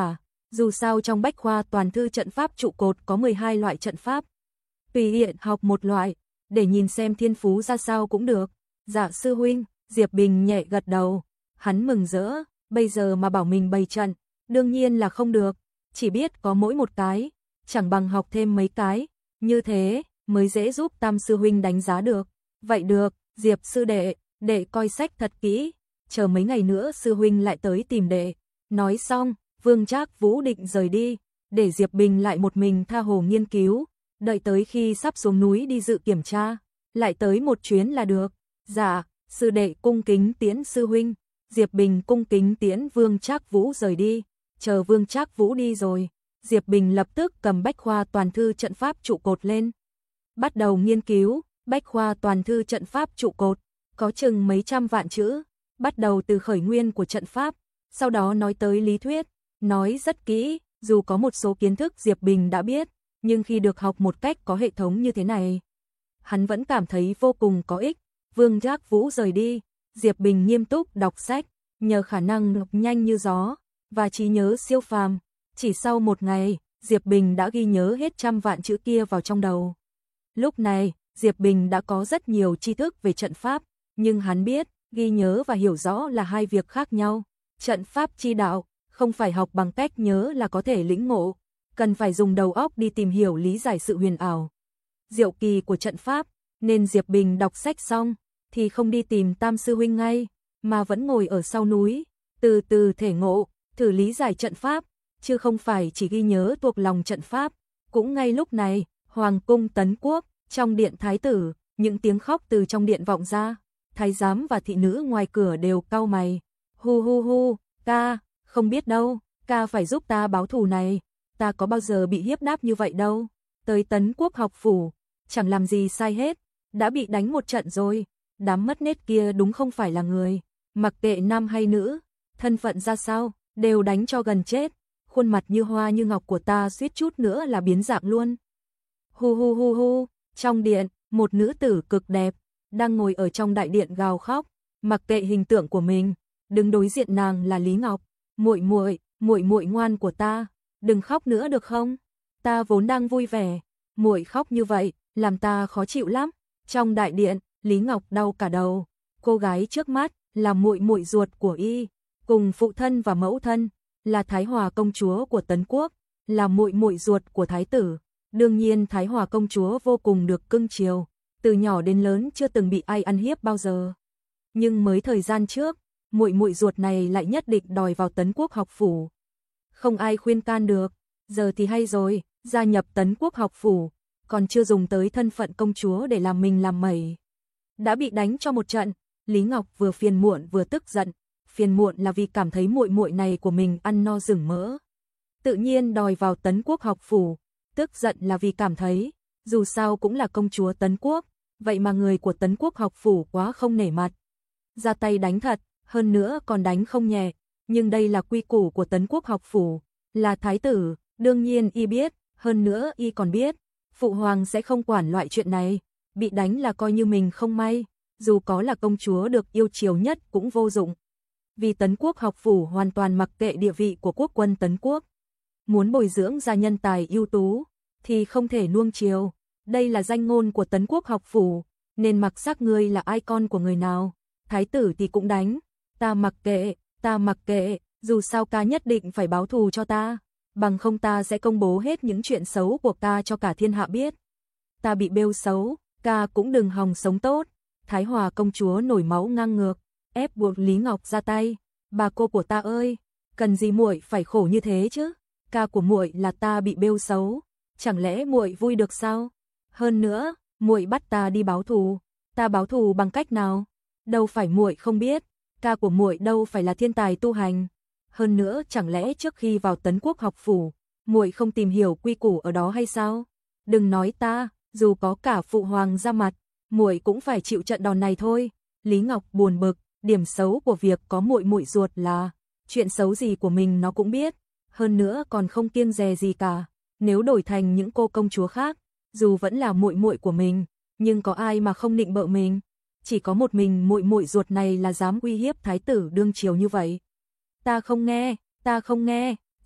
Dù sao trong bách khoa toàn thư trận pháp trụ cột có mười hai loại trận pháp. Tùy hiện học một loại, để nhìn xem thiên phú ra sao cũng được. Dạ sư huynh, Diệp Bình nhẹ gật đầu, hắn mừng rỡ, bây giờ mà bảo mình bày trận, đương nhiên là không được, chỉ biết có mỗi một cái, chẳng bằng học thêm mấy cái, như thế mới dễ giúp Tam sư huynh đánh giá được. Vậy được, Diệp sư đệ, đệ coi sách thật kỹ, chờ mấy ngày nữa sư huynh lại tới tìm đệ. Nói xong, Vương Trác Vũ định rời đi, để Diệp Bình lại một mình tha hồ nghiên cứu, đợi tới khi sắp xuống núi đi dự kiểm tra, lại tới một chuyến là được. Dạ, sư đệ cung kính tiễn sư huynh. Diệp Bình cung kính tiễn Vương Trác Vũ rời đi, chờ Vương Trác Vũ đi rồi, Diệp Bình lập tức cầm bách khoa toàn thư trận pháp trụ cột lên. Bắt đầu nghiên cứu, bách khoa toàn thư trận pháp trụ cột, có chừng mấy trăm vạn chữ, bắt đầu từ khởi nguyên của trận pháp, sau đó nói tới lý thuyết, nói rất kỹ, dù có một số kiến thức Diệp Bình đã biết, nhưng khi được học một cách có hệ thống như thế này, hắn vẫn cảm thấy vô cùng có ích. Vương Trác Vũ rời đi, Diệp Bình nghiêm túc đọc sách, nhờ khả năng đọc nhanh như gió và trí nhớ siêu phàm, chỉ sau một ngày, Diệp Bình đã ghi nhớ hết trăm vạn chữ kia vào trong đầu. Lúc này, Diệp Bình đã có rất nhiều tri thức về trận pháp, nhưng hắn biết, ghi nhớ và hiểu rõ là hai việc khác nhau. Trận pháp chi đạo, không phải học bằng cách nhớ là có thể lĩnh ngộ, cần phải dùng đầu óc đi tìm hiểu lý giải sự huyền ảo, diệu kỳ của trận pháp, nên Diệp Bình đọc sách xong, thì không đi tìm Tam sư huynh ngay, mà vẫn ngồi ở sau núi, từ từ thể ngộ, thử lý giải trận pháp, chứ không phải chỉ ghi nhớ thuộc lòng trận pháp. Cũng ngay lúc này, Hoàng cung Tấn Quốc, trong điện thái tử, những tiếng khóc từ trong điện vọng ra, thái giám và thị nữ ngoài cửa đều cau mày. Hu hu hu, ca, không biết đâu, ca phải giúp ta báo thù này, ta có bao giờ bị hiếp đáp như vậy đâu. Tới Tấn Quốc học phủ, chẳng làm gì sai hết, đã bị đánh một trận rồi, đám mất nết kia đúng không phải là người, mặc kệ nam hay nữ, thân phận ra sao, đều đánh cho gần chết, khuôn mặt như hoa như ngọc của ta suýt chút nữa là biến dạng luôn. Hu hu hu hu, trong điện, một nữ tử cực đẹp, đang ngồi ở trong đại điện gào khóc, mặc kệ hình tượng của mình, đứng đối diện nàng là Lý Ngọc, muội muội, muội muội ngoan của ta, đừng khóc nữa được không? Ta vốn đang vui vẻ, muội khóc như vậy, làm ta khó chịu lắm. Trong đại điện, Lý Ngọc đau cả đầu, cô gái trước mắt là muội muội ruột của y, cùng phụ thân và mẫu thân, là Thái Hòa công chúa của Tấn Quốc, là muội muội ruột của thái tử. Đương nhiên Thái Hòa công chúa vô cùng được cưng chiều, từ nhỏ đến lớn chưa từng bị ai ăn hiếp bao giờ. Nhưng mới thời gian trước, muội muội ruột này lại nhất định đòi vào Tấn Quốc học phủ. Không ai khuyên can được, giờ thì hay rồi, gia nhập Tấn Quốc học phủ, còn chưa dùng tới thân phận công chúa để làm mình làm mẩy. Đã bị đánh cho một trận, Lý Ngọc vừa phiền muộn vừa tức giận, phiền muộn là vì cảm thấy muội muội này của mình ăn no rừng mỡ, tự nhiên đòi vào Tấn Quốc học phủ, tức giận là vì cảm thấy, dù sao cũng là công chúa Tấn Quốc, vậy mà người của Tấn Quốc học phủ quá không nể mặt. Ra tay đánh thật, hơn nữa còn đánh không nhẹ, nhưng đây là quy củ của Tấn Quốc học phủ, là thái tử, đương nhiên y biết, hơn nữa y còn biết, phụ hoàng sẽ không quản loại chuyện này, bị đánh là coi như mình không may, dù có là công chúa được yêu chiều nhất cũng vô dụng. Vì Tấn Quốc học phủ hoàn toàn mặc kệ địa vị của quốc quân Tấn Quốc. Muốn bồi dưỡng ra nhân tài ưu tú, thì không thể nuông chiều. Đây là danh ngôn của Tấn Quốc học phủ, nên mặc sắc ngươi là ai con của người nào, thái tử thì cũng đánh. Ta mặc kệ, ta mặc kệ, dù sao ca nhất định phải báo thù cho ta, bằng không ta sẽ công bố hết những chuyện xấu của ca cho cả thiên hạ biết. Ta bị bêu xấu, ca cũng đừng hòng sống tốt. Thái Hòa công chúa nổi máu ngang ngược, ép buộc Lý Ngọc ra tay. Bà cô của ta ơi, cần gì muội phải khổ như thế chứ? Ca của muội là ta bị bêu xấu, chẳng lẽ muội vui được sao? Hơn nữa, muội bắt ta đi báo thù, ta báo thù bằng cách nào? Đâu phải muội không biết, ca của muội đâu phải là thiên tài tu hành. Hơn nữa, chẳng lẽ trước khi vào Tấn Quốc học phủ, muội không tìm hiểu quy củ ở đó hay sao? Đừng nói ta, dù có cả phụ hoàng ra mặt, muội cũng phải chịu trận đòn này thôi. Lý Ngọc buồn bực, điểm xấu của việc có muội muội ruột là chuyện xấu gì của mình nó cũng biết, hơn nữa còn không kiêng dè gì cả. Nếu đổi thành những cô công chúa khác, dù vẫn là muội muội của mình, nhưng có ai mà không nịnh bợ mình? Chỉ có một mình muội muội ruột này là dám uy hiếp thái tử đương triều như vậy. Ta không nghe, ta không nghe, ta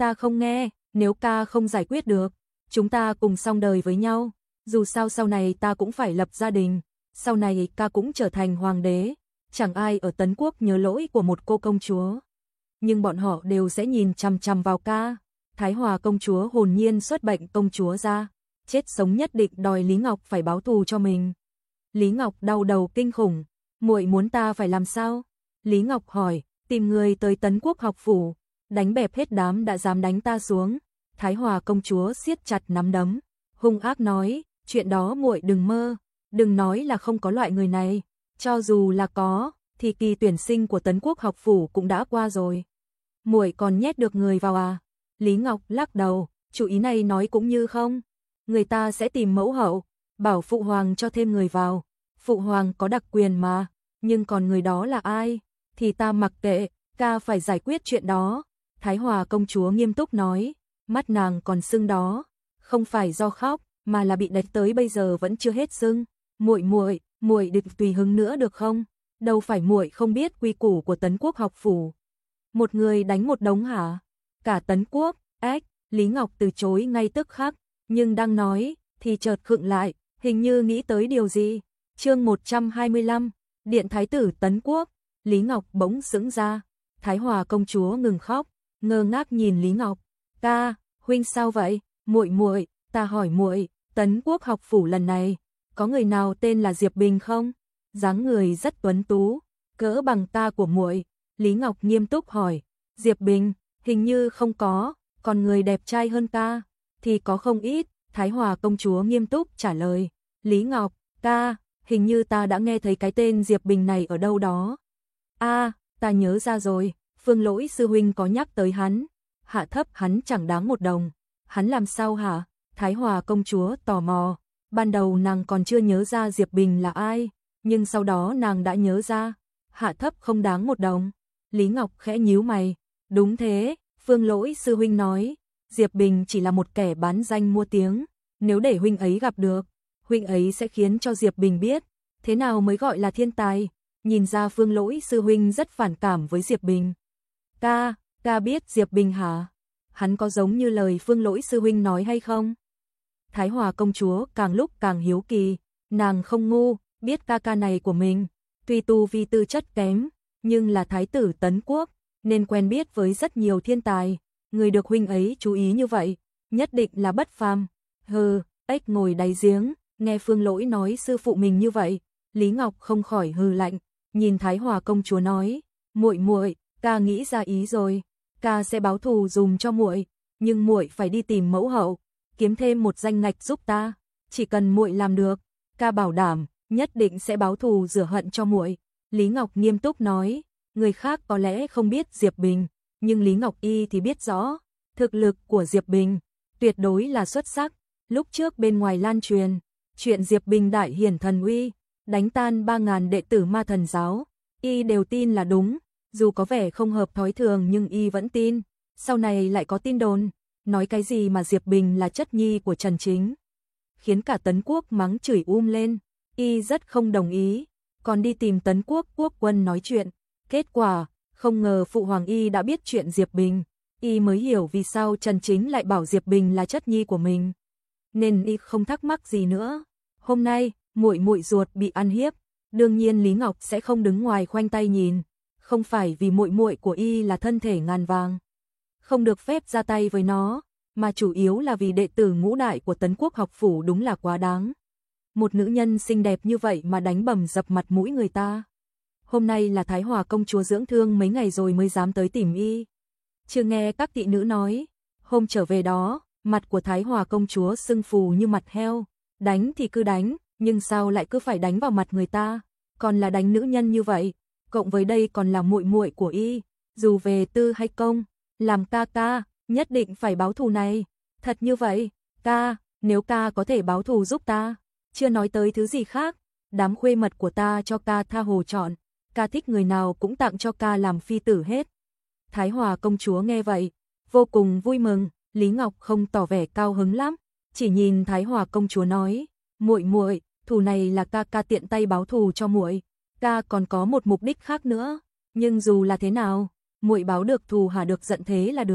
Ta không nghe, nếu ca không giải quyết được, chúng ta cùng xong đời với nhau. Dù sao sau này ta cũng phải lập gia đình, sau này ca cũng trở thành hoàng đế, chẳng ai ở Tấn Quốc nhớ lỗi của một cô công chúa. Nhưng bọn họ đều sẽ nhìn chằm chằm vào ca. Thái Hòa công chúa hồn nhiên xuất bệnh công chúa ra, chết sống nhất định đòi Lý Ngọc phải báo thù cho mình. Lý Ngọc đau đầu kinh khủng, muội muốn ta phải làm sao? Lý Ngọc hỏi, tìm người tới Tấn Quốc học phủ, đánh bẹp hết đám đã dám đánh ta xuống. Thái Hòa công chúa siết chặt nắm đấm, hung ác nói, chuyện đó muội đừng mơ, đừng nói là không có loại người này, cho dù là có, thì kỳ tuyển sinh của Tấn Quốc học phủ cũng đã qua rồi. Muội còn nhét được người vào à? Lý Ngọc lắc đầu, chủ ý này nói cũng như không. Người ta sẽ tìm mẫu hậu, bảo phụ hoàng cho thêm người vào. Phụ hoàng có đặc quyền mà, nhưng còn người đó là ai? Thì ta mặc kệ, ca phải giải quyết chuyện đó. Thái Hòa công chúa nghiêm túc nói, mắt nàng còn sưng đó, không phải do khóc, mà là bị đánh tới bây giờ vẫn chưa hết sưng. Muội muội, muội đừng tùy hứng nữa được không? Đâu phải muội không biết quy củ của Tấn Quốc học phủ. Một người đánh một đống hả? Cả Tấn Quốc, ếch, Lý Ngọc từ chối ngay tức khắc, nhưng đang nói, thì chợt khựng lại, hình như nghĩ tới điều gì. Chương một trăm hai mươi lăm, Điện Thái tử Tấn Quốc, Lý Ngọc bỗng sững ra, Thái Hòa công chúa ngừng khóc, ngơ ngác nhìn Lý Ngọc. "Ca, huynh sao vậy? Muội muội, ta hỏi muội, Tấn Quốc học phủ lần này, có người nào tên là Diệp Bình không?" Dáng người rất tuấn tú, cỡ bằng ta của muội. Lý Ngọc nghiêm túc hỏi, "Diệp Bình, hình như không có, còn người đẹp trai hơn ta thì có không ít." Thái Hòa công chúa nghiêm túc trả lời. "Lý Ngọc, ca, hình như ta đã nghe thấy cái tên Diệp Bình này ở đâu đó." "A, ta nhớ ra rồi, Phương Lỗi sư huynh có nhắc tới hắn, hạ thấp hắn chẳng đáng một đồng." "Hắn làm sao hả?" Thái Hòa công chúa tò mò. Ban đầu nàng còn chưa nhớ ra Diệp Bình là ai, nhưng sau đó nàng đã nhớ ra, hạ thấp không đáng một đồng. Lý Ngọc khẽ nhíu mày, "Đúng thế, Phương Lỗi sư huynh nói, Diệp Bình chỉ là một kẻ bán danh mua tiếng, nếu để huynh ấy gặp được, huynh ấy sẽ khiến cho Diệp Bình biết, thế nào mới gọi là thiên tài." Nhìn ra Phương Lỗi sư huynh rất phản cảm với Diệp Bình. "Ca, ca biết Diệp Bình hả? Hắn có giống như lời Phương Lỗi sư huynh nói hay không?" Thái Hòa công chúa càng lúc càng hiếu kỳ, nàng không ngu, biết ca ca này của mình, tuy tu vi tư chất kém, nhưng là thái tử Tấn Quốc, nên quen biết với rất nhiều thiên tài, người được huynh ấy chú ý như vậy, nhất định là bất phàm. Hừ, ếch ngồi đáy giếng, nghe Phương Lỗi nói sư phụ mình như vậy, Lý Ngọc không khỏi hừ lạnh, nhìn Thái Hòa công chúa nói, "Muội muội, ca nghĩ ra ý rồi, ca sẽ báo thù dùm cho muội, nhưng muội phải đi tìm mẫu hậu, kiếm thêm một danh ngạch giúp ta, chỉ cần muội làm được, ca bảo đảm nhất định sẽ báo thù rửa hận cho muội." Lý Ngọc nghiêm túc nói, người khác có lẽ không biết Diệp Bình, nhưng Lý Ngọc y thì biết rõ, thực lực của Diệp Bình tuyệt đối là xuất sắc. Lúc trước bên ngoài lan truyền, chuyện Diệp Bình đại hiển thần uy, đánh tan ba ngàn đệ tử ma thần giáo, y đều tin là đúng, dù có vẻ không hợp thói thường nhưng y vẫn tin. Sau này lại có tin đồn, nói cái gì mà Diệp Bình là chất nhi của Trần Chính, khiến cả Tấn Quốc mắng chửi um lên, y rất không đồng ý, còn đi tìm Tấn Quốc quốc quân nói chuyện. Kết quả, không ngờ phụ hoàng y đã biết chuyện Diệp Bình, y mới hiểu vì sao Trần Chính lại bảo Diệp Bình là chất nhi của mình, nên y không thắc mắc gì nữa. Hôm nay, muội muội ruột bị ăn hiếp, đương nhiên Lý Ngọc sẽ không đứng ngoài khoanh tay nhìn, không phải vì muội muội của y là thân thể ngàn vàng, không được phép ra tay với nó, mà chủ yếu là vì đệ tử ngũ đại của Tấn Quốc học phủ đúng là quá đáng. Một nữ nhân xinh đẹp như vậy mà đánh bầm dập mặt mũi người ta. Hôm nay là Thái Hòa công chúa dưỡng thương mấy ngày rồi mới dám tới tìm y. Chưa nghe các thị nữ nói, hôm trở về đó, mặt của Thái Hòa công chúa sưng phù như mặt heo, đánh thì cứ đánh, nhưng sao lại cứ phải đánh vào mặt người ta, còn là đánh nữ nhân như vậy, cộng với đây còn là muội muội của y, dù về tư hay công, làm ca ca, nhất định phải báo thù này. Thật như vậy, ca, nếu ca có thể báo thù giúp ta, chưa nói tới thứ gì khác, đám khuê mật của ta cho ca tha hồ chọn, ca thích người nào cũng tặng cho ca làm phi tử hết. Thái Hòa công chúa nghe vậy, vô cùng vui mừng. Lý Ngọc không tỏ vẻ cao hứng lắm, chỉ nhìn Thái Hòa công chúa nói, muội muội, thù này là ca ca tiện tay báo thù cho muội, ca còn có một mục đích khác nữa, nhưng dù là thế nào, muội báo được thù hả được giận thế là được.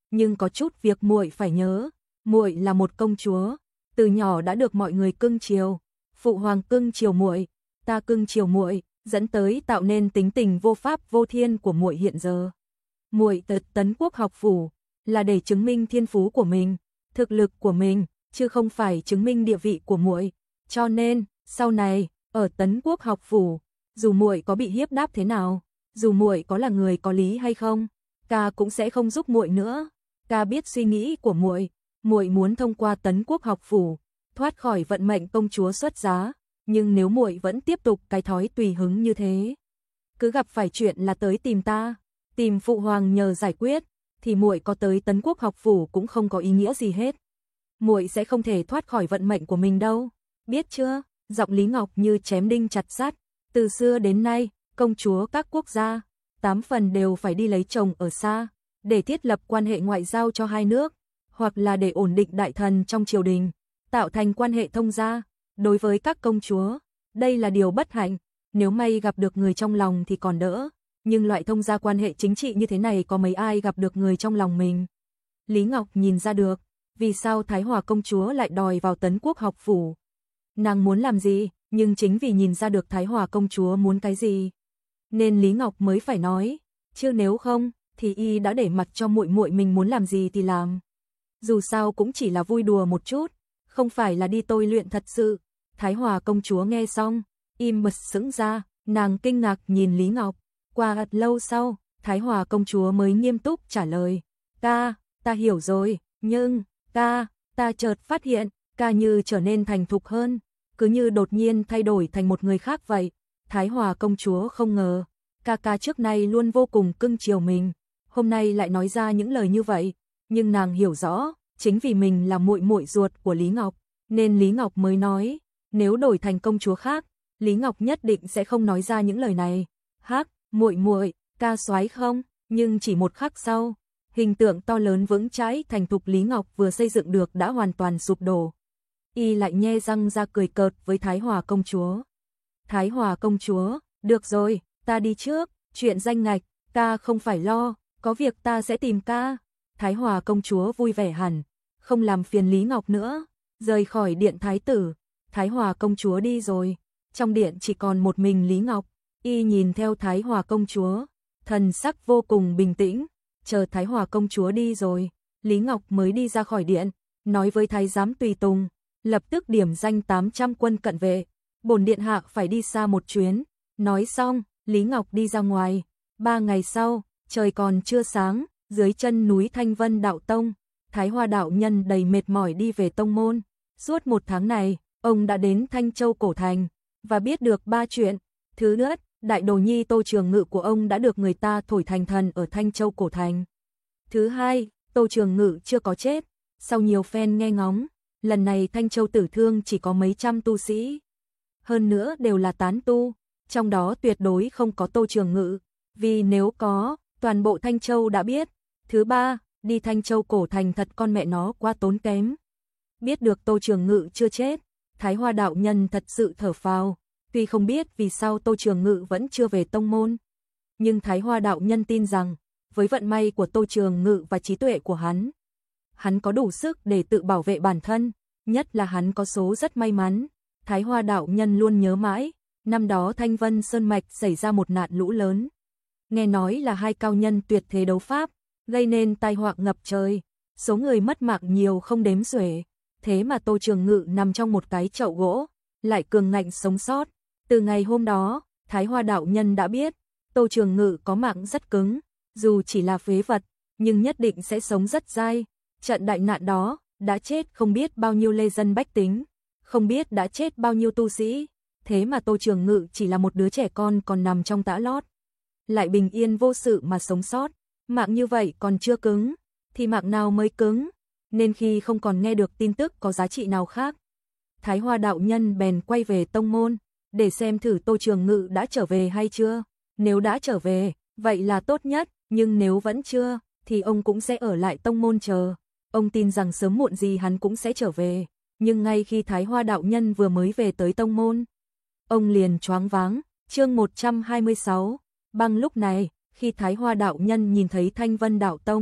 nhưng có chút việc muội phải nhớ, muội là một công chúa, từ nhỏ đã được mọi người cưng chiều, phụ hoàng cưng chiều muội, ta cưng chiều muội, dẫn tới tạo nên tính tình vô pháp vô thiên của muội hiện giờ. Muội tới Tấn Quốc học phủ là để chứng minh thiên phú của mình, thực lực của mình, chứ không phải chứng minh địa vị của muội. Cho nên, sau này, ở Tấn Quốc học phủ, dù muội có bị hiếp đáp thế nào, dù muội có là người có lý hay không, ca cũng sẽ không giúp muội nữa. Ca biết suy nghĩ của muội, muội muốn thông qua Tấn Quốc học phủ, thoát khỏi vận mệnh công chúa xuất giá, nhưng nếu muội vẫn tiếp tục cái thói tùy hứng như thế, cứ gặp phải chuyện là tới tìm ta, tìm phụ hoàng nhờ giải quyết, thì muội có tới Tấn Quốc học phủ cũng không có ý nghĩa gì hết. Muội sẽ không thể thoát khỏi vận mệnh của mình đâu, biết chưa? Giọng Lý Ngọc như chém đinh chặt sắt, từ xưa đến nay, công chúa các quốc gia, tám phần đều phải đi lấy chồng ở xa, để thiết lập quan hệ ngoại giao cho hai nước, hoặc là để ổn định đại thần trong triều đình, tạo thành quan hệ thông gia. Đối với các công chúa, đây là điều bất hạnh, nếu may gặp được người trong lòng thì còn đỡ, nhưng loại thông gia quan hệ chính trị như thế này có mấy ai gặp được người trong lòng mình. Lý Ngọc nhìn ra được, vì sao Thái Hòa công chúa lại đòi vào Tấn Quốc học phủ. Nàng muốn làm gì, nhưng chính vì nhìn ra được Thái Hòa công chúa muốn cái gì, nên Lý Ngọc mới phải nói, chứ nếu không thì y đã để mặc cho muội muội mình muốn làm gì thì làm. Dù sao cũng chỉ là vui đùa một chút, không phải là đi tôi luyện thật sự. Thái Hòa công chúa nghe xong, im bật sững ra, nàng kinh ngạc nhìn Lý Ngọc. Qua thật lâu sau, Thái Hòa công chúa mới nghiêm túc trả lời, ca, ta hiểu rồi, nhưng, ca, ta chợt phát hiện, ca như trở nên thành thục hơn, cứ như đột nhiên thay đổi thành một người khác vậy. Thái Hòa công chúa không ngờ, ca ca trước nay luôn vô cùng cưng chiều mình, hôm nay lại nói ra những lời như vậy, nhưng nàng hiểu rõ, chính vì mình là muội muội ruột của Lý Ngọc, nên Lý Ngọc mới nói, nếu đổi thành công chúa khác, Lý Ngọc nhất định sẽ không nói ra những lời này. Hắc, muội muội, ca soái không? Nhưng chỉ một khắc sau, hình tượng to lớn vững chãi thành thục Lý Ngọc vừa xây dựng được đã hoàn toàn sụp đổ. Y lại nhe răng ra cười cợt với Thái Hòa công chúa. Thái Hòa công chúa, được rồi, ta đi trước, chuyện danh ngạch, ca không phải lo, có việc ta sẽ tìm ca. Thái Hòa công chúa vui vẻ hẳn, không làm phiền Lý Ngọc nữa, rời khỏi điện thái tử. Thái Hòa công chúa đi rồi, trong điện chỉ còn một mình Lý Ngọc, y nhìn theo Thái Hòa công chúa, thần sắc vô cùng bình tĩnh, chờ Thái Hòa công chúa đi rồi, Lý Ngọc mới đi ra khỏi điện, nói với thái giám tùy tùng, lập tức điểm danh tám trăm quân cận vệ, bổn điện hạ phải đi xa một chuyến. Nói xong, Lý Ngọc đi ra ngoài. Ba ngày sau, trời còn chưa sáng, dưới chân núi Thanh Vân Đạo Tông, Thái Hoa đạo nhân đầy mệt mỏi đi về tông môn. Suốt một tháng này, ông đã đến Thanh Châu cổ thành và biết được ba chuyện. Thứ nhất, đại đồ nhi Tô Trường Ngự của ông đã được người ta thổi thành thần ở Thanh Châu cổ thành. Thứ hai, Tô Trường Ngự chưa có chết. Sau nhiều phen nghe ngóng, lần này Thanh Châu tử thương chỉ có mấy trăm tu sĩ, hơn nữa đều là tán tu, trong đó tuyệt đối không có Tô Trường Ngự, vì nếu có, toàn bộ Thanh Châu đã biết. Thứ ba, đi Thanh Châu cổ thành thật con mẹ nó quá tốn kém. Biết được Tô Trường Ngự chưa chết, Thái Hoa đạo nhân thật sự thở phào, tuy không biết vì sao Tô Trường Ngự vẫn chưa về tông môn, nhưng Thái Hoa đạo nhân tin rằng, với vận may của Tô Trường Ngự và trí tuệ của hắn, hắn có đủ sức để tự bảo vệ bản thân, nhất là hắn có số rất may mắn. Thái Hoa đạo nhân luôn nhớ mãi, năm đó Thanh Vân Sơn Mạch xảy ra một nạn lũ lớn. Nghe nói là hai cao nhân tuyệt thế đấu pháp, gây nên tai họa ngập trời, số người mất mạng nhiều không đếm xuể. Thế mà Tô Trường Ngự nằm trong một cái chậu gỗ, lại cường ngạnh sống sót. Từ ngày hôm đó, Thái Hoa đạo nhân đã biết, Tô Trường Ngự có mạng rất cứng, dù chỉ là phế vật, nhưng nhất định sẽ sống rất dai. Trận đại nạn đó, đã chết không biết bao nhiêu lê dân bách tính, không biết đã chết bao nhiêu tu sĩ, thế mà Tô Trường Ngự chỉ là một đứa trẻ con còn nằm trong tã lót, lại bình yên vô sự mà sống sót. Mạng như vậy còn chưa cứng, thì mạng nào mới cứng, nên khi không còn nghe được tin tức có giá trị nào khác, Thái Hoa đạo nhân bèn quay về tông môn, để xem thử Tô Trường Ngự đã trở về hay chưa. Nếu đã trở về, vậy là tốt nhất, nhưng nếu vẫn chưa, thì ông cũng sẽ ở lại tông môn chờ. Ông tin rằng sớm muộn gì hắn cũng sẽ trở về. Nhưng ngay khi Thái Hoa đạo nhân vừa mới về tới tông môn, ông liền choáng váng. Chương một trăm hai mươi sáu, băng. Lúc này, khi Thái Hoa đạo nhân nhìn thấy Thanh Vân đạo tông,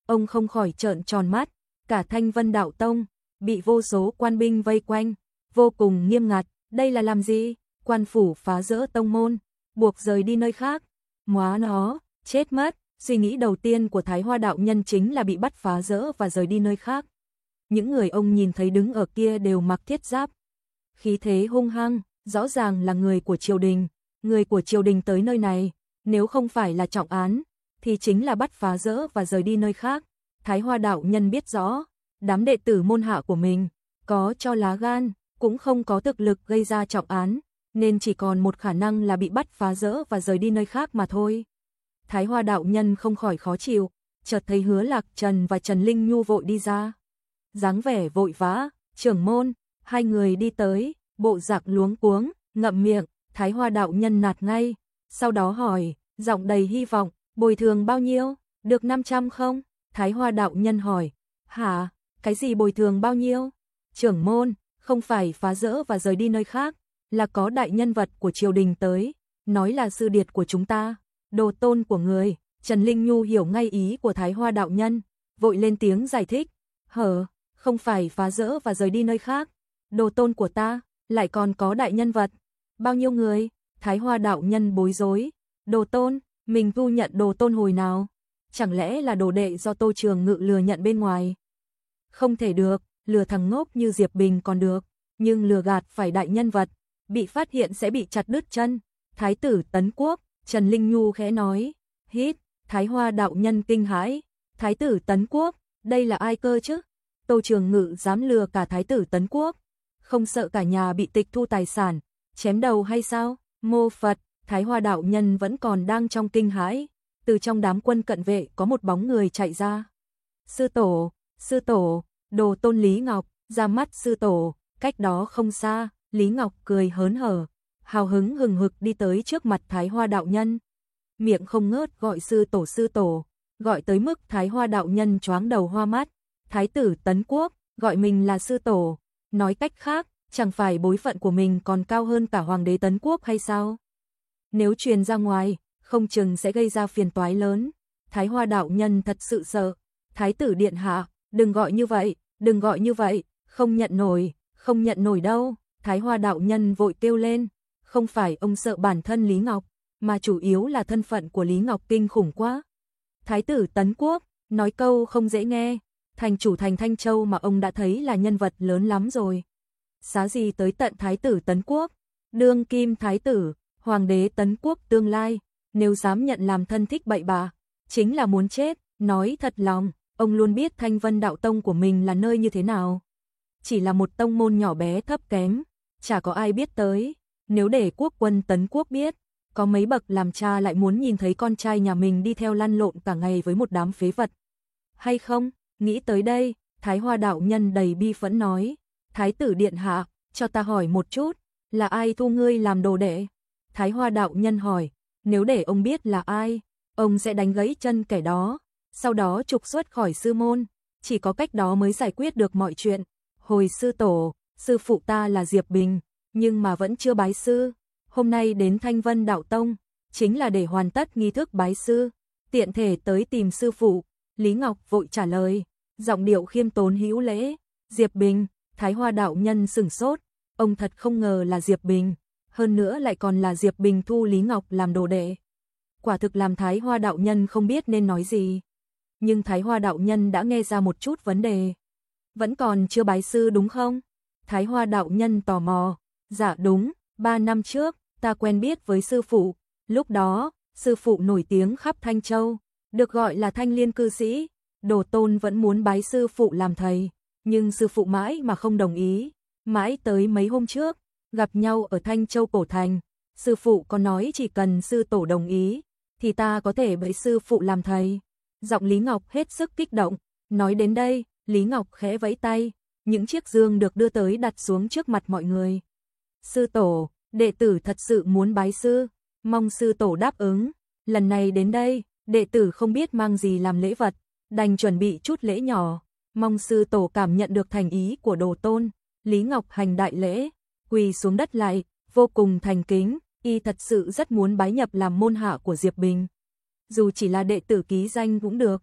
ông không khỏi trợn tròn mắt, cả Thanh Vân Đạo Tông bị vô số quan binh vây quanh, vô cùng nghiêm ngặt, đây là làm gì? Quan phủ phá rỡ tông môn, buộc rời đi nơi khác. Móa nó, chết mất, suy nghĩ đầu tiên của Thái Hoa đạo nhân chính là bị bắt phá rỡ và rời đi nơi khác. Những người ông nhìn thấy đứng ở kia đều mặc thiết giáp, khí thế hung hăng, rõ ràng là người của triều đình, người của triều đình tới nơi này, nếu không phải là trọng án, thì chính là bắt phá rỡ và rời đi nơi khác. Thái Hoa đạo nhân biết rõ, đám đệ tử môn hạ của mình, có cho lá gan, cũng không có thực lực gây ra trọng án, nên chỉ còn một khả năng là bị bắt phá rỡ và rời đi nơi khác mà thôi. Thái Hoa đạo nhân không khỏi khó chịu, chợt thấy Hứa Lạc Trần và Trần Linh Nhu vội đi ra. Dáng vẻ vội vã, trưởng môn, hai người đi tới, bộ dạng luống cuống, ngậm miệng, Thái Hoa đạo nhân nạt ngay, sau đó hỏi, giọng đầy hy vọng, bồi thường bao nhiêu, được năm trăm không? Thái Hoa đạo nhân hỏi, hả, cái gì bồi thường bao nhiêu? Trưởng môn, không phải phá rỡ và rời đi nơi khác, là có đại nhân vật của triều đình tới, nói là sư điệt của chúng ta, đồ tôn của người. Trần Linh Nhu hiểu ngay ý của Thái Hoa đạo nhân, vội lên tiếng giải thích, hở, không phải phá rỡ và rời đi nơi khác, đồ tôn của ta, lại còn có đại nhân vật. Bao nhiêu người? Thái Hoa đạo nhân bối rối, đồ tôn, mình thu nhận đồ tôn hồi nào? Chẳng lẽ là đồ đệ do Tô Trường Ngự lừa nhận bên ngoài? Không thể được, lừa thằng ngốc như Diệp Bình còn được, nhưng lừa gạt phải đại nhân vật, bị phát hiện sẽ bị chặt đứt chân. Thái tử Tấn Quốc, Trần Linh Nhu khẽ nói, hít, Thái Hoa đạo nhân kinh hãi, Thái tử Tấn Quốc, đây là ai cơ chứ? Tô Trường Ngự dám lừa cả Thái tử Tấn Quốc, không sợ cả nhà bị tịch thu tài sản, chém đầu hay sao? Mô Phật, Thái Hoa đạo nhân vẫn còn đang trong kinh hãi, từ trong đám quân cận vệ có một bóng người chạy ra. Sư tổ, sư tổ, đồ tôn Lý Ngọc, ra mắt sư tổ, cách đó không xa, Lý Ngọc cười hớn hở, hào hứng hừng hực đi tới trước mặt Thái Hoa đạo nhân. Miệng không ngớt gọi sư tổ sư tổ, gọi tới mức Thái Hoa đạo nhân choáng đầu hoa mắt. Thái tử Tấn Quốc, gọi mình là sư tổ, nói cách khác, chẳng phải bối phận của mình còn cao hơn cả hoàng đế Tấn Quốc hay sao? Nếu truyền ra ngoài, không chừng sẽ gây ra phiền toái lớn. Thái Hoa đạo nhân thật sự sợ. Thái tử điện hạ, đừng gọi như vậy, đừng gọi như vậy, không nhận nổi, không nhận nổi đâu. Thái Hoa đạo nhân vội kêu lên, không phải ông sợ bản thân Lý Ngọc, mà chủ yếu là thân phận của Lý Ngọc kinh khủng quá. Thái tử Tấn Quốc, nói câu không dễ nghe, thành chủ thành Thanh Châu mà ông đã thấy là nhân vật lớn lắm rồi. Xá gì tới tận Thái tử Tấn Quốc, đương kim thái tử, hoàng đế Tấn Quốc tương lai, nếu dám nhận làm thân thích bậy bạ, chính là muốn chết. Nói thật lòng, ông luôn biết Thanh Vân đạo tông của mình là nơi như thế nào. Chỉ là một tông môn nhỏ bé thấp kém, chả có ai biết tới. Nếu để quốc quân Tấn Quốc biết, có mấy bậc làm cha lại muốn nhìn thấy con trai nhà mình đi theo lăn lộn cả ngày với một đám phế vật. Hay không? Nghĩ tới đây, Thái Hoa đạo nhân đầy bi phẫn nói, Thái tử điện hạ, cho ta hỏi một chút, là ai thu ngươi làm đồ đệ? Thái Hoa đạo nhân hỏi, nếu để ông biết là ai, ông sẽ đánh gãy chân kẻ đó, sau đó trục xuất khỏi sư môn, chỉ có cách đó mới giải quyết được mọi chuyện. Hồi sư tổ, sư phụ ta là Diệp Bình, nhưng mà vẫn chưa bái sư, hôm nay đến Thanh Vân đạo tông, chính là để hoàn tất nghi thức bái sư, tiện thể tới tìm sư phụ. Lý Ngọc vội trả lời, giọng điệu khiêm tốn hữu lễ, Diệp Bình. Thái Hoa đạo nhân sửng sốt, ông thật không ngờ là Diệp Bình, hơn nữa lại còn là Diệp Bình thu Lý Ngọc làm đồ đệ. Quả thực làm Thái Hoa đạo nhân không biết nên nói gì. Nhưng Thái Hoa đạo nhân đã nghe ra một chút vấn đề. Vẫn còn chưa bái sư đúng không? Thái Hoa đạo nhân tò mò, dạ đúng, ba năm trước, ta quen biết với sư phụ, lúc đó, sư phụ nổi tiếng khắp Thanh Châu, được gọi là Thanh Liên cư sĩ, đồ tôn vẫn muốn bái sư phụ làm thầy. Nhưng sư phụ mãi mà không đồng ý, mãi tới mấy hôm trước, gặp nhau ở Thanh Châu cổ thành, sư phụ có nói chỉ cần sư tổ đồng ý, thì ta có thể bái sư phụ làm thầy. Giọng Lý Ngọc hết sức kích động, nói đến đây, Lý Ngọc khẽ vẫy tay, những chiếc dương được đưa tới đặt xuống trước mặt mọi người. Sư tổ, đệ tử thật sự muốn bái sư, mong sư tổ đáp ứng, lần này đến đây, đệ tử không biết mang gì làm lễ vật, đành chuẩn bị chút lễ nhỏ. Mong sư tổ cảm nhận được thành ý của đồ tôn. Lý Ngọc hành đại lễ, quỳ xuống đất lại, vô cùng thành kính, y thật sự rất muốn bái nhập làm môn hạ của Diệp Bình. Dù chỉ là đệ tử ký danh cũng được,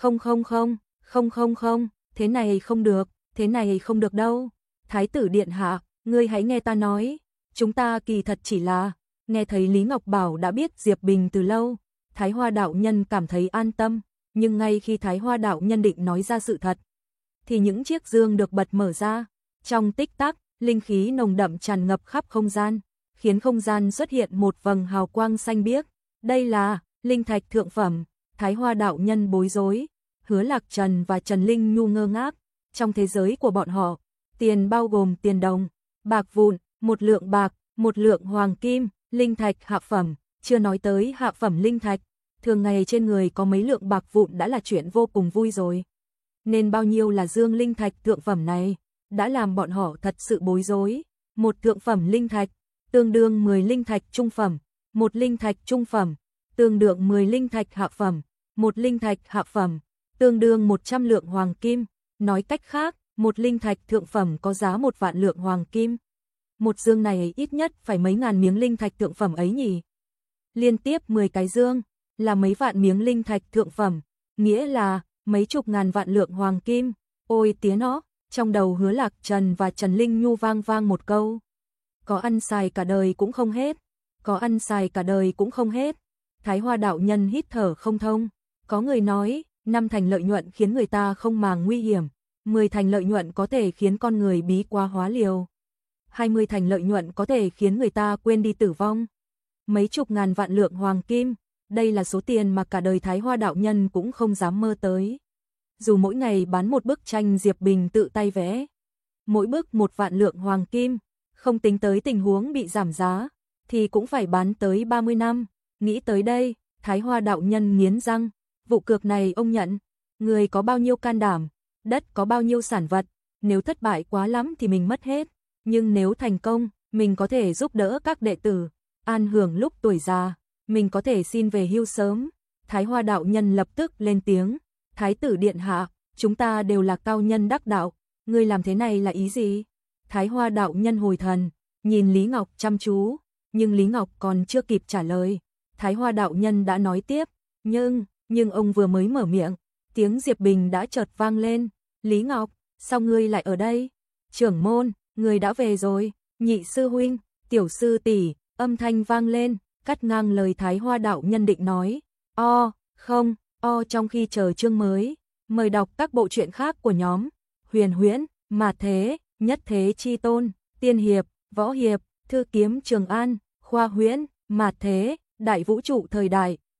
Không không không, không không không, thế này không được, thế này không được đâu. Thái tử điện hạ, ngươi hãy nghe ta nói, chúng ta kỳ thật chỉ là, nghe thấy Lý Ngọc Bảo đã biết Diệp Bình từ lâu, Thái Hoa đạo nhân cảm thấy an tâm, nhưng ngay khi Thái Hoa đạo nhân định nói ra sự thật, thì những chiếc dương được bật mở ra, trong tích tắc, linh khí nồng đậm tràn ngập khắp không gian, khiến không gian xuất hiện một vầng hào quang xanh biếc. Đây là linh thạch thượng phẩm. Thái Hoa đạo nhân bối rối, Hứa Lạc Trần và Trần Linh Nhu ngơ ngác, trong thế giới của bọn họ, tiền bao gồm tiền đồng, bạc vụn, một lượng bạc, một lượng hoàng kim, linh thạch hạ phẩm, chưa nói tới hạ phẩm linh thạch, thường ngày trên người có mấy lượng bạc vụn đã là chuyện vô cùng vui rồi. Nên bao nhiêu là dương linh thạch thượng phẩm này, đã làm bọn họ thật sự bối rối. Một thượng phẩm linh thạch, tương đương mười linh thạch trung phẩm, một linh thạch trung phẩm, tương đương mười linh thạch hạ phẩm, một linh thạch hạ phẩm, tương đương một trăm lượng hoàng kim. Nói cách khác, một linh thạch thượng phẩm có giá một vạn lượng hoàng kim. Một dương này ít nhất phải mấy ngàn miếng linh thạch thượng phẩm ấy nhỉ. Liên tiếp mười cái dương, là mấy vạn miếng linh thạch thượng phẩm, nghĩa là mấy chục ngàn vạn lượng hoàng kim. Ôi tía nó, trong đầu Hứa Lạc Trần và Trần Linh Nhu vang vang một câu. Có ăn xài cả đời cũng không hết, có ăn xài cả đời cũng không hết. Thái Hoa đạo nhân hít thở không thông. Có người nói, năm thành lợi nhuận khiến người ta không màng nguy hiểm, mười thành lợi nhuận có thể khiến con người bí quá hóa liều, hai mươi thành lợi nhuận có thể khiến người ta quên đi tử vong. Mấy chục ngàn vạn lượng hoàng kim, đây là số tiền mà cả đời Thái Hoa đạo nhân cũng không dám mơ tới. Dù mỗi ngày bán một bức tranh Diệp Bình tự tay vẽ, mỗi bức một vạn lượng hoàng kim, không tính tới tình huống bị giảm giá, thì cũng phải bán tới ba mươi năm. Nghĩ tới đây, Thái Hoa đạo nhân nghiến răng, vụ cược này ông nhận, người có bao nhiêu can đảm, đất có bao nhiêu sản vật, nếu thất bại quá lắm thì mình mất hết, nhưng nếu thành công, mình có thể giúp đỡ các đệ tử, an hưởng lúc tuổi già, mình có thể xin về hưu sớm. Thái Hoa đạo nhân lập tức lên tiếng, Thái tử điện hạ, chúng ta đều là cao nhân đắc đạo, ngươi làm thế này là ý gì? Thái Hoa đạo nhân hồi thần, nhìn Lý Ngọc chăm chú, nhưng Lý Ngọc còn chưa kịp trả lời. Thái Hoa đạo nhân đã nói tiếp, nhưng, nhưng ông vừa mới mở miệng, tiếng Diệp Bình đã chợt vang lên. Lý Ngọc, sao ngươi lại ở đây? Trưởng môn, ngươi đã về rồi. Nhị sư huynh, tiểu sư tỷ, âm thanh vang lên, cắt ngang lời Thái Hoa đạo nhân định nói. O, không, o trong khi chờ chương mới, mời đọc các bộ truyện khác của nhóm Huyền Huyễn, Mạt Thế, Nhất Thế Chi Tôn, Tiên Hiệp, Võ Hiệp, Thư Kiếm Trường An, Khoa Huyễn, Mạt Thế, Đại Vũ Trụ Thời Đại.